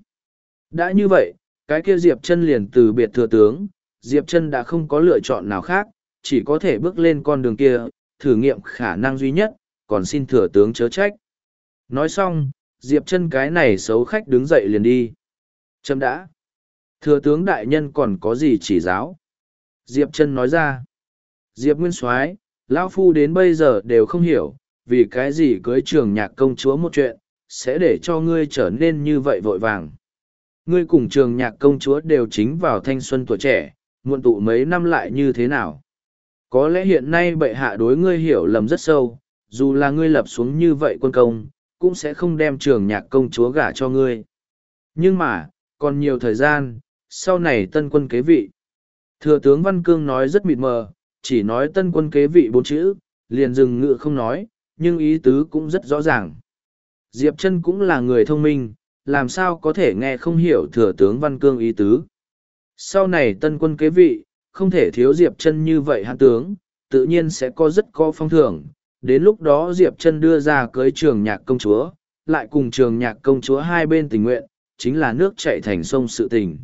Đã như vậy, cái kia Diệp Chân liền từ biệt thừa tướng, Diệp Chân đã không có lựa chọn nào khác, chỉ có thể bước lên con đường kia, thử nghiệm khả năng duy nhất, còn xin thừa tướng chớ trách. Nói xong, Diệp Chân cái này xấu khách đứng dậy liền đi. Chấm đã. Thừa tướng đại nhân còn có gì chỉ giáo? Diệp Chân nói ra. Diệp Nguyên Soái, lão phu đến bây giờ đều không hiểu, vì cái gì cưới Trường Nhạc công chúa một chuyện, sẽ để cho ngươi trở nên như vậy vội vàng. Ngươi cùng Trường Nhạc công chúa đều chính vào thanh xuân tuổi trẻ, muộn tụ mấy năm lại như thế nào? Có lẽ hiện nay bệ hạ đối ngươi hiểu lầm rất sâu, dù là ngươi lập xuống như vậy quân công, cũng sẽ không đem Trường Nhạc công chúa gả cho ngươi. Nhưng mà, còn nhiều thời gian, sau này tân quân kế vị. Thừa tướng Văn Cương nói rất mịt mờ, chỉ nói tân quân kế vị 4 chữ, liền dừng ngự không nói, nhưng ý tứ cũng rất rõ ràng. Diệp Chân cũng là người thông minh, làm sao có thể nghe không hiểu thừa tướng Văn Cương ý tứ. Sau này tân quân kế vị, không thể thiếu Diệp Chân như vậy hãn tướng, tự nhiên sẽ có rất có phong thưởng. Đến lúc đó Diệp Chân đưa ra cưới Trường Nhạc công chúa, lại cùng Trường Nhạc công chúa hai bên tình nguyện, chính là nước chảy thành sông sự tình.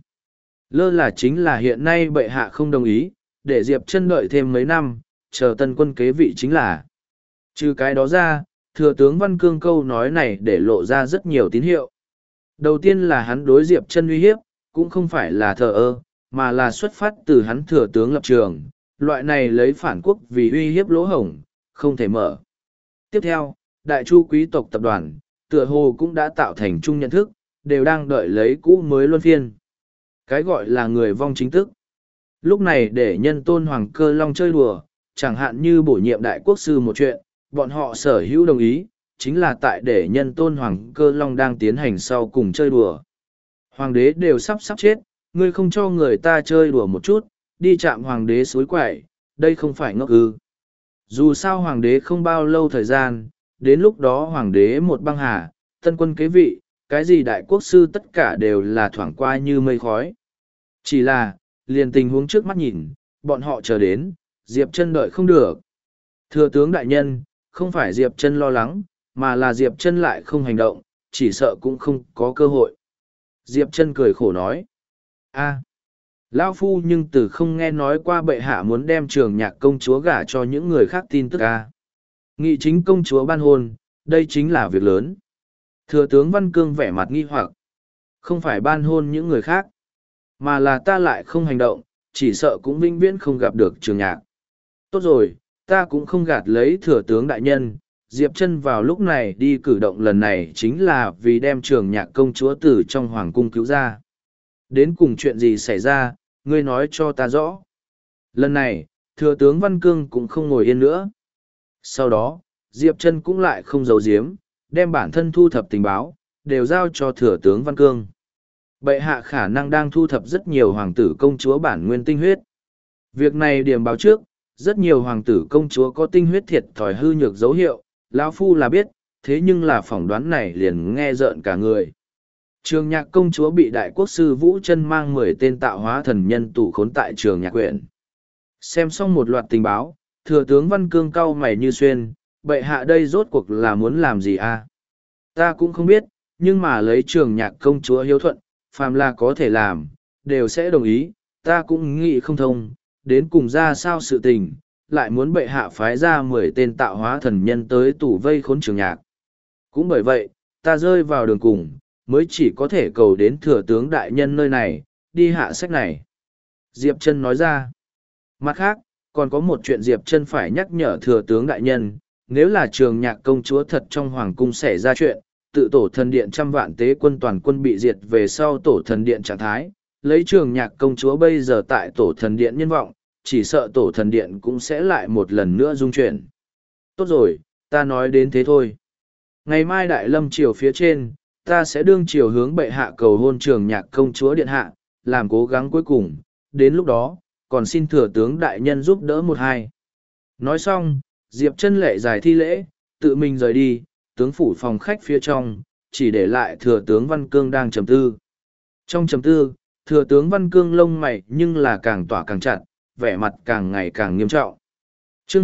Lơ là chính là hiện nay bệ hạ không đồng ý, để Diệp Chân đợi thêm mấy năm, chờ tân quân kế vị chính là. Trừ cái đó ra, thừa tướng Văn Cương câu nói này để lộ ra rất nhiều tín hiệu. Đầu tiên là hắn đối Diệp Chân uy hiếp, cũng không phải là thờ ơ, mà là xuất phát từ hắn thừa tướng lập trường, loại này lấy phản quốc vì uy hiếp lỗ hổng, không thể mở. Tiếp theo, đại chu quý tộc tập đoàn, tựa hồ cũng đã tạo thành chung nhận thức, đều đang đợi lấy cũ mới luân phiên. Cái gọi là người vong chính tức. Lúc này để nhân tôn Hoàng Cơ Long chơi đùa, chẳng hạn như bổ nhiệm đại quốc sư một chuyện, bọn họ sở hữu đồng ý, chính là tại để nhân tôn Hoàng Cơ Long đang tiến hành sau cùng chơi đùa. Hoàng đế đều sắp chết, ngươi không cho người ta chơi đùa một chút, đi chạm hoàng đế suối quẩy, đây không phải ngốc ư. Dù sao hoàng đế không bao lâu thời gian, đến lúc đó hoàng đế một băng hà, tân quân kế vị, cái gì đại quốc sư tất cả đều là thoảng qua như mây khói. Chỉ là, liền tình huống trước mắt nhìn, bọn họ chờ đến, Diệp Chân đợi không được. Thừa tướng đại nhân, không phải Diệp Chân lo lắng, mà là Diệp Chân lại không hành động, chỉ sợ cũng không có cơ hội. Diệp Chân cười khổ nói. Lão phu nhưng từ không nghe nói qua bệ hạ muốn đem Trường Nhạc công chúa gả cho những người khác tin tức Nghị chính công chúa ban hôn, đây chính là việc lớn. Thừa tướng Văn Cương vẻ mặt nghi hoặc. Không phải ban hôn những người khác, mà là ta lại không hành động, chỉ sợ cũng vĩnh viễn không gặp được Trường Nhạc. Tốt rồi, ta cũng không gạt lấy thừa tướng đại nhân. Diệp Chân vào lúc này đi cử động lần này chính là vì đem Trường Nhạc công chúa từ trong hoàng cung cứu ra. Đến cùng chuyện gì xảy ra, ngươi nói cho ta rõ. Lần này, thừa tướng Văn Cương cũng không ngồi yên nữa. Sau đó, Diệp Chân cũng lại không giấu giếm, đem bản thân thu thập tình báo, đều giao cho thừa tướng Văn Cương. Bệ hạ khả năng đang thu thập rất nhiều hoàng tử công chúa bản nguyên tinh huyết. Việc này điểm báo trước, Rất nhiều hoàng tử công chúa có tinh huyết thiệt thòi hư nhược dấu hiệu, lão phu là biết, thế nhưng là phỏng đoán này liền nghe rợn cả người. Trường nhạc công chúa bị đại quốc sư Vũ Chân mang 10 tên tạo hóa thần nhân tù khốn tại trường nhạc quyển. Xem xong một loạt tình báo, thừa tướng Văn Cương cau mày như xuyên, bệ hạ đây rốt cuộc là muốn làm gì à? Ta cũng không biết, nhưng mà lấy trường nhạc công chúa hiếu thuận, phàm là có thể làm, đều sẽ đồng ý, ta cũng nghĩ không thông, đến cùng ra sao sự tình, lại muốn bệ hạ phái ra 10 tên tạo hóa thần nhân tới tủ vây khốn trường nhạc. Cũng bởi vậy, ta rơi vào đường cùng, mới chỉ có thể cầu đến thừa tướng đại nhân nơi này, đi hạ sách này. Diệp Trân nói ra. Mặt khác, còn có một chuyện Diệp Trân phải nhắc nhở thừa tướng đại nhân, nếu là trường nhạc công chúa thật trong hoàng cung xảy ra chuyện, tự tổ thần điện 100 vạn tế quân toàn quân bị diệt về sau tổ thần điện trạng thái, lấy trường nhạc công chúa bây giờ tại tổ thần điện nhân vọng, chỉ sợ tổ thần điện cũng sẽ lại một lần nữa dung chuyển. Tốt rồi, ta nói đến thế thôi. Ngày mai đại lâm triều phía trên, ta sẽ đương triều hướng bệ hạ cầu hôn trường nhạc công chúa điện hạ, làm cố gắng cuối cùng, đến lúc đó, còn xin thừa tướng đại nhân giúp đỡ một hai. Nói xong, Diệp Chân lệ dài thi lễ, tự mình rời đi, tướng phủ phòng khách phía trong, chỉ để lại thừa tướng Văn Cương đang trầm tư. Trong trầm tư, thừa tướng Văn Cương lông mày nhưng là càng tỏa càng chặt, vẻ mặt càng ngày càng nghiêm trọng. Chương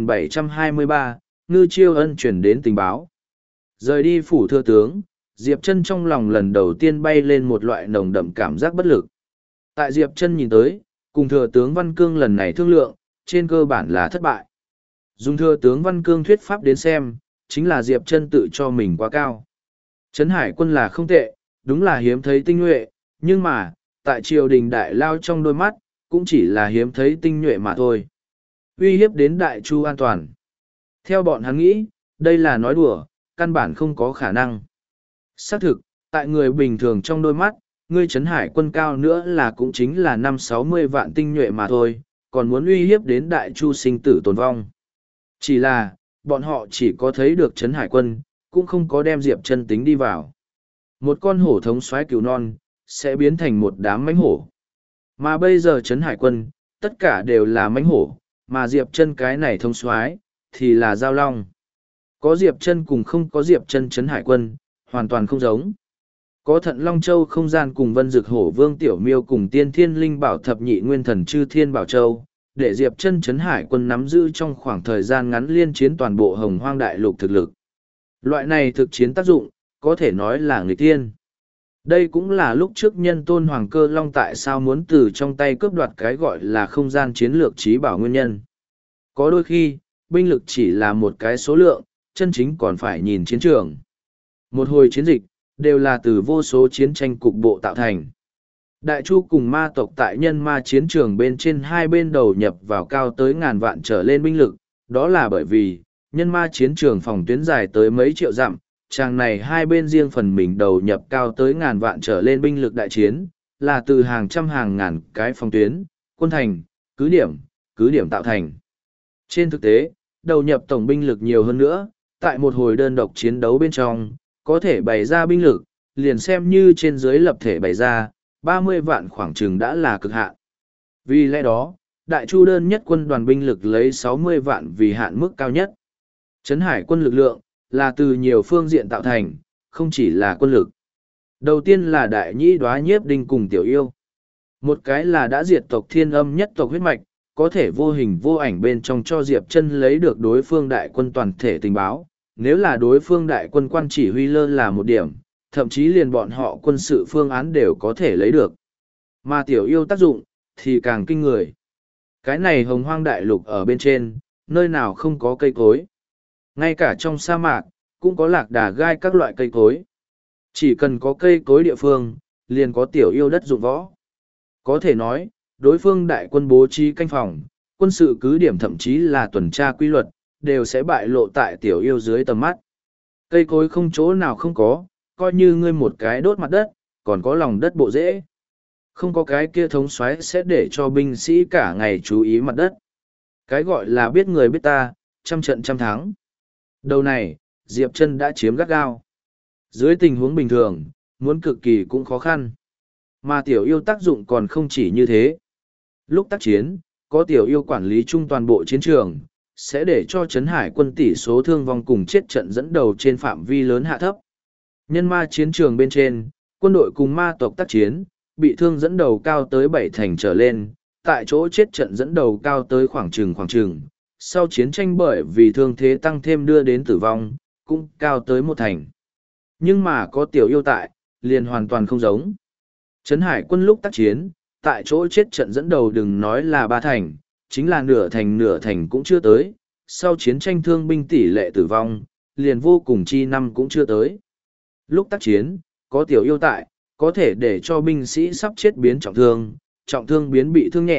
2723, Ngư Chiêu Ân chuyển đến tình báo. Rời đi phủ thừa tướng, Diệp Chân trong lòng lần đầu tiên bay lên một loại nồng đậm cảm giác bất lực. Tại Diệp Chân nhìn tới, cùng thừa tướng Văn Cương lần này thương lượng, trên cơ bản là thất bại. Dùng thừa tướng Văn Cương thuyết pháp đến xem, chính là Diệp Chân tự cho mình quá cao. Trấn Hải quân là không tệ, đúng là hiếm thấy tinh nhuệ, nhưng mà, tại triều đình đại lao trong đôi mắt, cũng chỉ là hiếm thấy tinh nhuệ mà thôi. Uy hiếp đến đại chu an toàn. Theo bọn hắn nghĩ, đây là nói đùa, căn bản không có khả năng. Xác thực, tại người bình thường trong đôi mắt, ngươi Trấn Hải quân cao nữa là cũng chính là 50-60 vạn tinh nhuệ mà thôi, còn muốn uy hiếp đến đại chu sinh tử tồn vong. Chỉ là, bọn họ chỉ có thấy được Trấn Hải quân, cũng không có đem Diệp Chân tính đi vào. Một con hổ thống soái cừu non, sẽ biến thành một đám mãnh hổ. Mà bây giờ Trấn Hải quân, tất cả đều là mãnh hổ, mà Diệp Chân cái này thống soái thì là giao long. Có Diệp Chân cùng không có Diệp Chân Trấn Hải quân, hoàn toàn không giống. Có Thận Long Châu không gian cùng Vân Dực Hổ Vương Tiểu Miêu cùng Tiên Thiên Linh Bảo Thập Nhị Nguyên Thần Chư Thiên Bảo Châu, để Diệp Chân Trấn Hải quân nắm giữ trong khoảng thời gian ngắn liên chiến toàn bộ Hồng Hoang Đại Lục thực lực. Loại này thực chiến tác dụng, có thể nói là nghịch thiên. Đây cũng là lúc trước Nhân Tôn Hoàng Cơ Long tại sao muốn từ trong tay cướp đoạt cái gọi là không gian chiến lược trí bảo nguyên nhân. Có đôi khi, binh lực chỉ là một cái số lượng, chân chính còn phải nhìn chiến trường. Một hồi chiến dịch, đều là từ vô số chiến tranh cục bộ tạo thành. Đại Chu cùng ma tộc tại nhân ma chiến trường bên trên hai bên đầu nhập vào cao tới ngàn vạn trở lên binh lực, đó là bởi vì, nhân ma chiến trường phòng tuyến dài tới mấy triệu dặm, chàng này hai bên riêng phần mình đầu nhập cao tới ngàn vạn trở lên binh lực đại chiến, là từ hàng trăm hàng ngàn cái phòng tuyến, quân thành, cứ điểm tạo thành. Trên thực tế, đầu nhập tổng binh lực nhiều hơn nữa, tại một hồi đơn độc chiến đấu bên trong, có thể bày ra binh lực, liền xem như trên dưới lập thể bày ra, 30 vạn khoảng chừng đã là cực hạn. Vì lẽ đó, Đại Chu đơn nhất quân đoàn binh lực lấy 60 vạn vì hạn mức cao nhất. Trấn Hải quân lực lượng, là từ nhiều phương diện tạo thành, không chỉ là quân lực. Đầu tiên là Đại Nhĩ Đoá Nhiếp Đinh cùng Tiểu Yêu. Một cái là đã diệt tộc Thiên Âm nhất tộc huyết mạch, có thể vô hình vô ảnh bên trong cho Diệp Chân lấy được đối phương đại quân toàn thể tình báo. Nếu là đối phương đại quân quan chỉ huy lơ là một điểm, thậm chí liền bọn họ quân sự phương án đều có thể lấy được. Mà Tiểu Yêu tác dụng, thì càng kinh người. Cái này Hồng Hoang Đại Lục ở bên trên, nơi nào không có cây cối. Ngay cả trong sa mạc, cũng có lạc đà gai các loại cây cối. Chỉ cần có cây cối địa phương, liền có Tiểu Yêu đất dụng võ. Có thể nói, đối phương đại quân bố trí canh phòng, quân sự cứ điểm thậm chí là tuần tra quy luật, đều sẽ bại lộ tại Tiểu Yêu dưới tầm mắt. Cây cối không chỗ nào không có, coi như ngươi một cái đốt mặt đất, còn có lòng đất bộ rễ. Không có cái kia thống soái sẽ để cho binh sĩ cả ngày chú ý mặt đất. Cái gọi là biết người biết ta, trăm trận trăm thắng. Đầu này, Diệp Chân đã chiếm gắt gao. Dưới tình huống bình thường, muốn cực kỳ cũng khó khăn. Mà Tiểu Yêu tác dụng còn không chỉ như thế. Lúc tác chiến, có tiểu yêu quản lý chung toàn bộ chiến trường, sẽ để cho Trấn Hải quân tỷ số thương vong cùng chết trận dẫn đầu trên phạm vi lớn hạ thấp. Nhân ma chiến trường bên trên, quân đội cùng ma tộc tác chiến, bị thương dẫn đầu cao tới 7 thành trở lên, tại chỗ chết trận dẫn đầu cao tới khoảng chừng. Sau chiến tranh bởi vì thương thế tăng thêm đưa đến tử vong, cũng cao tới 1 thành. Nhưng mà có tiểu yêu tại, liền hoàn toàn không giống. Trấn Hải quân lúc tác chiến, tại chỗ chết trận dẫn đầu đừng nói là 3 thành, chính là nửa thành cũng chưa tới. Sau chiến tranh thương binh tỷ lệ tử vong, liền vô cùng chi năm cũng chưa tới. Lúc tác chiến, có tiểu yêu tại, có thể để cho binh sĩ sắp chết biến trọng thương biến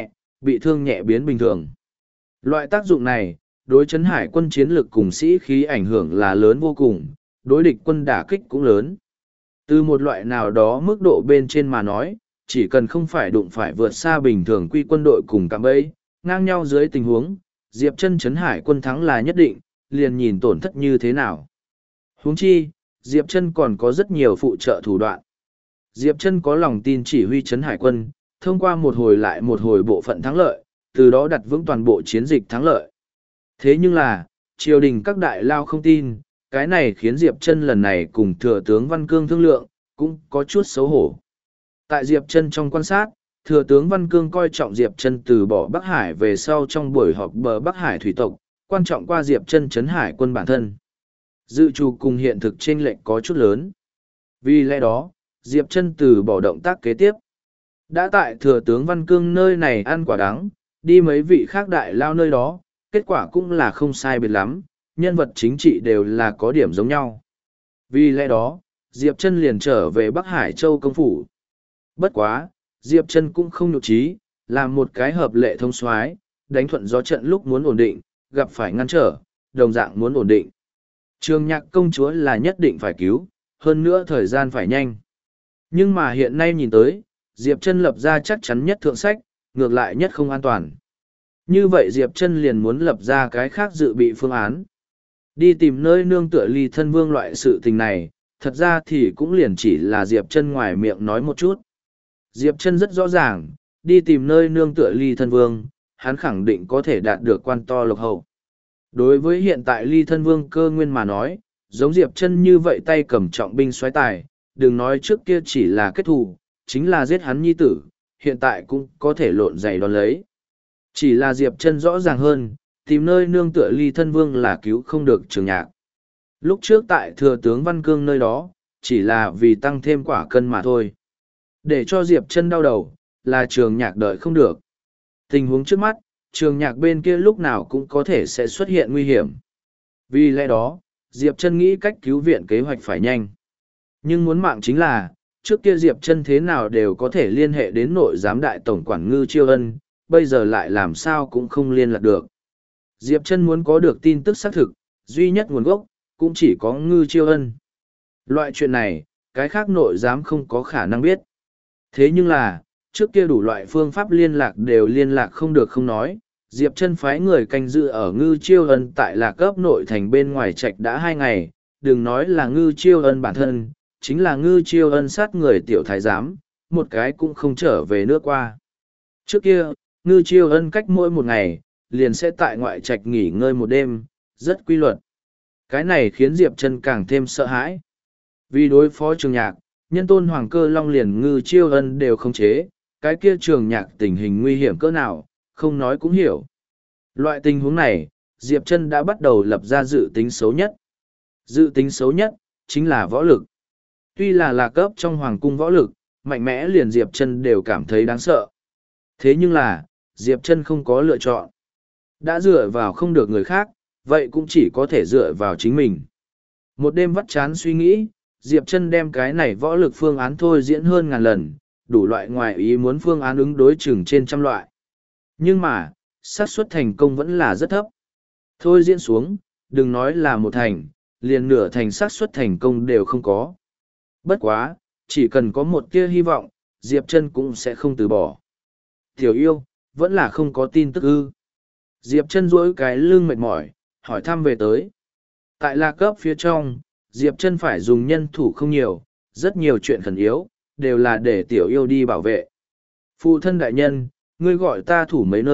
bị thương nhẹ biến bình thường. Loại tác dụng này, đối Trấn Hải quân chiến lực cùng sĩ khí ảnh hưởng là lớn vô cùng, đối địch quân đả kích cũng lớn. Từ một loại nào đó mức độ bên trên mà nói, chỉ cần không phải đụng phải vượt xa bình thường quy quân đội cùng cạm bẫy, ngang nhau dưới tình huống, Diệp Chân Trấn Hải quân thắng là nhất định, liền nhìn tổn thất như thế nào. Huống chi, Diệp Chân còn có rất nhiều phụ trợ thủ đoạn. Diệp Chân có lòng tin chỉ huy Trấn Hải quân, thông qua một hồi lại một hồi bộ phận thắng lợi, từ đó đặt vững toàn bộ chiến dịch thắng lợi. Thế nhưng là, triều đình các đại lao không tin, cái này khiến Diệp Chân lần này cùng thừa tướng Văn Cương thương lượng, cũng có chút xấu hổ. Tại Diệp Chân trong quan sát, thừa tướng Văn Cương coi trọng Diệp Chân từ bỏ Bắc Hải về sau trong buổi họp bờ Bắc Hải thủy tộc, quan trọng qua Diệp Chân Trấn Hải quân bản thân. Dự trù cùng hiện thực chênh lệch có chút lớn. Vì lẽ đó, Diệp Chân từ bỏ động tác kế tiếp. Đã tại thừa tướng Văn Cương nơi này ăn quả đắng, đi mấy vị khác đại lao nơi đó, kết quả cũng là không sai biệt lắm, nhân vật chính trị đều là có điểm giống nhau. Vì lẽ đó, Diệp Chân liền trở về Bắc Hải Châu công phủ. Bất quá, Diệp Chân cũng không nhụt chí, làm một cái hợp lệ thông soái, đánh thuận gió trận lúc muốn ổn định, gặp phải ngăn trở, đồng dạng muốn ổn định. Trường Nhạc công chúa là nhất định phải cứu, hơn nữa thời gian phải nhanh. Nhưng mà hiện nay nhìn tới, Diệp Chân lập ra chắc chắn nhất thượng sách, ngược lại nhất không an toàn. Như vậy Diệp Chân liền muốn lập ra cái khác dự bị phương án. Đi tìm nơi nương tựa Ly Thân Vương loại sự tình này, thật ra thì cũng liền chỉ là Diệp Chân ngoài miệng nói một chút. Diệp Chân rất rõ ràng, đi tìm nơi nương tựa Ly Thân Vương, hắn khẳng định có thể đạt được quan to lộc hậu. Đối với hiện tại Ly Thân Vương Cơ Nguyên mà nói, giống Diệp Chân như vậy tay cầm trọng binh soái tài, đừng nói trước kia chỉ là kết thù, chính là giết hắn nhi tử, hiện tại cũng có thể lộn giày đón lấy. Chỉ là Diệp Chân rõ ràng hơn, tìm nơi nương tựa Ly Thân Vương là cứu không được Trường Nhạc. Lúc trước tại thừa tướng Văn Cương nơi đó, chỉ là vì tăng thêm quả cân mà thôi. Để cho Diệp Chân đau đầu, là Trường Nhạc đợi không được. Tình huống trước mắt, Trường Nhạc bên kia lúc nào cũng có thể sẽ xuất hiện nguy hiểm. Vì lẽ đó, Diệp Chân nghĩ cách cứu viện kế hoạch phải nhanh. Nhưng muốn mạng chính là, trước kia Diệp Chân thế nào đều có thể liên hệ đến nội giám đại tổng quản Ngư Chiêu Ân, bây giờ lại làm sao cũng không liên lạc được. Diệp Chân muốn có được tin tức xác thực, duy nhất nguồn gốc, cũng chỉ có Ngư Chiêu Ân. Loại chuyện này, cái khác nội giám không có khả năng biết. Thế nhưng là, trước kia đủ loại phương pháp liên lạc đều liên lạc không được không nói, Diệp Chân phái người canh giữ ở Ngư Chiêu Ân tại Lạc Cấp nội thành bên ngoài trạch đã 2 ngày, đừng nói là Ngư Chiêu Ân bản thân, chính là Ngư Chiêu Ân sát người tiểu thái giám, một cái cũng không trở về nước qua. Trước kia, Ngư Chiêu Ân cách mỗi 1 ngày, liền sẽ tại ngoại trạch nghỉ ngơi 1 đêm, rất quy luật. Cái này khiến Diệp Chân càng thêm sợ hãi. Vì đối phó Trường Nhạc, nhân tôn Hoàng Cơ Long liền Ngư Chiêu Ân đều không chế, cái kia Trường Nhạc tình hình nguy hiểm cỡ nào, không nói cũng hiểu. Loại tình huống này, Diệp Chân đã bắt đầu lập ra dự tính xấu nhất. Dự tính xấu nhất, chính là võ lực. Tuy là Lạc Cấp trong Hoàng cung võ lực, mạnh mẽ liền Diệp Chân đều cảm thấy đáng sợ. Thế nhưng là, Diệp Chân không có lựa chọn. Đã dựa vào không được người khác, vậy cũng chỉ có thể dựa vào chính mình. Một đêm vắt chán suy nghĩ, Diệp Chân đem cái này võ lực phương án thôi diễn hơn ngàn lần, đủ loại ngoài ý muốn phương án ứng đối chừng trên 100 loại. Nhưng mà, xác suất thành công vẫn là rất thấp. Thôi diễn xuống, đừng nói là 1 thành, liền nửa thành xác suất thành công đều không có. Bất quá, chỉ cần có một tia hy vọng, Diệp Chân cũng sẽ không từ bỏ. Tiểu yêu, vẫn là không có tin tức ư. Diệp Chân duỗi cái lưng mệt mỏi, hỏi thăm về tới. Tại Lạc Cấp phía trong, Diệp Chân phải dùng nhân thủ không nhiều, rất nhiều chuyện khẩn yếu, đều là để tiểu yêu đi bảo vệ. Phụ thân đại nhân, ngươi gọi ta thủ mấy nơi,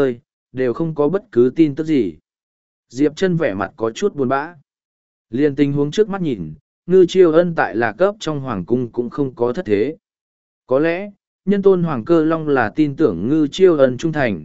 đều không có bất cứ tin tức gì. Diệp Chân vẻ mặt có chút buồn bã. Liên tình huống trước mắt nhìn, Ngư Chiêu Ân tại Lạc Cấp trong Hoàng Cung cũng không có thất thế. Có lẽ, nhân tôn Hoàng Cơ Long là tin tưởng Ngư Chiêu Ân trung thành,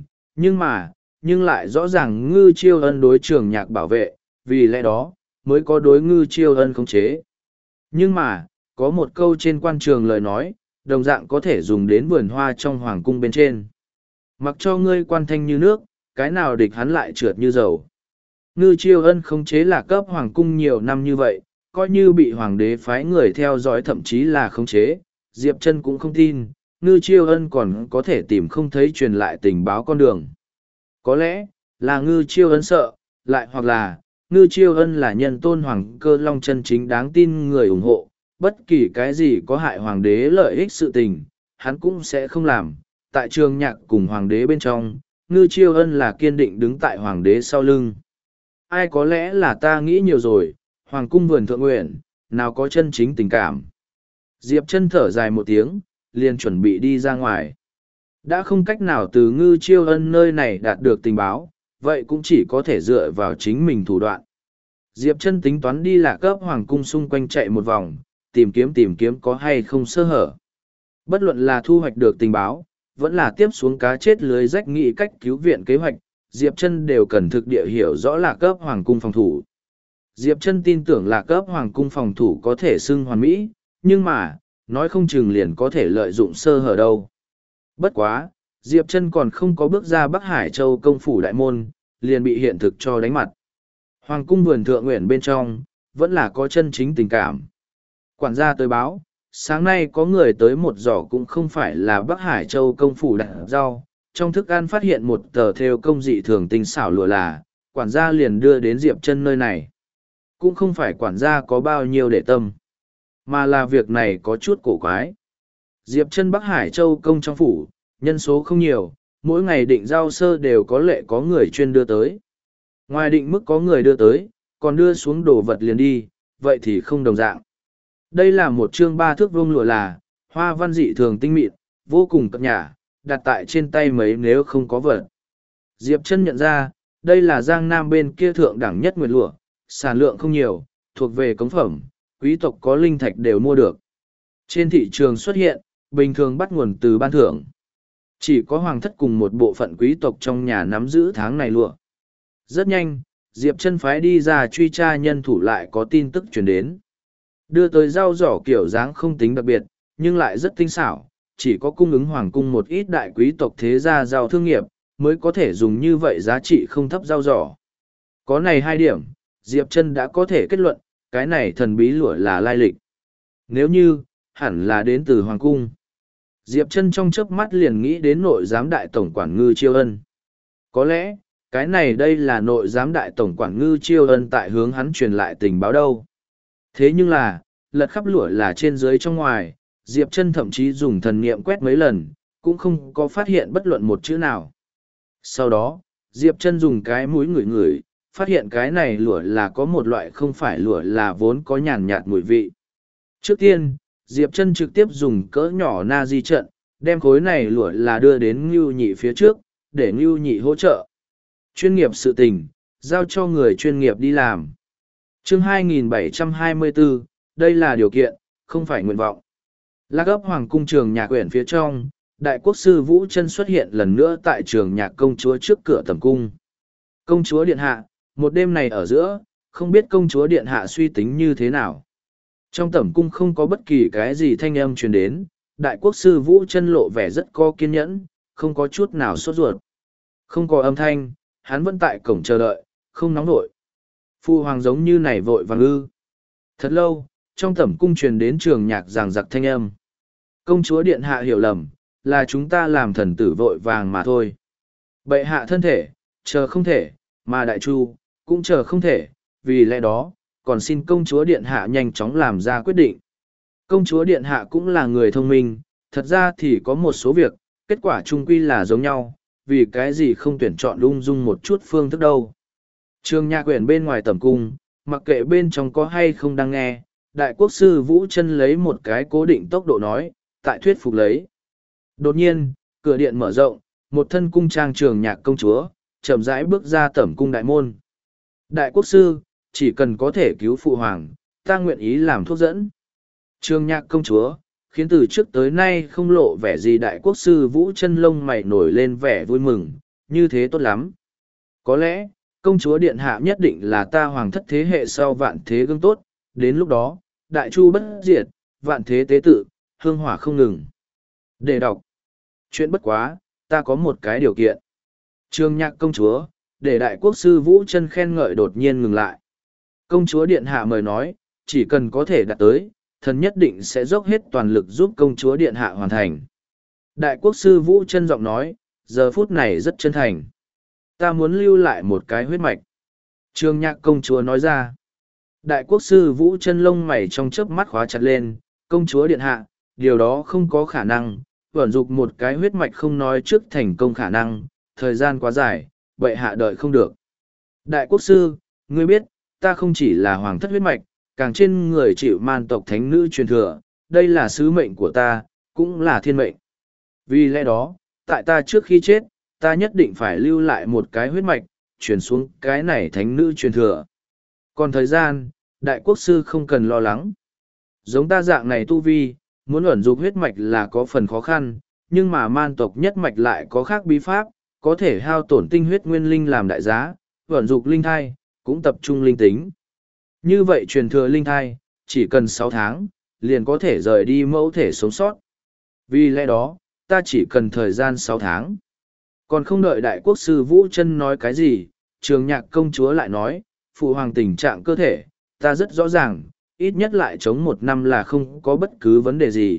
nhưng lại rõ ràng Ngư Chiêu Ân đối Trường Nhạc bảo vệ, vì lẽ đó, mới có đối Ngư Chiêu Ân khống chế. Nhưng mà, có một câu trên quan trường lời nói, đồng dạng có thể dùng đến vườn hoa trong Hoàng Cung bên trên. Mặc cho ngươi quan thanh như nước, cái nào địch hắn lại trượt như dầu. Ngư Chiêu Ân khống chế Lạc Cấp Hoàng Cung nhiều năm như vậy, coi như bị Hoàng đế phái người theo dõi thậm chí là khống chế, Diệp Chân cũng không tin, Ngư Chiêu Ân còn có thể tìm không thấy truyền lại tình báo con đường. Có lẽ, là Ngư Chiêu Ân sợ, lại hoặc là, Ngư Chiêu Ân là nhân tôn Hoàng Cơ Long chân chính đáng tin người ủng hộ, bất kỳ cái gì có hại Hoàng đế lợi ích sự tình, hắn cũng sẽ không làm. Tại Trường Nhạc cùng Hoàng đế bên trong, Ngư Chiêu Ân là kiên định đứng tại Hoàng đế sau lưng. Ai có lẽ là ta nghĩ nhiều rồi, Hoàng cung vườn thượng nguyện, nào có chân chính tình cảm. Diệp Chân thở dài một tiếng, liền chuẩn bị đi ra ngoài. Đã không cách nào từ Ngư Chiêu Ân nơi này đạt được tình báo, vậy cũng chỉ có thể dựa vào chính mình thủ đoạn. Diệp Chân tính toán đi Lạc Cấp Hoàng cung xung quanh chạy một vòng, tìm kiếm có hay không sơ hở. Bất luận là thu hoạch được tình báo, vẫn là tiếp xuống cá chết lưới rách nghị cách cứu viện kế hoạch, Diệp Chân đều cần thực địa hiểu rõ Lạc Cấp Hoàng cung phòng thủ. Diệp Chân tin tưởng Lạc Cấp Hoàng cung phòng thủ có thể xưng hoàn mỹ, nhưng mà, nói không chừng liền có thể lợi dụng sơ hở đâu. Bất quá, Diệp Chân còn không có bước ra Bắc Hải Châu công phủ đại môn, liền bị hiện thực cho đánh mặt. Hoàng cung vườn thượng nguyện bên trong, vẫn là có chân chính tình cảm. Quản gia tới báo, sáng nay có người tới một giỏ cũng không phải là Bắc Hải Châu công phủ đặt rau, trong thức ăn phát hiện một tờ thêu công dị thường tinh xảo lụa là, quản gia liền đưa đến Diệp Chân nơi này. Cũng không phải quản gia có bao nhiêu để tâm, mà là việc này có chút cổ quái. Diệp Chân Bắc Hải Châu công trong phủ, nhân số không nhiều, mỗi ngày định giao sơ đều có lệ có người chuyên đưa tới. Ngoài định mức có người đưa tới, còn đưa xuống đồ vật liền đi, vậy thì không đồng dạng. Đây là một chương 3 thước vuông lụa là, hoa văn dị thường tinh mịn, vô cùng cập nhã, đặt tại trên tay mấy nếu không có vật. Diệp Chân nhận ra, đây là Giang Nam bên kia thượng đẳng nhất nguyệt lụa, sản lượng không nhiều, thuộc về cống phẩm, quý tộc có linh thạch đều mua được. Trên thị trường xuất hiện, bình thường bắt nguồn từ ban thưởng. Chỉ có hoàng thất cùng một bộ phận quý tộc trong nhà nắm giữ tháng này lụa. Rất nhanh, Diệp Chân phái đi ra truy tra nhân thủ lại có tin tức truyền đến. Đưa tới rau giỏ kiểu dáng không tính đặc biệt, nhưng lại rất tinh xảo, chỉ có cung ứng hoàng cung một ít đại quý tộc thế gia giàu thương nghiệp, mới có thể dùng như vậy giá trị không thấp rau giỏ. Có này 2 điểm, Diệp Chân đã có thể kết luận, cái này thần bí lụa là lai lịch. Nếu như, hẳn là đến từ hoàng cung. Diệp Chân trong chớp mắt liền nghĩ đến nội giám đại tổng quản Ngư Chiêu Ân. Có lẽ, cái này đây là nội giám đại tổng quản Ngư Chiêu Ân tại hướng hắn truyền lại tình báo đâu. Thế nhưng là, lật khắp lụa là trên dưới trong ngoài, Diệp Chân thậm chí dùng thần niệm quét mấy lần, cũng không có phát hiện bất luận một chữ nào. Sau đó, Diệp Chân dùng cái mũi ngửi ngửi, phát hiện cái này lụa là có một loại không phải lụa là vốn có nhàn nhạt mùi vị. Trước tiên, Diệp Chân trực tiếp dùng cỡ nhỏ na di trận, đem khối này lụa là đưa đến Ngưu Nhị phía trước, để Ngưu Nhị hỗ trợ. Chuyên nghiệp sự tình, giao cho người chuyên nghiệp đi làm. Chương 2724, đây là điều kiện, không phải nguyện vọng. Lạc Ấp Hoàng cung Trường Nhạc quyển phía trong, Đại quốc sư Vũ Chân xuất hiện lần nữa tại Trường Nhạc công chúa trước cửa tẩm cung. Công chúa điện hạ, một đêm này ở giữa, không biết công chúa điện hạ suy tính như thế nào. Trong tẩm cung không có bất kỳ cái gì thanh âm truyền đến, Đại quốc sư Vũ Chân lộ vẻ rất có kiên nhẫn, không có chút nào sốt ruột. Không có âm thanh, hắn vẫn tại cổng chờ đợi, không nóng nổi. Phu hoàng giống như này vội vàng ư. Thật lâu, trong tẩm cung truyền đến Trường Nhạc ràng giặc thanh âm. Công chúa điện hạ hiểu lầm, là chúng ta làm thần tử vội vàng mà thôi. Bệ hạ thân thể, chờ không thể, mà đại chu, cũng chờ không thể, vì lẽ đó, còn xin công chúa điện hạ nhanh chóng làm ra quyết định. Công chúa điện hạ cũng là người thông minh, thật ra thì có một số việc, kết quả chung quy là giống nhau, vì cái gì không tuyển chọn lung dung một chút phương thức đâu. Trường Nhạc quyển bên ngoài tẩm cung, mặc kệ bên trong có hay không đang nghe, Đại quốc sư Vũ Chân lấy một cái cố định tốc độ nói, tại thuyết phục lấy. Đột nhiên, cửa điện mở rộng, một thân cung trang Trường Nhạc công chúa, chậm rãi bước ra tẩm cung đại môn. Đại quốc sư, chỉ cần có thể cứu phụ hoàng, ta nguyện ý làm thuốc dẫn. Trương Nhạc công chúa, khiến từ trước tới nay không lộ vẻ gì đại quốc sư Vũ Chân lông mày nổi lên vẻ vui mừng, như thế tốt lắm. Có lẽ, công chúa điện hạ nhất định là ta hoàng thất thế hệ sau vạn thế gương tốt, đến lúc đó, đại chu bất diệt, vạn thế tế tự, hương hỏa không ngừng. Để đọc. Chuyện bất quá, ta có một cái điều kiện. Trương Nhạc công chúa, để đại quốc sư Vũ Chân khen ngợi đột nhiên ngừng lại. Công chúa điện hạ mời nói, chỉ cần có thể đạt tới, thần nhất định sẽ dốc hết toàn lực giúp công chúa điện hạ hoàn thành. Đại quốc sư Vũ Chân giọng nói, giờ phút này rất chân thành. Ta muốn lưu lại một cái huyết mạch. Trương Nhạc công chúa nói ra. Đại quốc sư Vũ Chân lông mày trong chớp mắt khóa chặt lên, công chúa điện hạ, điều đó không có khả năng, vận dụng một cái huyết mạch không nói trước thành công khả năng, thời gian quá dài, bệ hạ đợi không được. Đại quốc sư, ngươi biết, ta không chỉ là hoàng thất huyết mạch, càng trên người chịu man tộc thánh nữ truyền thừa, đây là sứ mệnh của ta, cũng là thiên mệnh. Vì lẽ đó, tại ta trước khi chết, ta nhất định phải lưu lại một cái huyết mạch, truyền xuống cái này thánh nữ truyền thừa. Còn thời gian, đại quốc sư không cần lo lắng. Giống ta dạng này tu vi, muốn ẩn dục huyết mạch là có phần khó khăn, nhưng mà man tộc nhất mạch lại có khác bí pháp, có thể hao tổn tinh huyết nguyên linh làm đại giá, ẩn dục linh thai, cũng tập trung linh tính. Như vậy truyền thừa linh thai, chỉ cần 6 tháng, liền có thể rời đi mẫu thể sống sót. Vì lẽ đó, ta chỉ cần thời gian 6 tháng. Còn không đợi đại quốc sư Vũ Chân nói cái gì, Trường Nhạc công chúa lại nói, phụ hoàng tình trạng cơ thể, ta rất rõ ràng, ít nhất lại chống 1 năm là không có bất cứ vấn đề gì.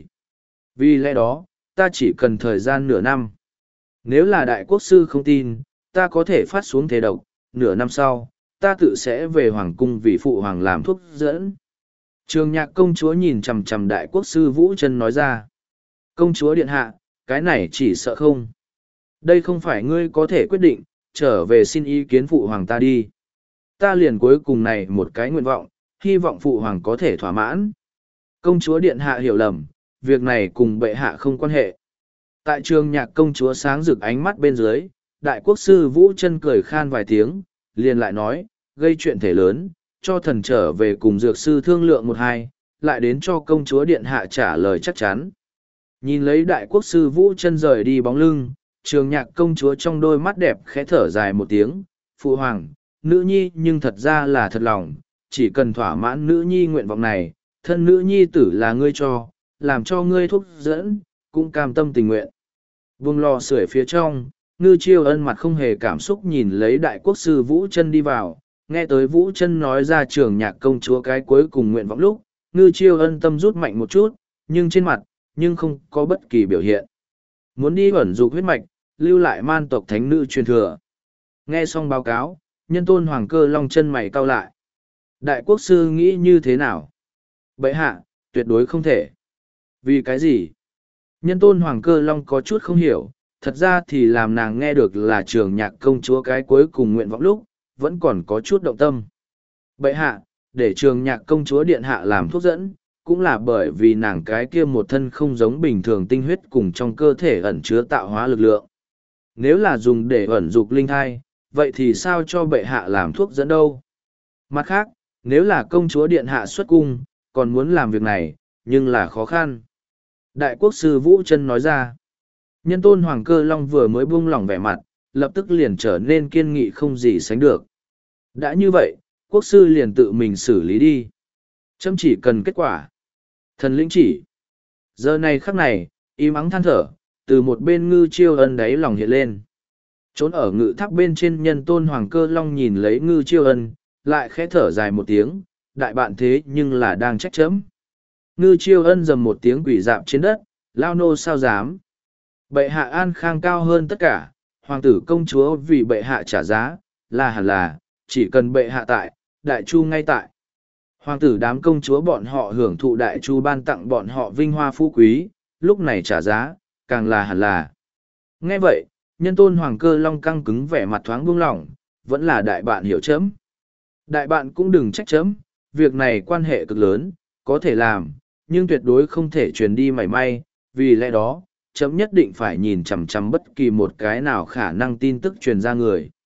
Vì lẽ đó, ta chỉ cần thời gian nửa năm. Nếu là đại quốc sư không tin, ta có thể phát xuống thế độc, nửa năm sau, ta tự sẽ về hoàng cung vì phụ hoàng làm thuốc dẫn. Trường Nhạc công chúa nhìn chằm chằm đại quốc sư Vũ Chân nói ra. Công chúa điện hạ, cái này chỉ sợ không. Đây không phải ngươi có thể quyết định, trở về xin ý kiến phụ hoàng ta đi. Ta liền cuối cùng này một cái nguyện vọng, hy vọng phụ hoàng có thể thỏa mãn. Công chúa điện hạ hiểu lầm, việc này cùng bệ hạ không quan hệ. Tại Trường Nhạc công chúa sáng rực ánh mắt bên dưới, đại quốc sư Vũ Chân cười khan vài tiếng, liền lại nói, gây chuyện thể lớn, cho thần trở về cùng dược sư thương lượng 1-2, lại đến cho công chúa điện hạ trả lời chắc chắn. Nhìn lấy đại quốc sư Vũ Chân rời đi bóng lưng, Trường Nhạc công chúa trong đôi mắt đẹp khẽ thở dài một tiếng, phụ hoàng, nữ nhi nhưng thật ra là thật lòng, chỉ cần thỏa mãn nữ nhi nguyện vọng này, thân nữ nhi tử là ngươi cho, làm cho ngươi thuốc dẫn, cũng cam tâm tình nguyện. Vùng lò sưởi phía trong, Ngư Chiêu Ân mặt không hề cảm xúc nhìn lấy đại quốc sư Vũ Chân đi vào, nghe tới Vũ Chân nói ra Trường Nhạc công chúa cái cuối cùng nguyện vọng lúc, Ngư Chiêu Ân tâm rút mạnh một chút, nhưng trên mặt, nhưng không có bất kỳ biểu hiện. Muốn đi ẩn dục huyết mạch, lưu lại man tộc thánh nữ truyền thừa. Nghe xong báo cáo, Nhân Tôn Hoàng Cơ Long chân mày cau lại. Đại quốc sư nghĩ như thế nào? Bệ hạ, tuyệt đối không thể. Vì cái gì? Nhân Tôn Hoàng Cơ Long có chút không hiểu, thật ra thì làm nàng nghe được là Trường Nhạc công chúa cái cuối cùng nguyện vọng lúc, vẫn còn có chút động tâm. Bệ hạ, để Trường Nhạc công chúa điện hạ làm thuốc dẫn, cũng là bởi vì nàng cái kia một thân không giống bình thường tinh huyết cùng trong cơ thể ẩn chứa tạo hóa lực lượng. Nếu là dùng để ẩn dục linh thai, vậy thì sao cho bệ hạ làm thuốc dẫn đâu? Mặt khác, nếu là công chúa điện hạ xuất cung, còn muốn làm việc này, nhưng là khó khăn. Đại quốc sư Vũ Chân nói ra. Nhân Tôn Hoàng Cơ Long vừa mới buông lỏng vẻ mặt, lập tức liền trở nên kiên nghị không gì sánh được. Đã như vậy, quốc sư liền tự mình xử lý đi. Chấm chỉ cần kết quả. Thần lĩnh chỉ. Giờ này khắc này, im ắng than thở, từ một bên Ngư Chiêu Ân đáy lòng hiện lên. Trốn ở ngự tháp bên trên Nhân Tôn Hoàng Cơ Long nhìn lấy Ngư Chiêu Ân, lại khẽ thở dài một tiếng, đại bạn thế nhưng là đang trách chấm. Ngư Chiêu Ân dầm một tiếng quỷ dạp trên đất, lao nô sao dám. Bệ hạ an khang cao hơn tất cả, hoàng tử công chúa vì bệ hạ trả giá, là hẳn là, chỉ cần bệ hạ tại, đại chu ngay tại. Hoàng tử đám công chúa bọn họ hưởng thụ đại chu ban tặng bọn họ vinh hoa phú quý, lúc này trả giá, càng là hẳn là. Nghe vậy, Nhân Tôn Hoàng Cơ Long căng cứng vẻ mặt thoáng buông lỏng, vẫn là đại bạn hiểu chấm. Đại bạn cũng đừng trách chấm, việc này quan hệ cực lớn, có thể làm, nhưng tuyệt đối không thể truyền đi mảy may, vì lẽ đó, chấm nhất định phải nhìn chằm chằm bất kỳ một cái nào khả năng tin tức truyền ra người.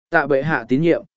Tạ bệ hạ tín nhiệm.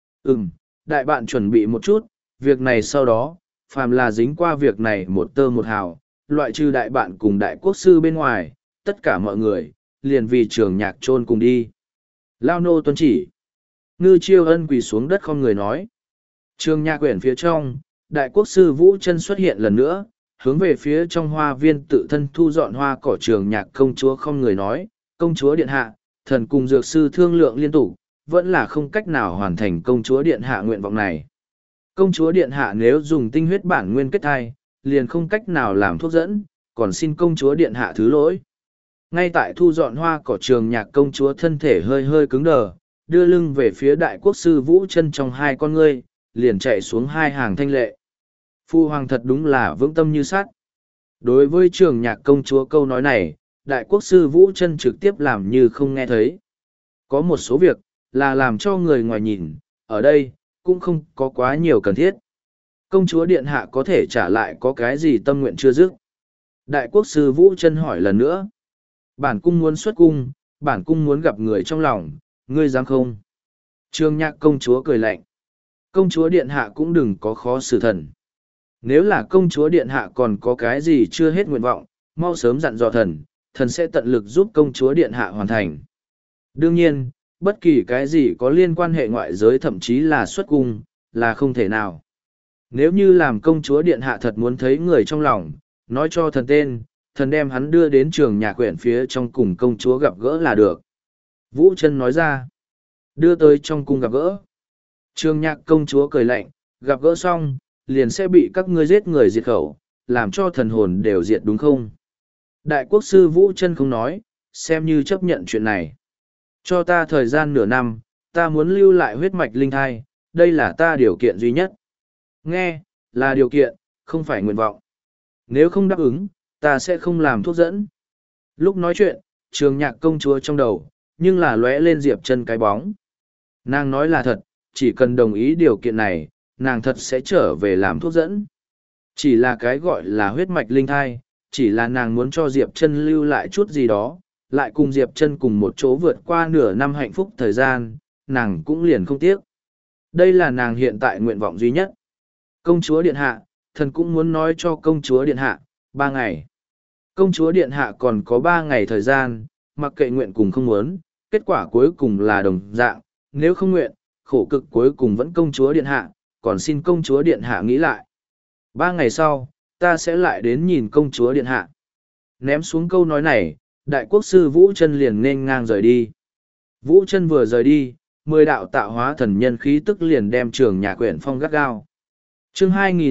Đại bạn chuẩn bị một chút, việc này sau đó, phàm là dính qua việc này một tơ một hào, loại trừ đại bạn cùng đại quốc sư bên ngoài, tất cả mọi người, liền vì trường nhạc chôn cùng đi. Lao nô tuân chỉ. Ngư Chiêu Ân quỳ xuống đất không người nói. Trường nhạc quyển phía trong, đại quốc sư Vũ Chân xuất hiện lần nữa, hướng về phía trong hoa viên tự thân thu dọn hoa cỏ. Trường nhạc công chúa không người nói, công chúa điện hạ, thần cùng dược sư thương lượng liên tục, vẫn là không cách nào hoàn thành công chúa điện hạ nguyện vọng này. Công chúa điện hạ nếu dùng tinh huyết bản nguyên kết thai, liền không cách nào làm thuốc dẫn, còn xin công chúa điện hạ thứ lỗi. Ngay tại thu dọn hoa cỏ, trường nhạc công chúa thân thể hơi hơi cứng đờ, đưa lưng về phía đại quốc sư Vũ Chân, trong hai con ngươi liền chạy xuống hai hàng thanh lệ. Phu hoàng thật đúng là vững tâm như sắt. Đối với trường nhạc công chúa câu nói này, đại quốc sư Vũ Chân trực tiếp làm như không nghe thấy. Có một số việc là làm cho người ngoài nhìn, ở đây cũng không có quá nhiều cần thiết. Công chúa điện hạ có thể trả lại có cái gì tâm nguyện chưa dứt? Đại quốc sư Vũ Chân hỏi lần nữa. Bản cung muốn xuất cung, bản cung muốn gặp người trong lòng, ngươi dám không? Trường nhạc công chúa cười lạnh. Công chúa điện hạ cũng đừng có khó xử thần. Nếu là công chúa điện hạ còn có cái gì chưa hết nguyện vọng, mau sớm dặn dò thần, thần sẽ tận lực giúp công chúa điện hạ hoàn thành. Đương nhiên, bất kỳ cái gì có liên quan hệ ngoại giới thậm chí là xuất cung, là không thể nào. Nếu như làm công chúa điện hạ thật muốn thấy người trong lòng, nói cho thần tên, thần đem hắn đưa đến trường nhạc quyển phía trong cùng công chúa gặp gỡ là được. Vũ Chân nói ra, đưa tới trong cung gặp gỡ. Trường nhạc công chúa cười lạnh, gặp gỡ xong, liền sẽ bị các ngươi giết người diệt khẩu, làm cho thần hồn đều diệt đúng không? Đại quốc sư Vũ Chân không nói, xem như chấp nhận chuyện này. Cho ta thời gian nửa năm, ta muốn lưu lại huyết mạch linh thai, đây là ta điều kiện duy nhất. Nghe, là điều kiện, không phải nguyện vọng. Nếu không đáp ứng, ta sẽ không làm thuốc dẫn. Lúc nói chuyện, trường nhạc công chúa trong đầu, nhưng là lóe lên Diệp Chân cái bóng. Nàng nói là thật, chỉ cần đồng ý điều kiện này, nàng thật sẽ trở về làm thuốc dẫn. Chỉ là cái gọi là huyết mạch linh thai, chỉ là nàng muốn cho Diệp Chân lưu lại chút gì đó, lại cùng Diệp Chân cùng một chỗ vượt qua nửa năm hạnh phúc thời gian, nàng cũng liền không tiếc. Đây là nàng hiện tại nguyện vọng duy nhất. Công chúa điện hạ, thần cũng muốn nói cho công chúa điện hạ, 3 ngày. Công chúa điện hạ còn có 3 ngày thời gian, mặc kệ nguyện cùng không muốn, kết quả cuối cùng là đồng dạng, nếu không nguyện, khổ cực cuối cùng vẫn công chúa điện hạ, còn xin công chúa điện hạ nghĩ lại. 3 ngày sau, ta sẽ lại đến nhìn công chúa điện hạ. Ném xuống câu nói này, đại quốc sư Vũ Chân liền nên ngang rời đi. Vũ Chân vừa rời đi, 10 đạo tạo hóa thần nhân khí tức liền đem trường nhạc quyển phong gắt gao. Chương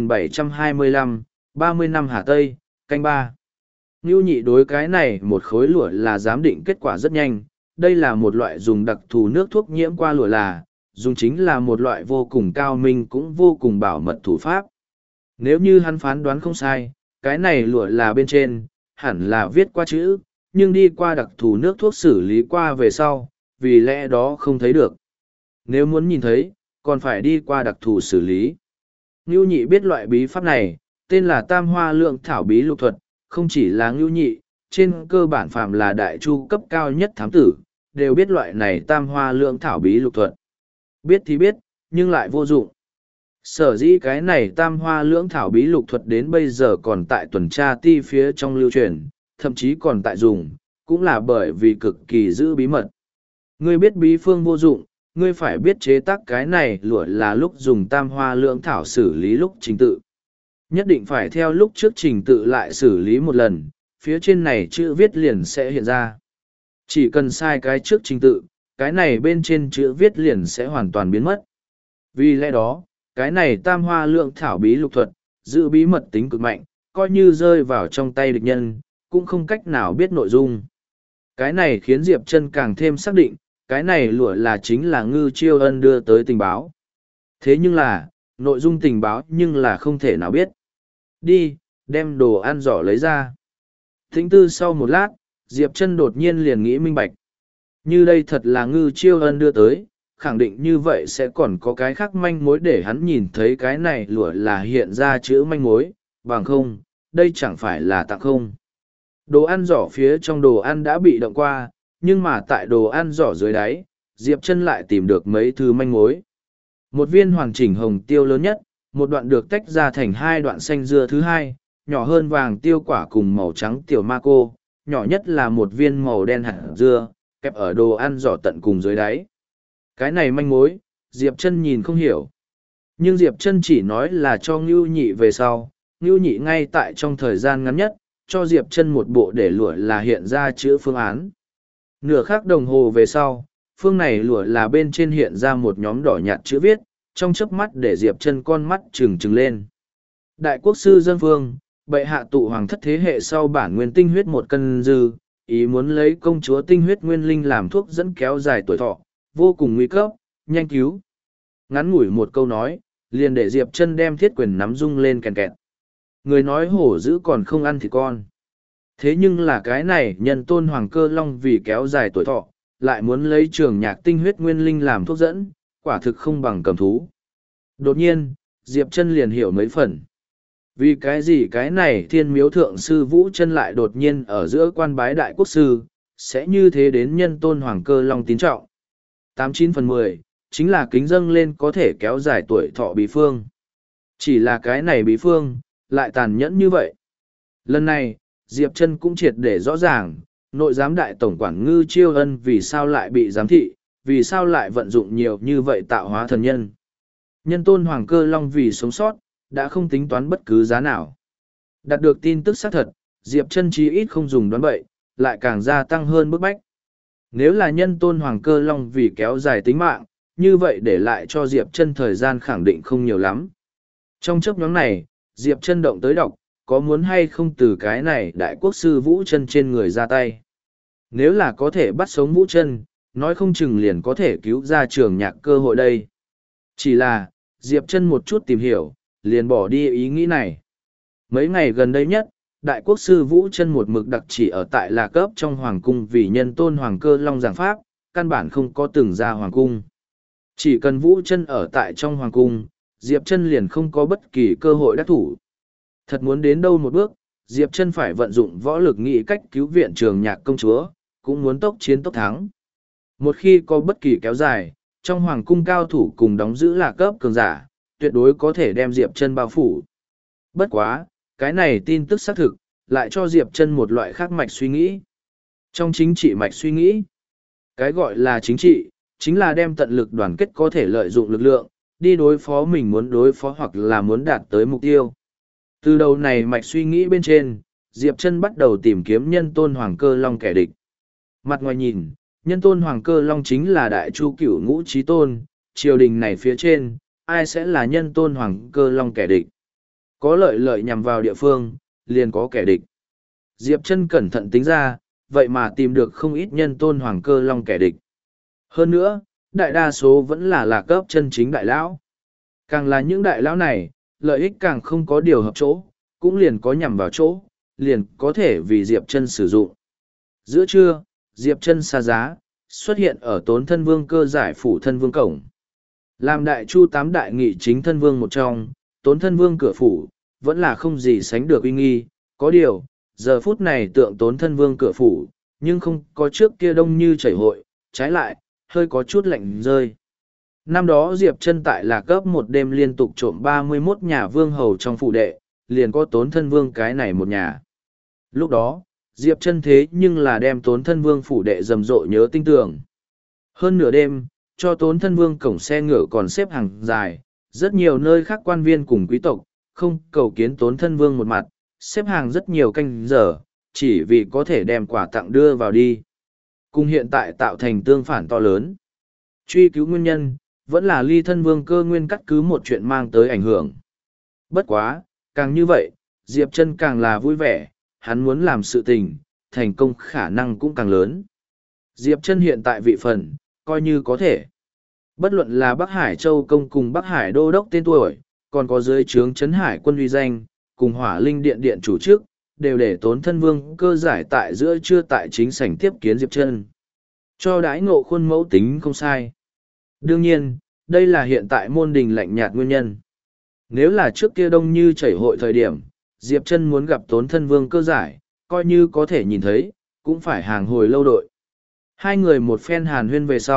2725, 30 năm Hà Tây, canh 3. Ngưu Nhị đối cái này một khối lụa là giám định kết quả rất nhanh. Đây là một loại dùng đặc thù nước thuốc nhiễm qua lụa là, dùng chính là một loại vô cùng cao minh cũng vô cùng bảo mật thủ pháp. Nếu như hắn phán đoán không sai, cái này lụa là bên trên, hẳn là viết qua chữ, nhưng đi qua đặc thù nước thuốc xử lý qua về sau, vì lẽ đó không thấy được. Nếu muốn nhìn thấy, còn phải đi qua đặc thù xử lý. Ngưu Nhị biết loại bí pháp này, tên là Tam Hoa Lượng Thảo Bí Lục Thuật, không chỉ là Ngưu Nhị, trên cơ bản phàm là đại chu cấp cao nhất thám tử, đều biết loại này Tam Hoa Lượng Thảo Bí Lục Thuật. Biết thì biết, nhưng lại vô dụng. Sở dĩ cái này Tam Hoa Lưỡng Thảo Bí Lục Thuật đến bây giờ còn tại tuần tra ti phía trong lưu truyền, thậm chí còn tại dùng, cũng là bởi vì cực kỳ giữ bí mật. Ngươi biết bí phương vô dụng, ngươi phải biết chế tác cái này lụa là lúc dùng Tam Hoa Lưỡng Thảo xử lý lúc trình tự. Nhất định phải theo lúc trước trình tự lại xử lý một lần, phía trên này chữ viết liền sẽ hiện ra. Chỉ cần sai cái trước trình tự, cái này bên trên chữ viết liền sẽ hoàn toàn biến mất. Vì lẽ đó, cái này Tam Hoa Lượng Thảo Bí Lục Thuật, giữ bí mật tính cực mạnh, coi như rơi vào trong tay địch nhân, cũng không cách nào biết nội dung. Cái này khiến Diệp Chân càng thêm xác định, cái này lụa là chính là Ngư Chiêu Ân đưa tới tình báo. Thế nhưng là, nội dung tình báo nhưng là không thể nào biết. Đi, đem đồ ăn giỏ lấy ra. Thính tư sau một lát, Diệp Chân đột nhiên liền nghĩ minh bạch. Như đây thật là Ngư Chiêu Ân đưa tới, khẳng định như vậy sẽ còn có cái khác manh mối để hắn nhìn thấy cái này lụa là hiện ra chữ manh mối, bằng không, đây chẳng phải là tặng không. Đồ ăn giỏ phía trong đồ ăn đã bị động qua, nhưng mà tại đồ ăn giỏ dưới đáy, Diệp Chân lại tìm được mấy thứ manh mối. Một viên hoàn chỉnh hồng tiêu lớn nhất, một đoạn được tách ra thành hai đoạn xanh dưa thứ hai, nhỏ hơn vàng tiêu quả cùng màu trắng tiểu ma cô, nhỏ nhất là một viên màu đen hạt dưa, kẹp ở đồ ăn giỏ tận cùng dưới đáy. Cái này manh mối, Diệp Chân nhìn không hiểu. Nhưng Diệp Chân chỉ nói là cho Ngưu Nhị về sau, Ngưu Nhị ngay tại trong thời gian ngắn nhất, cho Diệp Chân một bộ để lụa là hiện ra chữ phương án. Nửa khắc đồng hồ về sau, phương này lụa là bên trên hiện ra một nhóm đỏ nhạt chữ viết, trong chớp mắt để Diệp Chân con mắt trừng trừng lên. Đại quốc sư dân phương, bệ hạ tụ hoàng thất thế hệ sau bản nguyên tinh huyết một cân dư, ý muốn lấy công chúa tinh huyết nguyên linh làm thuốc dẫn kéo dài tuổi thọ, vô cùng nguy cấp, nhanh cứu. Ngắn ngủi một câu nói, liền để Diệp Chân đem thiết quyền nắm rung lên kèn kẹt. Người nói hổ dữ còn không ăn thì con. Thế nhưng là cái này nhân tôn hoàng cơ long vì kéo dài tuổi thọ, lại muốn lấy trường nhạc tinh huyết nguyên linh làm thuốc dẫn, quả thực không bằng cầm thú. Đột nhiên, Diệp Chân liền hiểu mấy phần. Vì cái gì cái này thiên miếu thượng sư Vũ Chân lại đột nhiên ở giữa quan bái đại quốc sư, sẽ như thế đến nhân tôn hoàng cơ long tín trọng. 89/10, chính là kính dâng lên có thể kéo dài tuổi thọ bí phương. Chỉ là cái này bí phương, lại tàn nhẫn như vậy. Lần này, Diệp Chân cũng triệt để rõ ràng, nội giám đại tổng quản Ngư Chiêu Ân vì sao lại bị giám thị, vì sao lại vận dụng nhiều như vậy tạo hóa thần nhân. Nhân tôn hoàng cơ long vì sống sót, đã không tính toán bất cứ giá nào. Đạt được tin tức xác thật, Diệp Chân chí ít không dùng đoán bậy, lại càng gia tăng hơn bức bách. Nếu là nhân tôn hoàng cơ long vì kéo dài tính mạng, như vậy để lại cho Diệp Chân thời gian khẳng định không nhiều lắm. Trong chớp nhoáng này, Diệp Chân động tới đọc, có muốn hay không từ cái này đại quốc sư Vũ Chân trên người ra tay. Nếu là có thể bắt sống Vũ Chân, nói không chừng liền có thể cứu ra trường nhạc cơ hội đây. Chỉ là, Diệp Chân một chút tìm hiểu, liền bỏ đi ý nghĩ này. Mấy ngày gần đây nhất, đại quốc sư Vũ Chân một mực đặc chỉ ở tại Lạc Cấp trong hoàng cung vì nhân tôn hoàng cơ long giảng pháp, căn bản không có từng ra hoàng cung. Chỉ cần Vũ Chân ở tại trong hoàng cung, Diệp Chân liền không có bất kỳ cơ hội đắc thủ. Thật muốn đến đâu một bước, Diệp Chân phải vận dụng võ lực nghĩ cách cứu viện trường nhạc công chúa, cũng muốn tốc chiến tốc thắng. Một khi có bất kỳ kéo dài, trong hoàng cung cao thủ cùng đóng giữ Lạc Cấp cường giả, tuyệt đối có thể đem Diệp Chân bao phủ. Bất quá, cái này tin tức xác thực, lại cho Diệp Chân một loại khác mạch suy nghĩ. Trong chính trị mạch suy nghĩ, cái gọi là chính trị, chính là đem tận lực đoàn kết có thể lợi dụng lực lượng, đi đối phó mình muốn đối phó hoặc là muốn đạt tới mục tiêu. Từ đầu này mạch suy nghĩ bên trên, Diệp Chân bắt đầu tìm kiếm nhân tôn hoàng cơ long kẻ địch. Mặt ngoài nhìn, nhân tôn hoàng cơ long chính là đại chu cửu ngũ chí tôn, triều đình này phía trên, ai sẽ là nhân tôn hoàng cơ long kẻ địch. Có lợi nhằm vào địa phương, liền có kẻ địch. Diệp Chân cẩn thận tính ra, vậy mà tìm được không ít nhân tôn hoàng cơ long kẻ địch. Hơn nữa, đại đa số vẫn là Lạc Cấp chân chính đại lão. Càng là những đại lão này, lợi ích càng không có điều hợp chỗ, cũng liền có nhằm vào chỗ, liền có thể vì Diệp Chân sử dụng. Giữa trưa, Diệp Chân xa giá, xuất hiện ở Tốn Thân Vương cơ giải phủ Thân Vương cổng. Làm đại chu 8 đại nghị chính thân vương một trong, Tốn Thân Vương cửa phủ, vẫn là không gì sánh được uy nghi, có điều, giờ phút này tượng Tốn Thân Vương cửa phủ, nhưng không có trước kia đông như chảy hội, trái lại, hơi có chút lạnh rơi. Năm đó Diệp Chân tại Lạc Cấp một đêm liên tục trộm 31 nhà vương hầu trong phủ đệ, liền có Tốn Thân Vương cái này một nhà. Lúc đó, Diệp Chân thế nhưng là đem Tốn Thân Vương phủ đệ rầm rộ nhớ tinh tường. Hơn nửa đêm, cho Tốn Thân Vương cổng xe ngựa còn xếp hàng dài, rất nhiều nơi khác quan viên cùng quý tộc, không cầu kiến Tốn Thân Vương một mặt, xếp hàng rất nhiều canh giờ, chỉ vì có thể đem quà tặng đưa vào đi. Cùng hiện tại tạo thành tương phản to lớn. Truy cứu nguyên nhân, vẫn là ly thân vương cơ nguyên cắt cứ một chuyện mang tới ảnh hưởng. Bất quá, càng như vậy, Diệp Chân càng là vui vẻ, hắn muốn làm sự tình, thành công khả năng cũng càng lớn. Diệp Chân hiện tại vị phần, coi như có thể. Bất luận là Bắc Hải Châu Công cùng Bắc Hải Đô Đốc tên tuổi, còn có dưới trướng Trấn Hải quân uy danh, cùng Hỏa Linh Điện Điện chủ chức, đều để Tốn Thân Vương cơ giải tại giữa trưa tại chính sảnh tiếp kiến Diệp Chân. Cho đãi ngộ khuôn mẫu tính không sai. Đương nhiên, đây là hiện tại môn đình lạnh nhạt nguyên nhân. Nếu là trước kia đông như chảy hội thời điểm, Diệp Chân muốn gặp Tốn Thân Vương cơ giải, coi như có thể nhìn thấy, cũng phải hàng hồi lâu đội. Hai người một phen hàn huyên về sau,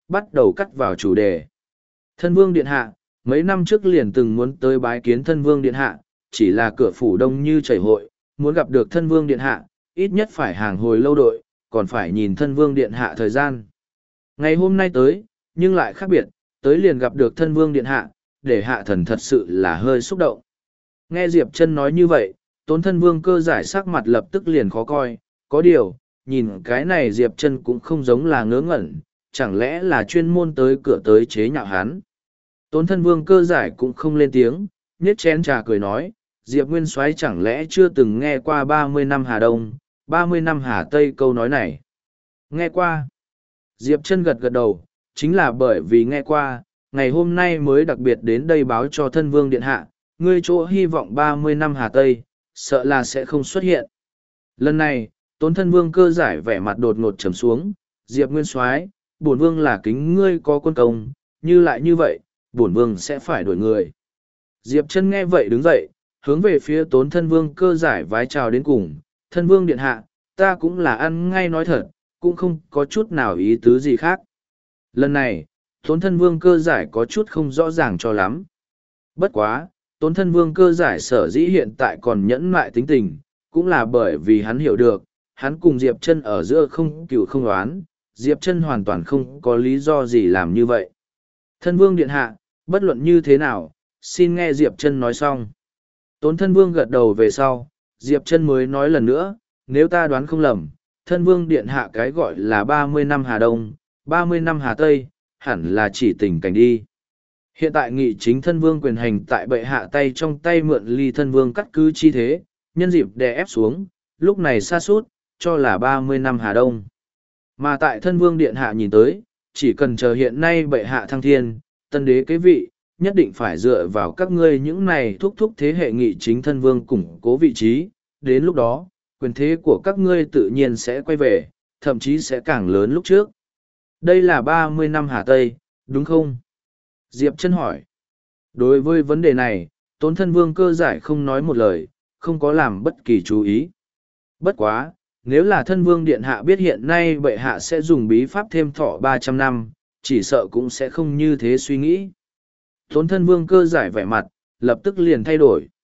bắt đầu cắt vào chủ đề. Thân vương điện hạ, mấy năm trước liền từng muốn tới bái kiến thân vương điện hạ, chỉ là cửa phủ đông như chảy hội, muốn gặp được thân vương điện hạ, ít nhất phải hàng hồi lâu đội, còn phải nhìn thân vương điện hạ thời gian. Ngày hôm nay tới, nhưng lại khác biệt, tới liền gặp được thân vương điện hạ, để hạ thần thật sự là hơi xúc động. Nghe Diệp Chân nói như vậy, Tốn thân vương cơ giải sắc mặt lập tức liền khó coi, có điều, nhìn cái này Diệp Chân cũng không giống là ngớ ngẩn, chẳng lẽ là chuyên môn tới cửa tới chế nhạo hắn. Tốn thân vương cơ giải cũng không lên tiếng, nhếch chén trà cười nói, Diệp Nguyên Soái chẳng lẽ chưa từng nghe qua 30 năm Hà Đông, 30 năm Hà Tây câu nói này. Nghe qua. Diệp Chân gật gật đầu, chính là bởi vì nghe qua, ngày hôm nay mới đặc biệt đến đây báo cho thân vương điện hạ, ngươi chỗ hy vọng 30 năm Hà Tây, sợ là sẽ không xuất hiện. Lần này, Tốn thân vương cơ giải vẻ mặt đột ngột trầm xuống, Diệp Nguyên Soái, bổn vương là kính ngươi có quân công, như lại như vậy, bổn vương sẽ phải đổi người. Diệp Chân nghe vậy đứng dậy, hướng về phía Tốn thân vương cơ giải vái chào đến cùng, thân vương điện hạ, ta cũng là ăn ngay nói thật, cũng không có chút nào ý tứ gì khác. Lần này, Tốn thân vương cơ giải có chút không rõ ràng cho lắm. Bất quá, Tốn thân vương cơ giải sở dĩ hiện tại còn nhẫn mại tính tình, cũng là bởi vì hắn hiểu được, hắn cùng Diệp Chân ở giữa không cừu không oán, Diệp Chân hoàn toàn không có lý do gì làm như vậy. Thân vương điện hạ, bất luận như thế nào, xin nghe Diệp Chân nói xong. Tốn thân vương gật đầu về sau, Diệp Chân mới nói lần nữa, nếu ta đoán không lầm, thân vương điện hạ cái gọi là 30 năm Hà Đông, 30 năm Hà Tây, hẳn là chỉ tình cảnh đi. Hiện tại nghị chính thân vương quyền hành tại bệ hạ tay trong tay mượn ly thân vương cắt cứ chi thế, nhân dịp đè ép xuống, lúc này xa suốt, cho là 30 năm Hà Đông. Mà tại thân vương điện hạ nhìn tới, chỉ cần chờ hiện nay bệ hạ thăng thiên, tân đế kế vị, nhất định phải dựa vào các ngươi những này thúc thúc thế hệ nghị chính thân vương củng cố vị trí, đến lúc đó, quyền thế của các ngươi tự nhiên sẽ quay về, thậm chí sẽ càng lớn lúc trước. Đây là 30 năm Hà Tây, đúng không? Diệp Chân hỏi. Đối với vấn đề này, Tốn thân vương cơ giải không nói một lời, không có làm bất kỳ chú ý. Bất quá, nếu là thân vương điện hạ biết hiện nay bệ hạ sẽ dùng bí pháp thêm thọ 300 năm, chỉ sợ cũng sẽ không như thế suy nghĩ. Tốn thân vương cơ giải vẻ mặt, lập tức liền thay đổi.